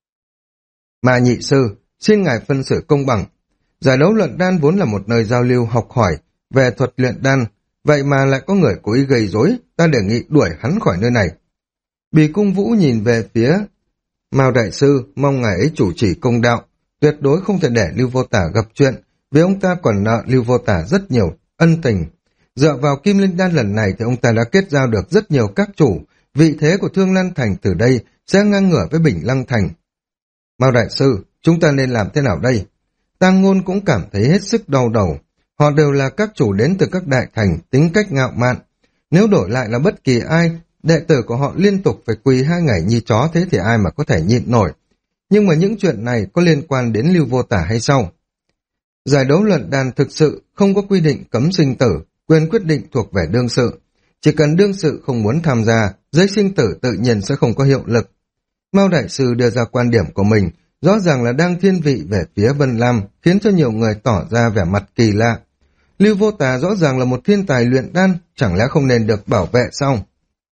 A: Mà nhị sư, xin ngài phân xử công bằng. Giải đấu luận đan vốn là một nơi giao lưu học hỏi về thuật luyện đan, vậy mà lại có người cố ý gây rối, ta đề nghị đuổi hắn khỏi nơi này. Bì Cung Vũ nhìn về phía Mao đại sư, mong ngài ấy chủ trì công đạo, tuyệt đối không thể để Lưu Vô Tả gặp chuyện, vì ông ta còn nợ Lưu Vô Tả rất nhiều ân tình. Dựa vào kim linh đan lần này thì ông ta đã kết giao được rất nhiều các chủ, vị thế của Thương Lan Thành từ đây sẽ ngang ngửa với Bình Lăng Thành. Mao đại sư, chúng ta nên làm thế nào đây? Tang Ngôn cũng cảm thấy hết sức đau đầu. Họ đều là các chủ đến từ các đại thành, tính cách ngạo mạn. Nếu đổi lại là bất kỳ ai, đệ tử của họ liên tục phải quỳ 2 ngày như chó, thế thì ai mà có thể nhịn nổi. Nhưng mà những chuyện này có liên quan đến Lưu Vô Tả hay sao? Giải đấu luận đan thực sự không có quy định cấm sinh tử, quyền quyết định thuộc về đương sự. Chỉ cần đương sự không muốn tham gia, giấy sinh tử tự nhiên sẽ không có hiệu lực. Mao Đại Sư đưa ra quan điểm của mình, rõ ràng là đang thiên vị về phía Vân Lam, khiến cho nhiều người tỏ ra vẻ mặt kỳ lạ. Lưu Vô Tà rõ ràng là một thiên tài luyện đan, chẳng lẽ không nên được bảo vệ sao?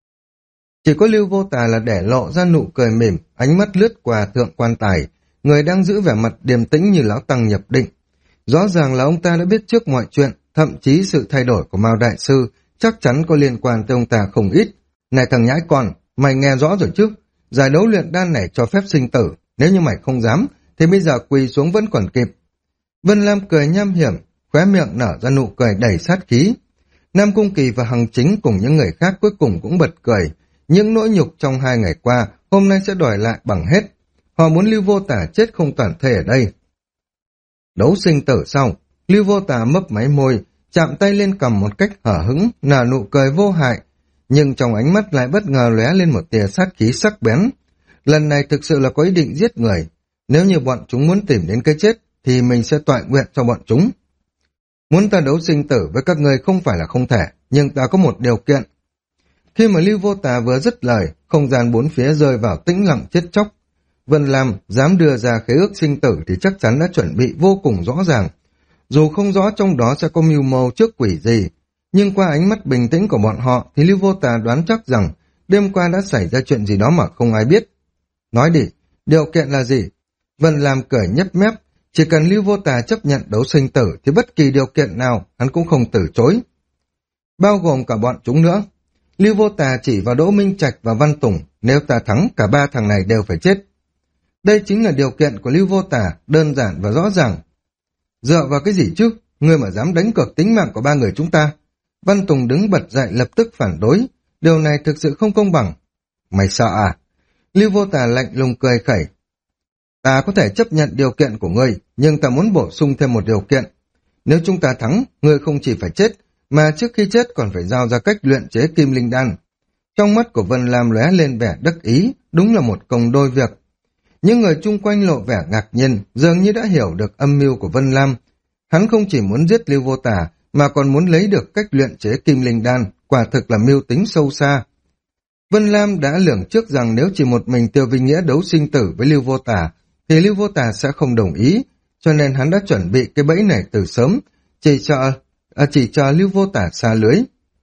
A: Chỉ có Lưu Vô Tà là để lộ ra nụ cười mỉm, ánh mắt lướt qua thượng quan tài, người đang giữ vẻ mặt điềm tĩnh như lão tăng nhập định. Rõ ràng là ông ta đã biết trước mọi chuyện, thậm chí sự thay đổi của Mao Đại Sư chắc chắn có liên quan tới ông ta không ít. Này thằng nhãi con, mày nghe rõ rồi chứ? Giải đấu luyện đan này cho phép sinh tử, nếu như mày không dám, thì bây giờ quỳ xuống vẫn còn kịp. Vân Lam cười nham hiểm, khóe miệng nở ra nụ cười đầy sát khí. Nam Cung Kỳ và Hằng Chính cùng những người khác cuối cùng cũng bật cười. Những nỗi nhục trong 2 ngày qua, hôm nay sẽ đòi lại bằng hết. Họ muốn Lưu Vô Tà chết không toàn thây ở đây. Đấu sinh tử sau, Lưu Vô Tà mấp máy môi, chạm tay lên cầm một cách hở hững, nở nụ cười vô hại. Nhưng trong ánh mắt lại bất ngờ lóe lên một tia sát khí sắc bén. Lần này thực sự là có ý định giết người. Nếu như bọn chúng muốn tìm đến cái chết, thì mình sẽ toại nguyện cho bọn chúng. Muốn ta đấu sinh tử với các người không phải là không thể, nhưng ta có một điều kiện. Khi mà Lưu Vô Tà vừa dứt lời, không gian bốn phía rơi vào tĩnh lặng chết chóc. Vân Lam dám đưa ra khế ước sinh tử thì chắc chắn đã chuẩn bị vô cùng rõ ràng. Dù không rõ trong đó sẽ có mưu mô trước quỷ gì, nhưng qua ánh mắt bình tĩnh của bọn họ thì Lưu Vô Tà đoán chắc rằng đêm qua đã xảy ra chuyện gì đó mà không ai biết. Nói đi, điều kiện là gì? Vân Lam cười nhếch mép, chỉ cần Lưu Vô Tà chấp nhận đấu sinh tử thì bất kỳ điều kiện nào hắn cũng không từ chối. Bao gồm cả bọn chúng nữa. Lưu Vô Tà chỉ vào Đỗ Minh Trạch và Văn Tùng, nếu ta thắng cả 3 thằng này đều phải chết. Đây chính là điều kiện của Lưu Vô Tà, đơn giản và rõ ràng. Dựa vào cái gì chứ? Ngươi mà dám đánh cược tính mạng của 3 người chúng ta. Văn Tùng đứng bật dậy lập tức phản đối. Điều này thực sự không công bằng. Mày sợ à? Lưu Vô Tà lạnh lùng cười khẩy. Ta có thể chấp nhận điều kiện của ngươi, nhưng ta muốn bổ sung thêm một điều kiện. Nếu chúng ta thắng, ngươi không chỉ phải chết, mà trước khi chết còn phải giao ra cách luyện chế kim linh đan. Trong mắt của Vân Lam lóe lên vẻ đắc ý, đúng là một công đôi việc. Những người chung quanh lộ vẻ ngạc nhiên, dường như đã hiểu được âm mưu của Vân Lam. Hắn không chỉ muốn giết Lưu Vô Tà, mà còn muốn lấy được cách luyện chế kim linh đan, quả thực là mưu tính sâu xa. Vân Lam đã lường trước rằng nếu chỉ một mình Tiêu Vinh Nghĩa đấu sinh tử với Lưu Vô Tà, thì Lưu Vô Tà sẽ không đồng ý, cho nên hắn đã chuẩn bị cái bẫy này từ sớm, chỉ chờ Lưu Vô Tà xa lưới.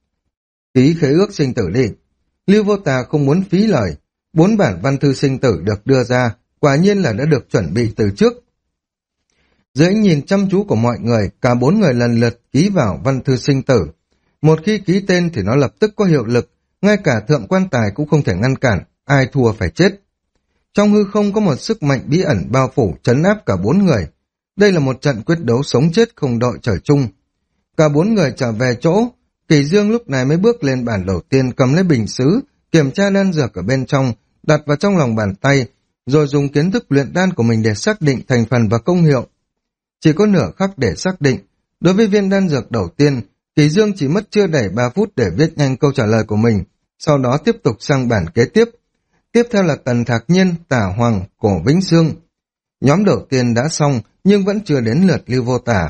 A: Ký khế ước sinh tử đi. Lưu Vô Tà không muốn phí lời, 4 bản văn thư sinh tử được đưa ra, quả nhiên là đã được chuẩn bị từ trước. Dưới ánh nhìn chăm chú của mọi người, cả 4 người lần lượt ký vào văn thư sinh tử. Một khi ký tên thì nó lập tức có hiệu lực, ngay cả thượng quan tài cũng không thể ngăn cản, ai thua phải chết. Trong hư không có một sức mạnh bí ẩn bao phủ trấn áp cả 4 người. Đây là một trận quyết đấu sống chết không đội trời chung. Cả 4 người trở về chỗ, Kỳ Dương lúc này mới bước lên bàn đầu tiên cầm lấy bình sứ, kiểm tra đan dược ở bên trong, đặt vào trong lòng bàn tay, rồi dùng kiến thức luyện đan của mình để xác định thành phần và công hiệu. Chỉ có nửa khắc để xác định. Đối với viên đan dược đầu tiên, Kỳ Dương chỉ mất chưa đầy 3 phút để viết nhanh câu trả lời của mình, sau đó tiếp tục sang bản kế tiếp. Tiếp theo là Tần Thạc Nhiên, Tả Hoàng, Cổ Vĩnh Sương. Nhóm đầu tiên đã xong, nhưng vẫn chưa đến lượt Lưu Vô Tà.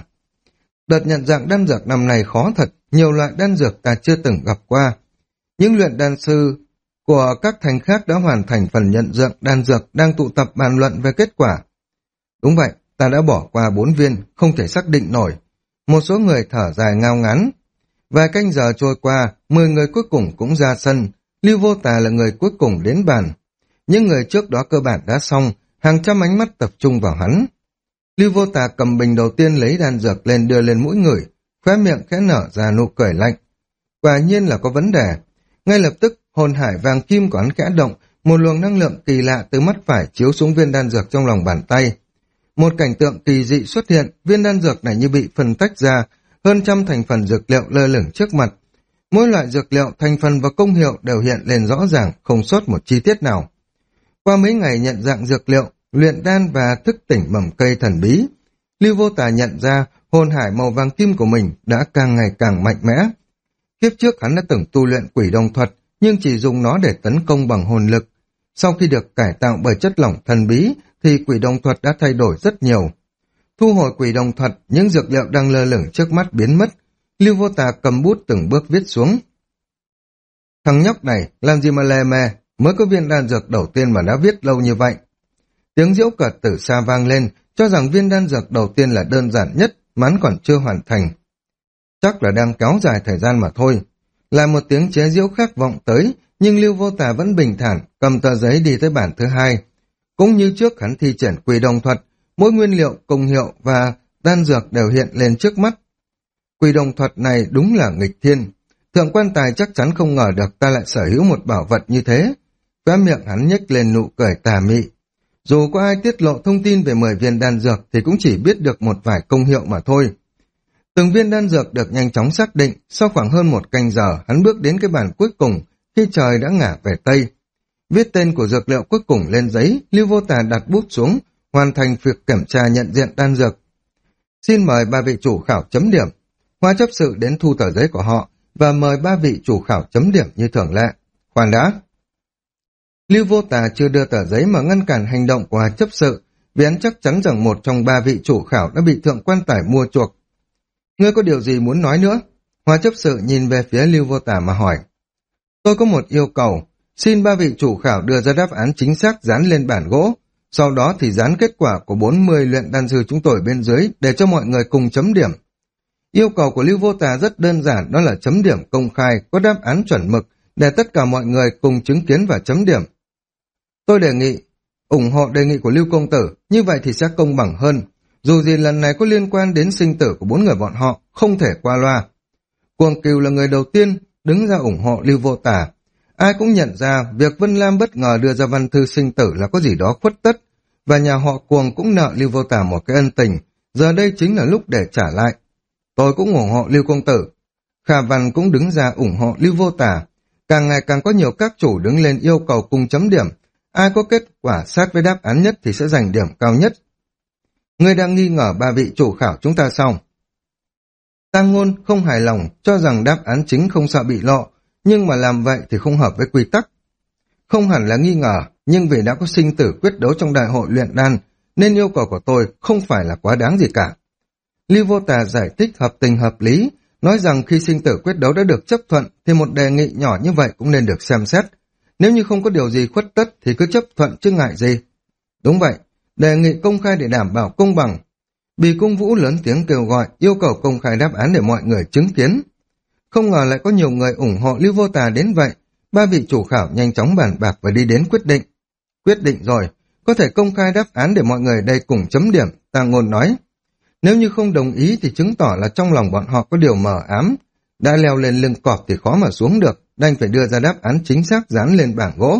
A: Đợt nhận dạng đan dược năm này khó thật, nhiều loại đan dược ta chưa từng gặp qua. Những luyện đan sư của các thành khác đã hoàn thành phần nhận dạng đan dược, đang tụ tập bàn luận về kết quả. Đúng vậy, ta đã bỏ qua 4 viên, không thể xác định nổi. Một số người thở dài ngao ngán. Vài canh giờ trôi qua, 10 người cuối cùng cũng ra sân. Lưu Vô Tà là người cuối cùng đến bàn. Những người trước đó cơ bản đã xong, hàng trăm ánh mắt tập trung vào hắn. Lưu Vô Tà cầm bình đầu tiên lấy đan dược lên đưa lên mũi người, khóe miệng khẽ nở ra nụ cười lạnh. Quả nhiên là có vấn đề. Ngay lập tức, hồn hải vàng kim của hắn khẽ động, một luồng năng lượng kỳ lạ từ mắt phải chiếu xuống viên đan dược trong lòng bàn tay. Một cảnh tượng kỳ dị xuất hiện, viên đan dược này như bị phân tách ra, hơn trăm thành phần dược liệu lơ lửng trước mặt. Mỗi loại dược liệu, thành phần và công hiệu đều hiện lên rõ ràng, không sót một chi tiết nào. Qua mấy ngày nhận dạng dược liệu, luyện đan và thức tỉnh mầm cây thần bí, Lưu Vô Tà nhận ra hồn hải màu vàng kim của mình đã càng ngày càng mạnh mẽ. Kiếp trước hắn đã từng tu luyện quỷ đồng thuật, nhưng chỉ dùng nó để tấn công bằng hồn lực. Sau khi được cải tạo bởi chất lỏng thần bí, thì quỷ đồng thuật đã thay đổi rất nhiều. Thu hồi quỷ đồng thuật, những dược liệu đang lơ lửng trước mắt biến mất. Lưu Vô Tà cầm bút từng bước viết xuống. Thằng nhóc này làm gì mà lè mè, mới có viên đan dược đầu tiên mà đã viết lâu như vậy. Tiếng giễu cợt từ xa vang lên, cho rằng viên đan dược đầu tiên là đơn giản nhất, mắn còn chưa hoàn thành. Chắc là đang kéo dài thời gian mà thôi. Lại một tiếng chế giễu khác vọng tới, nhưng Lưu Vô Tà vẫn bình thản, cầm tờ giấy đi tới bản thứ hai. Cũng như trước hắn thi triển Quỷ Đồng Thuật, mỗi nguyên liệu, công hiệu và đan dược đều hiện lên trước mắt. Quỷ Đồng Thuật này đúng là nghịch thiên. Thượng quan tài chắc chắn không ngờ được ta lại sở hữu một bảo vật như thế. Khóe miệng hắn nhếch lên nụ cười tà mị. Dù có ai tiết lộ thông tin về 10 viên đan dược thì cũng chỉ biết được một vài công hiệu mà thôi. Từng viên đan dược được nhanh chóng xác định, sau khoảng hơn một canh giờ hắn bước đến cái bàn cuối cùng khi trời đã ngả về Tây. Viết tên của dược liệu cuối cùng lên giấy, Lưu Vô Tà đặt bút xuống, hoàn thành việc kiểm tra nhận diện đan dược. Xin mời ba vị chủ khảo chấm điểm. Hoa chấp sự đến thu tờ giấy của họ và mời ba vị chủ khảo chấm điểm như thường lệ. Khoan đã. Lưu Vô Tà chưa đưa tờ giấy mà ngăn cản hành động của Hoa chấp sự, vì hắn chắc chắn rằng một trong ba vị chủ khảo đã bị thượng quan tài mua chuộc. Ngươi có điều gì muốn nói nữa? Hoa chấp sự nhìn về phía Lưu Vô Tà mà hỏi. Tôi có một yêu cầu, xin ba vị chủ khảo đưa ra đáp án chính xác dán lên bản gỗ, sau đó thì dán kết quả của 40 luyện đan sư chúng tôi bên dưới để cho mọi người cùng chấm điểm. Yêu cầu của Lưu Vô Tà rất đơn giản, đó là chấm điểm công khai, có đáp án chuẩn mực, để tất cả mọi người cùng chứng kiến và chấm điểm. Tôi đề nghị, ủng hộ đề nghị của Lưu Công Tử, như vậy thì sẽ công bằng hơn. Dù gì lần này có liên quan đến sinh tử của 4 người bọn họ, không thể qua loa. Cuồng Cừu là người đầu tiên đứng ra ủng hộ Lưu Vô Tà. Ai cũng nhận ra việc Vân Lam bất ngờ đưa ra văn thư sinh tử là có gì đó khuất tất, và nhà họ Cuồng cũng nợ Lưu Vô Tà một cái ân tình, giờ đây chính là lúc để trả lại. Tôi cũng ủng hộ Lưu Công Tử. Khả Văn cũng đứng ra ủng hộ Lưu Vô Tà. Càng ngày càng có nhiều các chủ đứng lên yêu cầu cùng chấm điểm. Ai có kết quả sát với đáp án nhất thì sẽ giành điểm cao nhất. Ngươi đang nghi ngờ ba vị chủ khảo chúng ta sao? Tang Ngôn không hài lòng, cho rằng đáp án chính không sợ bị lộ, nhưng mà làm vậy thì không hợp với quy tắc. Không hẳn là nghi ngờ, nhưng vì đã có sinh tử quyết đấu trong đại hội luyện đan, nên yêu cầu của tôi không phải là quá đáng gì cả. Lưu Vô Tà giải thích hợp tình hợp lý, nói rằng khi sinh tử quyết đấu đã được chấp thuận thì một đề nghị nhỏ như vậy cũng nên được xem xét. Nếu như không có điều gì khuất tất thì cứ chấp thuận chứ ngại gì. Đúng vậy, đề nghị công khai để đảm bảo công bằng. Bì Cung Vũ lớn tiếng kêu gọi, yêu cầu công khai đáp án để mọi người chứng kiến. Không ngờ lại có nhiều người ủng hộ Lưu Vô Tà đến vậy. Ba vị chủ khảo nhanh chóng bàn bạc và đi đến quyết định. Quyết định rồi, có thể công khai đáp án để mọi người đây cùng chấm điểm, Tang Ngôn nói. Nếu như không đồng ý thì chứng tỏ là trong lòng bọn họ có điều mờ ám. Đã leo lên lưng cọp thì khó mà xuống được, đành phải đưa ra đáp án chính xác dán lên bảng gỗ.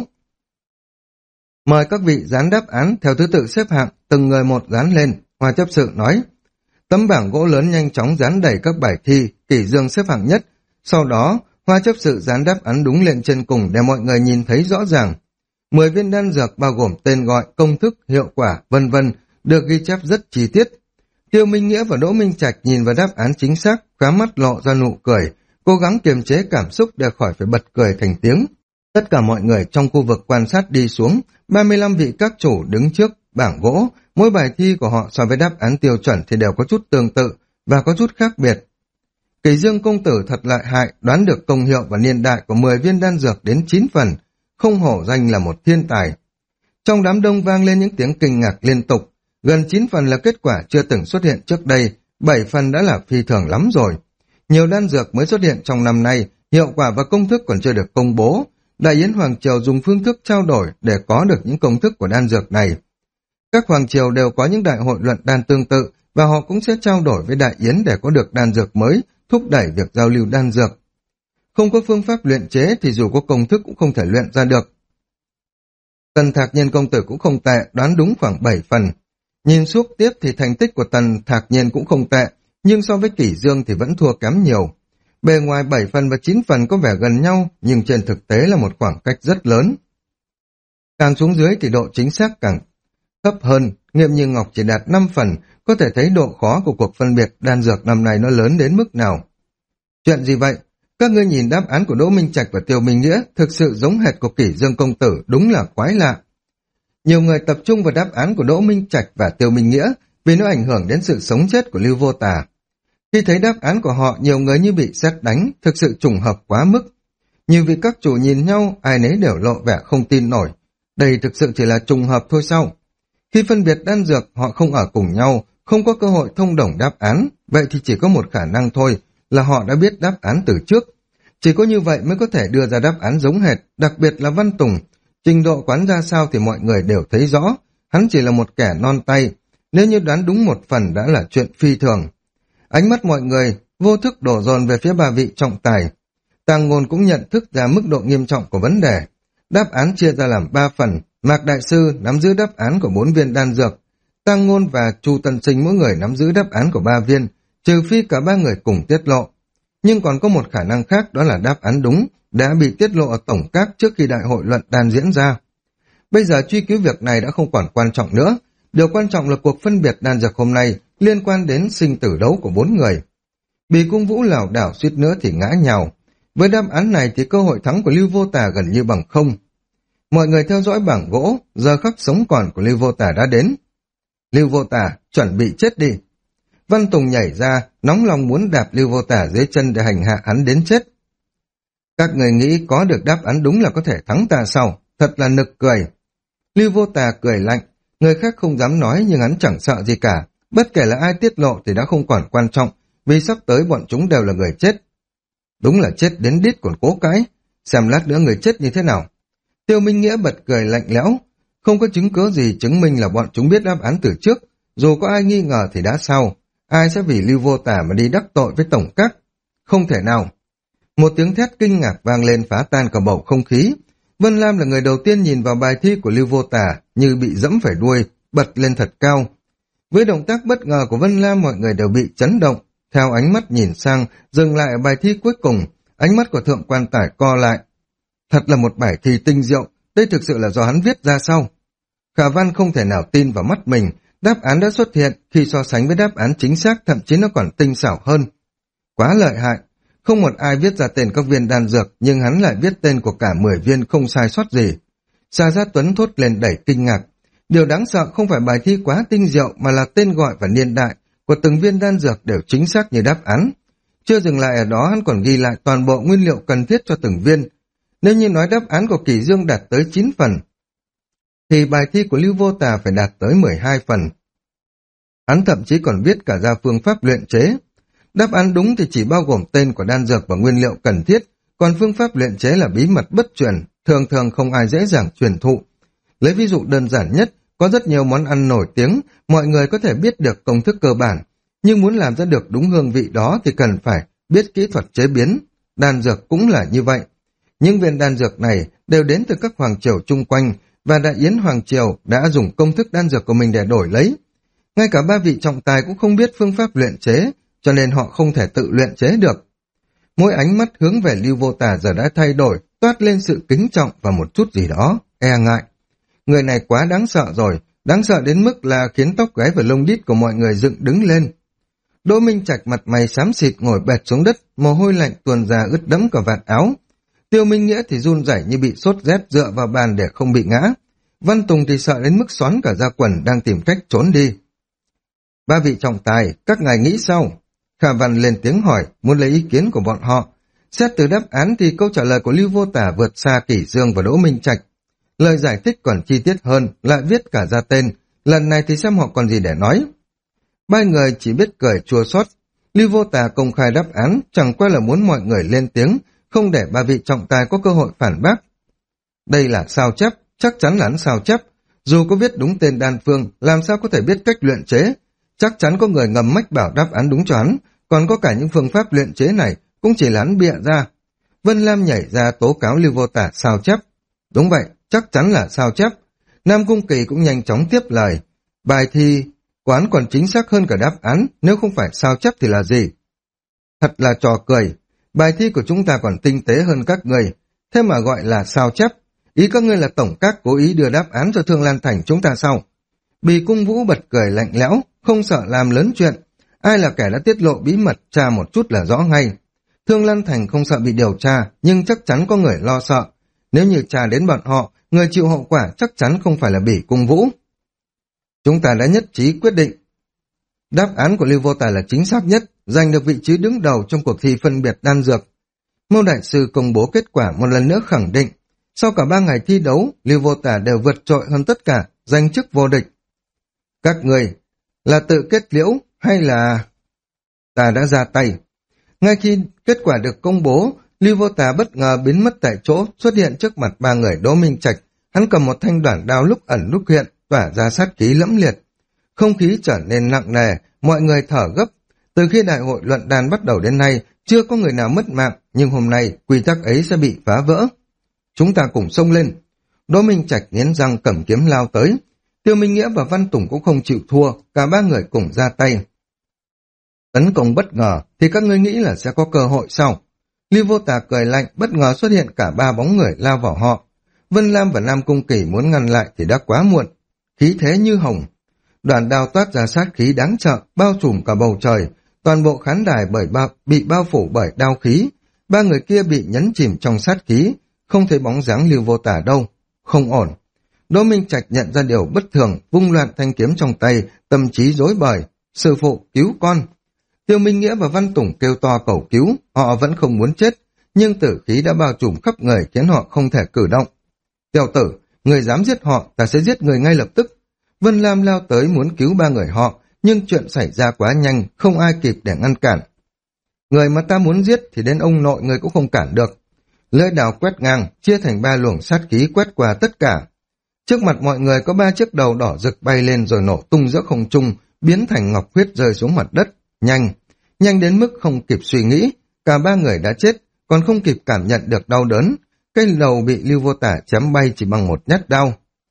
A: Mời các vị dán đáp án theo thứ tự xếp hạng, từng người một dán lên, Hoa chấp sự nói. Tấm bảng gỗ lớn nhanh chóng dán đầy các bài thi, Kỷ Dương xếp hạng nhất. Sau đó, Hoa chấp sự dán đáp án đúng lên trên cùng để mọi người nhìn thấy rõ ràng. 10 viên đan dược bao gồm tên gọi, công thức, hiệu quả, vân vân được ghi chép rất chi tiết. Tiêu Minh Nghĩa và Đỗ Minh Trạch nhìn vào đáp án chính xác, khóe mắt lộ ra nụ cười, cố gắng kiềm chế cảm xúc để khỏi phải bật cười thành tiếng. Tất cả mọi người trong khu vực quan sát đi xuống, 35 vị các chủ đứng trước bảng gỗ, mỗi bài thi của họ so với đáp án tiêu chuẩn thì đều có chút tương tự và có chút khác biệt. Kỷ Dương công tử thật lợi hại, đoán được công hiệu và niên đại của 10 viên đan dược đến 9 phần, không hổ danh là một thiên tài. Trong đám đông vang lên những tiếng kinh ngạc liên tục, gần 9 phần là kết quả chưa từng xuất hiện trước đây, 7 phần đã là phi thường lắm rồi. Nhiều đan dược mới xuất hiện trong năm nay, hiệu quả và công thức còn chưa được công bố. Đại Yến Hoàng Triều dùng phương thức trao đổi để có được những công thức của đan dược này. Các Hoàng Triều đều có những đại hội luận đan tương tự và họ cũng sẽ trao đổi với Đại Yến để có được đan dược mới, thúc đẩy việc giao lưu đan dược. Không có phương pháp luyện chế thì dù có công thức cũng không thể luyện ra được. Tần Thạc Nhiên công tử cũng không tệ, đoán đúng khoảng 7 phần. Nhìn suốt tiếp thì thành tích của Tần Thạc Nhiên cũng không tệ, nhưng so với Kỷ Dương thì vẫn thua kém nhiều. Bề ngoài 7 phần và 9 phần có vẻ gần nhau, nhưng trên thực tế là một khoảng cách rất lớn. Càng xuống dưới thì độ chính xác càng thấp hơn, Nghiệm Như Ngọc chỉ đạt 5 phần, có thể thấy độ khó của cuộc phân biệt đan dược năm nay nó lớn đến mức nào. Chuyện gì vậy? Các ngươi nhìn đáp án của Đỗ Minh Trạch và Tiêu Minh Nghĩa thực sự giống hệt của Kỷ Dương công tử, đúng là quái lạ. Nhiều người tập trung vào đáp án của Đỗ Minh Trạch và Tiêu Minh Nghĩa vì nó ảnh hưởng đến sự sống chết của Lưu Vô Tà. Khi thấy đáp án của họ, nhiều người như bị sét đánh, thực sự trùng hợp quá mức. Nhiều vị các chủ nhìn nhau, ai nấy đều lộ vẻ không tin nổi. Đây thực sự chỉ là trùng hợp thôi sao? Khi phân biệt đan dược, họ không ở cùng nhau, không có cơ hội thông đồng đáp án, vậy thì chỉ có một khả năng thôi, là họ đã biết đáp án từ trước. Chỉ có như vậy mới có thể đưa ra đáp án giống hệt, đặc biệt là Văn Tùng. Trình độ quán ra sao thì mọi người đều thấy rõ, hắn chỉ là một kẻ non tay, nếu như đoán đúng một phần đã là chuyện phi thường. Ánh mắt mọi người vô thức đổ dồn về phía ba vị trọng tài. Tàng Ngôn cũng nhận thức ra mức độ nghiêm trọng của vấn đề. Đáp án chia ra làm 3 phần, Mạc Đại Sư nắm giữ đáp án của 4 viên đan dược, Tàng Ngôn và Chu Tân Sinh mỗi người nắm giữ đáp án của 3 viên, trừ phi cả ba người cùng tiết lộ. Nhưng còn có một khả năng khác, đó là đáp án đúng đã bị tiết lộ ở tổng các trước khi đại hội luận đan diễn ra. Bây giờ truy cứu việc này đã không còn quan trọng nữa, điều quan trọng là cuộc phân biệt đan dược hôm nay liên quan đến sinh tử đấu của 4 người. Bì Cung Vũ lảo đảo suýt nữa thì ngã nhào. Với đáp án này thì cơ hội thắng của Lưu Vô Tà gần như bằng không. Mọi người theo dõi bảng gỗ, giờ khắc sống còn của Lưu Vô Tà đã đến. Lưu Vô Tà, chuẩn bị chết đi. Văn Tùng nhảy ra, nóng lòng muốn đạp Lưu Vô Tà dưới chân để hành hạ hắn đến chết. Các người nghĩ có được đáp án đúng là có thể thắng ta sao? Thật là nực cười. Lưu Vô Tà cười lạnh, người khác không dám nói nhưng hắn chẳng sợ gì cả. Bất kể là ai tiết lộ thì đã không còn quan trọng, vì sắp tới bọn chúng đều là người chết. Đúng là chết đến đít còn cố cãi, xem lát nữa người chết như thế nào. Tiêu Minh Nghĩa bật cười lạnh lẽo, không có chứng cứ gì chứng minh là bọn chúng biết đáp án từ trước, dù có ai nghi ngờ thì đã sao, ai sẽ vì Lưu Vô Tà mà đi đắc tội với tổng các? Không thể nào. Một tiếng thét kinh ngạc vang lên phá tan cả bầu không khí. Vân Lam là người đầu tiên nhìn vào bài thi của Lưu Vô Tà, như bị dẫm phải đuôi, bật lên thật cao. Với động tác bất ngờ của Vân Lam, mọi người đều bị chấn động. Theo ánh mắt nhìn sang, dừng lại ở bài thi cuối cùng, ánh mắt của thượng quan tải co lại. Thật là một bài thi tinh diệu, đây thực sự là do hắn viết ra sao? Khả Văn không thể nào tin vào mắt mình, đáp án đã xuất hiện, khi so sánh với đáp án chính xác thậm chí nó còn tinh xảo hơn. Quá lợi hại, không một ai viết ra tên các viên đan dược, nhưng hắn lại viết tên của cả 10 viên không sai sót gì. Sa Gia Tuấn thốt lên đầy kinh ngạc. Điều đáng sợ không phải bài thi quá tinh diệu mà là tên gọi và niên đại của từng viên đan dược đều chính xác như đáp án. Chưa dừng lại ở đó, hắn còn ghi lại toàn bộ nguyên liệu cần thiết cho từng viên. Nếu như nói đáp án của Kỷ Dương đạt tới 9 phần, thì bài thi của Lưu Vô Tà phải đạt tới 12 phần. Hắn thậm chí còn viết cả ra phương pháp luyện chế. Đáp án đúng thì chỉ bao gồm tên của đan dược và nguyên liệu cần thiết, còn phương pháp luyện chế là bí mật bất truyền, thường thường không ai dễ dàng truyền thụ. Lấy ví dụ đơn giản nhất, có rất nhiều món ăn nổi tiếng, mọi người có thể biết được công thức cơ bản, nhưng muốn làm ra được đúng hương vị đó thì cần phải biết kỹ thuật chế biến. Đan dược cũng là như vậy. Những viên đan dược này đều đến từ các hoàng triều chung quanh, và Đại Yến Hoàng Triều đã dùng công thức đan dược của mình để đổi lấy. Ngay cả ba vị trọng tài cũng không biết phương pháp luyện chế, cho nên họ không thể tự luyện chế được. Mỗi ánh mắt hướng về Lưu Vô Tà giờ đã thay đổi, toát lên sự kính trọng và một chút gì đó e ngại. Người này quá đáng sợ rồi, đáng sợ đến mức là khiến tóc gáy và lông đít của mọi người dựng đứng lên. Đỗ Minh Trạch mặt mày xám xịt ngồi bệt xuống đất, mồ hôi lạnh tuôn ra ướt đẫm cả vạt áo. Tiêu Minh Nghĩa thì run rẩy như bị sốt rét dựa vào bàn để không bị ngã. Văn Tùng thì sợ đến mức xoắn cả da quần đang tìm cách trốn đi. Ba vị trọng tài, các ngài nghĩ sao? Khả Văn lên tiếng hỏi, muốn lấy ý kiến của bọn họ. Xét từ đáp án thì câu trả lời của Lưu Vô Tà vượt xa Kỷ Dương và Đỗ Minh Trạch. Lời giải thích còn chi tiết hơn, lại viết cả ra tên. Lần này thì xem họ còn gì để nói. Ba người chỉ biết cười chua xót. Lưu Vô Tà công khai đáp án, chẳng qua là muốn mọi người lên tiếng, không để ba vị trọng tài có cơ hội phản bác. Đây là sao chép, chắc chắn là hắn sao chép. Dù có viết đúng tên đan phương, làm sao có thể biết cách luyện chế? Chắc chắn có người ngầm mách bảo đáp án đúng cho hắn, còn có cả những phương pháp luyện chế này cũng chỉ là hắn bịa ra. Vân Lam nhảy ra tố cáo Lưu Vô Tà sao chép. Đúng vậy, chắc chắn là sao chép. Nam Cung Kỳ cũng nhanh chóng tiếp lời. Bài thi quán còn chính xác hơn cả đáp án, nếu không phải sao chép thì là gì? Thật là trò cười, bài thi của chúng ta còn tinh tế hơn các người, thế mà gọi là sao chép. Ý các ngươi là tổng các cố ý đưa đáp án cho Thương Lan Thành chúng ta sao? Bì Cung Vũ bật cười lạnh lẽo, không sợ làm lớn chuyện. Ai là kẻ đã tiết lộ bí mật, tra một chút là rõ ngay. Thương Lan Thành không sợ bị điều tra, nhưng chắc chắn có người lo sợ. Nếu như tra đến bọn họ, người chịu hậu quả chắc chắn không phải là Bỉ Cung Vũ. Chúng ta đã nhất trí quyết định. Đáp án của Lưu Vô Tà là chính xác nhất, giành được vị trí đứng đầu trong cuộc thi phân biệt đan dược. Mâu đại sư công bố kết quả một lần nữa khẳng định, sau cả 3 ngày thi đấu, Lưu Vô Tả đều vượt trội hơn tất cả, giành chức vô địch. Các người là tự kết liễu hay là ta đã ra tay? Ngay khi kết quả được công bố, Lưu Vô Tả bất ngờ biến mất tại chỗ, xuất hiện trước mặt 3 người Đỗ Minh Trạch. Hắn cầm một thanh đoản đao lúc ẩn lúc hiện, tỏa ra sát khí lẫm liệt. Không khí trở nên nặng nề, mọi người thở gấp. Từ khi đại hội luận đàn bắt đầu đến nay, chưa có người nào mất mạng, nhưng hôm nay quy tắc ấy sẽ bị phá vỡ. Chúng ta cùng xông lên. Đỗ Minh Trạch nghiến răng cầm kiếm lao tới. Tiêu Minh Nghĩa và Văn Tùng cũng không chịu thua, cả 3 người cùng ra tay. Tấn công bất ngờ thì các ngươi nghĩ là sẽ có cơ hội sao? Lưu Vô Tà cười lạnh, bất ngờ xuất hiện cả 3 bóng người lao vào họ. Vân Lam và Nam Cung Kỳ muốn ngăn lại thì đã quá muộn. Khí thế như hồng. Đoàn đao toát ra sát khí đáng sợ, bao trùm cả bầu trời. Toàn bộ khán đài bị bao phủ bởi đao khí. 3 người kia bị nhấn chìm trong sát khí, không thấy bóng dáng Lưu Vô Tả đâu. Không ổn. Đỗ Minh Trạch nhận ra điều bất thường, vung loạn thanh kiếm trong tay, tâm trí rối bời. Sư phụ, cứu con. Tiêu Minh Nghĩa và Văn Tùng kêu to cầu cứu, họ vẫn không muốn chết, nhưng tử khí đã bao trùm khắp người khiến họ không thể cử động. Tiểu tử, người dám giết họ, ta sẽ giết người ngay lập tức. Vân Lam lao tới muốn cứu 3 người họ, nhưng chuyện xảy ra quá nhanh, không ai kịp để ngăn cản. Người mà ta muốn giết thì đến ông nội người cũng không cản được. Lưỡi đào quét ngang, chia thành 3 luồng sát khí quét qua tất cả. Trước mặt mọi người có 3 chiếc đầu đỏ rực bay lên rồi nổ tung giữa không trung, biến thành ngọc huyết rơi xuống mặt đất. Nhanh đến mức không kịp suy nghĩ, cả 3 người đã chết, còn không kịp cảm nhận được đau đớn. Cái đầu bị Lưu Vô Tả chém bay chỉ bằng một nhát đao.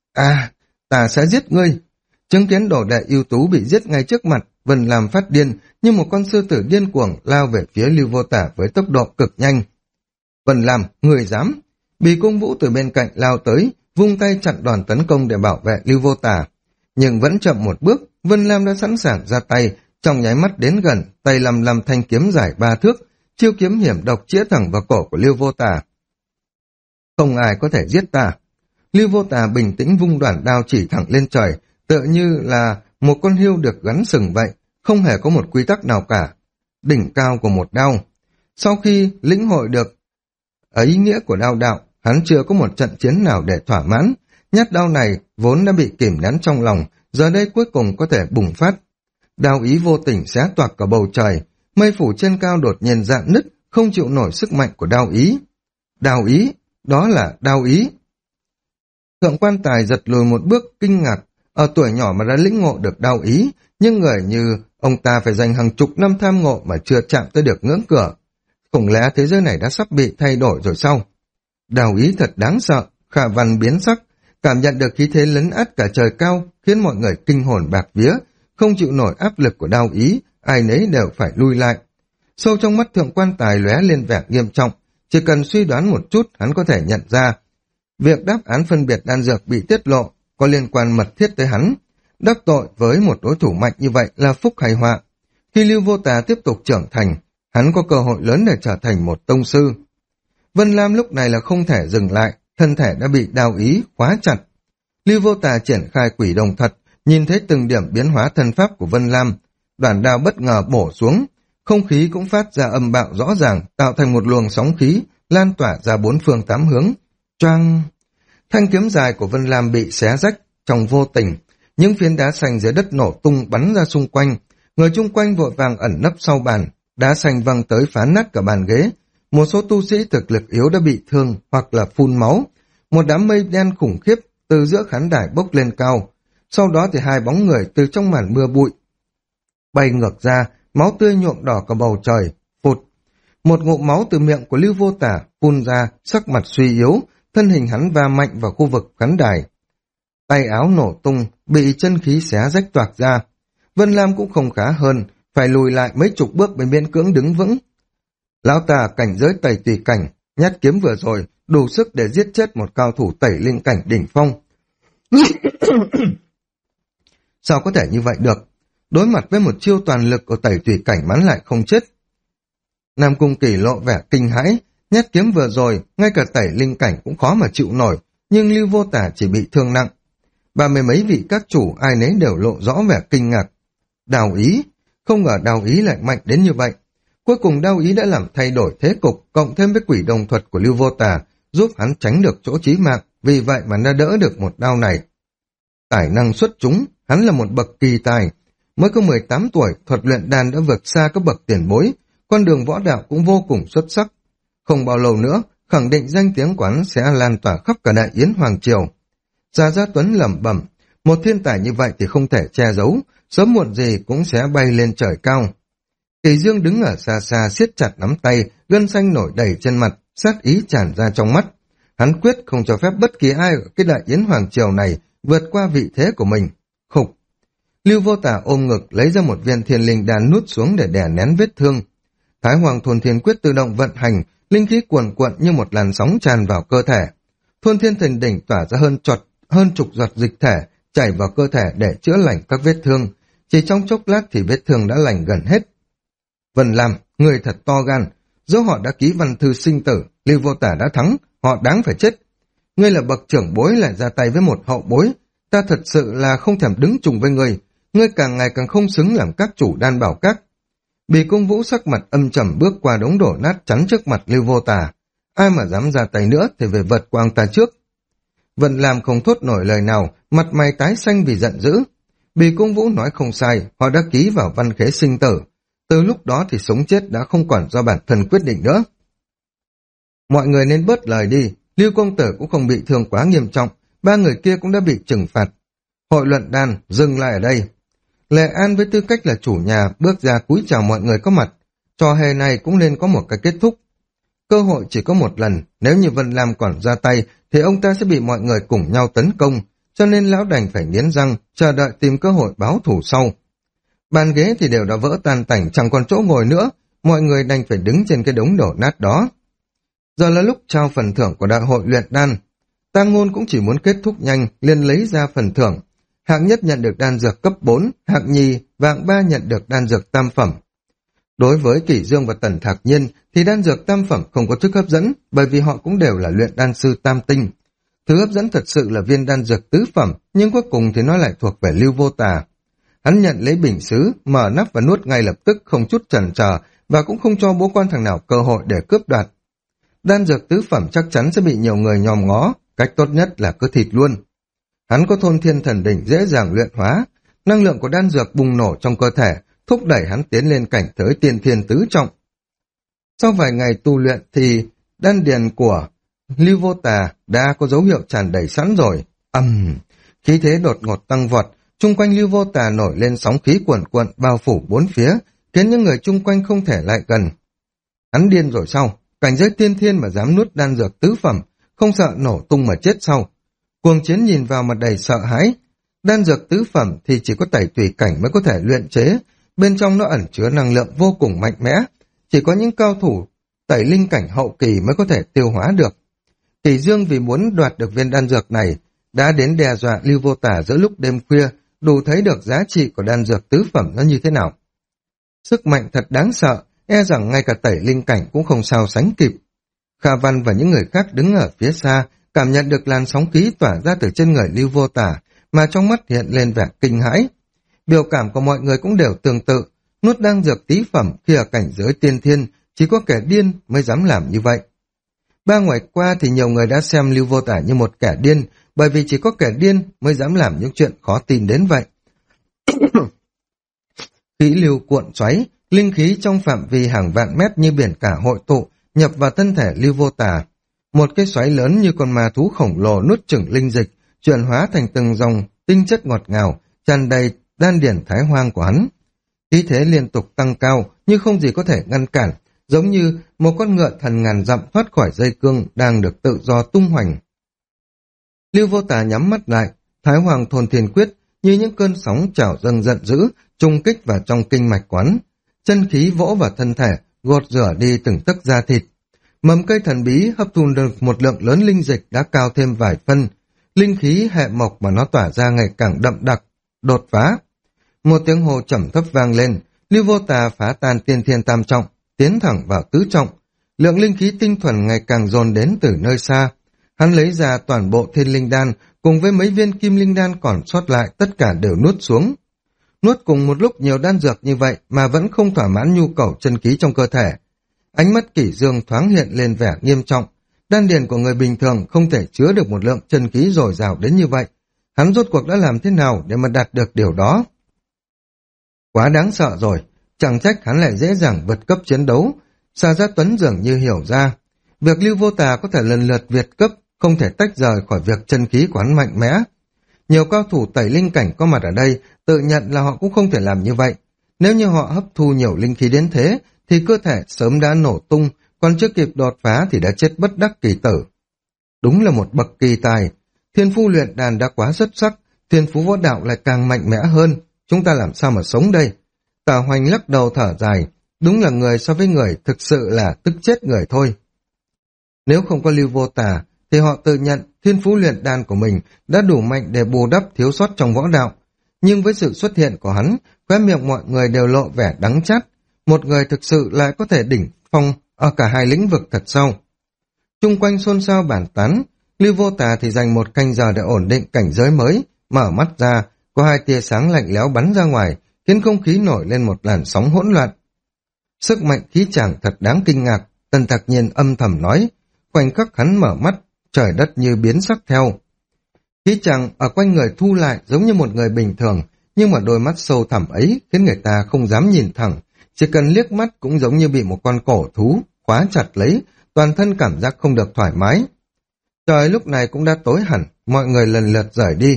A: Ta sẽ giết ngươi. Chứng kiến đồ đệ ưu tú bị giết ngay trước mặt, Vân Lam phát điên, như một con sư tử điên cuồng lao về phía Lưu Vô Tả với tốc độ cực nhanh. Vân Lam, người dám. Bì Cung Vũ từ bên cạnh lao tới, vung tay chặn đòn tấn công để bảo vệ Lưu Vô Tả. Nhưng vẫn chậm một bước, Vân Lam đã sẵn sàng ra tay, trong nháy mắt đến gần, tay lầm thanh kiếm dài 3 thước, chiêu kiếm hiểm độc chĩa thẳng vào cổ của Lưu Vô Tả. Không ai có thể giết ta. Lưu Vô Tả bình tĩnh vung đoạn đao chỉ thẳng lên trời, tựa như là một con hươu được gắn sừng vậy, không hề có một quy tắc nào cả. Đỉnh cao của một đao. Sau khi lĩnh hội được ý nghĩa của đao đạo, hắn chưa có một trận chiến nào để thỏa mãn. Nhát đao này vốn đã bị kìm nén trong lòng, giờ đây cuối cùng có thể bùng phát. Đao ý vô tình xé toạc cả bầu trời, mây phủ trên cao đột nhiên rạn nứt, không chịu nổi sức mạnh của đao ý. Đao ý, đó là đao ý. Thượng quan Tài giật lùi một bước kinh ngạc, ở tuổi nhỏ mà đã lĩnh ngộ được đao ý, nhưng người như ông ta phải dành hàng chục năm tham ngộ mà chưa chạm tới được ngưỡng cửa. Không lẽ thế giới này đã sắp bị thay đổi rồi sao? Đao ý thật đáng sợ, Khả Văn biến sắc, cảm nhận được khí thế lấn át cả trời cao, khiến mọi người kinh hồn bạc vía, không chịu nổi áp lực của đao ý, ai nấy đều phải lui lại. Sâu trong mắt Thượng quan Tài lóe lên vẻ nghiêm trọng, chỉ cần suy đoán một chút hắn có thể nhận ra. Việc đáp án phân biệt đan dược bị tiết lộ có liên quan mật thiết tới hắn. Đắc tội với một đối thủ mạnh như vậy là phúc hay họa. Khi Lưu Vô Tà tiếp tục trưởng thành, hắn có cơ hội lớn để trở thành một tông sư. Vân Lam lúc này là không thể dừng lại, thân thể đã bị đao ý khóa chặt. Lưu Vô Tà triển khai quỷ đồng thật, nhìn thấy từng điểm biến hóa thân pháp của Vân Lam. Đoàn đao bất ngờ bổ xuống, không khí cũng phát ra âm bạo rõ ràng, tạo thành một luồng sóng khí, lan tỏa ra 4 phương 8 hướng. Choang! Thanh kiếm dài của Vân Lam bị xé rách, trong vô tình. Những phiến đá xanh dưới đất nổ tung bắn ra xung quanh. Người chung quanh vội vàng ẩn nấp sau bàn, đá xanh văng tới phá nát cả bàn ghế. Một số tu sĩ thực lực yếu đã bị thương hoặc là phun máu. Một đám mây đen khủng khiếp từ giữa khán đài bốc lên cao. Sau đó thì 2 bóng người từ trong màn mưa bụi bay ngược ra, máu tươi nhuộm đỏ cả bầu trời. Phụt! Một ngụm máu từ miệng của Lưu Vô Tả phun ra, sắc mặt suy yếu, thân hình hắn va mạnh vào khu vực khán đài. Tay áo nổ tung, bị chân khí xé rách toạc ra. Vân Lam cũng không khá hơn, phải lùi lại mấy chục bước mới miễn cưỡng đứng vững. Lão ta cảnh giới tẩy tùy cảnh, nhát kiếm vừa rồi đủ sức để giết chết một cao thủ tẩy linh cảnh đỉnh phong. Sao có thể như vậy được? Đối mặt với một chiêu toàn lực của tẩy tùy cảnh hắn lại không chết. Nam Cung Kỳ lộ vẻ kinh hãi, nhát kiếm vừa rồi, ngay cả tẩy linh cảnh cũng khó mà chịu nổi, nhưng Lưu Vô Tả chỉ bị thương nặng. 30 mấy vị các chủ ai nấy đều lộ rõ vẻ kinh ngạc. Đào ý, không ngờ đào ý lại mạnh đến như vậy. Cuối cùng đao ý đã làm thay đổi thế cục, cộng thêm với quỷ đồng thuật của Lưu Vô Tà, giúp hắn tránh được chỗ chí mạng, vì vậy mà đã đỡ được một đao này. Tài năng xuất chúng, hắn là một bậc kỳ tài. Mới có 18 tuổi, thuật luyện đan đã vượt xa các bậc tiền bối, con đường võ đạo cũng vô cùng xuất sắc. Không bao lâu nữa, khẳng định danh tiếng quán sẽ lan tỏa khắp cả đại yến hoàng triều. Gia Gia Tuấn lẩm bẩm, một thiên tài như vậy thì không thể che giấu, sớm muộn gì cũng sẽ bay lên trời cao. Kỳ Dương đứng ở xa xa siết chặt nắm tay, gân xanh nổi đầy trên mặt, sát ý tràn ra trong mắt. Hắn quyết không cho phép bất kỳ ai ở cái đại yến hoàng triều này vượt qua vị thế của mình. Khục. Lưu Vô Tà ôm ngực lấy ra một viên thiên linh đan nuốt xuống để đè nén vết thương. Thái Hoàng Thôn Thiên Quyết tự động vận hành, linh khí cuồn cuộn như một làn sóng tràn vào cơ thể. Thôn Thiên Thần Đỉnh tỏa ra hơn chục giọt dịch thể chảy vào cơ thể để chữa lành các vết thương. Chỉ trong chốc lát thì vết thương đã lành gần hết. Vân Lam, người thật to gan. Dẫu họ đã ký văn thư sinh tử, Lưu Vô Tà đã thắng, họ đáng phải chết. Ngươi là bậc trưởng bối lại ra tay với một hậu bối, ta thật sự là không thèm đứng chung với ngươi. Ngươi càng ngày càng không xứng làm các chủ đan bảo các. Bì Cung Vũ sắc mặt âm trầm bước qua đống đổ nát chắn trước mặt Lưu Vô Tà. Ai mà dám ra tay nữa thì về vật quang ta trước. Vân Lam không thốt nổi lời nào, mặt mày tái xanh vì giận dữ. Bì Cung Vũ nói không sai, họ đã ký vào văn khế sinh tử. Từ lúc đó thì sống chết đã không còn do bản thân quyết định nữa. Mọi người nên bớt lời đi, Lưu công tử cũng không bị thương quá nghiêm trọng, ba người kia cũng đã bị trừng phạt. Hội luận đan dừng lại ở đây. Lệ An với tư cách là chủ nhà bước ra cúi chào mọi người có mặt. Trò hề này cũng nên có một cái kết thúc. Cơ hội chỉ có một lần, nếu như Vân Lam còn ra tay thì ông ta sẽ bị mọi người cùng nhau tấn công, cho nên lão đành phải nghiến răng, chờ đợi tìm cơ hội báo thù sau. Bàn ghế thì đều đã vỡ tan tành, chẳng còn chỗ ngồi nữa, mọi người đành phải đứng trên cái đống đổ nát đó. Giờ là lúc trao phần thưởng của đại hội luyện đan. Tang Ngôn cũng chỉ muốn kết thúc nhanh, liền lấy ra phần thưởng. Hạng nhất nhận được đan dược cấp 4, hạng nhì và hạng 3 nhận được đan dược tam phẩm. Đối với Kỷ Dương và Tần Thạc Nhiên thì đan dược tam phẩm không có sức hấp dẫn, bởi vì họ cũng đều là luyện đan sư tam tinh. Thứ hấp dẫn thật sự là viên đan dược tứ phẩm, nhưng cuối cùng thì nó lại thuộc về Lưu Vô Tà. Hắn nhận lấy bình sứ, mở nắp và nuốt ngay lập tức, không chút chần chờ, và cũng không cho bố quan thằng nào cơ hội để cướp đoạt. Đan dược tứ phẩm chắc chắn sẽ bị nhiều người nhòm ngó, cách tốt nhất là cứ thịt luôn. Hắn có Thôn Thiên Thần Đỉnh dễ dàng luyện hóa, năng lượng của đan dược bùng nổ trong cơ thể, thúc đẩy hắn tiến lên cảnh giới tiên thiên tứ trọng. Sau vài ngày tu luyện thì đan điền của Lưu Vô Tà đã có dấu hiệu tràn đầy sẵn rồi. Khí thế đột ngột tăng vọt, chung quanh Lưu Vô Tà nổi lên sóng khí cuồn cuộn bao phủ bốn phía, khiến những người chung quanh không thể lại gần. Hắn điên rồi sao? Cảnh giới tiên thiên mà dám nuốt đan dược tứ phẩm, không sợ nổ tung mà chết sau. Cuồng Chiến nhìn vào mặt đầy sợ hãi. Đan dược tứ phẩm thì chỉ có tẩy tùy cảnh mới có thể luyện chế, bên trong nó ẩn chứa năng lượng vô cùng mạnh mẽ, chỉ có những cao thủ tẩy linh cảnh hậu kỳ mới có thể tiêu hóa được. Kỷ Dương vì muốn đoạt được viên đan dược này, đã đến đe dọa Lưu Vô Tà giữa lúc đêm khuya, đủ thấy được giá trị của đan dược tứ phẩm nó như thế nào. Sức mạnh thật đáng sợ, e rằng ngay cả tẩy linh cảnh cũng không sao sánh kịp. Kha Văn và những người khác đứng ở phía xa, cảm nhận được làn sóng khí tỏa ra từ trên người Lưu Vô Tà, mà trong mắt hiện lên vẻ kinh hãi. Biểu cảm của mọi người cũng đều tương tự, nuốt đan dược tứ phẩm khi ở cảnh giới tiên thiên, chỉ có kẻ điên mới dám làm như vậy. Ba ngày qua thì nhiều người đã xem Lưu Vô Tà như một kẻ điên, bởi vì chỉ có kẻ điên mới dám làm những chuyện khó tin đến vậy. Khí lưu cuộn xoáy, linh khí trong phạm vi hàng vạn mét như biển cả hội tụ, nhập vào thân thể Lưu Vô Tà. Một cái xoáy lớn như con ma thú khổng lồ nuốt chửng linh dịch, chuyển hóa thành từng dòng tinh chất ngọt ngào, tràn đầy đan điển thái hoang của hắn. Khí thế liên tục tăng cao, nhưng không gì có thể ngăn cản, giống như một con ngựa thần ngàn dặm thoát khỏi dây cương đang được tự do tung hoành. Lưu Vô Tà nhắm mắt lại, Thái Hoàng Thôn Thiên Quyết như những cơn sóng trào dâng giận dữ, trung kích vào trong kinh mạch quán. Chân khí vỗ vào thân thể, gột rửa đi từng tấc da thịt. Mầm cây thần bí hấp thu được một lượng lớn linh dịch đã cao thêm vài phân. Linh khí hệ mộc mà nó tỏa ra ngày càng đậm đặc, đột phá. Một tiếng hồ trầm thấp vang lên, Lưu Vô Tà phá tan tiên thiên tam trọng, tiến thẳng vào tứ trọng. Lượng linh khí tinh thuần ngày càng dồn đến từ nơi xa. Hắn lấy ra toàn bộ thiên linh đan cùng với mấy viên kim linh đan còn sót lại, tất cả đều nuốt xuống. nuốt cùng một lúc nhiều đan dược như vậy mà vẫn không thỏa mãn nhu cầu chân khí trong cơ thể. Ánh mắt Kỷ Dương thoáng hiện lên vẻ nghiêm trọng. Đan điền của người bình thường không thể chứa được một lượng chân khí dồi dào đến như vậy. Hắn rốt cuộc đã làm thế nào để mà đạt được điều đó? Quá đáng sợ rồi, chẳng trách hắn lại dễ dàng vượt cấp chiến đấu. Sa Giá Tuấn dường như hiểu ra, việc Lưu Vô Tà có thể lần lượt việt cấp không thể tách rời khỏi việc chân khí của hắn mạnh mẽ. Nhiều cao thủ tẩy linh cảnh có mặt ở đây tự nhận là họ cũng không thể làm như vậy. Nếu như họ hấp thu nhiều linh khí đến thế, thì cơ thể sớm đã nổ tung, còn chưa kịp đột phá thì đã chết bất đắc kỳ tử. Đúng là một bậc kỳ tài. Thiên phu luyện đàn đã quá xuất sắc, thiên phú võ đạo lại càng mạnh mẽ hơn. Chúng ta làm sao mà sống đây? Tả Hoành lắc đầu thở dài. Đúng là người so với người, thực sự là tức chết người thôi. Nếu không có Lưu Vô Tà, thì họ tự nhận thiên phú luyện đan của mình đã đủ mạnh để bù đắp thiếu sót trong võ đạo. Nhưng với sự xuất hiện của hắn, khóe miệng mọi người đều lộ vẻ đắng chát. Một người thực sự lại có thể đỉnh phong ở cả hai lĩnh vực thật sau. Chung quanh xôn xao bàn tán, Lưu Vô Tà thì dành một canh giờ để ổn định cảnh giới mới, mở mắt ra, có hai tia sáng lạnh lẽo bắn ra ngoài, khiến không khí nổi lên một làn sóng hỗn loạn. Sức mạnh khí chàng thật đáng kinh ngạc, Tần Tạc Nhiên âm thầm nói, khoảnh khắc hắn mở mắt, trời đất như biến sắc theo. Khí chàng ở quanh người thu lại giống như một người bình thường, nhưng mà đôi mắt sâu thẳm ấy khiến người ta không dám nhìn thẳng, chỉ cần liếc mắt cũng giống như bị một con cổ thú khóa chặt lấy, toàn thân cảm giác không được thoải mái. Trời lúc này cũng đã tối hẳn, mọi người lần lượt rời đi.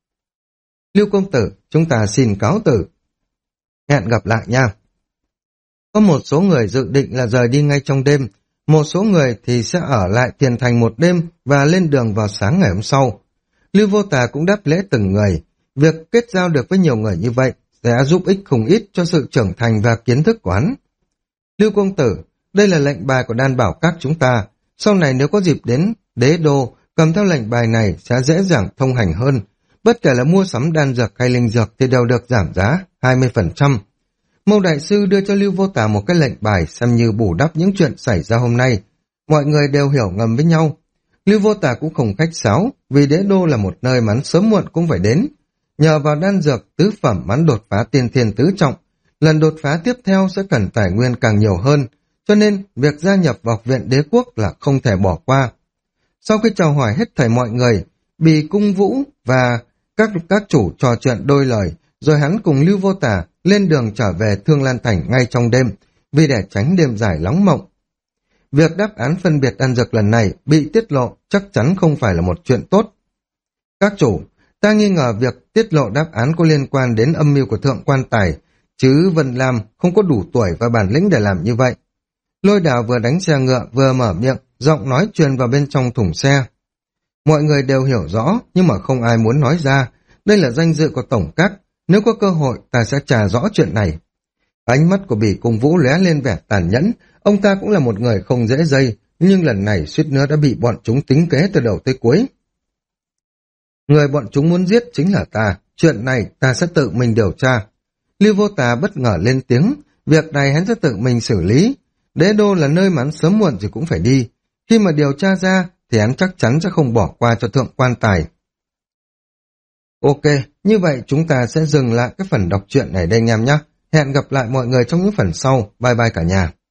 A: Lưu công tử, chúng ta xin cáo từ. Hẹn gặp lại nha. Có một số người dự định là rời đi ngay trong đêm, một số người thì sẽ ở lại Thiền Thành một đêm và lên đường vào sáng ngày hôm sau. Lưu Vô Tà cũng đáp lễ từng người. Việc kết giao được với nhiều người như vậy sẽ giúp ích không ít cho sự trưởng thành và kiến thức của hắn. Lưu công tử, đây là lệnh bài của Đan Bảo Các chúng ta. Sau này nếu có dịp đến Đế Đô, cầm theo lệnh bài này sẽ dễ dàng thông hành hơn. Bất kể là mua sắm đan dược hay linh dược thì đều được giảm giá 20%. Mâu Đại Sư đưa cho Lưu Vô Tà một cái lệnh bài xem như bù đắp những chuyện xảy ra hôm nay. Mọi người đều hiểu ngầm với nhau. Lưu Vô Tà cũng không khách sáo, vì Đế Đô là một nơi mà hắn sớm muộn cũng phải đến. Nhờ vào đan dược tứ phẩm hắn đột phá tiên thiên tứ trọng, lần đột phá tiếp theo sẽ cần tài nguyên càng nhiều hơn, cho nên việc gia nhập vào Học viện Đế Quốc là không thể bỏ qua. Sau khi chào hỏi hết thảy mọi người, Bì Cung Vũ và các chủ trò chuyện đôi lời, rồi hắn cùng Lưu Vô Tà lên đường trở về Thương Lan Thành ngay trong đêm, vì để tránh đêm dài lóng mộng. Việc đáp án phân biệt đan dược lần này bị tiết lộ chắc chắn không phải là một chuyện tốt. Các chủ, ta nghi ngờ việc tiết lộ đáp án có liên quan đến âm mưu của Thượng Quan Tài, chứ Vân Lam không có đủ tuổi và bản lĩnh để làm như vậy. Lôi Đào vừa đánh xe ngựa vừa mở miệng, giọng nói truyền vào bên trong thùng xe. Mọi người đều hiểu rõ, nhưng mà không ai muốn nói ra. Đây là danh dự của Tổng Các, nếu có cơ hội ta sẽ trà rõ chuyện này. Ánh mắt của Bỉ Cung Vũ lóe lên vẻ tàn nhẫn, ông ta cũng là một người không dễ dây, nhưng lần này suýt nữa đã bị bọn chúng tính kế từ đầu tới cuối. Người bọn chúng muốn giết chính là ta, chuyện này ta sẽ tự mình điều tra. Lưu Vô Tà bất ngờ lên tiếng, việc này hắn sẽ tự mình xử lý. Đế Đô là nơi mà hắn sớm muộn gì cũng phải đi. Khi mà điều tra ra thì hắn chắc chắn sẽ không bỏ qua cho Thượng Quan Tài. Ok, như vậy chúng ta sẽ dừng lại cái phần đọc truyện này đây anh em nhé. Hẹn gặp lại mọi người trong những phần sau. Bye bye cả nhà.